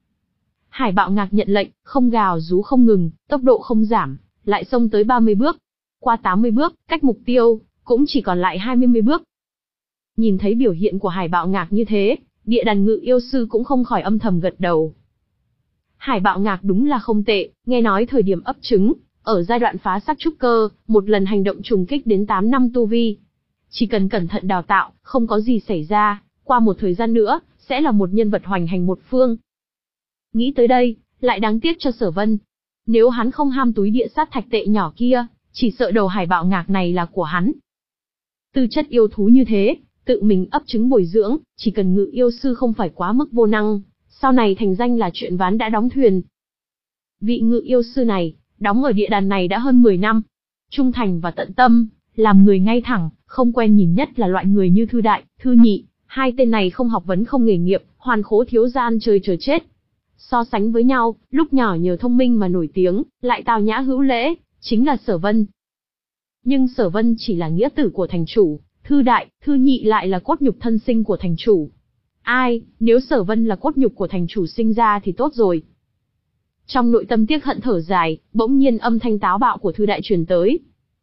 Hải Bạo Ngạc nhận lệnh, không gào rú không ngừng, tốc độ không giảm, lại xông tới ba mươi bước. Qua tám mươi bước, cách mục tiêu cũng chỉ còn lại hai mươi bước. Nhìn thấy biểu hiện của Hải Bạo Ngạc như thế, địa đàn ngự yêu sư cũng không khỏi âm thầm gật đầu. Hải Bạo Ngạc đúng là không tệ, nghe nói thời điểm ấp trứng, ở giai đoạn phá xác trúc cơ, một lần hành động trùng kích đến tám năm tu vi. Chỉ cần cẩn thận đào tạo, không có gì xảy ra, qua một thời gian nữa, sẽ là một nhân vật hoành hành một phương. Nghĩ tới đây, lại đáng tiếc cho Sở Vân. Nếu hắn không ham túi địa sát thạch tệ nhỏ kia, chỉ sợ đầu Hải Bạo Ngạc này là của hắn. Tư chất yêu thú như thế, tự mình ấp trứng bồi dưỡng, chỉ cần ngự yêu sư không phải quá mức vô năng, sau này thành danh là chuyện ván đã đóng thuyền. Vị ngự yêu sư này, đóng ở địa đàn này đã hơn mười năm. Trung thành và tận tâm, làm người ngay thẳng, không quen nhìn nhất là loại người như Thư Đại, Thư Nhị, hai tên này không học vấn không nghề nghiệp, hoàn khố thiếu gia ăn chơi chờ chết. So sánh với nhau, lúc nhỏ nhờ thông minh mà nổi tiếng, lại tào nhã hữu lễ, chính là Sở Vân. Nhưng Sở Vân chỉ là nghĩa tử của thành chủ, Thư Đại, Thư Nhị lại là cốt nhục thân sinh của thành chủ. Ai, nếu Sở Vân là cốt nhục của thành chủ sinh ra thì tốt rồi. Trong nội tâm tiếc hận thở dài, bỗng nhiên âm thanh táo bạo của Thư Đại truyền tới.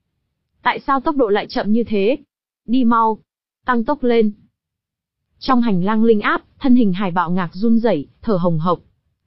Tại sao tốc độ lại chậm như thế? Đi mau, tăng tốc lên. Trong hành lang linh áp, thân hình Hải Bạo Ngạc run rẩy, thở hồng hộc.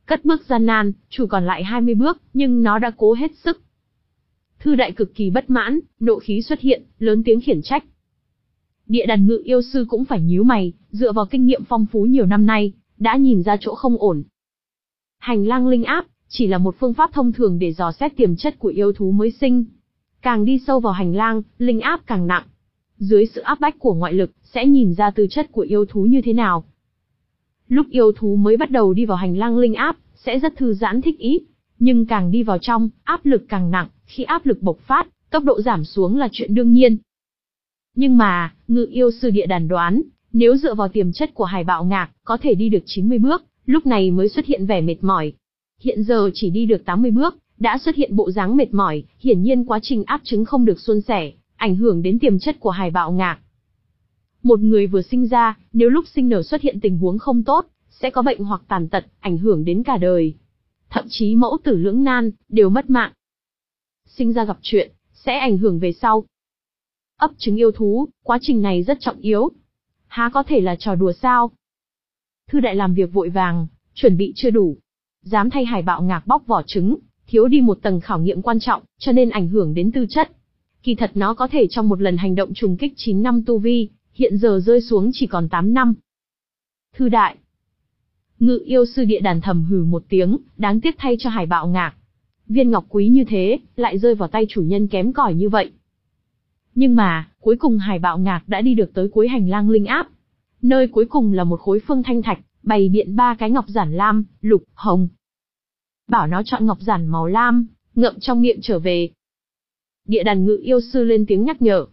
Cất bước gian nan, chủ còn lại hai mươi bước, nhưng nó đã cố hết sức. Thư đại cực kỳ bất mãn, nộ khí xuất hiện, lớn tiếng khiển trách. Địa đàn ngự yêu sư cũng phải nhíu mày, dựa vào kinh nghiệm phong phú nhiều năm nay, đã nhìn ra chỗ không ổn. Hành lang linh áp, chỉ là một phương pháp thông thường để dò xét tiềm chất của yêu thú mới sinh. Càng đi sâu vào hành lang, linh áp càng nặng. Dưới sự áp bách của ngoại lực, sẽ nhìn ra tư chất của yêu thú như thế nào. Lúc yêu thú mới bắt đầu đi vào hành lang linh áp, sẽ rất thư giãn thích ý. Nhưng càng đi vào trong, áp lực càng nặng, khi áp lực bộc phát, tốc độ giảm xuống là chuyện đương nhiên. Nhưng mà, ngự yêu sư địa đàn đoán, nếu dựa vào tiềm chất của Hải Bạo Ngạc, có thể đi được chín mươi bước, lúc này mới xuất hiện vẻ mệt mỏi. Hiện giờ chỉ đi được tám mươi bước, đã xuất hiện bộ dáng mệt mỏi, hiển nhiên quá trình áp trứng không được suôn sẻ, ảnh hưởng đến tiềm chất của Hải Bạo Ngạc. Một người vừa sinh ra, nếu lúc sinh nở xuất hiện tình huống không tốt, sẽ có bệnh hoặc tàn tật, ảnh hưởng đến cả đời. Thậm chí mẫu tử lưỡng nan, đều mất mạng. Sinh ra gặp chuyện, sẽ ảnh hưởng về sau. Ấp trứng yêu thú, quá trình này rất trọng yếu. Há có thể là trò đùa sao? Thư đại làm việc vội vàng, chuẩn bị chưa đủ. Dám thay Hải Bạo Ngạc bóc vỏ trứng, thiếu đi một tầng khảo nghiệm quan trọng, cho nên ảnh hưởng đến tư chất. Kỳ thật nó có thể trong một lần hành động trùng kích chín năm tu vi, hiện giờ rơi xuống chỉ còn tám năm. Thư đại. Ngự yêu sư địa đàn thầm hừ một tiếng, đáng tiếc thay cho Hải Bạo Ngạc. Viên ngọc quý như thế, lại rơi vào tay chủ nhân kém cỏi như vậy. Nhưng mà, cuối cùng Hải Bạo Ngạc đã đi được tới cuối hành lang linh áp. Nơi cuối cùng là một khối phương thanh thạch, bày biện ba cái ngọc giản lam, lục, hồng. Bảo nó chọn ngọc giản màu lam, ngậm trong miệng trở về. Địa đàn ngự yêu sư lên tiếng nhắc nhở.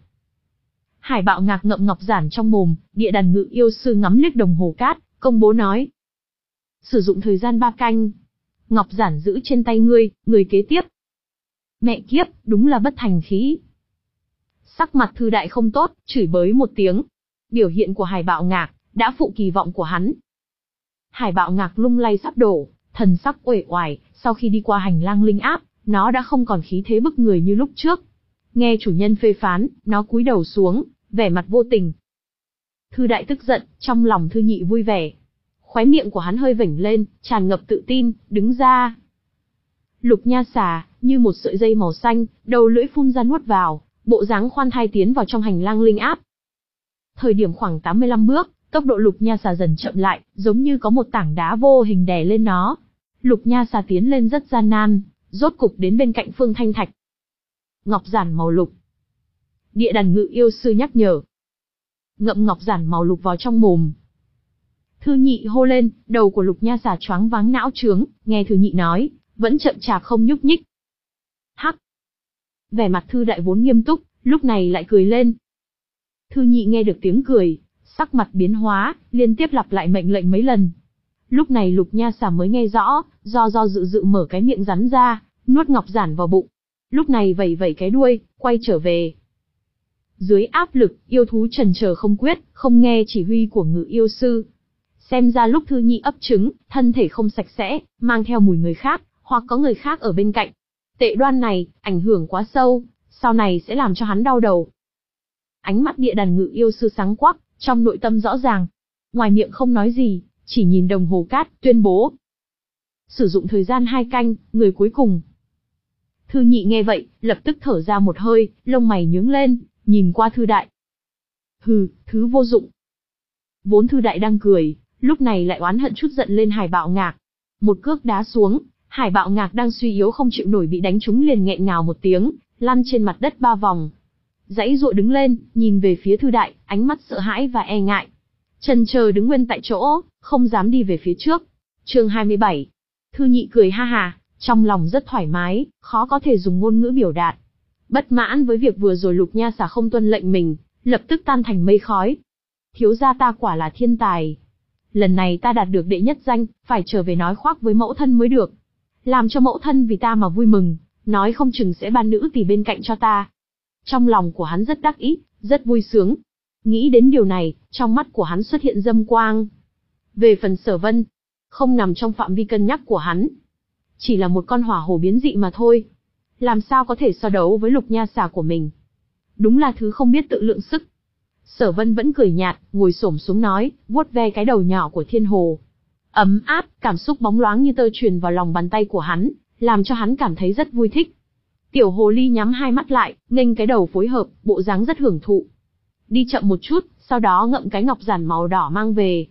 Hải Bạo Ngạc ngậm ngọc giản trong mồm, địa đàn ngự yêu sư ngắm liếc đồng hồ cát, công bố nói. Sử dụng thời gian ba canh. Ngọc giản giữ trên tay ngươi, người kế tiếp. Mẹ kiếp, đúng là bất thành khí. Sắc mặt Thư đại không tốt, chửi bới một tiếng. Biểu hiện của Hải Bạo Ngạc, đã phụ kỳ vọng của hắn. Hải Bạo Ngạc lung lay sắp đổ, thần sắc uể oải, sau khi đi qua hành lang linh áp, nó đã không còn khí thế bức người như lúc trước. Nghe chủ nhân phê phán, nó cúi đầu xuống, vẻ mặt vô tình. Thư đại tức giận, trong lòng Thư nhị vui vẻ. Khóe miệng của hắn hơi vểnh lên, tràn ngập tự tin, đứng ra. Lục nha xà, như một sợi dây màu xanh, đầu lưỡi phun ra nuốt vào, bộ dáng khoan thai tiến vào trong hành lang linh áp. Thời điểm khoảng tám mươi lăm bước, tốc độ lục nha xà dần chậm lại, giống như có một tảng đá vô hình đè lên nó. Lục nha xà tiến lên rất gian nan, rốt cục đến bên cạnh phương thanh thạch. Ngọc giản màu lục. Địa đàn ngự yêu sư nhắc nhở. Ngậm ngọc giản màu lục vào trong mồm. Thư nhị hô lên, đầu của lục nha xà choáng váng não trướng, nghe Thư nhị nói, vẫn chậm chạp không nhúc nhích. Hắc. Vẻ mặt Thư đại vốn nghiêm túc, lúc này lại cười lên. Thư nhị nghe được tiếng cười, sắc mặt biến hóa, liên tiếp lặp lại mệnh lệnh mấy lần. Lúc này lục nha xà mới nghe rõ, do do dự dự mở cái miệng rắn ra, nuốt ngọc giản vào bụng. Lúc này vẩy vẩy cái đuôi, quay trở về. Dưới áp lực, yêu thú trần chờ không quyết, không nghe chỉ huy của ngự yêu sư. Xem ra lúc Thư nhị ấp trứng, thân thể không sạch sẽ, mang theo mùi người khác, hoặc có người khác ở bên cạnh. Tệ đoan này, ảnh hưởng quá sâu, sau này sẽ làm cho hắn đau đầu. Ánh mắt địa đàn ngự yêu sư sáng quắc, trong nội tâm rõ ràng. Ngoài miệng không nói gì, chỉ nhìn đồng hồ cát, tuyên bố. Sử dụng thời gian hai canh, người cuối cùng. Thư nhị nghe vậy, lập tức thở ra một hơi, lông mày nhướng lên, nhìn qua Thư đại. Hừ, thứ vô dụng. Vốn Thư đại đang cười, lúc này lại oán hận chút giận lên Hải Bạo Ngạc. Một cước đá xuống, Hải Bạo Ngạc đang suy yếu không chịu nổi bị đánh trúng liền nghẹn ngào một tiếng, lăn trên mặt đất ba vòng. Dãy dụa đứng lên, nhìn về phía Thư đại, ánh mắt sợ hãi và e ngại. Chần chờ đứng nguyên tại chỗ, không dám đi về phía trước. Chương hai mươi bảy. Thư nhị cười ha hà, trong lòng rất thoải mái, khó có thể dùng ngôn ngữ biểu đạt. Bất mãn với việc vừa rồi lục nha xà không tuân lệnh mình, lập tức tan thành mây khói. Thiếu gia ta quả là thiên tài. Lần này ta đạt được đệ nhất danh, phải trở về nói khoác với mẫu thân mới được. Làm cho mẫu thân vì ta mà vui mừng, nói không chừng sẽ ban nữ tỳ bên cạnh cho ta. Trong lòng của hắn rất đắc ý, rất vui sướng. Nghĩ đến điều này, trong mắt của hắn xuất hiện dâm quang. Về phần Sở Vân, không nằm trong phạm vi cân nhắc của hắn. Chỉ là một con hỏa hổ biến dị mà thôi. Làm sao có thể so đấu với lục nha xà của mình. Đúng là thứ không biết tự lượng sức. Sở Vân vẫn cười nhạt, ngồi xổm xuống nói, vuốt ve cái đầu nhỏ của Thiên Hồ. Ấm áp, cảm xúc bóng loáng như tơ truyền vào lòng bàn tay của hắn, làm cho hắn cảm thấy rất vui thích. Tiểu hồ ly nhắm hai mắt lại, nghênh cái đầu phối hợp, bộ dáng rất hưởng thụ. Đi chậm một chút, sau đó ngậm cái ngọc giản màu đỏ mang về.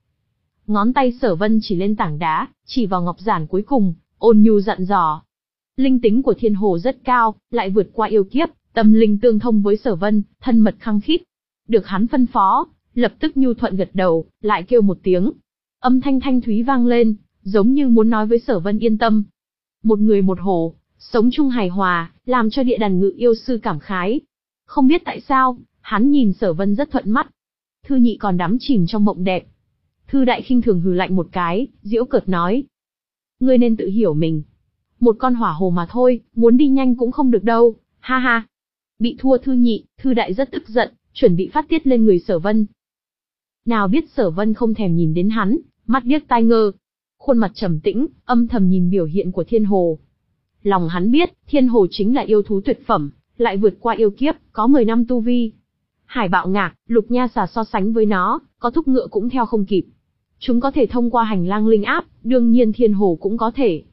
Ngón tay Sở Vân chỉ lên tảng đá, chỉ vào ngọc giản cuối cùng, ôn nhu dặn dò. Linh tính của Thiên Hồ rất cao, lại vượt qua yêu kiếp, tâm linh tương thông với Sở Vân, thân mật khăng khít. Được hắn phân phó, lập tức nhu thuận gật đầu, lại kêu một tiếng. Âm thanh thanh thúy vang lên, giống như muốn nói với Sở Vân yên tâm. Một người một hồ, sống chung hài hòa, làm cho địa đàn ngự yêu sư cảm khái. Không biết tại sao, hắn nhìn Sở Vân rất thuận mắt. Thư Nhị còn đắm chìm trong mộng đẹp. Thư Đại khinh thường hừ lạnh một cái, giễu cợt nói. Ngươi nên tự hiểu mình. Một con hỏa hồ mà thôi, muốn đi nhanh cũng không được đâu, ha ha. Bị thua Thư Nhị, Thư Đại rất tức giận, chuẩn bị phát tiết lên người Sở Vân. Nào biết Sở Vân không thèm nhìn đến hắn, mắt điếc tai ngơ. Khuôn mặt trầm tĩnh, âm thầm nhìn biểu hiện của Thiên Hồ. Lòng hắn biết, Thiên Hồ chính là yêu thú tuyệt phẩm, lại vượt qua yêu kiếp, có mười năm tu vi. Hải Bạo Ngạc, Lục Nha Xà so sánh với nó, có thúc ngựa cũng theo không kịp. Chúng có thể thông qua hành lang linh áp, đương nhiên Thiên Hồ cũng có thể.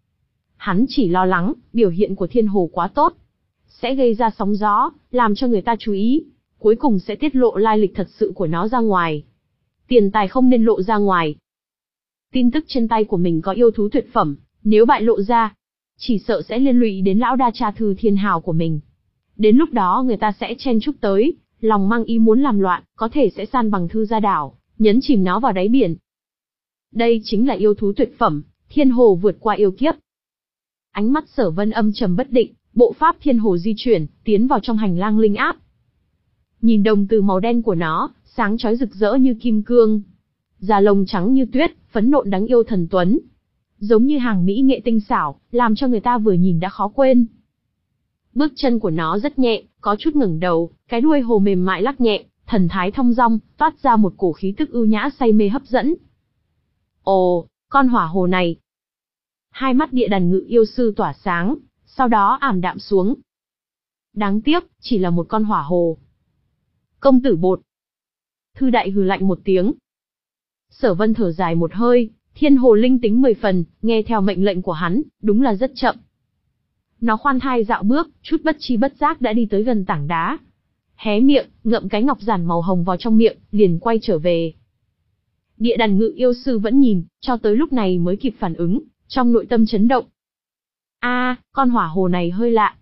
Hắn chỉ lo lắng, biểu hiện của Thiên Hồ quá tốt, sẽ gây ra sóng gió, làm cho người ta chú ý, cuối cùng sẽ tiết lộ lai lịch thật sự của nó ra ngoài. Tiền tài không nên lộ ra ngoài. Tin tức trên tay của mình có yêu thú tuyệt phẩm, nếu bại lộ ra, chỉ sợ sẽ liên lụy đến lão đa cha Thư Thiên Hào của mình. Đến lúc đó người ta sẽ chen chúc tới, lòng mang ý muốn làm loạn, có thể sẽ san bằng Thư gia đảo, nhấn chìm nó vào đáy biển. Đây chính là yêu thú tuyệt phẩm, Thiên Hồ vượt qua yêu kiếp. Ánh mắt Sở Vân âm trầm bất định, bộ pháp Thiên Hồ di chuyển, tiến vào trong hành lang linh áp. Nhìn đồng từ màu đen của nó, sáng chói rực rỡ như kim cương. Da lông trắng như tuyết, phấn nộn đáng yêu thần tuấn. Giống như hàng mỹ nghệ tinh xảo, làm cho người ta vừa nhìn đã khó quên. Bước chân của nó rất nhẹ, có chút ngẩng đầu, cái đuôi hồ mềm mại lắc nhẹ, thần thái thong dong, toát ra một cổ khí tức ưu nhã say mê hấp dẫn. Ồ, con hỏa hồ này. Hai mắt địa đàn ngự yêu sư tỏa sáng, sau đó ảm đạm xuống. Đáng tiếc, chỉ là một con hỏa hồ. Công tử Bột. Thư Đại hừ lạnh một tiếng. Sở Vân thở dài một hơi, Thiên Hồ linh tính mười phần, nghe theo mệnh lệnh của hắn, đúng là rất chậm. Nó khoan thai dạo bước, chút bất chi bất giác đã đi tới gần tảng đá. Hé miệng, ngậm cái ngọc giản màu hồng vào trong miệng, liền quay trở về. Địa đàn ngự yêu sư vẫn nhìn, cho tới lúc này mới kịp phản ứng, trong nội tâm chấn động. A, à, con hỏa hồ này hơi lạ.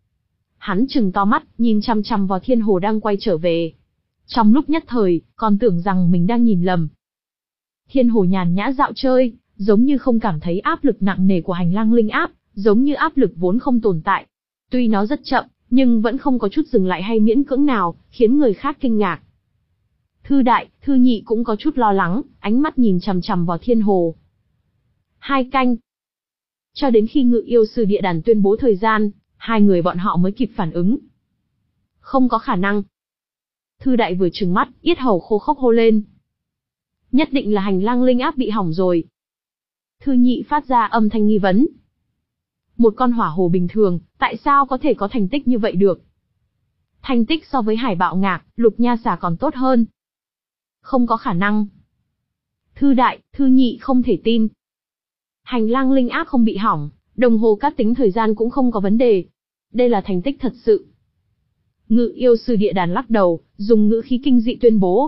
Hắn trừng to mắt, nhìn chằm chằm vào Thiên Hồ đang quay trở về. Trong lúc nhất thời, còn tưởng rằng mình đang nhìn lầm. Thiên Hồ nhàn nhã dạo chơi, giống như không cảm thấy áp lực nặng nề của hành lang linh áp, giống như áp lực vốn không tồn tại. Tuy nó rất chậm, nhưng vẫn không có chút dừng lại hay miễn cưỡng nào, khiến người khác kinh ngạc. Thư Đại, Thư Nhị cũng có chút lo lắng, ánh mắt nhìn chằm chằm vào Thiên Hồ. Hai canh. Cho đến khi ngự yêu sư địa đàn tuyên bố thời gian, hai người bọn họ mới kịp phản ứng. Không có khả năng. Thư Đại vừa trừng mắt, yết hầu khô khốc hô lên. Nhất định là hành lang linh áp bị hỏng rồi. Thư Nhị phát ra âm thanh nghi vấn. Một con hỏa hồ bình thường, tại sao có thể có thành tích như vậy được? Thành tích so với Hải Bạo Ngạc, Lục Nha Xà còn tốt hơn. Không có khả năng. Thư Đại, Thư Nhị không thể tin. Hành lang linh áp không bị hỏng, đồng hồ cát tính thời gian cũng không có vấn đề. Đây là thành tích thật sự. Ngự yêu sư địa đàn lắc đầu, dùng ngữ khí kinh dị tuyên bố.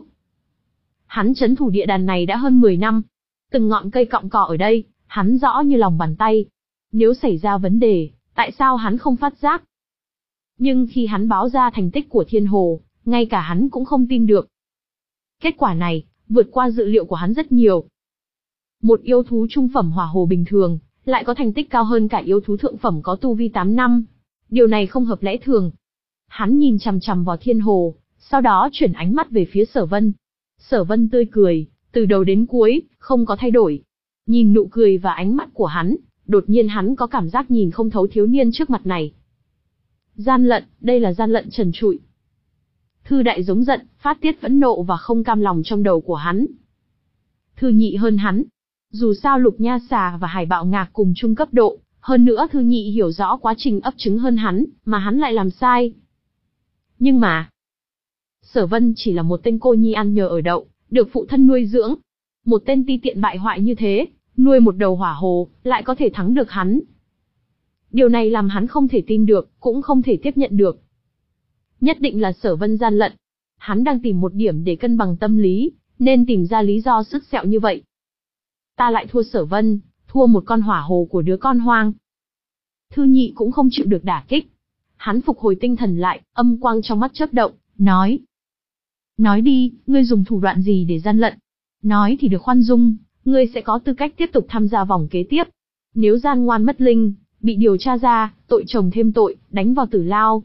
Hắn trấn thủ địa đàn này đã hơn mười năm. Từng ngọn cây cọng cỏ ở đây, hắn rõ như lòng bàn tay. Nếu xảy ra vấn đề, tại sao hắn không phát giác? Nhưng khi hắn báo ra thành tích của Thiên Hồ, ngay cả hắn cũng không tin được. Kết quả này, vượt qua dự liệu của hắn rất nhiều. Một yêu thú trung phẩm hỏa hồ bình thường, lại có thành tích cao hơn cả yêu thú thượng phẩm có tu vi tám năm. Điều này không hợp lẽ thường. Hắn nhìn chằm chằm vào Thiên Hồ, sau đó chuyển ánh mắt về phía Sở Vân. Sở Vân tươi cười, từ đầu đến cuối, không có thay đổi. Nhìn nụ cười và ánh mắt của hắn, đột nhiên hắn có cảm giác nhìn không thấu thiếu niên trước mặt này. Gian lận, đây là gian lận trần trụi. Thư Đại giống giận, phát tiết phẫn nộ và không cam lòng trong đầu của hắn. Thư Nhị hơn hắn. Dù sao Lục Nha Xà và Hải Bạo Ngạc cùng chung cấp độ, hơn nữa Thư Nhị hiểu rõ quá trình ấp trứng hơn hắn, mà hắn lại làm sai. Nhưng mà, Sở Vân chỉ là một tên cô nhi ăn nhờ ở đậu, được phụ thân nuôi dưỡng. Một tên ti tiện bại hoại như thế, nuôi một đầu hỏa hồ, lại có thể thắng được hắn. Điều này làm hắn không thể tin được, cũng không thể tiếp nhận được. Nhất định là Sở Vân gian lận. Hắn đang tìm một điểm để cân bằng tâm lý, nên tìm ra lý do sứt sẹo như vậy. Ta lại thua Sở Vân, thua một con hỏa hồ của đứa con hoang. Thư Nhị cũng không chịu được đả kích. Hắn phục hồi tinh thần lại, âm quang trong mắt chớp động, nói. Nói đi, ngươi dùng thủ đoạn gì để gian lận? Nói thì được khoan dung, ngươi sẽ có tư cách tiếp tục tham gia vòng kế tiếp. Nếu gian ngoan mất linh, bị điều tra ra, tội chồng thêm tội, đánh vào tử lao.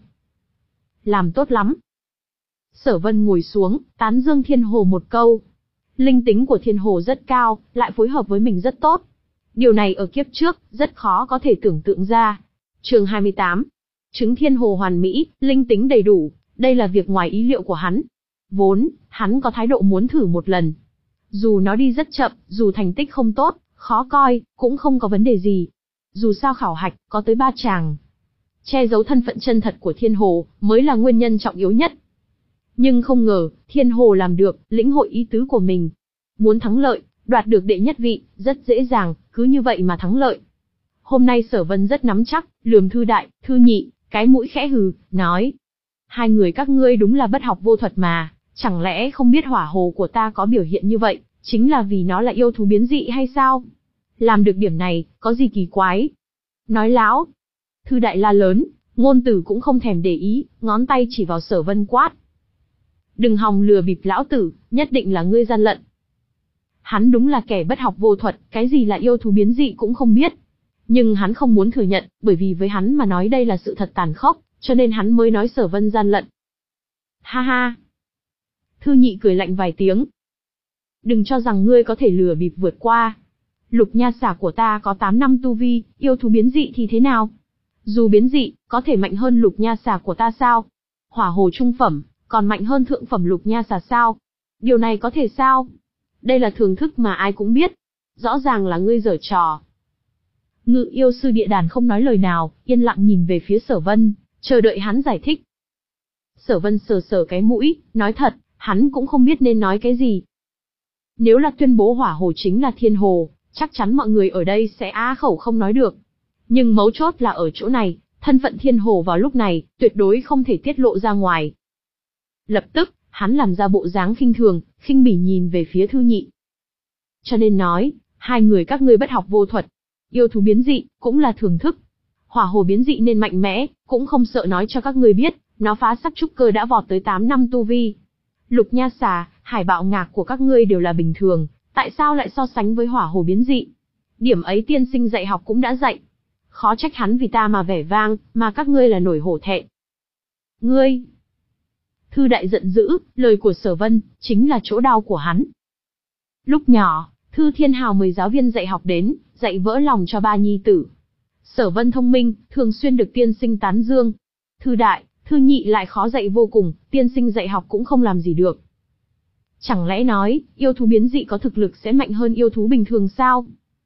Làm tốt lắm. Sở Vân ngồi xuống, tán dương Thiên Hồ một câu. Linh tính của Thiên Hồ rất cao, lại phối hợp với mình rất tốt. Điều này ở kiếp trước, rất khó có thể tưởng tượng ra. Chương hai mươi tám. Trứng Thiên Hồ hoàn mỹ, linh tính đầy đủ, đây là việc ngoài ý liệu của hắn. Vốn, hắn có thái độ muốn thử một lần. Dù nó đi rất chậm, dù thành tích không tốt, khó coi, cũng không có vấn đề gì. Dù sao khảo hạch, có tới ba chàng. Che giấu thân phận chân thật của Thiên Hồ, mới là nguyên nhân trọng yếu nhất. Nhưng không ngờ, Thiên Hồ làm được, lĩnh hội ý tứ của mình. Muốn thắng lợi, đoạt được đệ nhất vị, rất dễ dàng, cứ như vậy mà thắng lợi. Hôm nay Sở Vân rất nắm chắc, lườm Thư Đại, Thư Nhị, cái mũi khẽ hừ, nói. Hai người các ngươi đúng là bất học vô thuật mà, chẳng lẽ không biết hỏa hồ của ta có biểu hiện như vậy, chính là vì nó là yêu thú biến dị hay sao? Làm được điểm này, có gì kỳ quái? Nói láo. Thư Đại la lớn, ngôn tử cũng không thèm để ý, ngón tay chỉ vào Sở Vân quát. Đừng hòng lừa bịp lão tử, nhất định là ngươi gian lận. Hắn đúng là kẻ bất học vô thuật, cái gì là yêu thú biến dị cũng không biết. Nhưng hắn không muốn thừa nhận, bởi vì với hắn mà nói đây là sự thật tàn khốc, cho nên hắn mới nói Sở Vân gian lận. Ha ha. Thư Nhị cười lạnh vài tiếng. Đừng cho rằng ngươi có thể lừa bịp vượt qua. Lục nha xà của ta có tám năm tu vi, yêu thú biến dị thì thế nào? Dù biến dị, có thể mạnh hơn lục nha xà của ta sao? Hỏa hồ trung phẩm, còn mạnh hơn thượng phẩm lục nha xà sao? Điều này có thể sao? Đây là thường thức mà ai cũng biết. Rõ ràng là ngươi giở trò. Ngự yêu sư địa đàn không nói lời nào, yên lặng nhìn về phía Sở Vân, chờ đợi hắn giải thích. Sở Vân sờ sờ cái mũi, nói thật, hắn cũng không biết nên nói cái gì. Nếu là tuyên bố hỏa hồ chính là Thiên Hồ, chắc chắn mọi người ở đây sẽ á khẩu không nói được. Nhưng mấu chốt là ở chỗ này, thân phận Thiên Hồ vào lúc này, tuyệt đối không thể tiết lộ ra ngoài. Lập tức, hắn làm ra bộ dáng khinh thường, khinh bỉ nhìn về phía Thư Nhị. Cho nên nói, hai người các ngươi bất học vô thuật. Yêu thú biến dị, cũng là thường thức. Hỏa hồ biến dị nên mạnh mẽ, cũng không sợ nói cho các ngươi biết, nó phá sắc trúc cơ đã vọt tới tám năm tu vi. Lục nha xà, hải bạo ngạc của các ngươi đều là bình thường, tại sao lại so sánh với hỏa hồ biến dị? Điểm ấy tiên sinh dạy học cũng đã dạy. Khó trách hắn vì ta mà vẻ vang, mà các ngươi là nổi hổ thẹn. Ngươi! Thư Đại giận dữ, lời của Sở Vân, chính là chỗ đau của hắn. Lúc nhỏ, Thư Thiên Hào mời giáo viên dạy học đến, dạy vỡ lòng cho ba nhi tử. Sở Vân thông minh, thường xuyên được tiên sinh tán dương. Thư Đại, Thư Nhị lại khó dạy vô cùng, tiên sinh dạy học cũng không làm gì được. Chẳng lẽ nói, yêu thú biến dị có thực lực sẽ mạnh hơn yêu thú bình thường sao?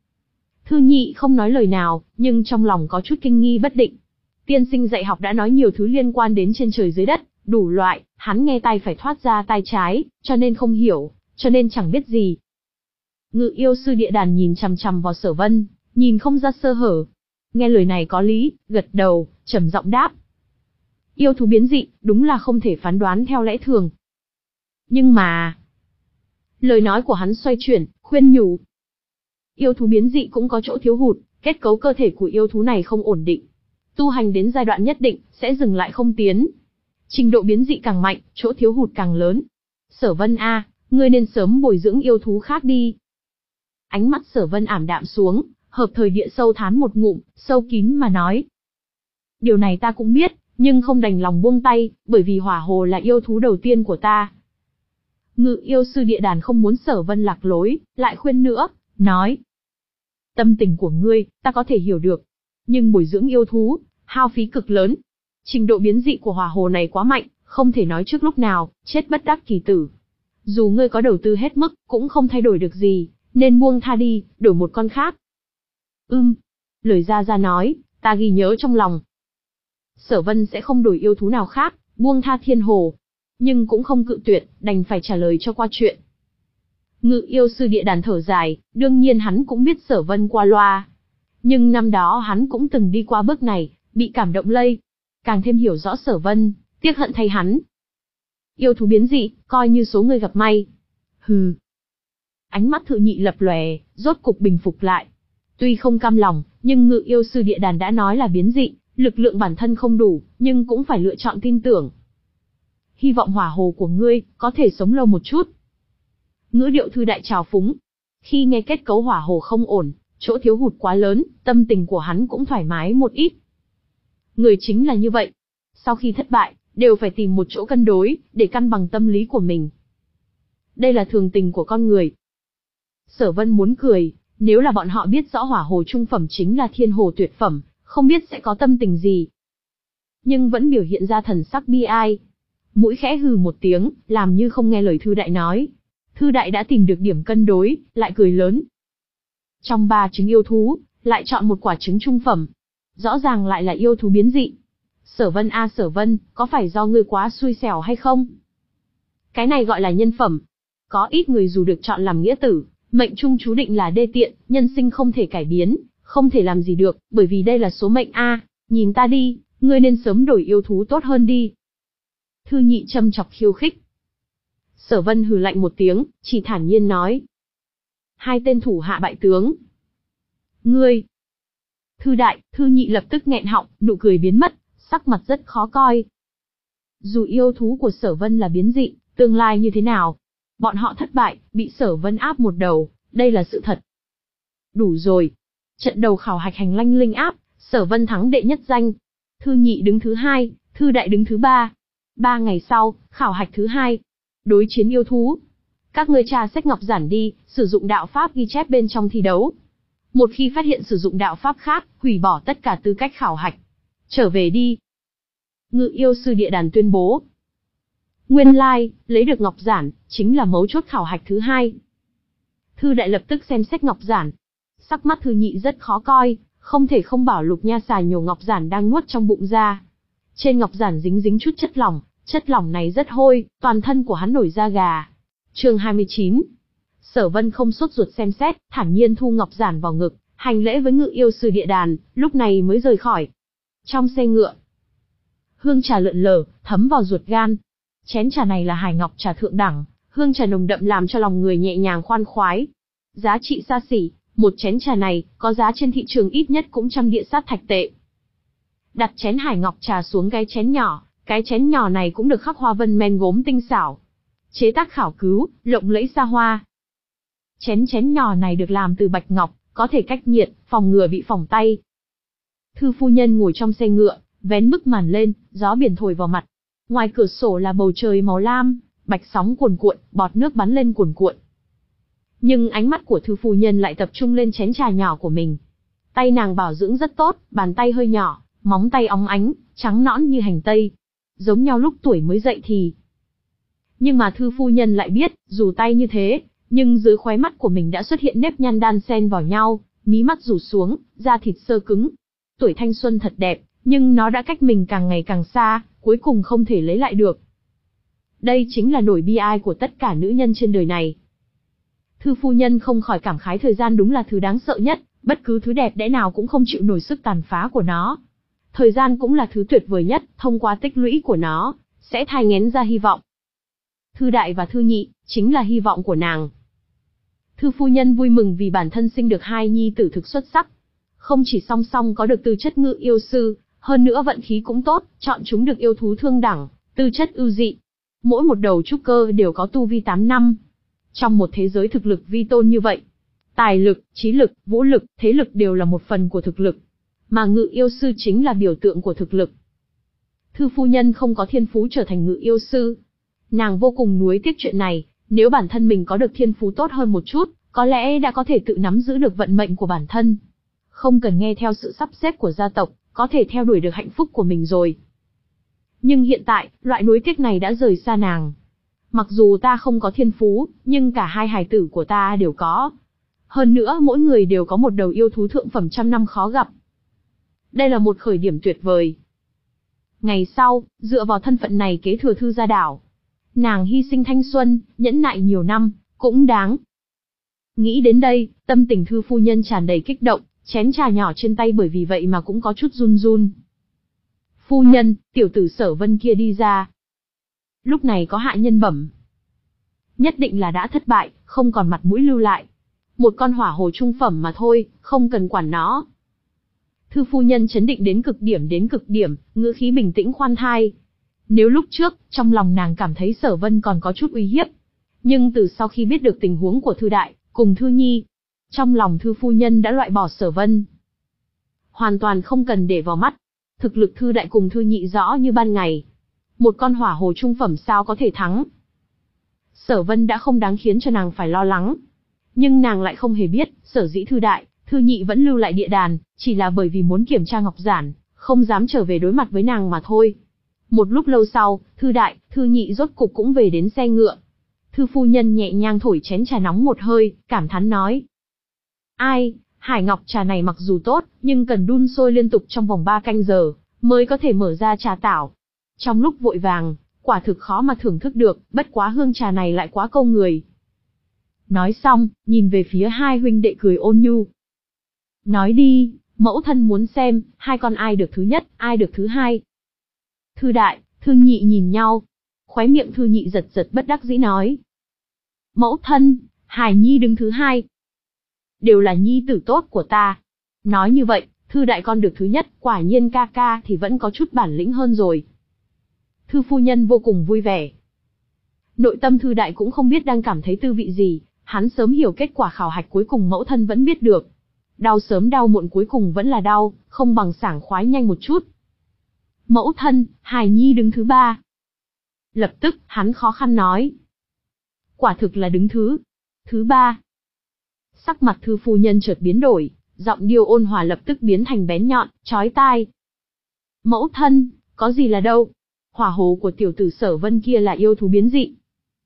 Thư Nhị không nói lời nào, nhưng trong lòng có chút kinh nghi bất định. Tiên sinh dạy học đã nói nhiều thứ liên quan đến trên trời dưới đất, đủ loại, hắn nghe tai phải thoát ra tai trái, cho nên không hiểu, cho nên chẳng biết gì. Ngự yêu sư địa đàn nhìn chằm chằm vào Sở Vân, nhìn không ra sơ hở. Nghe lời này có lý, gật đầu, trầm giọng đáp. Yêu thú biến dị, đúng là không thể phán đoán theo lẽ thường. Nhưng mà... Lời nói của hắn xoay chuyển, khuyên nhủ. Yêu thú biến dị cũng có chỗ thiếu hụt, kết cấu cơ thể của yêu thú này không ổn định. Tu hành đến giai đoạn nhất định, sẽ dừng lại không tiến. Trình độ biến dị càng mạnh, chỗ thiếu hụt càng lớn. Sở Vân a, ngươi nên sớm bồi dưỡng yêu thú khác đi. Ánh mắt Sở Vân ảm đạm xuống, hợp thời địa sâu thán một ngụm, sâu kín mà nói. Điều này ta cũng biết, nhưng không đành lòng buông tay, bởi vì hỏa hồ là yêu thú đầu tiên của ta. Ngự yêu sư địa đàn không muốn Sở Vân lạc lối, lại khuyên nữa, nói. Tâm tình của ngươi, ta có thể hiểu được. Nhưng bồi dưỡng yêu thú, hao phí cực lớn. Trình độ biến dị của hỏa hồ này quá mạnh, không thể nói trước lúc nào, chết bất đắc kỳ tử. Dù ngươi có đầu tư hết mức, cũng không thay đổi được gì, nên buông tha đi, đổi một con khác. Ừm, lời Gia Gia nói, ta ghi nhớ trong lòng. Sở Vân sẽ không đổi yêu thú nào khác, buông tha Thiên Hồ. Nhưng cũng không cự tuyệt, đành phải trả lời cho qua chuyện. Ngự yêu sư địa đàn thở dài, đương nhiên hắn cũng biết Sở Vân qua loa. Nhưng năm đó hắn cũng từng đi qua bước này, bị cảm động lây. Càng thêm hiểu rõ Sở Vân, tiếc hận thay hắn. Yêu thú biến dị, coi như số người gặp may. Hừ. Ánh mắt Thư Nhị lập lòe, rốt cục bình phục lại. Tuy không cam lòng, nhưng ngự yêu sư địa đàn đã nói là biến dị, lực lượng bản thân không đủ, nhưng cũng phải lựa chọn tin tưởng. Hy vọng hỏa hồ của ngươi có thể sống lâu một chút. Ngữ điệu Thư Đại trào phúng. Khi nghe kết cấu hỏa hồ không ổn, chỗ thiếu hụt quá lớn, tâm tình của hắn cũng thoải mái một ít. Người chính là như vậy. Sau khi thất bại, đều phải tìm một chỗ cân đối, để cân bằng tâm lý của mình. Đây là thường tình của con người. Sở Vân muốn cười, nếu là bọn họ biết rõ hỏa hồ trung phẩm chính là thiên hồ tuyệt phẩm, không biết sẽ có tâm tình gì. Nhưng vẫn biểu hiện ra thần sắc bi ai. Mũi khẽ hừ một tiếng, làm như không nghe lời Thư Đại nói. Thư Đại đã tìm được điểm cân đối, lại cười lớn. Trong ba trứng yêu thú, lại chọn một quả trứng trung phẩm. Rõ ràng lại là yêu thú biến dị. Sở Vân a Sở Vân, có phải do ngươi quá xui xẻo hay không? Cái này gọi là nhân phẩm. Có ít người dù được chọn làm nghĩa tử, mệnh trung chú định là đê tiện, nhân sinh không thể cải biến, không thể làm gì được, bởi vì đây là số mệnh a. Nhìn ta đi, ngươi nên sớm đổi yêu thú tốt hơn đi. Thư Nhị châm chọc khiêu khích. Sở Vân hừ lạnh một tiếng, chỉ thản nhiên nói. Hai tên thủ hạ bại tướng. Ngươi. Thư Đại, Thư Nhị lập tức nghẹn họng, nụ cười biến mất, sắc mặt rất khó coi. Dù yêu thú của Sở Vân là biến dị, tương lai như thế nào? Bọn họ thất bại, bị Sở Vân áp một đầu, đây là sự thật. Đủ rồi. Trận đầu khảo hạch hành lanh linh áp, Sở Vân thắng đệ nhất danh. Thư Nhị đứng thứ hai, Thư Đại đứng thứ ba. Ba ngày sau, khảo hạch thứ hai. Đối chiến yêu thú. Các ngươi tra sách ngọc giản đi, sử dụng đạo pháp ghi chép bên trong thi đấu. Một khi phát hiện sử dụng đạo pháp khác, hủy bỏ tất cả tư cách khảo hạch. Trở về đi. Ngự yêu sư địa đàn tuyên bố. Nguyên lai, like, lấy được ngọc giản, chính là mấu chốt khảo hạch thứ hai. Thư Đại lập tức xem xét ngọc giản. Sắc mắt Thư Nhị rất khó coi, không thể không bảo Lục Nha xà nhổ ngọc giản đang nuốt trong bụng ra. Trên ngọc giản dính dính chút chất lỏng, chất lỏng này rất hôi, toàn thân của hắn nổi da gà. Chương hai mươi chín. Sở Vân không sốt ruột xem xét, thản nhiên thu ngọc giản vào ngực, hành lễ với ngự yêu sư địa đàn, lúc này mới rời khỏi. Trong xe ngựa, hương trà lượn lờ, thấm vào ruột gan. Chén trà này là Hải Ngọc trà thượng đẳng, hương trà nồng đậm làm cho lòng người nhẹ nhàng khoan khoái. Giá trị xa xỉ, một chén trà này, có giá trên thị trường ít nhất cũng trăm địa sát thạch tệ. Đặt chén Hải Ngọc trà xuống cái chén nhỏ, cái chén nhỏ này cũng được khắc hoa vân men gốm tinh xảo. Chế tác khảo cứu, lộng lẫy xa hoa. Chén chén nhỏ này được làm từ bạch ngọc, có thể cách nhiệt, phòng ngừa bị phỏng tay. Thư phu nhân ngồi trong xe ngựa, vén bức màn lên, gió biển thổi vào mặt. Ngoài cửa sổ là bầu trời màu lam, bạch sóng cuồn cuộn, bọt nước bắn lên cuồn cuộn. Nhưng ánh mắt của thư phu nhân lại tập trung lên chén trà nhỏ của mình. Tay nàng bảo dưỡng rất tốt, bàn tay hơi nhỏ, móng tay óng ánh, trắng nõn như hành tây. Giống nhau lúc tuổi mới dậy thì. Nhưng mà thư phu nhân lại biết, dù tay như thế, nhưng dưới khóe mắt của mình đã xuất hiện nếp nhăn đan xen vào nhau, mí mắt rủ xuống, da thịt xơ cứng. Tuổi thanh xuân thật đẹp, nhưng nó đã cách mình càng ngày càng xa, cuối cùng không thể lấy lại được. Đây chính là nỗi bi ai của tất cả nữ nhân trên đời này. Thư phu nhân không khỏi cảm khái thời gian đúng là thứ đáng sợ nhất, bất cứ thứ đẹp đẽ nào cũng không chịu nổi sức tàn phá của nó. Thời gian cũng là thứ tuyệt vời nhất, thông qua tích lũy của nó, sẽ thai nghén ra hy vọng. Thư Đại và Thư Nhị, chính là hy vọng của nàng. Thư phu nhân vui mừng vì bản thân sinh được hai nhi tử thực xuất sắc. Không chỉ song song có được tư chất ngự yêu sư, hơn nữa vận khí cũng tốt, chọn chúng được yêu thú thương đẳng, tư chất ưu dị. Mỗi một đầu trúc cơ đều có tu vi tám năm. Trong một thế giới thực lực vi tôn như vậy, tài lực, trí lực, vũ lực, thế lực đều là một phần của thực lực. Mà ngự yêu sư chính là biểu tượng của thực lực. Thư phu nhân không có thiên phú trở thành ngự yêu sư. Nàng vô cùng nuối tiếc chuyện này, nếu bản thân mình có được thiên phú tốt hơn một chút, có lẽ đã có thể tự nắm giữ được vận mệnh của bản thân. Không cần nghe theo sự sắp xếp của gia tộc, có thể theo đuổi được hạnh phúc của mình rồi. Nhưng hiện tại, loại nuối tiếc này đã rời xa nàng. Mặc dù ta không có thiên phú, nhưng cả hai hài tử của ta đều có. Hơn nữa mỗi người đều có một đầu yêu thú thượng phẩm trăm năm khó gặp. Đây là một khởi điểm tuyệt vời. Ngày sau, dựa vào thân phận này kế thừa Thư gia đảo. Nàng hy sinh thanh xuân, nhẫn nại nhiều năm, cũng đáng. Nghĩ đến đây, tâm tình Thư phu nhân tràn đầy kích động, chén trà nhỏ trên tay bởi vì vậy mà cũng có chút run run. Phu nhân, tiểu tử Sở Vân kia đi ra. Lúc này có hạ nhân bẩm. Nhất định là đã thất bại, không còn mặt mũi lưu lại. Một con hỏa hồ trung phẩm mà thôi, không cần quản nó. Thư phu nhân chấn định đến cực điểm đến cực điểm, ngữ khí bình tĩnh khoan thai. Nếu lúc trước, trong lòng nàng cảm thấy Sở Vân còn có chút uy hiếp. Nhưng từ sau khi biết được tình huống của Thư Đại, cùng Thư Nhi, trong lòng Thư phu nhân đã loại bỏ Sở Vân. Hoàn toàn không cần để vào mắt. Thực lực Thư Đại cùng Thư Nhị rõ như ban ngày. Một con hỏa hồ trung phẩm sao có thể thắng. Sở Vân đã không đáng khiến cho nàng phải lo lắng. Nhưng nàng lại không hề biết, sở dĩ Thư Đại, Thư Nhị vẫn lưu lại địa đàn, chỉ là bởi vì muốn kiểm tra ngọc giản, không dám trở về đối mặt với nàng mà thôi. Một lúc lâu sau, Thư Đại, Thư Nhị rốt cục cũng về đến xe ngựa. Thư phu nhân nhẹ nhàng thổi chén trà nóng một hơi, cảm thán nói. Ai, hải ngọc trà này mặc dù tốt, nhưng cần đun sôi liên tục trong vòng ba canh giờ, mới có thể mở ra trà tảo. Trong lúc vội vàng, quả thực khó mà thưởng thức được, bất quá hương trà này lại quá câu người. Nói xong, nhìn về phía hai huynh đệ cười ôn nhu. Nói đi, mẫu thân muốn xem, hai con ai được thứ nhất, ai được thứ hai. Thư Đại, Thư Nhị nhìn nhau. Khóe miệng Thư Nhị giật giật bất đắc dĩ nói. Mẫu thân, Hải Nhi đứng thứ hai. Đều là nhi tử tốt của ta. Nói như vậy, Thư Đại con được thứ nhất, quả nhiên ca ca thì vẫn có chút bản lĩnh hơn rồi. Thư phu nhân vô cùng vui vẻ. Nội tâm Thư Đại cũng không biết đang cảm thấy tư vị gì, hắn sớm hiểu kết quả khảo hạch cuối cùng mẫu thân vẫn biết được. Đau sớm đau muộn cuối cùng vẫn là đau, không bằng sảng khoái nhanh một chút. Mẫu thân, Hải Nhi đứng thứ ba. Lập tức, hắn khó khăn nói. Quả thực là đứng thứ, thứ ba. Sắc mặt Thư phu nhân chợt biến đổi, giọng điệu ôn hòa lập tức biến thành bén nhọn, chói tai. Mẫu thân, có gì là đâu? Hỏa hồ của tiểu tử Sở Vân kia là yêu thú biến dị.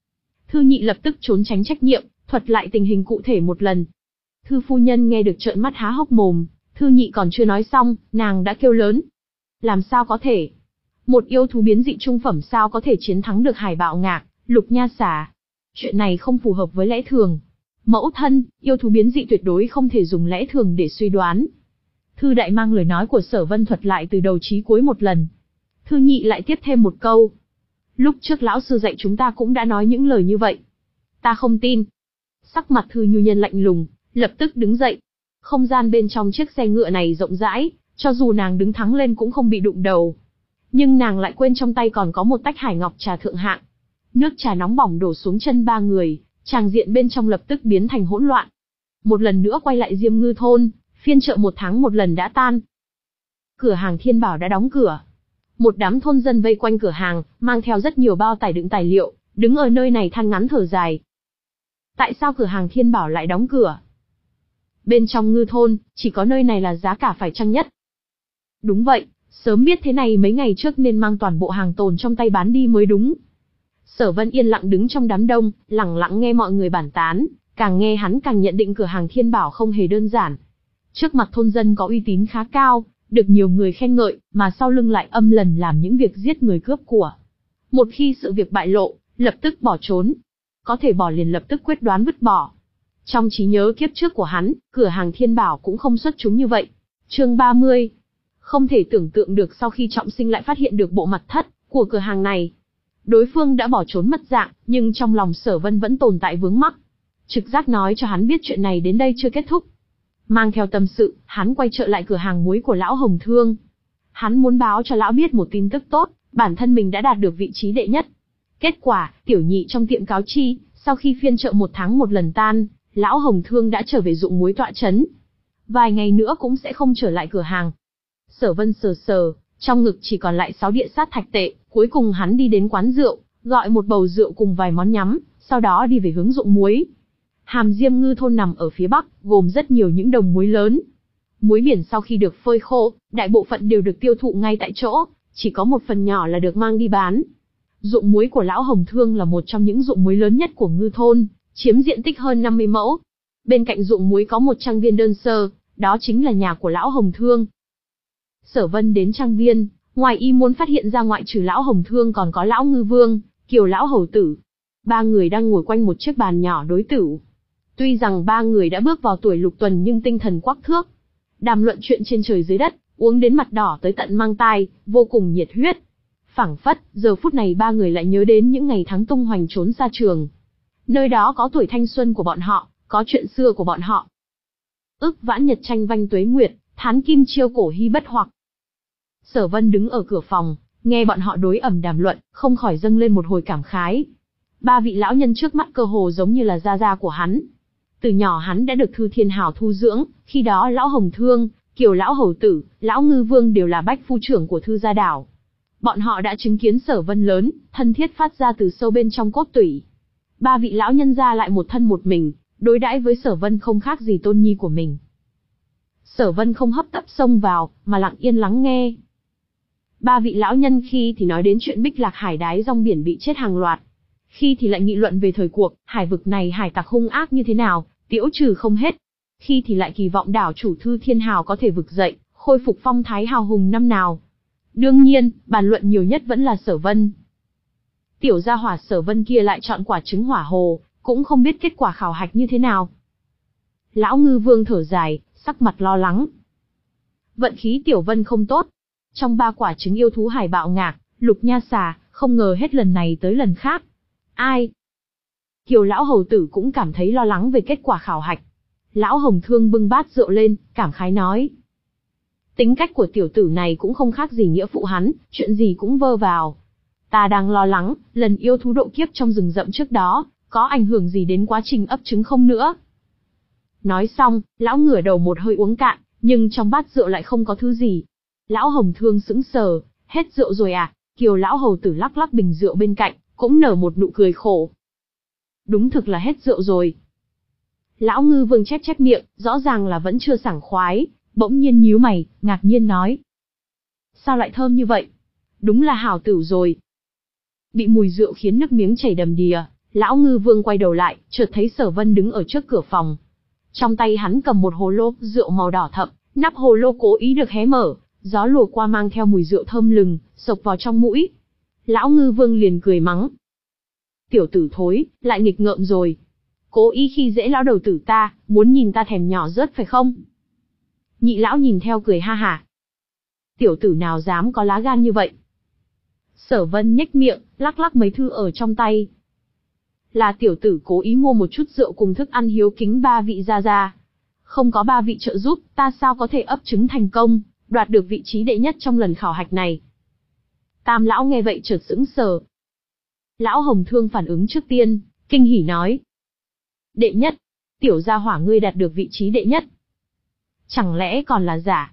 Thư Nhị lập tức trốn tránh trách nhiệm, thuật lại tình hình cụ thể một lần. Thư phu nhân nghe được trợn mắt há hốc mồm, Thư Nhị còn chưa nói xong, nàng đã kêu lớn. Làm sao có thể? Một yêu thú biến dị trung phẩm sao có thể chiến thắng được Hải Bạo Ngạc, Lục Nha Xà? Chuyện này không phù hợp với lẽ thường. Mẫu thân, yêu thú biến dị tuyệt đối không thể dùng lẽ thường để suy đoán. Thư Đại mang lời nói của Sở Vân thuật lại từ đầu chí cuối một lần. Thư Nhị lại tiếp thêm một câu. Lúc trước lão sư dạy chúng ta cũng đã nói những lời như vậy. Ta không tin. Sắc mặt Thư Nhu Nhân lạnh lùng, lập tức đứng dậy. Không gian bên trong chiếc xe ngựa này rộng rãi, cho dù nàng đứng thắng lên cũng không bị đụng đầu. Nhưng nàng lại quên trong tay còn có một tách hải ngọc trà thượng hạng. Nước trà nóng bỏng đổ xuống chân ba người, tràng diện bên trong lập tức biến thành hỗn loạn. Một lần nữa quay lại Diêm Ngư thôn, phiên chợ một tháng một lần đã tan. Cửa hàng Thiên Bảo đã đóng cửa. Một đám thôn dân vây quanh cửa hàng, mang theo rất nhiều bao tải đựng tài liệu, đứng ở nơi này than ngắn thở dài. Tại sao cửa hàng Thiên Bảo lại đóng cửa? Bên trong Ngư thôn, chỉ có nơi này là giá cả phải chăng nhất. Đúng vậy, sớm biết thế này mấy ngày trước nên mang toàn bộ hàng tồn trong tay bán đi mới đúng. Sở Vân yên lặng đứng trong đám đông, lặng lặng nghe mọi người bàn tán, càng nghe hắn càng nhận định cửa hàng Thiên Bảo không hề đơn giản. Trước mặt thôn dân có uy tín khá cao, được nhiều người khen ngợi, mà sau lưng lại âm lần làm những việc giết người cướp của. Một khi sự việc bại lộ, lập tức bỏ trốn. Có thể bỏ liền lập tức quyết đoán vứt bỏ. Trong trí nhớ kiếp trước của hắn, cửa hàng Thiên Bảo cũng không xuất chúng như vậy. Chương ba mươi. Không thể tưởng tượng được sau khi Trọng Sinh lại phát hiện được bộ mặt thất của cửa hàng này. Đối phương đã bỏ trốn mất dạng, nhưng trong lòng Sở Vân vẫn tồn tại vướng mắc. Trực giác nói cho hắn biết chuyện này đến đây chưa kết thúc. Mang theo tâm sự, hắn quay trở lại cửa hàng muối của lão Hồng Thương. Hắn muốn báo cho lão biết một tin tức tốt, bản thân mình đã đạt được vị trí đệ nhất. Kết quả, tiểu nhị trong tiệm cáo chi, sau khi phiên chợ một tháng một lần tan, lão Hồng Thương đã trở về dụng muối tọa chấn. Vài ngày nữa cũng sẽ không trở lại cửa hàng. Sở Vân sờ sờ, trong ngực chỉ còn lại sáu địa sát thạch tệ, cuối cùng hắn đi đến quán rượu, gọi một bầu rượu cùng vài món nhắm, sau đó đi về hướng dụng muối. Hàm Diêm Ngư thôn nằm ở phía bắc, gồm rất nhiều những đồng muối lớn. Muối biển sau khi được phơi khô, đại bộ phận đều được tiêu thụ ngay tại chỗ, chỉ có một phần nhỏ là được mang đi bán. Dụng muối của lão Hồng Thương là một trong những dụng muối lớn nhất của Ngư thôn, chiếm diện tích hơn năm mươi mẫu. Bên cạnh dụng muối có một trang viên đơn sơ, đó chính là nhà của lão Hồng Thương. Sở Vân đến trang viên, ngoài ý muốn phát hiện ra ngoại trừ lão Hồng Thương còn có lão Ngư Vương, Kiều lão hầu tử. Ba người đang ngồi quanh một chiếc bàn nhỏ đối tửu. Tuy rằng ba người đã bước vào tuổi lục tuần nhưng tinh thần quắc thước. Đàm luận chuyện trên trời dưới đất, uống đến mặt đỏ tới tận mang tai, vô cùng nhiệt huyết. Phảng phất, giờ phút này ba người lại nhớ đến những ngày tháng tung hoành trốn xa trường. Nơi đó có tuổi thanh xuân của bọn họ, có chuyện xưa của bọn họ. Ức vãn nhật tranh vanh tuế nguyệt, thán kim chiêu cổ hy bất hoặc. Sở Vân đứng ở cửa phòng, nghe bọn họ đối ẩm đàm luận, không khỏi dâng lên một hồi cảm khái. Ba vị lão nhân trước mắt cơ hồ giống như là gia gia của hắn. Từ nhỏ hắn đã được Thư Thiên Hào thu dưỡng, khi đó lão Hồng Thương, Kiều lão hầu tử, lão Ngư Vương đều là bách phu trưởng của Thư gia đảo. Bọn họ đã chứng kiến Sở Vân lớn, thân thiết phát ra từ sâu bên trong cốt tủy. Ba vị lão nhân gia lại một thân một mình, đối đãi với Sở Vân không khác gì tôn nhi của mình. Sở Vân không hấp tấp xông vào, mà lặng yên lắng nghe. Ba vị lão nhân khi thì nói đến chuyện Bích Lạc Hải đái rong biển bị chết hàng loạt, khi thì lại nghị luận về thời cuộc, hải vực này hải tặc hung ác như thế nào, tiễu trừ không hết. Khi thì lại kỳ vọng đảo chủ Thư Thiên Hào có thể vực dậy, khôi phục phong thái hào hùng năm nào. Đương nhiên, bàn luận nhiều nhất vẫn là Sở Vân. Tiểu gia hỏa Sở Vân kia lại chọn quả trứng hỏa hồ, cũng không biết kết quả khảo hạch như thế nào. Lão Ngư Vương thở dài, sắc mặt lo lắng. Vận khí Tiểu Vân không tốt. Trong ba quả trứng yêu thú hải bạo ngạc, lục nha xà, không ngờ hết lần này tới lần khác. Ai? Kiều lão hầu tử cũng cảm thấy lo lắng về kết quả khảo hạch. Lão Hồng Thương bưng bát rượu lên, cảm khái nói. Tính cách của tiểu tử này cũng không khác gì nghĩa phụ hắn, chuyện gì cũng vơ vào. Ta đang lo lắng, lần yêu thú độ kiếp trong rừng rậm trước đó, có ảnh hưởng gì đến quá trình ấp trứng không nữa. Nói xong, lão ngửa đầu một hơi uống cạn, nhưng trong bát rượu lại không có thứ gì. Lão Hồng Thương sững sờ, hết rượu rồi à? Kiều lão hầu tử lắc lắc bình rượu bên cạnh, cũng nở một nụ cười khổ. Đúng thực là hết rượu rồi. Lão Ngư Vương chép chép miệng, rõ ràng là vẫn chưa sảng khoái, bỗng nhiên nhíu mày, ngạc nhiên nói. Sao lại thơm như vậy? Đúng là hảo tử rồi. Bị mùi rượu khiến nước miếng chảy đầm đìa, lão Ngư Vương quay đầu lại, chợt thấy Sở Vân đứng ở trước cửa phòng. Trong tay hắn cầm một hồ lô rượu màu đỏ thẫm, nắp hồ lô cố ý được hé mở, gió lùa qua mang theo mùi rượu thơm lừng, xộc vào trong mũi. Lão Ngư Vương liền cười mắng. Tiểu tử thối, lại nghịch ngợm rồi. Cố ý khi dễ lão đầu tử ta, muốn nhìn ta thèm nhỏ rớt phải không? Nhị lão nhìn theo cười ha hả. Tiểu tử nào dám có lá gan như vậy? Sở Vân nhếch miệng, lắc lắc mấy thư ở trong tay. Là tiểu tử cố ý mua một chút rượu cùng thức ăn hiếu kính ba vị gia gia. Không có ba vị trợ giúp, ta sao có thể ấp trứng thành công, đoạt được vị trí đệ nhất trong lần khảo hạch này. Tam lão nghe vậy chợt sững sờ. Lão Hồng Thương phản ứng trước tiên, kinh hỉ nói. Đệ nhất, tiểu gia hỏa ngươi đạt được vị trí đệ nhất. Chẳng lẽ còn là giả?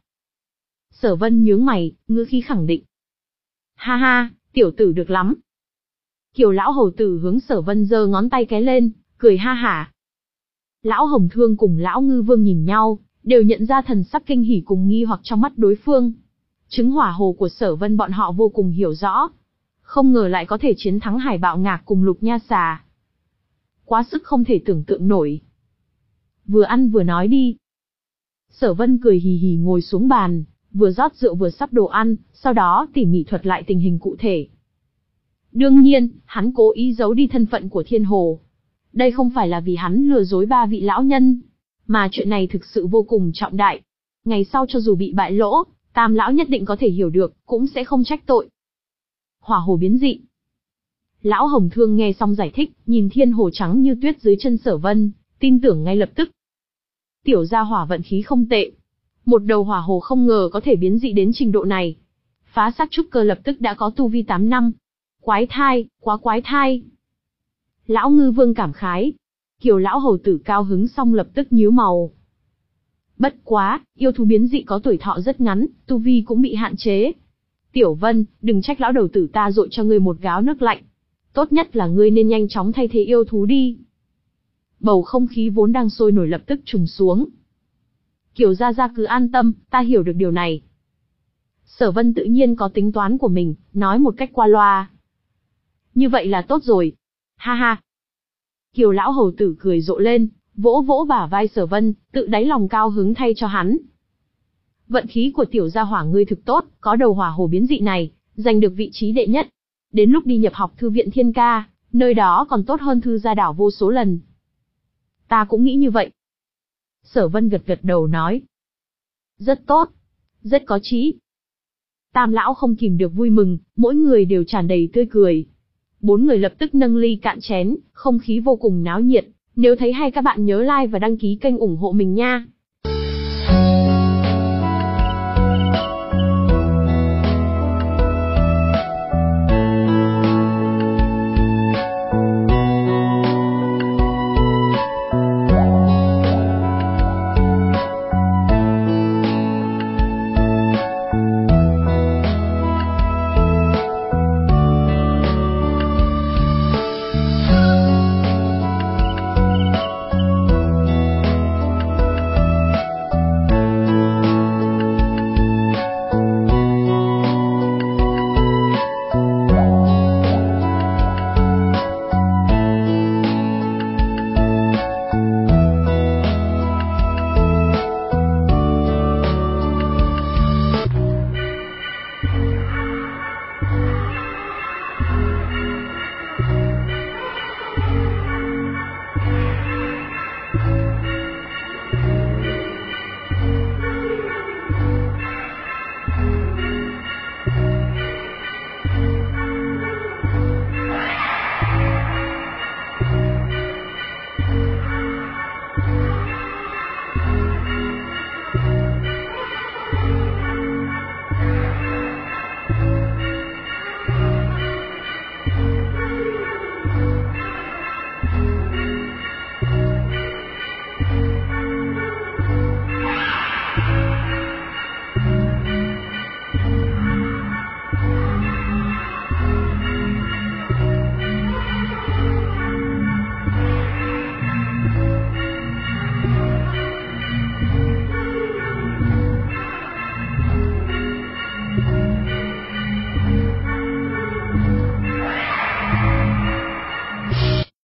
Sở Vân nhướng mày, ngữ khí khẳng định. Ha ha, tiểu tử được lắm. Kiều lão hầu tử hướng Sở Vân giơ ngón tay cái lên, cười ha hả. Lão Hồng Thương cùng lão Ngư Vương nhìn nhau, đều nhận ra thần sắc kinh hỉ cùng nghi hoặc trong mắt đối phương. Trứng hỏa hồ của Sở Vân bọn họ vô cùng hiểu rõ. Không ngờ lại có thể chiến thắng hải bạo ngạc cùng lục nha xà. Quá sức không thể tưởng tượng nổi. Vừa ăn vừa nói đi. Sở Vân cười hì hì ngồi xuống bàn, vừa rót rượu vừa sắp đồ ăn, sau đó tỉ mỉ thuật lại tình hình cụ thể. Đương nhiên, hắn cố ý giấu đi thân phận của Thiên Hồ. Đây không phải là vì hắn lừa dối ba vị lão nhân, mà chuyện này thực sự vô cùng trọng đại. Ngày sau cho dù bị bại lỗ, Tam lão nhất định có thể hiểu được, cũng sẽ không trách tội. Hỏa hồ biến dị. Lão Hồng Thương nghe xong giải thích, nhìn thiên hồ trắng như tuyết dưới chân Sở Vân, tin tưởng ngay lập tức. Tiểu gia hỏa vận khí không tệ. Một đầu hỏa hồ không ngờ có thể biến dị đến trình độ này. Phá sát trúc cơ lập tức đã có tu vi tám năm. Quái thai, quá quái thai. Lão Ngư Vương cảm khái. Kiều lão hầu tử cao hứng xong lập tức nhíu màu. Bất quá, yêu thú biến dị có tuổi thọ rất ngắn, tu vi cũng bị hạn chế. Tiểu Vân, đừng trách lão đầu tử ta dội cho ngươi một gáo nước lạnh. Tốt nhất là ngươi nên nhanh chóng thay thế yêu thú đi. Bầu không khí vốn đang sôi nổi lập tức trùng xuống. Kiều gia gia cứ an tâm, ta hiểu được điều này. Sở Vân tự nhiên có tính toán của mình, nói một cách qua loa. Như vậy là tốt rồi. Ha ha. Kiều lão hầu tử cười rộ lên, vỗ vỗ bả vai Sở Vân, tự đáy lòng cao hứng thay cho hắn. Vận khí của tiểu gia hỏa ngươi thực tốt, có đầu hỏa hồ biến dị này, giành được vị trí đệ nhất. Đến lúc đi nhập học thư viện Thiên Ca, nơi đó còn tốt hơn Thư gia đảo vô số lần. Ta cũng nghĩ như vậy. Sở Vân gật gật đầu nói. Rất tốt. Rất có chí. Tam lão không kìm được vui mừng, mỗi người đều tràn đầy tươi cười. Bốn người lập tức nâng ly cạn chén, không khí vô cùng náo nhiệt. Nếu thấy hay các bạn nhớ like và đăng ký kênh ủng hộ mình nha.